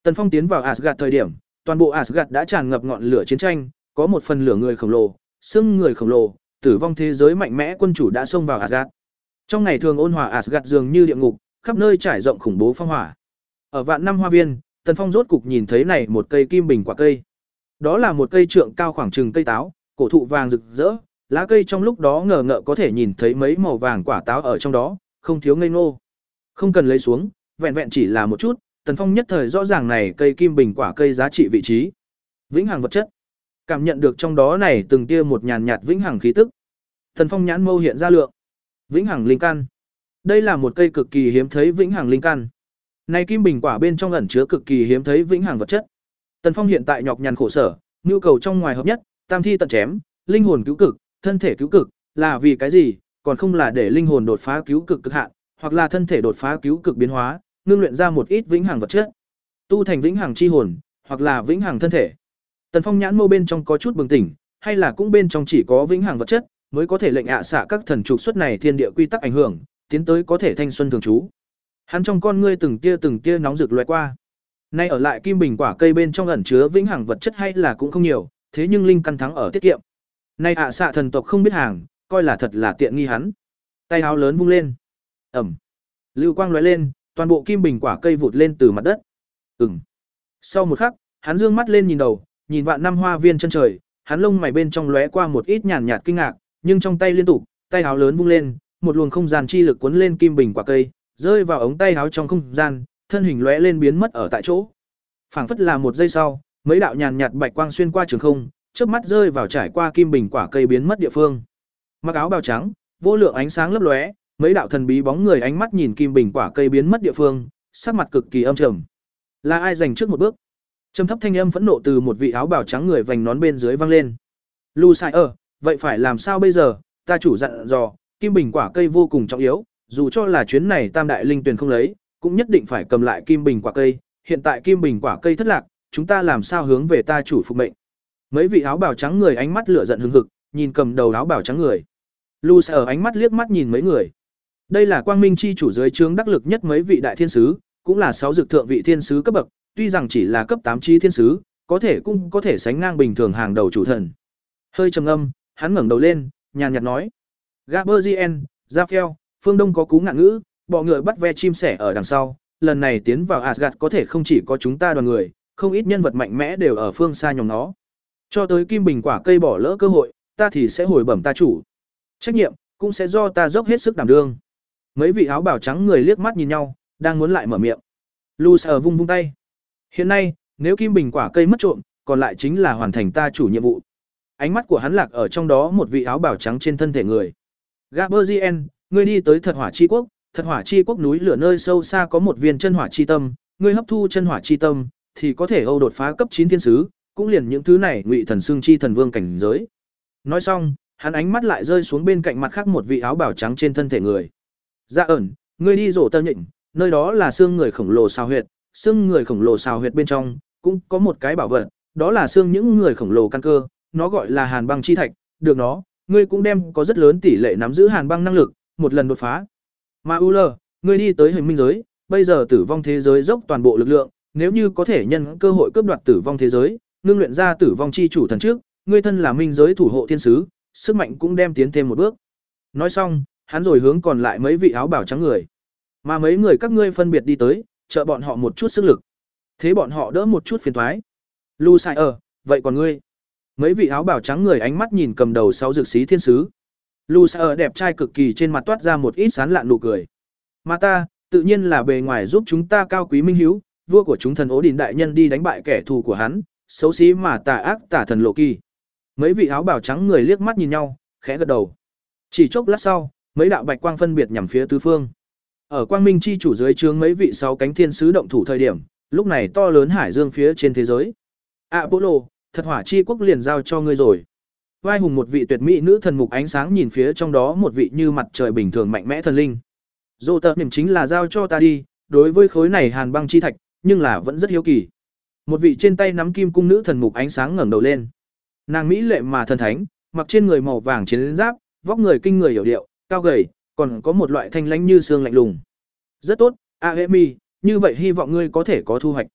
Tần Phong tiến vào Asgard thời điểm, toàn bộ Asgard đã tràn ngập ngọn lửa chiến tranh, có một phần lửa người khổng lồ, xương người khổng lồ, tử vong thế giới mạnh mẽ quân chủ đã xông vào Asgard. Trong ngày thường ôn hòa Asgard dường như địa ngục, khắp nơi trải rộng khủng bố phong hỏa. Ở vạn năm hoa viên, Tần Phong rốt cục nhìn thấy này một cây kim bình quả cây. Đó là một cây trượng cao khoảng chừng cây táo, cổ thụ vàng rực rỡ, lá cây trong lúc đó ngờ ngợ có thể nhìn thấy mấy màu vàng quả táo ở trong đó, không thiếu ngây ngô. Không cần lấy xuống, vẹn vẹn chỉ là một chút, Tần Phong nhất thời rõ ràng này cây kim bình quả cây giá trị vị trí. Vĩnh hằng vật chất. Cảm nhận được trong đó này từng tia một nhàn nhạt vĩnh hằng khí tức. Tần Phong nhãn mâu hiện ra lượng. Vĩnh hằng linh căn. Đây là một cây cực kỳ hiếm thấy vĩnh hằng linh căn. Này kim bình quả bên trong ẩn chứa cực kỳ hiếm thấy vĩnh hằng vật chất. Tần Phong hiện tại nhọc nhằn khổ sở, nhu cầu trong ngoài hợp nhất, tam thi tận chém, linh hồn cứu cực, thân thể cứu cực, là vì cái gì? Còn không là để linh hồn đột phá cứu cực cực hạn, hoặc là thân thể đột phá cứu cực biến hóa, ngưng luyện ra một ít vĩnh hằng vật chất, tu thành vĩnh hằng chi hồn, hoặc là vĩnh hằng thân thể. Tần Phong nhãn mâu bên trong có chút bừng tỉnh, hay là cũng bên trong chỉ có vĩnh hằng vật chất, mới có thể lệnh ạ xạ các thần trục xuất này thiên địa quy tắc ảnh hưởng, tiến tới có thể thanh xuân thường trú. Hắn trong con ngươi từng tia từng tia nóng rực lóe qua. Nay ở lại kim bình quả cây bên trong ẩn chứa vĩnh hằng vật chất hay là cũng không nhiều, thế nhưng linh căn thắng ở tiết kiệm. Nay ạ xạ thần tộc không biết hàng, coi là thật là tiện nghi hắn. Tay áo lớn vung lên, ầm, lưu quang lóe lên, toàn bộ kim bình quả cây vụt lên từ mặt đất. Ừm. Sau một khắc, hắn dương mắt lên nhìn đầu, nhìn vạn năm hoa viên chân trời, hắn lông mày bên trong lóe qua một ít nhàn nhạt kinh ngạc, nhưng trong tay liên tục, tay áo lớn vung lên, một luồng không gian chi lực cuốn lên kim bình quả cây, rơi vào ống tay áo trong không gian, thân hình lóe lên biến mất ở tại chỗ. Phảng phất là một giây sau, mấy đạo nhàn nhạt bạch quang xuyên qua trường không, chớp mắt rơi vào trải qua kim bình quả cây biến mất địa phương. Mặc áo bào trắng, vô lượng ánh sáng lấp lóe, mấy đạo thần bí bóng người ánh mắt nhìn kim bình quả cây biến mất địa phương, sắc mặt cực kỳ âm trầm. Là ai giành trước một bước? Trầm thấp thanh âm phẫn nộ từ một vị áo bào trắng người vành nón bên dưới vang lên. Lu Sai ở, vậy phải làm sao bây giờ? Ta chủ dặn dò, kim bình quả cây vô cùng trọng yếu, dù cho là chuyến này Tam đại linh tuyển không lấy, cũng nhất định phải cầm lại kim bình quả cây, hiện tại kim bình quả cây thất lạc, chúng ta làm sao hướng về ta chủ phục mệnh? Mấy vị áo bào trắng người ánh mắt lửa giận hừng hực, nhìn cầm đầu áo bào trắng người. Lu Sai ở ánh mắt liếc mắt nhìn mấy người. Đây là Quang Minh chi chủ dưới trướng đắc lực nhất mấy vị đại thiên sứ, cũng là sáu dược thượng vị thiên sứ cấp bậc, tuy rằng chỉ là cấp tám chi thiên sứ, có thể cũng có thể sánh ngang bình thường hàng đầu chủ thần. Hơi trầm ngâm, hắn ngẩng đầu lên, nhàn nhạt nói: "Gaberzien, Raphael, phương Đông có cú ngạn ngữ, bọ ngựa bắt ve chim sẻ ở đằng sau, lần này tiến vào Asgard có thể không chỉ có chúng ta đoàn người, không ít nhân vật mạnh mẽ đều ở phương xa nhòm nó. Cho tới kim bình quả cây bỏ lỡ cơ hội, ta thì sẽ hồi bẩm ta chủ. Trách nhiệm cũng sẽ do ta dốc hết sức đảm đương." Mấy vị áo bào trắng người liếc mắt nhìn nhau, đang muốn lại mở miệng. Lu Sở vung vung tay. Hiện nay, nếu kim bình quả cây mất trộm, còn lại chính là hoàn thành ta chủ nhiệm vụ. Ánh mắt của hắn lạc ở trong đó một vị áo bào trắng trên thân thể người. Gaberzien, ngươi đi tới Thật Hỏa Chi Quốc, Thật Hỏa Chi Quốc núi lửa nơi sâu xa có một viên chân hỏa chi tâm, ngươi hấp thu chân hỏa chi tâm, thì có thể âu đột phá cấp chín thiên sứ, cũng liền những thứ này ngụy thần xương chi thần vương cảnh giới. Nói xong, hắn ánh mắt lại rơi xuống bên cạnh mặt khác một vị áo bào trắng trên thân thể người. Dạ ẩn, ngươi đi rổ tơ nhịn, nơi đó là xương người khổng lồ xào huyệt, xương người khổng lồ xào huyệt bên trong cũng có một cái bảo vật, đó là xương những người khổng lồ căn cơ, nó gọi là Hàn Băng chi thạch, được nó, ngươi cũng đem có rất lớn tỷ lệ nắm giữ Hàn Băng năng lực, một lần đột phá. Mà u lờ, ngươi đi tới hình minh giới, bây giờ tử vong thế giới dốc toàn bộ lực lượng, nếu như có thể nhân cơ hội cướp đoạt tử vong thế giới, ngưng luyện ra tử vong chi chủ thần trước, ngươi thân là minh giới thủ hộ thiên sứ, sức mạnh cũng đem tiến thêm một bước. Nói xong, hắn rồi hướng còn lại mấy vị áo bào trắng người. Mà mấy người các ngươi phân biệt đi tới, trợ bọn họ một chút sức lực. Thế bọn họ đỡ một chút phiền toái. Lu Sai ở, vậy còn ngươi? Mấy vị áo bào trắng người ánh mắt nhìn cầm đầu sáu dược sĩ thiên sứ. Lu Sai ở đẹp trai cực kỳ, trên mặt toát ra một ít sán lạn nụ cười. Mà ta, tự nhiên là bề ngoài giúp chúng ta cao quý minh hiếu, vua của chúng thần Ố Đình đại nhân đi đánh bại kẻ thù của hắn, xấu xí mà tà ác tả thần Lộ Kỳ. Mấy vị áo bào trắng người liếc mắt nhìn nhau, khẽ gật đầu. Chỉ chốc lát sau, mấy đạo bạch quang phân biệt nhằm phía tứ phương. Ở Quang Minh chi chủ dưới trướng mấy vị sáu cánh thiên sứ động thủ thời điểm, lúc này to lớn hải dương phía trên thế giới. Apollo, Thật Hỏa chi quốc liền giao cho ngươi rồi. Vai hùng một vị tuyệt mỹ nữ thần mục ánh sáng nhìn phía trong đó một vị như mặt trời bình thường mạnh mẽ thần linh. Dô tờ niệm chính là giao cho ta đi, đối với khối này Hàn Băng chi thạch, nhưng là vẫn rất hiếu kỳ. Một vị trên tay nắm kim cung nữ thần mục ánh sáng ngẩng đầu lên. Nàng mỹ lệ mà thần thánh, mặc trên người màu vàng chiến giáp, vóc người kinh người hiểu điệu, cao gầy, còn có một loại thanh lãnh như xương lạnh lùng. Rất tốt, Aemi, như vậy hy vọng ngươi có thể có thu hoạch.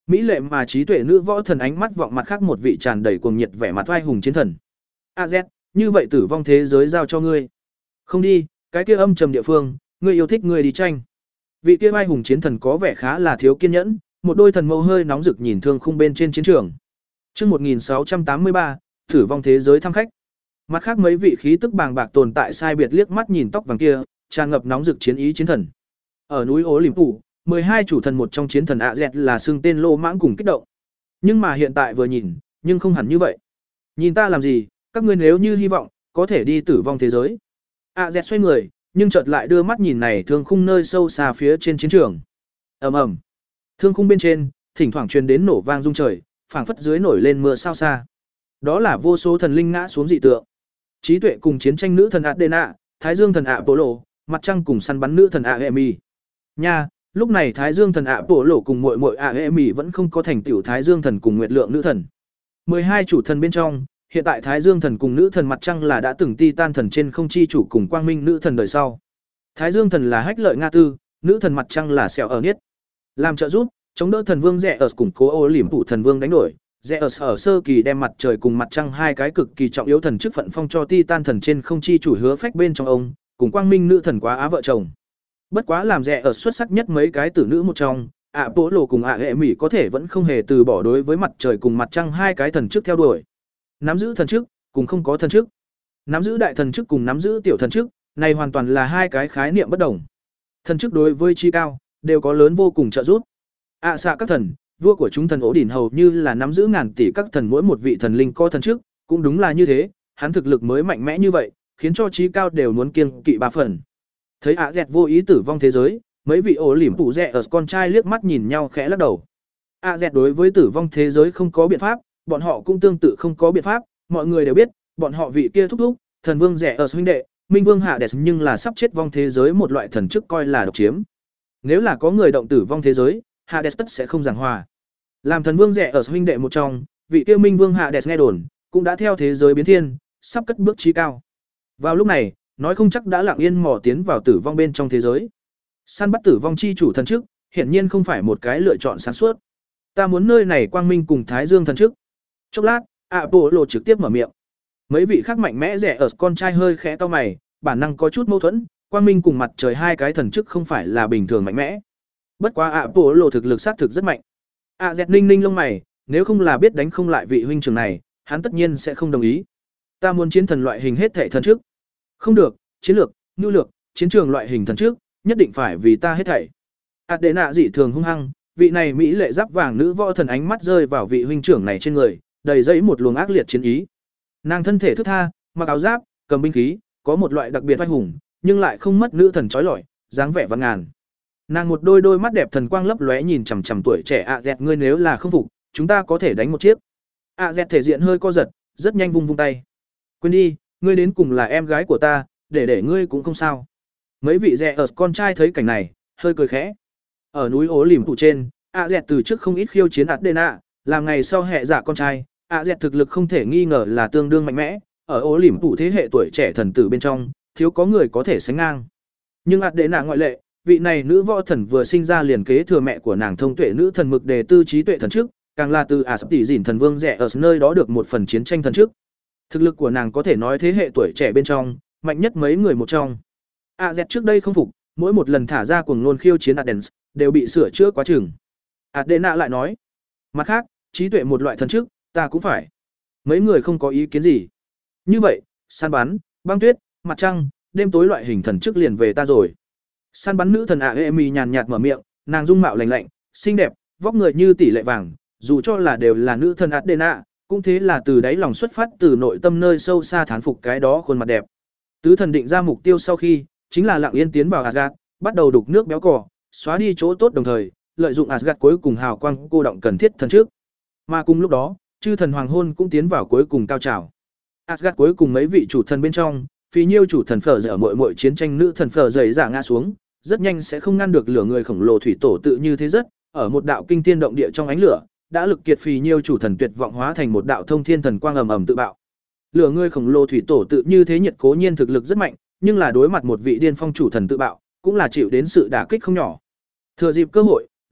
Mỹ lệ mà trí tuệ nữ võ thần ánh mắt vọng mặt khác một vị tràn đầy cuồng nhiệt vẻ mặt oai hùng chiến thần. A Z, như vậy tử vong thế giới giao cho ngươi. Không đi, cái kia âm trầm địa phương, ngươi yêu thích ngươi đi tranh. Vị kia oai hùng chiến thần có vẻ khá là thiếu kiên nhẫn, một đôi thần mâu hơi nóng rực nhìn thương khung bên trên chiến trường. Chương một nghìn sáu trăm tám mươi ba, tử vong thế giới thăm khách. Mặt khác mấy vị khí tức bàng bạc tồn tại sai biệt liếc mắt nhìn tóc vàng kia, tràn ngập nóng rực chiến ý chiến thần. Ở núi Ố Liềm Phủ, mười hai chủ thần một trong chiến thần ạ dẹt là xưng tên lô mãng cùng kích động. Nhưng mà hiện tại vừa nhìn, nhưng không hẳn như vậy. Nhìn ta làm gì, các ngươi nếu như hy vọng có thể đi tử vong thế giới. ạ dẹt xoay người, nhưng chợt lại đưa mắt nhìn này thương khung nơi sâu xa phía trên chiến trường. Ầm ầm. Thương khung bên trên, thỉnh thoảng truyền đến nổ vang rung trời, phảng phất dưới nổi lên mưa sao xa. Đó là vô số thần linh ngã xuống dị tượng. Trí tuệ cùng chiến tranh nữ thần Adena, Thái Dương thần Apollo, mặt trăng cùng săn bắn nữ thần Aemi. Nha, lúc này Thái Dương thần Apollo cùng muội muội Aemi vẫn không có thành tựu Thái Dương thần cùng Nguyệt Lượng nữ thần. mười hai chủ thần bên trong, hiện tại Thái Dương thần cùng nữ thần mặt trăng là đã từng Titan thần trên không chi chủ cùng Quang Minh nữ thần đời sau. Thái Dương thần là Hách Lợi Nga Tư, nữ thần mặt trăng là Sẹo ở Niết. Làm trợ giúp, chống đỡ thần vương Rẽ ở củng cố Ô Liềm Phủ thần vương đánh đổi. Rẽ ở ở sơ kỳ đem mặt trời cùng mặt trăng hai cái cực kỳ trọng yếu thần chức phận phong cho Titan thần trên không chi chủ hứa phách bên trong ông, cùng Quang Minh nữ thần quá á vợ chồng. Bất quá làm Rẽ ở xuất sắc nhất mấy cái tử nữ một trong, Apollo cùng ạ hệ mỹ có thể vẫn không hề từ bỏ đối với mặt trời cùng mặt trăng hai cái thần chức theo đuổi. Nắm giữ thần chức, cùng không có thần chức. Nắm giữ đại thần chức cùng nắm giữ tiểu thần chức, này hoàn toàn là hai cái khái niệm bất đồng. Thần chức đối với chi cao, đều có lớn vô cùng trợ giúp. ạ xạ các thần, vua của chúng thần ổ đỉnh hầu như là nắm giữ ngàn tỷ các thần mỗi một vị thần linh có thần chức, cũng đúng là như thế, hắn thực lực mới mạnh mẽ như vậy, khiến cho trí cao đều muốn kiêng kỵ ba phần. Thấy ạ dẹt vô ý tử vong thế giới, mấy vị ổ liềm phụ rẻ ở con trai liếc mắt nhìn nhau khẽ lắc đầu. ạ dẹt đối với tử vong thế giới không có biện pháp, bọn họ cũng tương tự không có biện pháp, mọi người đều biết, bọn họ vị kia thúc thúc, thần vương rẻ ở huynh đệ, minh vương hạ đẹp nhưng là sắp chết vong thế giới một loại thần chức coi là độc chiếm. Nếu là có người động tử vong thế giới, Hades tất sẽ không giảng hòa. Làm thần vương rẻ ở huynh đệ một trong, vị tiêu minh vương Hades nghe đồn, cũng đã theo thế giới biến thiên, sắp cất bước chí cao. Vào lúc này, nói không chắc đã lặng yên mò tiến vào tử vong bên trong thế giới. Săn bắt tử vong chi chủ thần chức, hiển nhiên không phải một cái lựa chọn sáng suốt. Ta muốn nơi này quang minh cùng Thái Dương thần chức. Chốc lát, Apollo trực tiếp mở miệng. Mấy vị khác mạnh mẽ rẻ ở con trai hơi khẽ cau mày, bản năng có chút mâu thuẫn, quang minh cùng mặt trời hai cái thần chức không phải là bình thường mạnh mẽ. Bất quá Apollo thực lực xác thực rất mạnh. A Z ninh ninh lông mày, nếu không là biết đánh không lại vị huynh trưởng này, hắn tất nhiên sẽ không đồng ý. Ta muốn chiến thần loại hình hết thảy thần trước. Không được, chiến lược, nhu lược, chiến trường loại hình thần trước, nhất định phải vì ta hết thảy. Adena dị thường hung hăng, vị này mỹ lệ giáp vàng nữ võ thần ánh mắt rơi vào vị huynh trưởng này trên người, đầy dẫy một luồng ác liệt chiến ý. Nàng thân thể thướt tha, mặc áo giáp, cầm binh khí, có một loại đặc biệt oai hùng, nhưng lại không mất nữ thần chói lọi, dáng vẻ văn ngàn. Nàng một đôi đôi mắt đẹp thần quang lấp lóe nhìn chằm chằm tuổi trẻ ạ dẹt, ngươi nếu là không phục, chúng ta có thể đánh một chiếc. ạ dẹt thể diện hơi co giật, rất nhanh vung vung tay. Quên đi, ngươi đến cùng là em gái của ta, để để ngươi cũng không sao. Mấy vị rẻ ở con trai thấy cảnh này, hơi cười khẽ. Ở núi Ố Liềm Phủ trên, ạ dẹt từ trước không ít khiêu chiến Adena, làm ngày sau hệ giả con trai, ạ dẹt thực lực không thể nghi ngờ là tương đương mạnh mẽ, ở Ố Liềm Phủ thế hệ tuổi trẻ thần tử bên trong, thiếu có người có thể sánh ngang. Nhưng Adena ngoại lệ. Vị này nữ võ thần vừa sinh ra liền kế thừa mẹ của nàng thông tuệ nữ thần mực đề tư trí tuệ thần trước, càng là từ ả sắp tỷ dỉn thần vương rẻ ở nơi đó được một phần chiến tranh thần trước. Thực lực của nàng có thể nói thế hệ tuổi trẻ bên trong, mạnh nhất mấy người một trong. A Z trước đây không phục, mỗi một lần thả ra cuồng ngôn khiêu chiến Adens, đều bị sửa chữa quá chừng. Adena lại nói, mặt khác, trí tuệ một loại thần trước, ta cũng phải. Mấy người không có ý kiến gì. Như vậy, săn bắn, băng tuyết, mặt trăng, đêm tối loại hình thần trước liền về ta rồi. Săn bắn nữ thần Aemi nhàn nhạt mở miệng, nàng dung mạo lành lạnh, xinh đẹp, vóc người như tỷ lệ vàng, dù cho là đều là nữ thần Adena, cũng thế là từ đáy lòng xuất phát từ nội tâm nơi sâu xa thán phục cái đó khuôn mặt đẹp. Tứ thần định ra mục tiêu sau khi, chính là lặng yên tiến vào Asgard, bắt đầu đục nước béo cỏ, xóa đi chỗ tốt đồng thời, lợi dụng Asgard cuối cùng hào quang cô động cần thiết thần trước. Mà cùng lúc đó, chư thần hoàng hôn cũng tiến vào cuối cùng cao trào. Asgard cuối cùng mấy vị chủ thần bên trong, Phí Nhiêu chủ thần phở dở muội muội chiến tranh nữ thần phở dày giả ngã xuống, rất nhanh sẽ không ngăn được lửa người khổng lồ thủy tổ tự như thế rất, ở một đạo kinh thiên động địa trong ánh lửa, đã lực kiệt Phí Nhiêu chủ thần tuyệt vọng hóa thành một đạo thông thiên thần quang ầm ầm tự bạo. Lửa người khổng lồ thủy tổ tự như thế nhiệt cố nhiên thực lực rất mạnh, nhưng là đối mặt một vị điên phong chủ thần tự bạo, cũng là chịu đến sự đả kích không nhỏ. Thừa dịp cơ hội,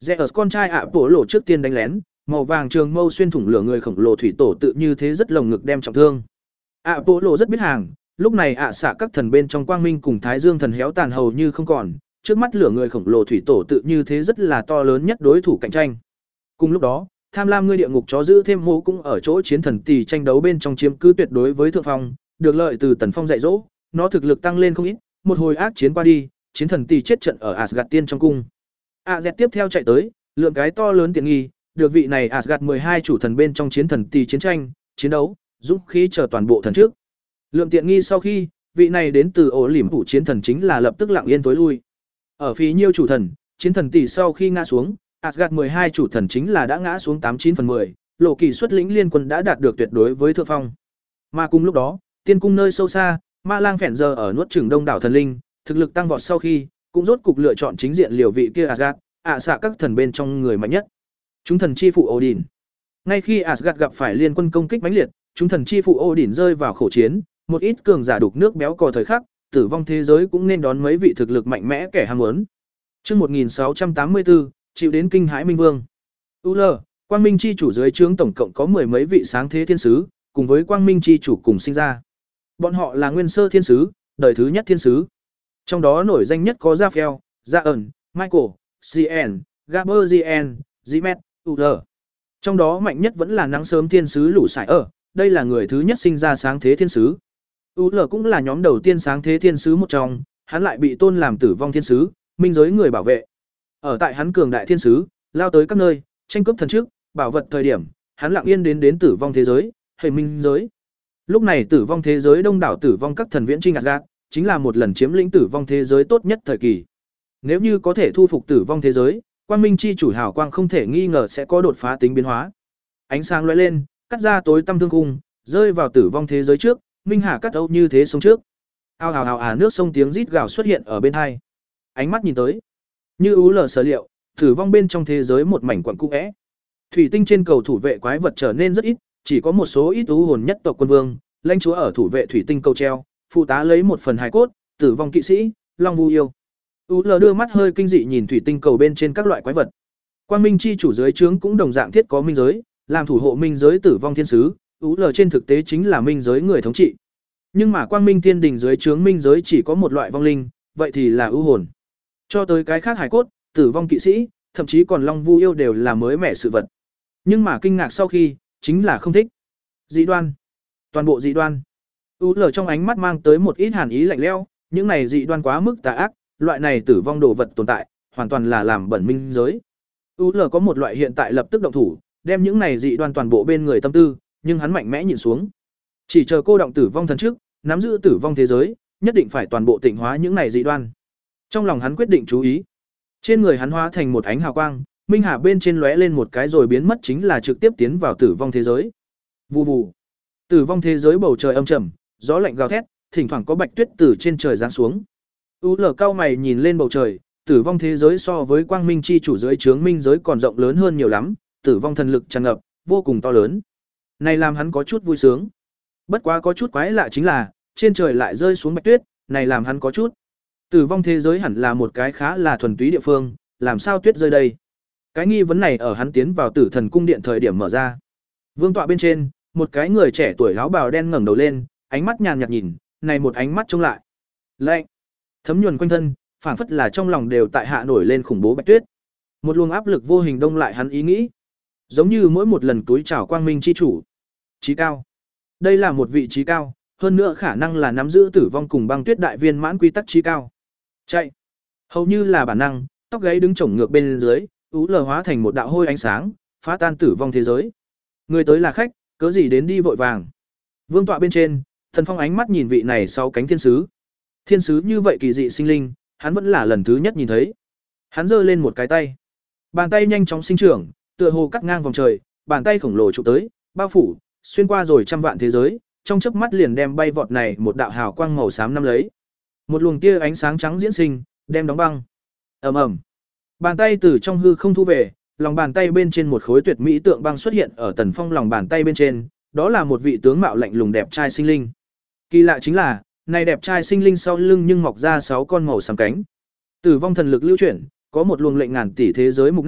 Zeus con trai ạ bổ lộ trước tiên đánh lén, màu vàng trường mâu xuyên thủng lửa người khổng lồ thủy tổ tự như thế rất lồng ngực đem trọng thương. ạ bổ lộ rất biết hàng, lúc này ạ xạ các thần bên trong quang minh cùng thái dương thần héo tàn hầu như không còn, trước mắt lửa người khổng lồ thủy tổ tự như thế rất là to lớn nhất đối thủ cạnh tranh. Cùng lúc đó, tham lam ngươi địa ngục chó giữ thêm mô cũng ở chỗ chiến thần tỷ tranh đấu bên trong chiếm cứ tuyệt đối với thượng phong, được lợi từ Tần Phong dạy dỗ, nó thực lực tăng lên không ít, một hồi ác chiến qua đi, chiến thần tỷ chết trận ở Asgard tiên trong cung. Az tiếp theo chạy tới, lượng cái to lớn tiện nghi, được vị này Asgard mười hai chủ thần bên trong chiến thần tỷ chiến tranh, chiến đấu, dũng khí chờ toàn bộ thần trước. Lượng tiện nghi sau khi, vị này đến từ ổ liễm phủ chiến thần chính là lập tức lặng yên tối lui. Ở phía nhiêu chủ thần, chiến thần tỷ sau khi ngã xuống, Asgard mười hai chủ thần chính là đã ngã xuống tám chín phần mười, Lộ Kỳ xuất lĩnh liên quân đã đạt được tuyệt đối với thượng phong. Mà cùng lúc đó, tiên cung nơi sâu xa, Ma Lang phèn giờ ở nuốt chửng đông đảo thần linh, thực lực tăng vọt sau khi, cũng rốt cục lựa chọn chính diện liều vị kia Asgard, ạ xạ các thần bên trong người mạnh nhất. Chúng thần chi phụ Odin. Ngay khi Asgard gặp phải liên quân công kích mãnh liệt, chúng thần chi phụ Odin rơi vào khổ chiến, một ít cường giả đục nước béo cò thời khắc, tử vong thế giới cũng nên đón mấy vị thực lực mạnh mẽ kẻ ham muốn. Chương một nghìn sáu trăm tám mươi tư, chịu đến kinh hãi minh vương. u lờ, Quang Minh chi chủ dưới trướng tổng cộng có mười mấy vị sáng thế thiên sứ, cùng với Quang Minh chi chủ cùng sinh ra. Bọn họ là nguyên sơ thiên sứ, đời thứ nhất thiên sứ. Trong đó nổi danh nhất có Raphael, Zaun, Michael, Cien, Gabriel, Zimet, u lờ. Trong đó mạnh nhất vẫn là nắng sớm thiên sứ Lũ Sải ở, đây là người thứ nhất sinh ra sáng thế thiên sứ. u lờ cũng là nhóm đầu tiên sáng thế thiên sứ một trong, hắn lại bị tôn làm tử vong thiên sứ, minh giới người bảo vệ. Ở tại hắn cường đại thiên sứ, lao tới các nơi, tranh cướp thần trước, bảo vật thời điểm, hắn lặng yên đến đến tử vong thế giới, hệ minh giới. Lúc này tử vong thế giới đông đảo tử vong các thần viễn trinh Asgard, chính là một lần chiếm lĩnh tử vong thế giới tốt nhất thời kỳ. Nếu như có thể thu phục tử vong thế giới, Quang Minh chi chủ hào quang không thể nghi ngờ sẽ có đột phá tính biến hóa. Ánh sáng lóe lên, cắt ra tối tăm thương khung, rơi vào tử vong thế giới trước, Minh Hà cắt âu như thế sông trước. Ao ào ào à nước sông tiếng rít gào xuất hiện ở bên hai. Ánh mắt nhìn tới, như ú lờ sở liệu, tử vong bên trong thế giới một mảnh quặng cũ é. Thủy tinh trên cầu thủ vệ quái vật trở nên rất ít, chỉ có một số ít ú hồn nhất tộc quân vương, lãnh chúa ở thủ vệ thủy tinh cầu treo, phụ tá lấy một phần hài cốt, tử vong kỵ sĩ, Long Vu yêu. ú lờ đưa mắt hơi kinh dị nhìn thủy tinh cầu bên trên các loại quái vật. Quang Minh chi chủ dưới trướng cũng đồng dạng thiết có minh giới, làm thủ hộ minh giới tử vong thiên sứ, ú lờ trên thực tế chính là minh giới người thống trị. Nhưng mà Quang Minh thiên đình dưới trướng minh giới chỉ có một loại vong linh, vậy thì là ưu hồn. Cho tới cái khác hài cốt, tử vong kỵ sĩ, thậm chí còn Long Vu yêu đều là mới mẻ sự vật. Nhưng mà kinh ngạc sau khi, chính là không thích. Dị đoan. Toàn bộ dị đoan. u lờ trong ánh mắt mang tới một ít hàn ý lạnh lẽo, những này dị đoan quá mức tà ác, loại này tử vong đồ vật tồn tại, hoàn toàn là làm bẩn minh giới. u lờ có một loại hiện tại lập tức động thủ, đem những này dị đoan toàn bộ bên người tâm tư, nhưng hắn mạnh mẽ nhìn xuống. Chỉ chờ cô động tử vong thần trước, nắm giữ tử vong thế giới, nhất định phải toàn bộ tịnh hóa những này dị đoan. Trong lòng hắn quyết định chú ý. Trên người hắn hóa thành một ánh hào quang, minh hà bên trên lóe lên một cái rồi biến mất chính là trực tiếp tiến vào tử vong thế giới. Vù vù. Tử vong thế giới bầu trời âm trầm, gió lạnh gào thét, thỉnh thoảng có bạch tuyết từ trên trời giáng xuống. U lờ cao mày nhìn lên bầu trời, tử vong thế giới so với Quang Minh chi chủ dưới trướng minh giới còn rộng lớn hơn nhiều lắm, tử vong thần lực tràn ngập, vô cùng to lớn. Này làm hắn có chút vui sướng. Bất quá có chút quái lạ chính là, trên trời lại rơi xuống bạch tuyết, này làm hắn có chút. Tử vong thế giới hẳn là một cái khá là thuần túy địa phương, làm sao tuyết rơi đây? Cái nghi vấn này ở hắn tiến vào Tử Thần cung điện thời điểm mở ra. Vương tọa bên trên, một cái người trẻ tuổi áo bào đen ngẩng đầu lên, ánh mắt nhàn nhạt nhìn, này một ánh mắt trông lại. Lạnh, thấm nhuần quanh thân, phảng phất là trong lòng đều tại hạ nổi lên khủng bố bạch tuyết. Một luồng áp lực vô hình đông lại hắn ý nghĩ, giống như mỗi một lần túi chào Quang Minh chi chủ. Chí cao. Đây là một vị trí cao, hơn nữa khả năng là nắm giữ tử vong cùng băng tuyết đại viên mãn quy tắc trí cao. Chạy. Hầu như là bản năng, tóc gáy đứng chổng ngược bên dưới, ú lờ hóa thành một đạo hôi ánh sáng, phá tan tử vong thế giới. Người tới là khách, cớ gì đến đi vội vàng. Vương tọa bên trên, Thần Phong ánh mắt nhìn vị này sau cánh thiên sứ. Thiên sứ như vậy kỳ dị sinh linh, hắn vẫn là lần thứ nhất nhìn thấy. Hắn giơ lên một cái tay. Bàn tay nhanh chóng sinh trưởng, tựa hồ cắt ngang vòng trời, bàn tay khổng lồ chụp tới, bao phủ, xuyên qua rồi trăm vạn thế giới, trong chớp mắt liền đem bay vọt này một đạo hào quang màu xám nắm lấy. Một luồng tia ánh sáng trắng diễn sinh, đem đóng băng. Ầm ầm. Bàn tay từ trong hư không thu về, lòng bàn tay bên trên một khối tuyệt mỹ tượng băng xuất hiện ở Tần Phong lòng bàn tay bên trên, đó là một vị tướng mạo lạnh lùng đẹp trai sinh linh. Kỳ lạ chính là, này đẹp trai sinh linh sau lưng nhưng mọc ra sáu con màu xám cánh. Tử vong thần lực lưu chuyển, có một luồng lệnh ngàn tỷ thế giới mục nát,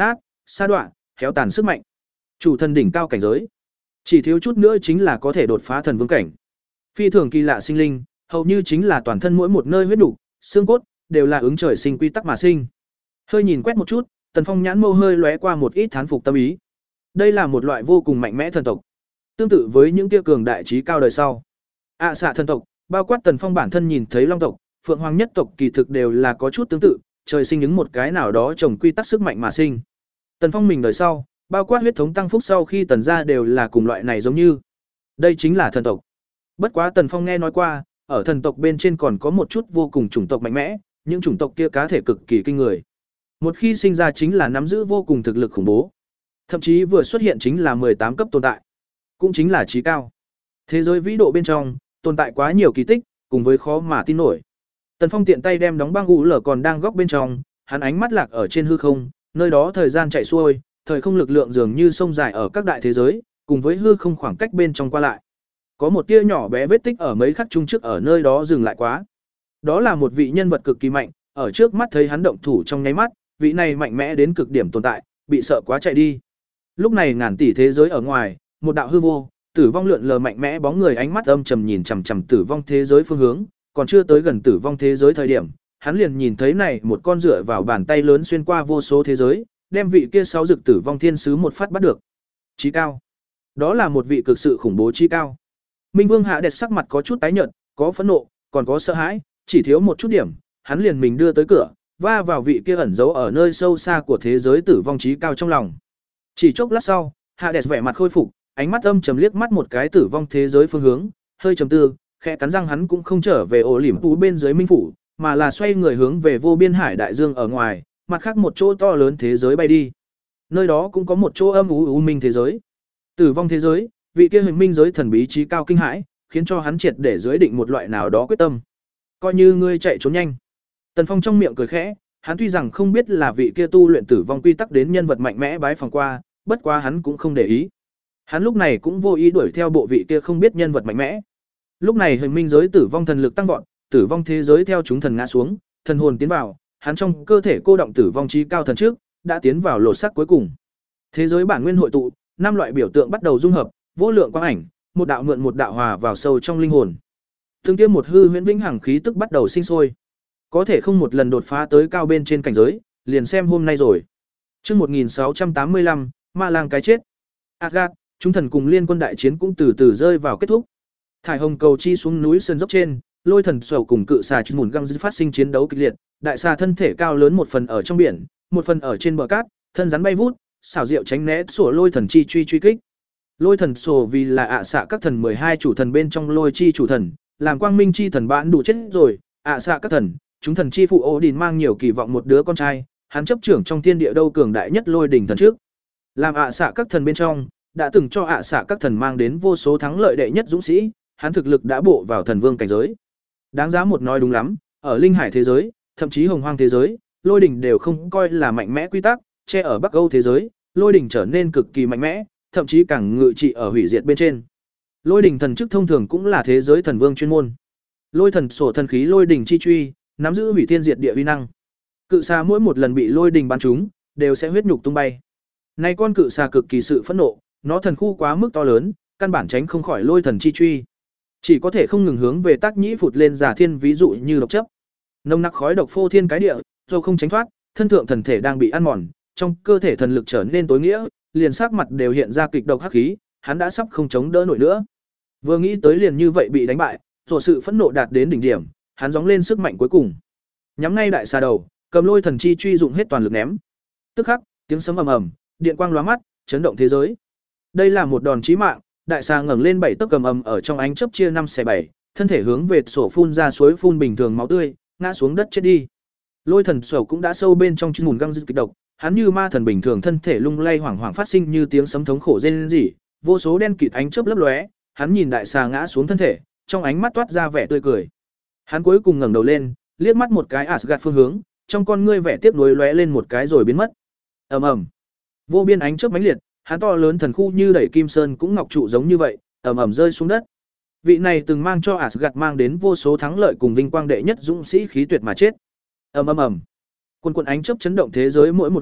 sa đọa, héo tàn sức mạnh. Chủ thần đỉnh cao cảnh giới. Chỉ thiếu chút nữa chính là có thể đột phá thần vương cảnh. Phi thường kỳ lạ sinh linh, hầu như chính là toàn thân mỗi một nơi huyết nục, xương cốt đều là ứng trời sinh quy tắc mà sinh. Hơi nhìn quét một chút, Tần Phong nhãn mâu hơi lóe qua một ít thán phục tâm ý. Đây là một loại vô cùng mạnh mẽ thần tộc, tương tự với những kia cường đại trí cao đời sau. ạ xạ thần tộc, bao quát Tần Phong bản thân nhìn thấy long tộc, phượng hoàng nhất tộc kỳ thực đều là có chút tương tự, trời sinh những một cái nào đó trồng quy tắc sức mạnh mà sinh. Tần Phong mình đời sau, bao quát huyết thống tăng phúc sau khi tần gia đều là cùng loại này giống như. Đây chính là thần tộc. Bất quá Tần Phong nghe nói qua, ở thần tộc bên trên còn có một chút vô cùng chủng tộc mạnh mẽ, những chủng tộc kia cá thể cực kỳ kinh người. Một khi sinh ra chính là nắm giữ vô cùng thực lực khủng bố. Thậm chí vừa xuất hiện chính là mười tám cấp tồn tại, cũng chính là trí cao. Thế giới vĩ độ bên trong, tồn tại quá nhiều kỳ tích, cùng với khó mà tin nổi. Tần Phong tiện tay đem đóng băng ủ lở còn đang góc bên trong, hắn ánh mắt lạc ở trên hư không, nơi đó thời gian chạy xuôi, thời không lực lượng dường như sông dài ở các đại thế giới, cùng với hư không khoảng cách bên trong qua lại. Có một tia nhỏ bé vết tích ở mấy khắc chung trước ở nơi đó dừng lại quá. Đó là một vị nhân vật cực kỳ mạnh, ở trước mắt thấy hắn động thủ trong nháy mắt, vị này mạnh mẽ đến cực điểm tồn tại, bị sợ quá chạy đi. Lúc này ngàn tỷ thế giới ở ngoài, một đạo hư vô, tử vong lượn lờ mạnh mẽ bóng người ánh mắt âm trầm nhìn chằm chằm tử vong thế giới phương hướng, còn chưa tới gần tử vong thế giới thời điểm, hắn liền nhìn thấy này một con rựa vào bàn tay lớn xuyên qua vô số thế giới, đem vị kia sáu dực tử vong thiên sứ một phát bắt được. Chí cao. Đó là một vị cực sự khủng bố chí cao. Minh Vương Hạ Đẹp sắc mặt có chút tái nhợt, có phẫn nộ, còn có sợ hãi, chỉ thiếu một chút điểm, hắn liền mình đưa tới cửa, va vào vị kia ẩn giấu ở nơi sâu xa của thế giới tử vong chí cao trong lòng. Chỉ chốc lát sau, Hạ Đẹp vẻ mặt khôi phục, ánh mắt âm trầm liếc mắt một cái tử vong thế giới phương hướng, hơi trầm tư, khẽ cắn răng hắn cũng không trở về ổ liễm phú bên dưới minh phủ, mà là xoay người hướng về vô biên hải đại dương ở ngoài, mặt khác một chỗ to lớn thế giới bay đi. Nơi đó cũng có một chỗ âm u u minh thế giới. Tử vong thế giới, vị kia hình minh giới thần bí trí cao kinh hãi, khiến cho hắn triệt để giới định một loại nào đó quyết tâm. Coi như ngươi chạy trốn nhanh. Tần Phong trong miệng cười khẽ, hắn tuy rằng không biết là vị kia tu luyện tử vong quy tắc đến nhân vật mạnh mẽ bái phòng qua, bất quá hắn cũng không để ý. Hắn lúc này cũng vô ý đuổi theo bộ vị kia không biết nhân vật mạnh mẽ. Lúc này hình minh giới tử vong thần lực tăng vọt, tử vong thế giới theo chúng thần ngã xuống, thần hồn tiến vào, hắn trong cơ thể cô động tử vong trí cao thần trước, đã tiến vào lột xác cuối cùng. Thế giới bản nguyên hội tụ, năm loại biểu tượng bắt đầu dung hợp, vô lượng quang ảnh, một đạo mượn một đạo hòa vào sâu trong linh hồn. Từng kia một hư huyễn vĩnh hằng khí tức bắt đầu sinh sôi. Có thể không một lần đột phá tới cao bên trên cảnh giới, liền xem hôm nay rồi. Chương một nghìn sáu trăm tám mươi lăm, Ma Lang cái chết. Asgard, chúng thần cùng liên quân đại chiến cũng từ từ rơi vào kết thúc. Thải hồng cầu chi xuống núi sơn dốc trên, lôi thần sầu cùng cự xà chun mùn găng dư phát sinh chiến đấu kịch liệt, đại xà thân thể cao lớn một phần ở trong biển, một phần ở trên bờ cát, thân rắn bay vút, xảo diệu tránh né sủa lôi thần chi truy truy kích. Lôi thần sổ vì là ạ xạ các thần mười hai chủ thần bên trong lôi chi chủ thần, làm quang minh chi thần bạn đủ chết rồi, ạ xạ các thần, chúng thần chi phụ Odin mang nhiều kỳ vọng một đứa con trai, hắn chấp trưởng trong thiên địa đâu cường đại nhất lôi đỉnh thần trước. Làm ạ xạ các thần bên trong, đã từng cho ạ xạ các thần mang đến vô số thắng lợi đệ nhất dũng sĩ, hắn thực lực đã bộ vào thần vương cảnh giới. Đáng giá một nói đúng lắm, ở linh hải thế giới, thậm chí hồng hoang thế giới, lôi đỉnh đều không coi là mạnh mẽ quy tắc, che ở Bắc Âu thế giới, lôi đỉnh trở nên cực kỳ mạnh mẽ, thậm chí càng ngự trị ở hủy diệt bên trên. Lôi đỉnh thần chức thông thường cũng là thế giới thần vương chuyên môn. Lôi thần sổ thần khí lôi đỉnh chi truy, nắm giữ hủy thiên diệt địa uy năng. Cự xà mỗi một lần bị lôi đỉnh bắn trúng, đều sẽ huyết nhục tung bay. Này con cự xà cực kỳ sự phẫn nộ, nó thần khu quá mức to lớn, căn bản tránh không khỏi lôi thần chi truy. Chỉ có thể không ngừng hướng về tác nhĩ phụt lên giả thiên ví dụ như độc chấp. Nồng nặc khói độc phô thiên cái địa, do không tránh thoát, thân thượng thần thể đang bị ăn mòn, trong cơ thể thần lực trở nên tối nghĩa, liền sắc mặt đều hiện ra kịch độc hắc khí, hắn đã sắp không chống đỡ nổi nữa. Vừa nghĩ tới liền như vậy bị đánh bại, rồi sự phẫn nộ đạt đến đỉnh điểm, hắn gióng lên sức mạnh cuối cùng. Nhắm ngay đại xà đầu, cầm lôi thần chi truy dụng hết toàn lực ném. Tức khắc, tiếng sấm ầm ầm, điện quang lóa mắt, chấn động thế giới. Đây là một đòn chí mạng, đại xà ngẩng lên bảy tấc cầm ầm ở trong ánh chớp chia năm xẻ bảy, thân thể hướng về sổ phun ra suối phun bình thường máu tươi, ngã xuống đất chết đi. Lôi thần sổ cũng đã sâu bên trong chân mùn găng dư kịch độc, hắn như ma thần bình thường thân thể lung lay hoảng hoảng phát sinh như tiếng sấm thống khổ rên rỉ, vô số đen kịt ánh chớp lấp lóe, hắn nhìn đại xà ngã xuống thân thể, trong ánh mắt toát ra vẻ tươi cười. Hắn cuối cùng ngẩng đầu lên, liếc mắt một cái Asgard phương hướng, trong con ngươi vẻ tiếc nuối lóe lên một cái rồi biến mất. Ầm ầm. Vô biên ánh chớp mãnh liệt, hắn to lớn thần khu như đẩy kim sơn cũng ngọc trụ giống như vậy, ầm ầm rơi xuống đất. Vị này từng mang cho Asgard mang đến vô số thắng lợi cùng vinh quang đệ nhất dũng sĩ khí tuyệt mà chết. Ầm ầm ầm. Quần quần ánh chớp chấn động thế giới mỗi một góc,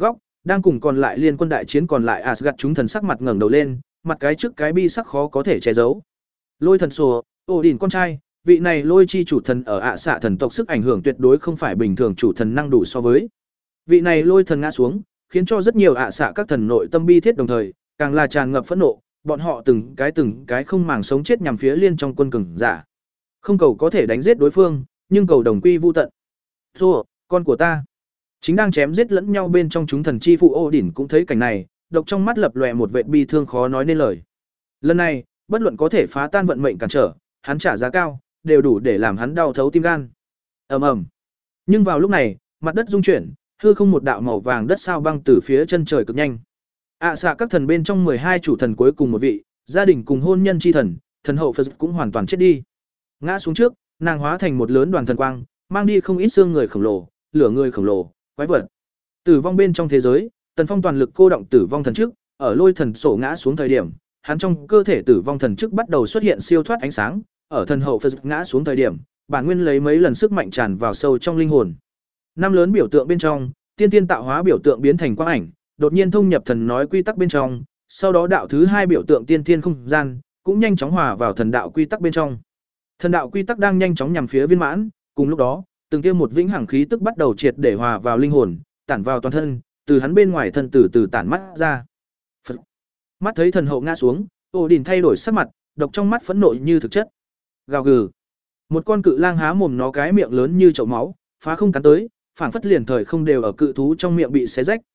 đang cùng còn lại liên quân đại chiến còn lại Asgard chúng thần sắc mặt ngẩng đầu lên, mặt cái trước cái bi sắc khó có thể che giấu. Lôi thần sổ, Odin con trai, vị này lôi chi chủ thần ở ạ xạ thần tộc sức ảnh hưởng tuyệt đối không phải bình thường chủ thần năng đủ so với. Vị này lôi thần ngã xuống, khiến cho rất nhiều ạ xạ các thần nội tâm bi thiết đồng thời, càng là tràn ngập phẫn nộ, bọn họ từng cái từng cái không màng sống chết nhằm phía liên trong quân cường giả. Không cầu có thể đánh giết đối phương, nhưng cầu đồng quy vu tận. "Thua, con của ta." Chính đang chém giết lẫn nhau bên trong chúng thần chi phụ Odin cũng thấy cảnh này, độc trong mắt lập lòe một vệt bi thương khó nói nên lời. Lần này, bất luận có thể phá tan vận mệnh cản trở, hắn trả giá cao, đều đủ để làm hắn đau thấu tim gan. Ầm ầm. Nhưng vào lúc này, mặt đất rung chuyển, hư không một đạo màu vàng đất sao băng từ phía chân trời cực nhanh. ạ xạ các thần bên trong mười hai chủ thần cuối cùng một vị, gia đình cùng hôn nhân chi thần, thần hậu Phật cũng hoàn toàn chết đi. Ngã xuống trước, nàng hóa thành một lớn đoàn thần quang, mang đi không ít xương người khổng lồ, lửa người khổng lồ, quái vật. Tử vong bên trong thế giới, Tần Phong toàn lực cô động tử vong thần chức, ở lôi thần sổ ngã xuống thời điểm, hắn trong cơ thể tử vong thần chức bắt đầu xuất hiện siêu thoát ánh sáng, ở thần hậu Phật ngã xuống thời điểm, bản nguyên lấy mấy lần sức mạnh tràn vào sâu trong linh hồn. Năm lớn biểu tượng bên trong, tiên tiên tạo hóa biểu tượng biến thành quang ảnh, đột nhiên thông nhập thần nói quy tắc bên trong, sau đó đạo thứ hai biểu tượng tiên thiên không gian cũng nhanh chóng hòa vào thần đạo quy tắc bên trong. Thần đạo quy tắc đang nhanh chóng nhằm phía viên mãn, cùng lúc đó, từng tiêm một vĩnh hằng khí tức bắt đầu triệt để hòa vào linh hồn, tản vào toàn thân, từ hắn bên ngoài thân từ từ tản mắt ra. Phật. Mắt thấy thần hậu ngã xuống, Odin thay đổi sắc mặt, độc trong mắt phẫn nộ như thực chất. Gào gừ. Một con cự lang há mồm nó cái miệng lớn như chậu máu, phá không cắn tới, phảng phất liền thời không đều ở cự thú trong miệng bị xé rách.